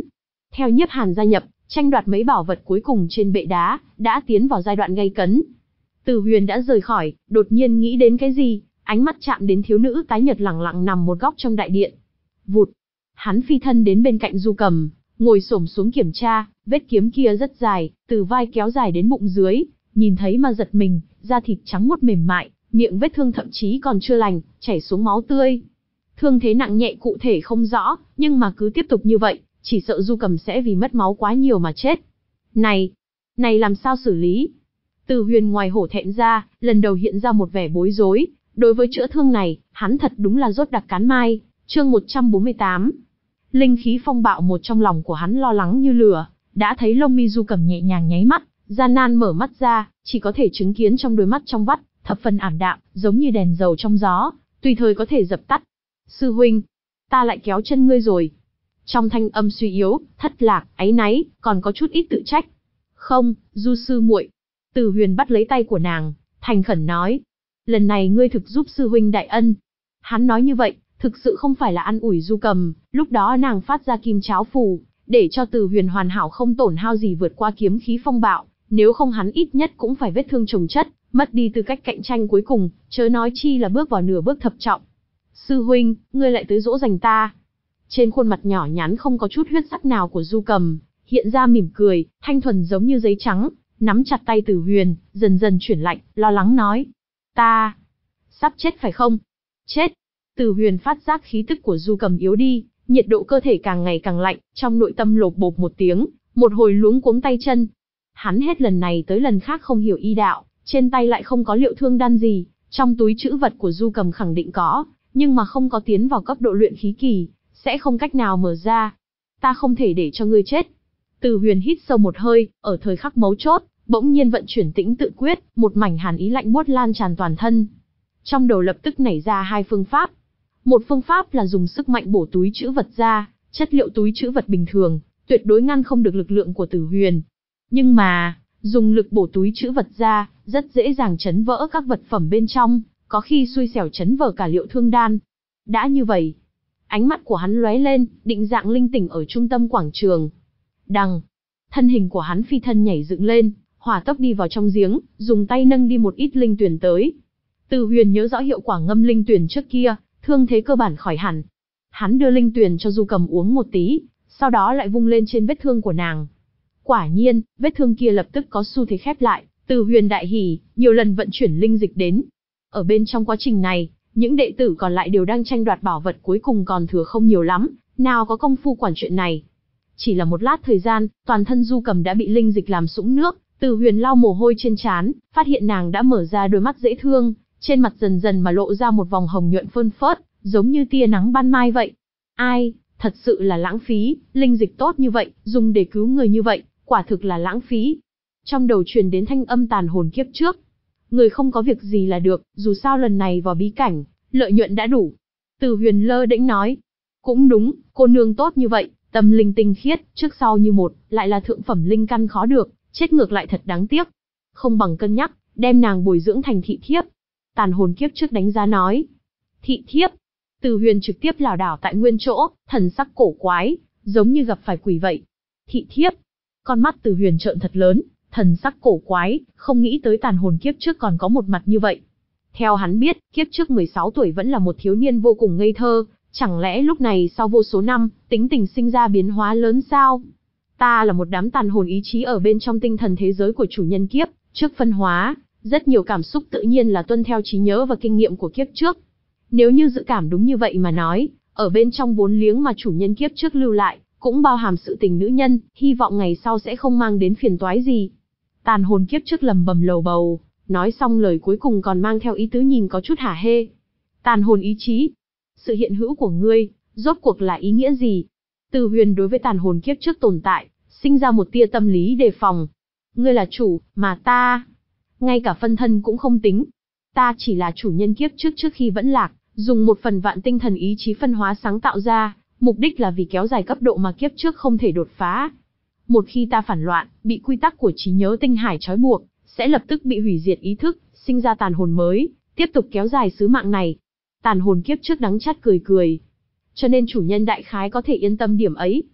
Theo Nhiếp Hàn gia nhập, tranh đoạt mấy bảo vật cuối cùng trên bệ đá, đã tiến vào giai đoạn gay cấn. Từ Huyền đã rời khỏi, đột nhiên nghĩ đến cái gì, ánh mắt chạm đến thiếu nữ tái nhợt lẳng lặng nằm một góc trong đại điện. Vụt, hắn phi thân đến bên cạnh Du Cầm, ngồi xổm xuống kiểm tra, vết kiếm kia rất dài, từ vai kéo dài đến bụng dưới, nhìn thấy mà giật mình, da thịt trắng muốt mềm mại, miệng vết thương thậm chí còn chưa lành, chảy xuống máu tươi. Thương thế nặng nhẹ cụ thể không rõ, nhưng mà cứ tiếp tục như vậy, chỉ sợ Du Cầm sẽ vì mất máu quá nhiều mà chết. Này, này làm sao xử lý? Từ Huyền ngoài hổ thẹn ra, lần đầu hiện ra một vẻ bối rối, đối với chữa thương này, hắn thật đúng là rốt đặc cán mai. Chương một trăm bốn mươi tám. Linh khí phong bạo một trong lòng của hắn lo lắng như lửa, đã thấy lông mi Du Cầm nhẹ nhàng nháy mắt, gian nan mở mắt ra, chỉ có thể chứng kiến trong đôi mắt trong vắt, thập phần ảm đạm, giống như đèn dầu trong gió, tùy thời có thể dập tắt. Sư huynh, ta lại kéo chân ngươi rồi. Trong thanh âm suy yếu, thất lạc, áy náy, còn có chút ít tự trách. Không, Du sư muội. Từ Huyền bắt lấy tay của nàng, thành khẩn nói, lần này ngươi thực giúp sư huynh đại ân. Hắn nói như vậy, thực sự không phải là an ủi Du Cầm, lúc đó nàng phát ra kim cháo phù, để cho Từ Huyền hoàn hảo không tổn hao gì vượt qua kiếm khí phong bạo, nếu không hắn ít nhất cũng phải vết thương chồng chất, mất đi tư cách cạnh tranh cuối cùng, chớ nói chi là bước vào nửa bước thập trọng. Sư huynh, ngươi lại tới dỗ dành ta. Trên khuôn mặt nhỏ nhắn không có chút huyết sắc nào của Du Cầm, hiện ra mỉm cười, thanh thuần giống như giấy trắng, nắm chặt tay Từ Huyền, dần dần chuyển lạnh, lo lắng nói. Ta, sắp chết phải không? Chết. Từ Huyền phát giác khí tức của Du Cầm yếu đi, nhiệt độ cơ thể càng ngày càng lạnh, trong nội tâm lột bột một tiếng, một hồi luống cuống tay chân. Hắn hết lần này tới lần khác không hiểu y đạo, trên tay lại không có liệu thương đan gì, trong túi trữ vật của Du Cầm khẳng định có, nhưng mà không có tiến vào cấp độ luyện khí kỳ, sẽ không cách nào mở ra. Ta không thể để cho ngươi chết. Từ Huyền hít sâu một hơi, ở thời khắc mấu chốt, bỗng nhiên vận chuyển tĩnh tự quyết, một mảnh hàn ý lạnh buốt lan tràn toàn thân. Trong đầu lập tức nảy ra hai phương pháp. Một phương pháp là dùng sức mạnh bổ túi trữ vật ra, chất liệu túi trữ vật bình thường, tuyệt đối ngăn không được lực lượng của Từ Huyền. Nhưng mà, dùng lực bổ túi trữ vật ra, rất dễ dàng chấn vỡ các vật phẩm bên trong, có khi xui xẻo chấn vỡ cả liệu thương đan. Đã như vậy, ánh mắt của hắn lóe lên, định dạng linh tỉnh ở trung tâm quảng trường. Đằng, thân hình của hắn phi thân nhảy dựng lên, hỏa tốc đi vào trong giếng, dùng tay nâng đi một ít linh tuyển tới. Từ Huyền nhớ rõ hiệu quả ngâm linh tuyển trước kia, thương thế cơ bản khỏi hẳn. Hắn đưa linh tuyển cho Du Cầm uống một tí, sau đó lại vung lên trên vết thương của nàng. Quả nhiên, vết thương kia lập tức có xu thế khép lại, Từ Huyền đại hỉ, nhiều lần vận chuyển linh dịch đến. Ở bên trong quá trình này, những đệ tử còn lại đều đang tranh đoạt bảo vật cuối cùng còn thừa không nhiều lắm, nào có công phu quản chuyện này. Chỉ là một lát thời gian, toàn thân Du Cầm đã bị linh dịch làm sũng nước, Từ Huyền lau mồ hôi trên trán, phát hiện nàng đã mở ra đôi mắt dễ thương, trên mặt dần dần mà lộ ra một vòng hồng nhuận phơn phớt, giống như tia nắng ban mai vậy. Ai, thật sự là lãng phí, linh dịch tốt như vậy, dùng để cứu người như vậy, quả thực là lãng phí. Trong đầu truyền đến thanh âm tàn hồn kiếp trước. Người không có việc gì là được, dù sao lần này vào bí cảnh, lợi nhuận đã đủ. Từ Huyền lơ đễnh nói. Cũng đúng, cô nương tốt như vậy, tâm linh tinh khiết, trước sau như một, lại là thượng phẩm linh căn khó được, chết ngược lại thật đáng tiếc. Không bằng cân nhắc, đem nàng bồi dưỡng thành thị thiếp. Tàn hồn kiếp trước đánh giá nói. Thị thiếp. Từ Huyền trực tiếp lảo đảo tại nguyên chỗ, thần sắc cổ quái, giống như gặp phải quỷ vậy. Thị thiếp. Con mắt Từ Huyền trợn thật lớn, thần sắc cổ quái, không nghĩ tới tàn hồn kiếp trước còn có một mặt như vậy. Theo hắn biết, kiếp trước mười sáu tuổi vẫn là một thiếu niên vô cùng ngây thơ, chẳng lẽ lúc này sau vô số năm, tính tình sinh ra biến hóa lớn sao? Ta là một đám tàn hồn ý chí ở bên trong tinh thần thế giới của chủ nhân kiếp, trước phân hóa, rất nhiều cảm xúc tự nhiên là tuân theo trí nhớ và kinh nghiệm của kiếp trước. Nếu như dự cảm đúng như vậy mà nói, ở bên trong vốn liếng mà chủ nhân kiếp trước lưu lại, cũng bao hàm sự tình nữ nhân, hy vọng ngày sau sẽ không mang đến phiền toái gì. Tàn hồn kiếp trước lầm bầm lầu bầu, nói xong lời cuối cùng còn mang theo ý tứ nhìn có chút hả hê. Tàn hồn ý chí, sự hiện hữu của ngươi, rốt cuộc là ý nghĩa gì? Từ Huyền đối với tàn hồn kiếp trước tồn tại, sinh ra một tia tâm lý đề phòng. Ngươi là chủ, mà ta, ngay cả phân thân cũng không tính. Ta chỉ là chủ nhân kiếp trước trước khi vẫn lạc, dùng một phần vạn tinh thần ý chí phân hóa sáng tạo ra, mục đích là vì kéo dài cấp độ mà kiếp trước không thể đột phá. Một khi ta phản loạn, bị quy tắc của trí nhớ tinh hải trói buộc, sẽ lập tức bị hủy diệt ý thức, sinh ra tàn hồn mới, tiếp tục kéo dài sứ mạng này. Tàn hồn kiếp trước đắng chát cười cười. Cho nên chủ nhân đại khái có thể yên tâm điểm ấy.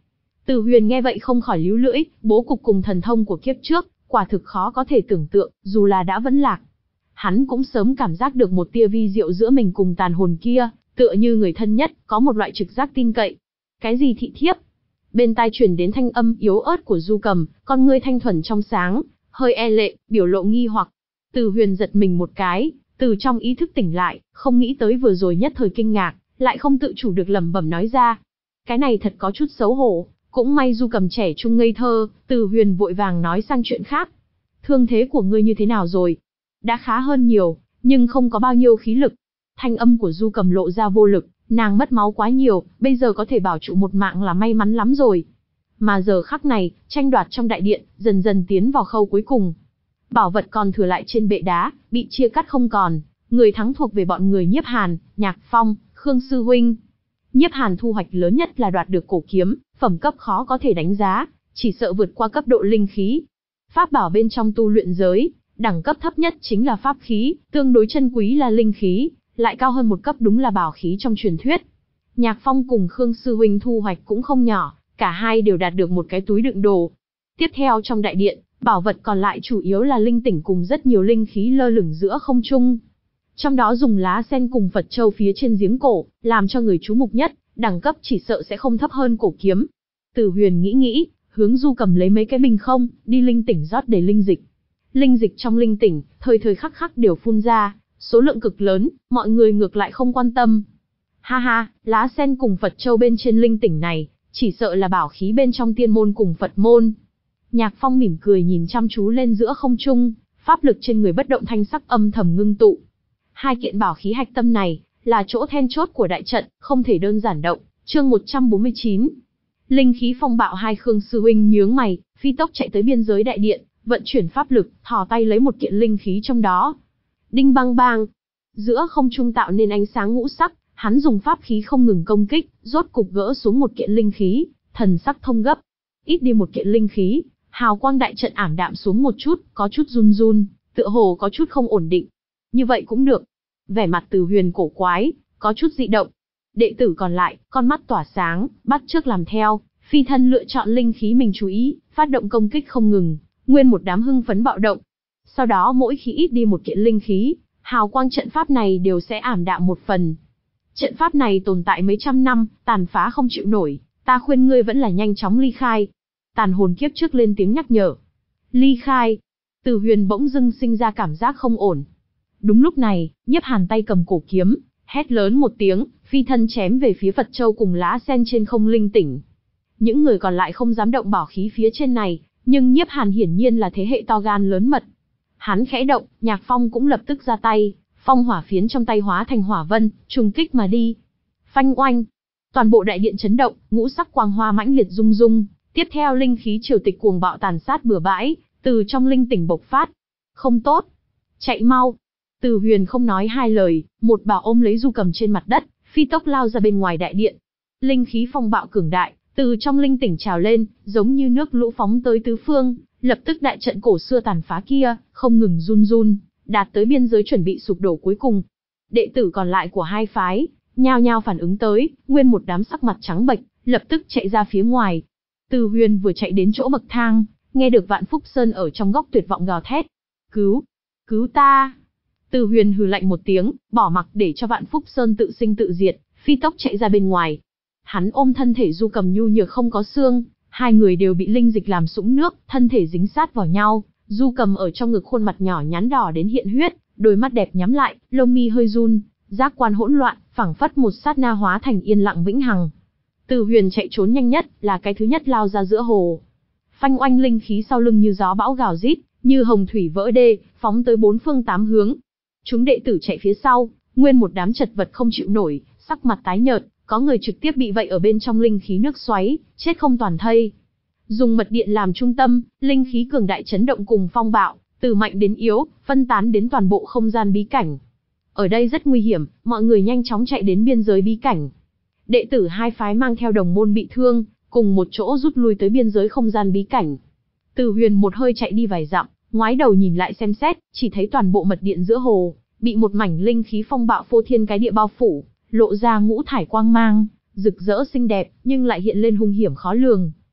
Từ Huyền nghe vậy không khỏi líu lưỡi, bố cục cùng thần thông của kiếp trước, quả thực khó có thể tưởng tượng, dù là đã vẫn lạc. Hắn cũng sớm cảm giác được một tia vi diệu giữa mình cùng tàn hồn kia, tựa như người thân nhất, có một loại trực giác tin cậy. Cái gì thị thiếp? Bên tai truyền đến thanh âm yếu ớt của Du Cầm, con ngươi thanh thuần trong sáng, hơi e lệ, biểu lộ nghi hoặc. Từ Huyền giật mình một cái, từ trong ý thức tỉnh lại, không nghĩ tới vừa rồi nhất thời kinh ngạc, lại không tự chủ được lẩm bẩm nói ra. Cái này thật có chút xấu hổ, cũng may Du Cầm trẻ trung ngây thơ, Từ Huyền vội vàng nói sang chuyện khác. Thương thế của ngươi như thế nào rồi? Đã khá hơn nhiều, nhưng không có bao nhiêu khí lực. Thanh âm của Du Cầm lộ ra vô lực, nàng mất máu quá nhiều, bây giờ có thể bảo trụ một mạng là may mắn lắm rồi. Mà giờ khắc này, tranh đoạt trong đại điện, dần dần tiến vào khâu cuối cùng. Bảo vật còn thừa lại trên bệ đá, bị chia cắt không còn, người thắng thuộc về bọn người Nhiếp Hàn, Nhạc Phong, Khương Sư Huynh. Nhiếp Hàn thu hoạch lớn nhất là đoạt được cổ kiếm, phẩm cấp khó có thể đánh giá, chỉ sợ vượt qua cấp độ linh khí. Pháp bảo bên trong tu luyện giới, đẳng cấp thấp nhất chính là pháp khí, tương đối chân quý là linh khí, lại cao hơn một cấp đúng là bảo khí trong truyền thuyết. Nhạc Phong cùng Khương Sư Huynh thu hoạch cũng không nhỏ, cả hai đều đạt được một cái túi đựng đồ. Tiếp theo trong đại điện, bảo vật còn lại chủ yếu là linh tỉnh cùng rất nhiều linh khí lơ lửng giữa không trung. Trong đó dùng lá sen cùng Phật châu phía trên giếng cổ, làm cho người chú mục nhất, đẳng cấp chỉ sợ sẽ không thấp hơn cổ kiếm. Từ Huyền nghĩ nghĩ, hướng Du Cầm lấy mấy cái bình không, đi linh tỉnh rót đầy linh dịch. Linh dịch trong linh tỉnh, thời thời khắc khắc đều phun ra, số lượng cực lớn, mọi người ngược lại không quan tâm. Ha ha, lá sen cùng Phật châu bên trên linh tỉnh này, chỉ sợ là bảo khí bên trong tiên môn cùng Phật môn. Nhạc Phong mỉm cười nhìn chăm chú lên giữa không trung, pháp lực trên người bất động thanh sắc âm thầm ngưng tụ. Hai kiện bảo khí hạch tâm này, là chỗ then chốt của đại trận, không thể đơn giản động. Chương một trăm bốn mươi chín. Linh khí phong bạo. Hai Khương Sư Huynh nhướng mày, phi tốc chạy tới biên giới đại điện, vận chuyển pháp lực, thò tay lấy một kiện linh khí trong đó. Đinh bang bang, giữa không trung tạo nên ánh sáng ngũ sắc, hắn dùng pháp khí không ngừng công kích, rốt cục gỡ xuống một kiện linh khí, thần sắc thông gấp. Ít đi một kiện linh khí, hào quang đại trận ảm đạm xuống một chút, có chút run run, tựa hồ có chút không ổn định. Như vậy cũng được. Vẻ mặt Từ Huyền cổ quái, có chút dị động. Đệ tử còn lại, con mắt tỏa sáng, bắt chước làm theo, phi thân lựa chọn linh khí mình chú ý, phát động công kích không ngừng, nguyên một đám hưng phấn bạo động. Sau đó mỗi khi ít đi một kiện linh khí, hào quang trận pháp này đều sẽ ảm đạm một phần. Trận pháp này tồn tại mấy trăm năm, tàn phá không chịu nổi, ta khuyên ngươi vẫn là nhanh chóng ly khai. Tàn hồn kiếp trước lên tiếng nhắc nhở. Ly khai. Từ Huyền bỗng dưng sinh ra cảm giác không ổn. Đúng lúc này, Nhiếp Hàn tay cầm cổ kiếm, hét lớn một tiếng, phi thân chém về phía Phật châu cùng lá sen trên không linh tỉnh. Những người còn lại không dám động bảo khí phía trên này, nhưng Nhiếp Hàn hiển nhiên là thế hệ to gan lớn mật. Hắn khẽ động, Nhạc Phong cũng lập tức ra tay, phong hỏa phiến trong tay hóa thành hỏa vân, trùng kích mà đi. Phanh oanh, toàn bộ đại điện chấn động, ngũ sắc quang hoa mãnh liệt rung rung, tiếp theo linh khí triều tịch cuồng bạo tàn sát bừa bãi, từ trong linh tỉnh bộc phát. Không tốt, chạy mau. Từ Huyền không nói hai lời, một bà ôm lấy Du Cầm trên mặt đất, phi tốc lao ra bên ngoài đại điện. Linh khí phong bạo cường đại, từ trong linh tỉnh trào lên, giống như nước lũ phóng tới tứ phương, lập tức đại trận cổ xưa tàn phá kia, không ngừng run run, đạt tới biên giới chuẩn bị sụp đổ cuối cùng. Đệ tử còn lại của hai phái, nhao nhao phản ứng tới, nguyên một đám sắc mặt trắng bệch, lập tức chạy ra phía ngoài. Từ Huyền vừa chạy đến chỗ bậc thang, nghe được Vạn Phúc Sơn ở trong góc tuyệt vọng gào thét. Cứu! Cứu ta! Từ Huyền hừ lạnh một tiếng, bỏ mặc để cho Vạn Phúc Sơn tự sinh tự diệt, phi tốc chạy ra bên ngoài. Hắn ôm thân thể Du Cầm nhu nhược không có xương, hai người đều bị linh dịch làm sũng nước, thân thể dính sát vào nhau. Du Cầm ở trong ngực khuôn mặt nhỏ nhắn đỏ đến hiện huyết, đôi mắt đẹp nhắm lại, lông mi hơi run, giác quan hỗn loạn, phảng phất một sát na hóa thành yên lặng vĩnh hằng. Từ Huyền chạy trốn nhanh nhất, là cái thứ nhất lao ra giữa hồ. Phanh oanh, linh khí sau lưng như gió bão gào rít, như hồng thủy vỡ đê, phóng tới bốn phương tám hướng. Chúng đệ tử chạy phía sau, nguyên một đám chật vật không chịu nổi, sắc mặt tái nhợt, có người trực tiếp bị vây ở bên trong linh khí nước xoáy, chết không toàn thây. Dùng mật điện làm trung tâm, linh khí cường đại chấn động cùng phong bạo, từ mạnh đến yếu, phân tán đến toàn bộ không gian bí cảnh. Ở đây rất nguy hiểm, mọi người nhanh chóng chạy đến biên giới bí cảnh. Đệ tử hai phái mang theo đồng môn bị thương, cùng một chỗ rút lui tới biên giới không gian bí cảnh. Từ Huyền một hơi chạy đi vài dặm, ngoái đầu nhìn lại xem xét, chỉ thấy toàn bộ mật điện giữa hồ bị một mảnh linh khí phong bạo phô thiên cái địa bao phủ, lộ ra ngũ thải quang mang, rực rỡ xinh đẹp, nhưng lại hiện lên hung hiểm khó lường.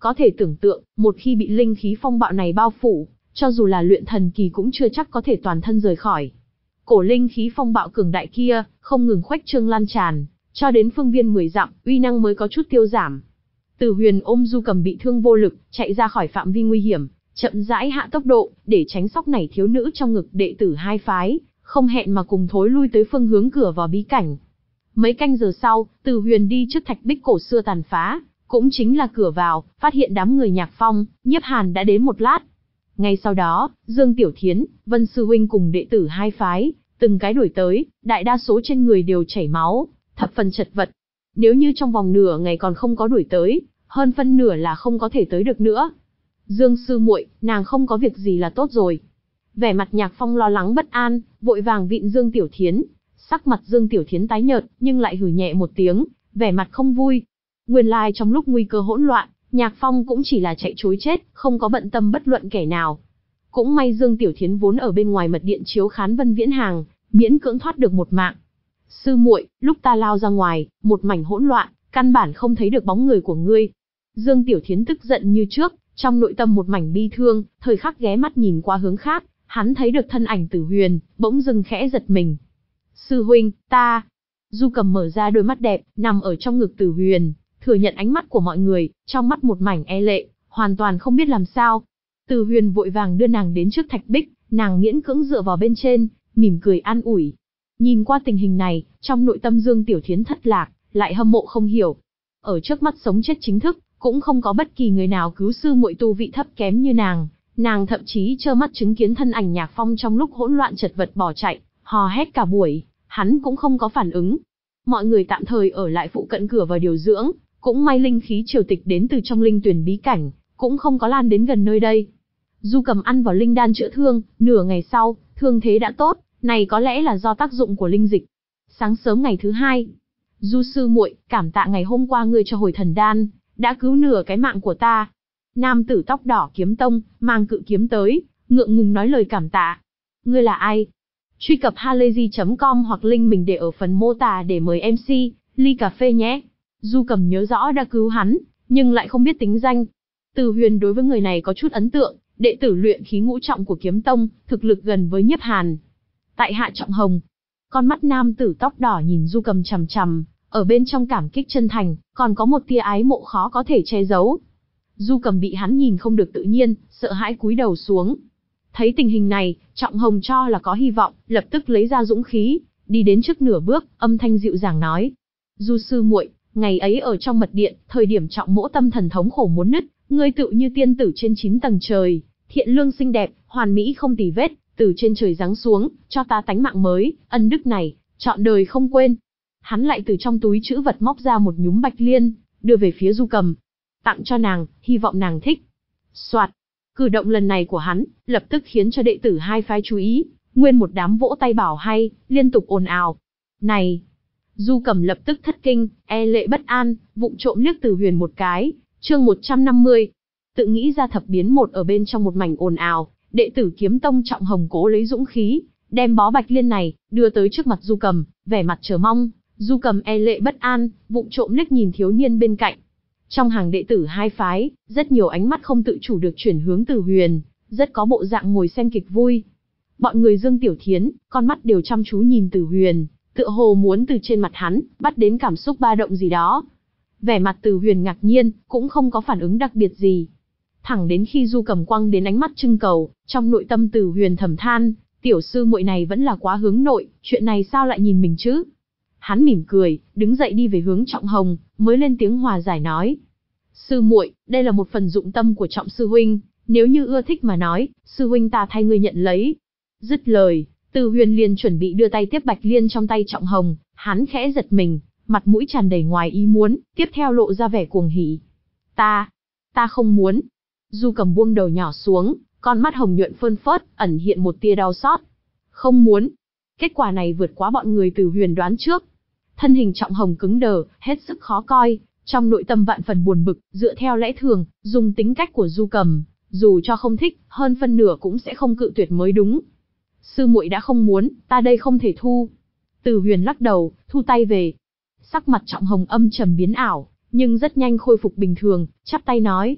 Có thể tưởng tượng, một khi bị linh khí phong bạo này bao phủ, cho dù là luyện thần kỳ cũng chưa chắc có thể toàn thân rời khỏi. Cổ linh khí phong bạo cường đại kia, không ngừng khuếch trương lan tràn, cho đến phương viên mười dặm, uy năng mới có chút tiêu giảm. Từ Huyền ôm Du Cầm bị thương vô lực, chạy ra khỏi phạm vi nguy hiểm, chậm rãi hạ tốc độ, để tránh sóc nảy thiếu nữ trong ngực đệ tử hai phái, không hẹn mà cùng thối lui tới phương hướng cửa vào bí cảnh. Mấy canh giờ sau, Từ Huyền đi trước thạch bích cổ xưa tàn phá, cũng chính là cửa vào, phát hiện đám người Nhạc Phong, Nhiếp Hàn đã đến một lát. Ngay sau đó, Dương Tiểu Thiến, Vân Sư Huynh cùng đệ tử hai phái, từng cái đuổi tới, đại đa số trên người đều chảy máu, thập phần chật vật. Nếu như trong vòng nửa ngày còn không có đuổi tới, hơn phân nửa là không có thể tới được nữa. Dương sư muội, nàng không có việc gì là tốt rồi. Vẻ mặt Nhạc Phong lo lắng bất an, vội vàng vịn Dương Tiểu Thiến. Sắc mặt Dương Tiểu Thiến tái nhợt, nhưng lại hừ nhẹ một tiếng, vẻ mặt không vui. Nguyên lai trong lúc nguy cơ hỗn loạn, Nhạc Phong cũng chỉ là chạy trối chết, không có bận tâm bất luận kẻ nào. Cũng may Dương Tiểu Thiến vốn ở bên ngoài mật điện chiếu khán Vân Viễn Hàng, miễn cưỡng thoát được một mạng. Sư muội, lúc ta lao ra ngoài, một mảnh hỗn loạn, căn bản không thấy được bóng người của ngươi. Dương Tiểu Thiến tức giận như trước, trong nội tâm một mảnh bi thương, thời khắc ghé mắt nhìn qua hướng khác, hắn thấy được thân ảnh Tử Huyền, bỗng dưng khẽ giật mình. Sư huynh, ta... Du Cầm mở ra đôi mắt đẹp, nằm ở trong ngực Tử Huyền, thừa nhận ánh mắt của mọi người, trong mắt một mảnh e lệ, hoàn toàn không biết làm sao. Tử Huyền vội vàng đưa nàng đến trước thạch bích, nàng miễn cưỡng dựa vào bên trên, mỉm cười an ủi. Nhìn qua tình hình này, trong nội tâm Dương Tiểu Thiến thất lạc, lại hâm mộ không hiểu. Ở trước mắt sống chết chính thức, cũng không có bất kỳ người nào cứu sư muội tu vị thấp kém như nàng. Nàng thậm chí trơ mắt chứng kiến thân ảnh Nhạc Phong trong lúc hỗn loạn chật vật bỏ chạy, hò hét cả buổi, hắn cũng không có phản ứng. Mọi người tạm thời ở lại phụ cận cửa vào điều dưỡng, cũng may linh khí triều tịch đến từ trong linh tuyển bí cảnh, cũng không có lan đến gần nơi đây. Du Cầm ăn vào linh đan chữa thương, nửa ngày sau, thương thế đã tốt, này có lẽ là do tác dụng của linh dịch. Sáng sớm ngày thứ hai, Du sư muội, cảm tạ ngày hôm qua ngươi cho hồi thần đan, đã cứu nửa cái mạng của ta. Nam tử tóc đỏ Kiếm Tông, mang cự kiếm tới, ngượng ngùng nói lời cảm tạ. Ngươi là ai? Truy cập halayzi chấm com hoặc link mình để ở phần mô tả để mời em xê, ly cà phê nhé. Du Cầm nhớ rõ đã cứu hắn, nhưng lại không biết tính danh. Từ Huyền đối với người này có chút ấn tượng, đệ tử luyện khí ngũ trọng của Kiếm Tông, thực lực gần với Nhiếp Hàn. Tại hạ Trọng Hồng. Con mắt nam tử tóc đỏ nhìn Du Cầm chằm chằm, ở bên trong cảm kích chân thành, còn có một tia ái mộ khó có thể che giấu. Du Cầm bị hắn nhìn không được tự nhiên, sợ hãi cúi đầu xuống. Thấy tình hình này, Trọng Hồng cho là có hy vọng, lập tức lấy ra dũng khí, đi đến trước nửa bước, âm thanh dịu dàng nói: Du sư muội, ngày ấy ở trong mật điện, thời điểm Trọng mỗ tâm thần thống khổ muốn nứt, ngươi tự như tiên tử trên chín tầng trời, thiện lương xinh đẹp, hoàn mỹ không tì vết, từ trên trời giáng xuống, cho ta tánh mạng mới, ân đức này, trọn đời không quên. Hắn lại từ trong túi trữ vật móc ra một nhúm bạch liên, đưa về phía Du Cầm, tặng cho nàng, hy vọng nàng thích. Soạt, cử động lần này của hắn, lập tức khiến cho đệ tử hai phái chú ý, nguyên một đám vỗ tay bảo hay, liên tục ồn ào. Này! Du Cầm lập tức thất kinh, e lệ bất an, vụng trộm liếc Từ Huyền một cái. Chương một trăm năm mươi. Tự nghĩ ra thập biến một ở bên trong một mảnh ồn ào, đệ tử Kiếm Tông Trọng Hồng cố lấy dũng khí, đem bó bạch liên này đưa tới trước mặt Du Cầm, vẻ mặt chờ mong. Du Cầm e lệ bất an, vụng trộm liếc nhìn thiếu niên bên cạnh. Trong hàng đệ tử hai phái, rất nhiều ánh mắt không tự chủ được chuyển hướng Từ Huyền, rất có bộ dạng ngồi xem kịch vui. Bọn người Dương Tiểu Thiến, con mắt đều chăm chú nhìn Từ Huyền, tựa hồ muốn từ trên mặt hắn bắt đến cảm xúc ba động gì đó. Vẻ mặt Từ Huyền ngạc nhiên, cũng không có phản ứng đặc biệt gì. Thẳng đến khi Du Cầm quăng đến ánh mắt trưng cầu, trong nội tâm Từ Huyền thầm than, tiểu sư muội này vẫn là quá hướng nội, chuyện này sao lại nhìn mình chứ? Hắn mỉm cười, đứng dậy đi về hướng Trọng Hồng, mới lên tiếng hòa giải nói: Sư muội, đây là một phần dụng tâm của Trọng sư huynh, nếu như ưa thích mà nói, sư huynh ta thay ngươi nhận lấy. Dứt lời, Từ Huyền liền chuẩn bị đưa tay tiếp bạch liên trong tay Trọng Hồng, hắn khẽ giật mình, mặt mũi tràn đầy ngoài ý muốn, tiếp theo lộ ra vẻ cuồng hỉ. Ta, ta không muốn. Du Cầm buông đầu nhỏ xuống, con mắt hồng nhuận phơn phớt, ẩn hiện một tia đau xót. Không muốn. Kết quả này vượt quá bọn người Từ Huyền đoán trước. Thân hình Trọng Hồng cứng đờ, hết sức khó coi, trong nội tâm vạn phần buồn bực, dựa theo lẽ thường, dùng tính cách của Du Cầm, dù cho không thích, hơn phân nửa cũng sẽ không cự tuyệt mới đúng. Sư muội đã không muốn, ta đây không thể thu. Từ Huyền lắc đầu, thu tay về. Sắc mặt Trọng Hồng âm trầm biến ảo, nhưng rất nhanh khôi phục bình thường, chắp tay nói: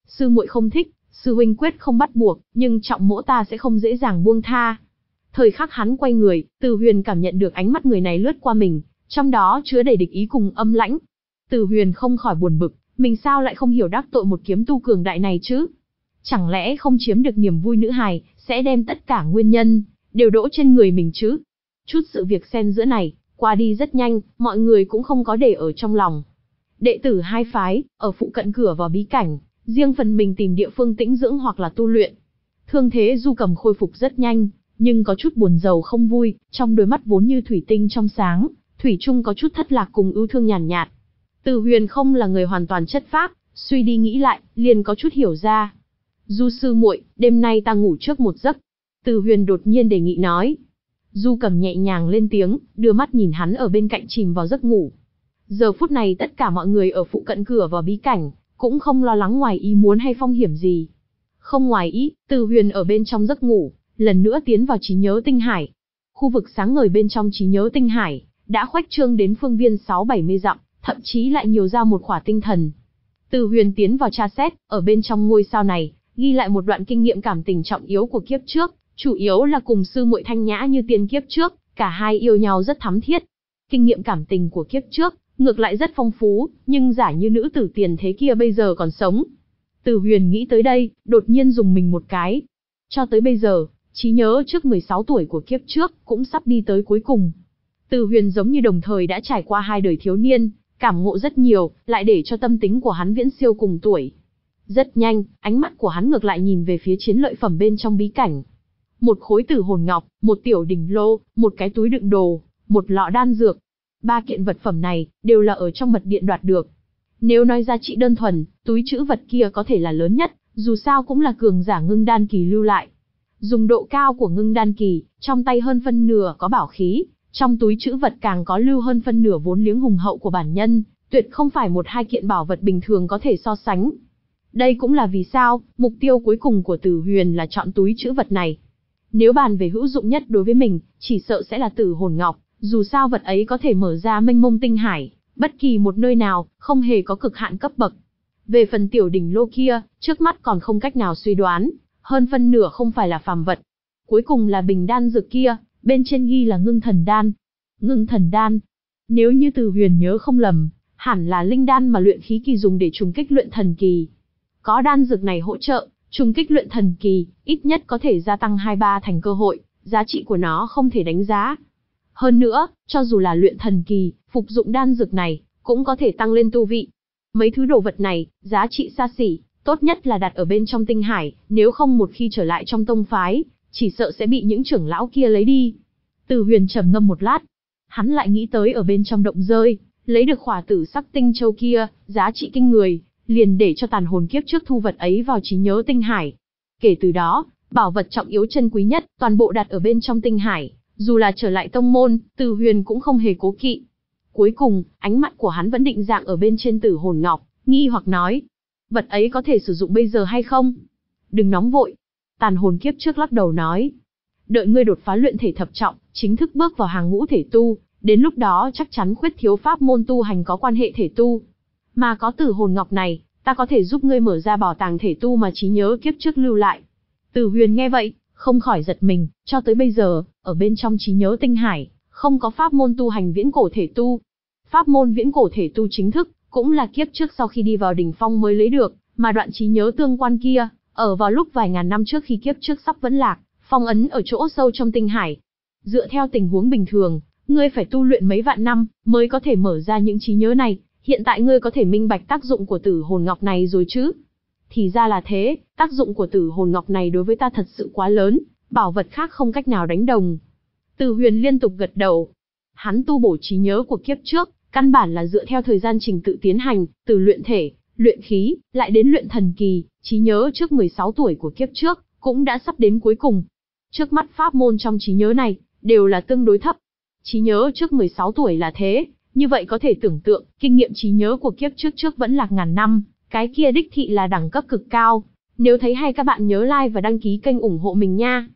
Sư muội không thích, sư huynh quyết không bắt buộc, nhưng trọng mỗ ta sẽ không dễ dàng buông tha. Thời khắc hắn quay người, Từ Huyền cảm nhận được ánh mắt người này lướt qua mình, trong đó chứa đầy địch ý cùng âm lãnh. Từ Huyền không khỏi buồn bực, mình sao lại không hiểu đắc tội một kiếm tu cường đại này chứ? Chẳng lẽ không chiếm được niềm vui nữ hài, sẽ đem tất cả nguyên nhân đều đổ trên người mình chứ? Chút sự việc xen giữa này, qua đi rất nhanh, mọi người cũng không có để ở trong lòng. Đệ tử hai phái, ở phụ cận cửa vào bí cảnh, riêng phần mình tìm địa phương tĩnh dưỡng hoặc là tu luyện. Thương thế Du Cầm khôi phục rất nhanh, nhưng có chút buồn rầu không vui, trong đôi mắt vốn như thủy tinh trong sáng, thủy chung có chút thất lạc cùng ưu thương nhàn nhạt, nhạt. Từ Huyền không là người hoàn toàn chất phác, suy đi nghĩ lại, liền có chút hiểu ra. Du sư muội, đêm nay ta ngủ trước một giấc. Từ Huyền đột nhiên đề nghị nói. Du Cầm nhẹ nhàng lên tiếng, đưa mắt nhìn hắn ở bên cạnh chìm vào giấc ngủ. Giờ phút này tất cả mọi người ở phụ cận cửa vào bí cảnh, cũng không lo lắng ngoài ý muốn hay phong hiểm gì. Không ngoài ý, Từ Huyền ở bên trong giấc ngủ, lần nữa tiến vào trí nhớ tinh hải. Khu vực sáng ngời bên trong trí nhớ tinh hải, đã khoách trương đến phương viên sáu bảy mươi dặm, thậm chí lại nhiều ra một khỏa tinh thần. Từ Huyền tiến vào tra xét, ở bên trong ngôi sao này, ghi lại một đoạn kinh nghiệm cảm tình trọng yếu của kiếp trước, chủ yếu là cùng sư muội Thanh Nhã như tiên kiếp trước, cả hai yêu nhau rất thắm thiết. Kinh nghiệm cảm tình của kiếp trước, ngược lại rất phong phú, nhưng giả như nữ tử tiền thế kia bây giờ còn sống. Từ Huyền nghĩ tới đây, đột nhiên dùng mình một cái. Cho tới bây giờ, trí nhớ trước mười sáu tuổi của kiếp trước, cũng sắp đi tới cuối cùng. Từ Huyền giống như đồng thời đã trải qua hai đời thiếu niên, cảm ngộ rất nhiều, lại để cho tâm tính của hắn viễn siêu cùng tuổi. Rất nhanh, ánh mắt của hắn ngược lại nhìn về phía chiến lợi phẩm bên trong bí cảnh. Một khối tử hồn ngọc, một tiểu đỉnh lô, một cái túi đựng đồ, một lọ đan dược. Ba kiện vật phẩm này, đều là ở trong mật điện đoạt được. Nếu nói giá trị đơn thuần, túi trữ vật kia có thể là lớn nhất, dù sao cũng là cường giả ngưng đan kỳ lưu lại. Dùng độ cao của ngưng đan kỳ, trong tay hơn phân nửa có bảo khí, trong túi trữ vật càng có lưu hơn phân nửa vốn liếng hùng hậu của bản nhân, tuyệt không phải một hai kiện bảo vật bình thường có thể so sánh. Đây cũng là vì sao, mục tiêu cuối cùng của Từ Huyền là chọn túi trữ vật này. Nếu bàn về hữu dụng nhất đối với mình, chỉ sợ sẽ là tử hồn ngọc, dù sao vật ấy có thể mở ra mênh mông tinh hải, bất kỳ một nơi nào, không hề có cực hạn cấp bậc. Về phần tiểu đỉnh lô kia, trước mắt còn không cách nào suy đoán, hơn phân nửa không phải là phàm vật. Cuối cùng là bình đan dược kia, bên trên ghi là ngưng thần đan. Ngưng thần đan, nếu như Từ Huyền nhớ không lầm, hẳn là linh đan mà luyện khí kỳ dùng để trùng kích luyện thần kỳ. Có đan dược này hỗ trợ, trùng kích luyện thần kỳ, ít nhất có thể gia tăng hai ba thành cơ hội, giá trị của nó không thể đánh giá. Hơn nữa, cho dù là luyện thần kỳ, phục dụng đan dược này, cũng có thể tăng lên tu vị. Mấy thứ đồ vật này, giá trị xa xỉ, tốt nhất là đặt ở bên trong tinh hải, nếu không một khi trở lại trong tông phái, chỉ sợ sẽ bị những trưởng lão kia lấy đi. Từ Huyền trầm ngâm một lát, hắn lại nghĩ tới ở bên trong động rơi, lấy được khỏa tử sắc tinh châu kia, giá trị kinh người, liền để cho tàn hồn kiếp trước thu vật ấy vào trí nhớ tinh hải. Kể từ đó, bảo vật trọng yếu chân quý nhất, toàn bộ đặt ở bên trong tinh hải, dù là trở lại tông môn, Từ Huyền cũng không hề cố kỵ. Cuối cùng, ánh mắt của hắn vẫn định dạng ở bên trên tử hồn ngọc, nghi hoặc nói, vật ấy có thể sử dụng bây giờ hay không? Đừng nóng vội. Tàn hồn kiếp trước lắc đầu nói, đợi ngươi đột phá luyện thể thập trọng, chính thức bước vào hàng ngũ thể tu, đến lúc đó chắc chắn khuyết thiếu pháp môn tu hành có quan hệ thể tu. Mà có tử hồn ngọc này, ta có thể giúp ngươi mở ra bảo tàng thể tu mà trí nhớ kiếp trước lưu lại. Từ Huyền nghe vậy, không khỏi giật mình, cho tới bây giờ, ở bên trong trí nhớ tinh hải, không có pháp môn tu hành viễn cổ thể tu. Pháp môn viễn cổ thể tu chính thức, cũng là kiếp trước sau khi đi vào đỉnh phong mới lấy được, mà đoạn trí nhớ tương quan kia, ở vào lúc vài ngàn năm trước khi kiếp trước sắp vẫn lạc, phong ấn ở chỗ sâu trong tinh hải. Dựa theo tình huống bình thường, ngươi phải tu luyện mấy vạn năm, mới có thể mở ra những trí nhớ này, hiện tại ngươi có thể minh bạch tác dụng của tử hồn ngọc này rồi chứ? Thì ra là thế, tác dụng của tử hồn ngọc này đối với ta thật sự quá lớn, bảo vật khác không cách nào đánh đồng. Từ Huyền liên tục gật đầu. Hắn tu bổ trí nhớ của kiếp trước, căn bản là dựa theo thời gian trình tự tiến hành, từ luyện thể, luyện khí, lại đến luyện thần kỳ, trí nhớ trước mười sáu tuổi của kiếp trước, cũng đã sắp đến cuối cùng. Trước mắt pháp môn trong trí nhớ này, đều là tương đối thấp. Trí nhớ trước mười sáu tuổi là thế, như vậy có thể tưởng tượng, kinh nghiệm trí nhớ của kiếp trước trước vẫn lạc ngàn năm, cái kia đích thị là đẳng cấp cực cao. Nếu thấy hay các bạn nhớ like và đăng ký kênh ủng hộ mình nha.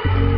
Thank you.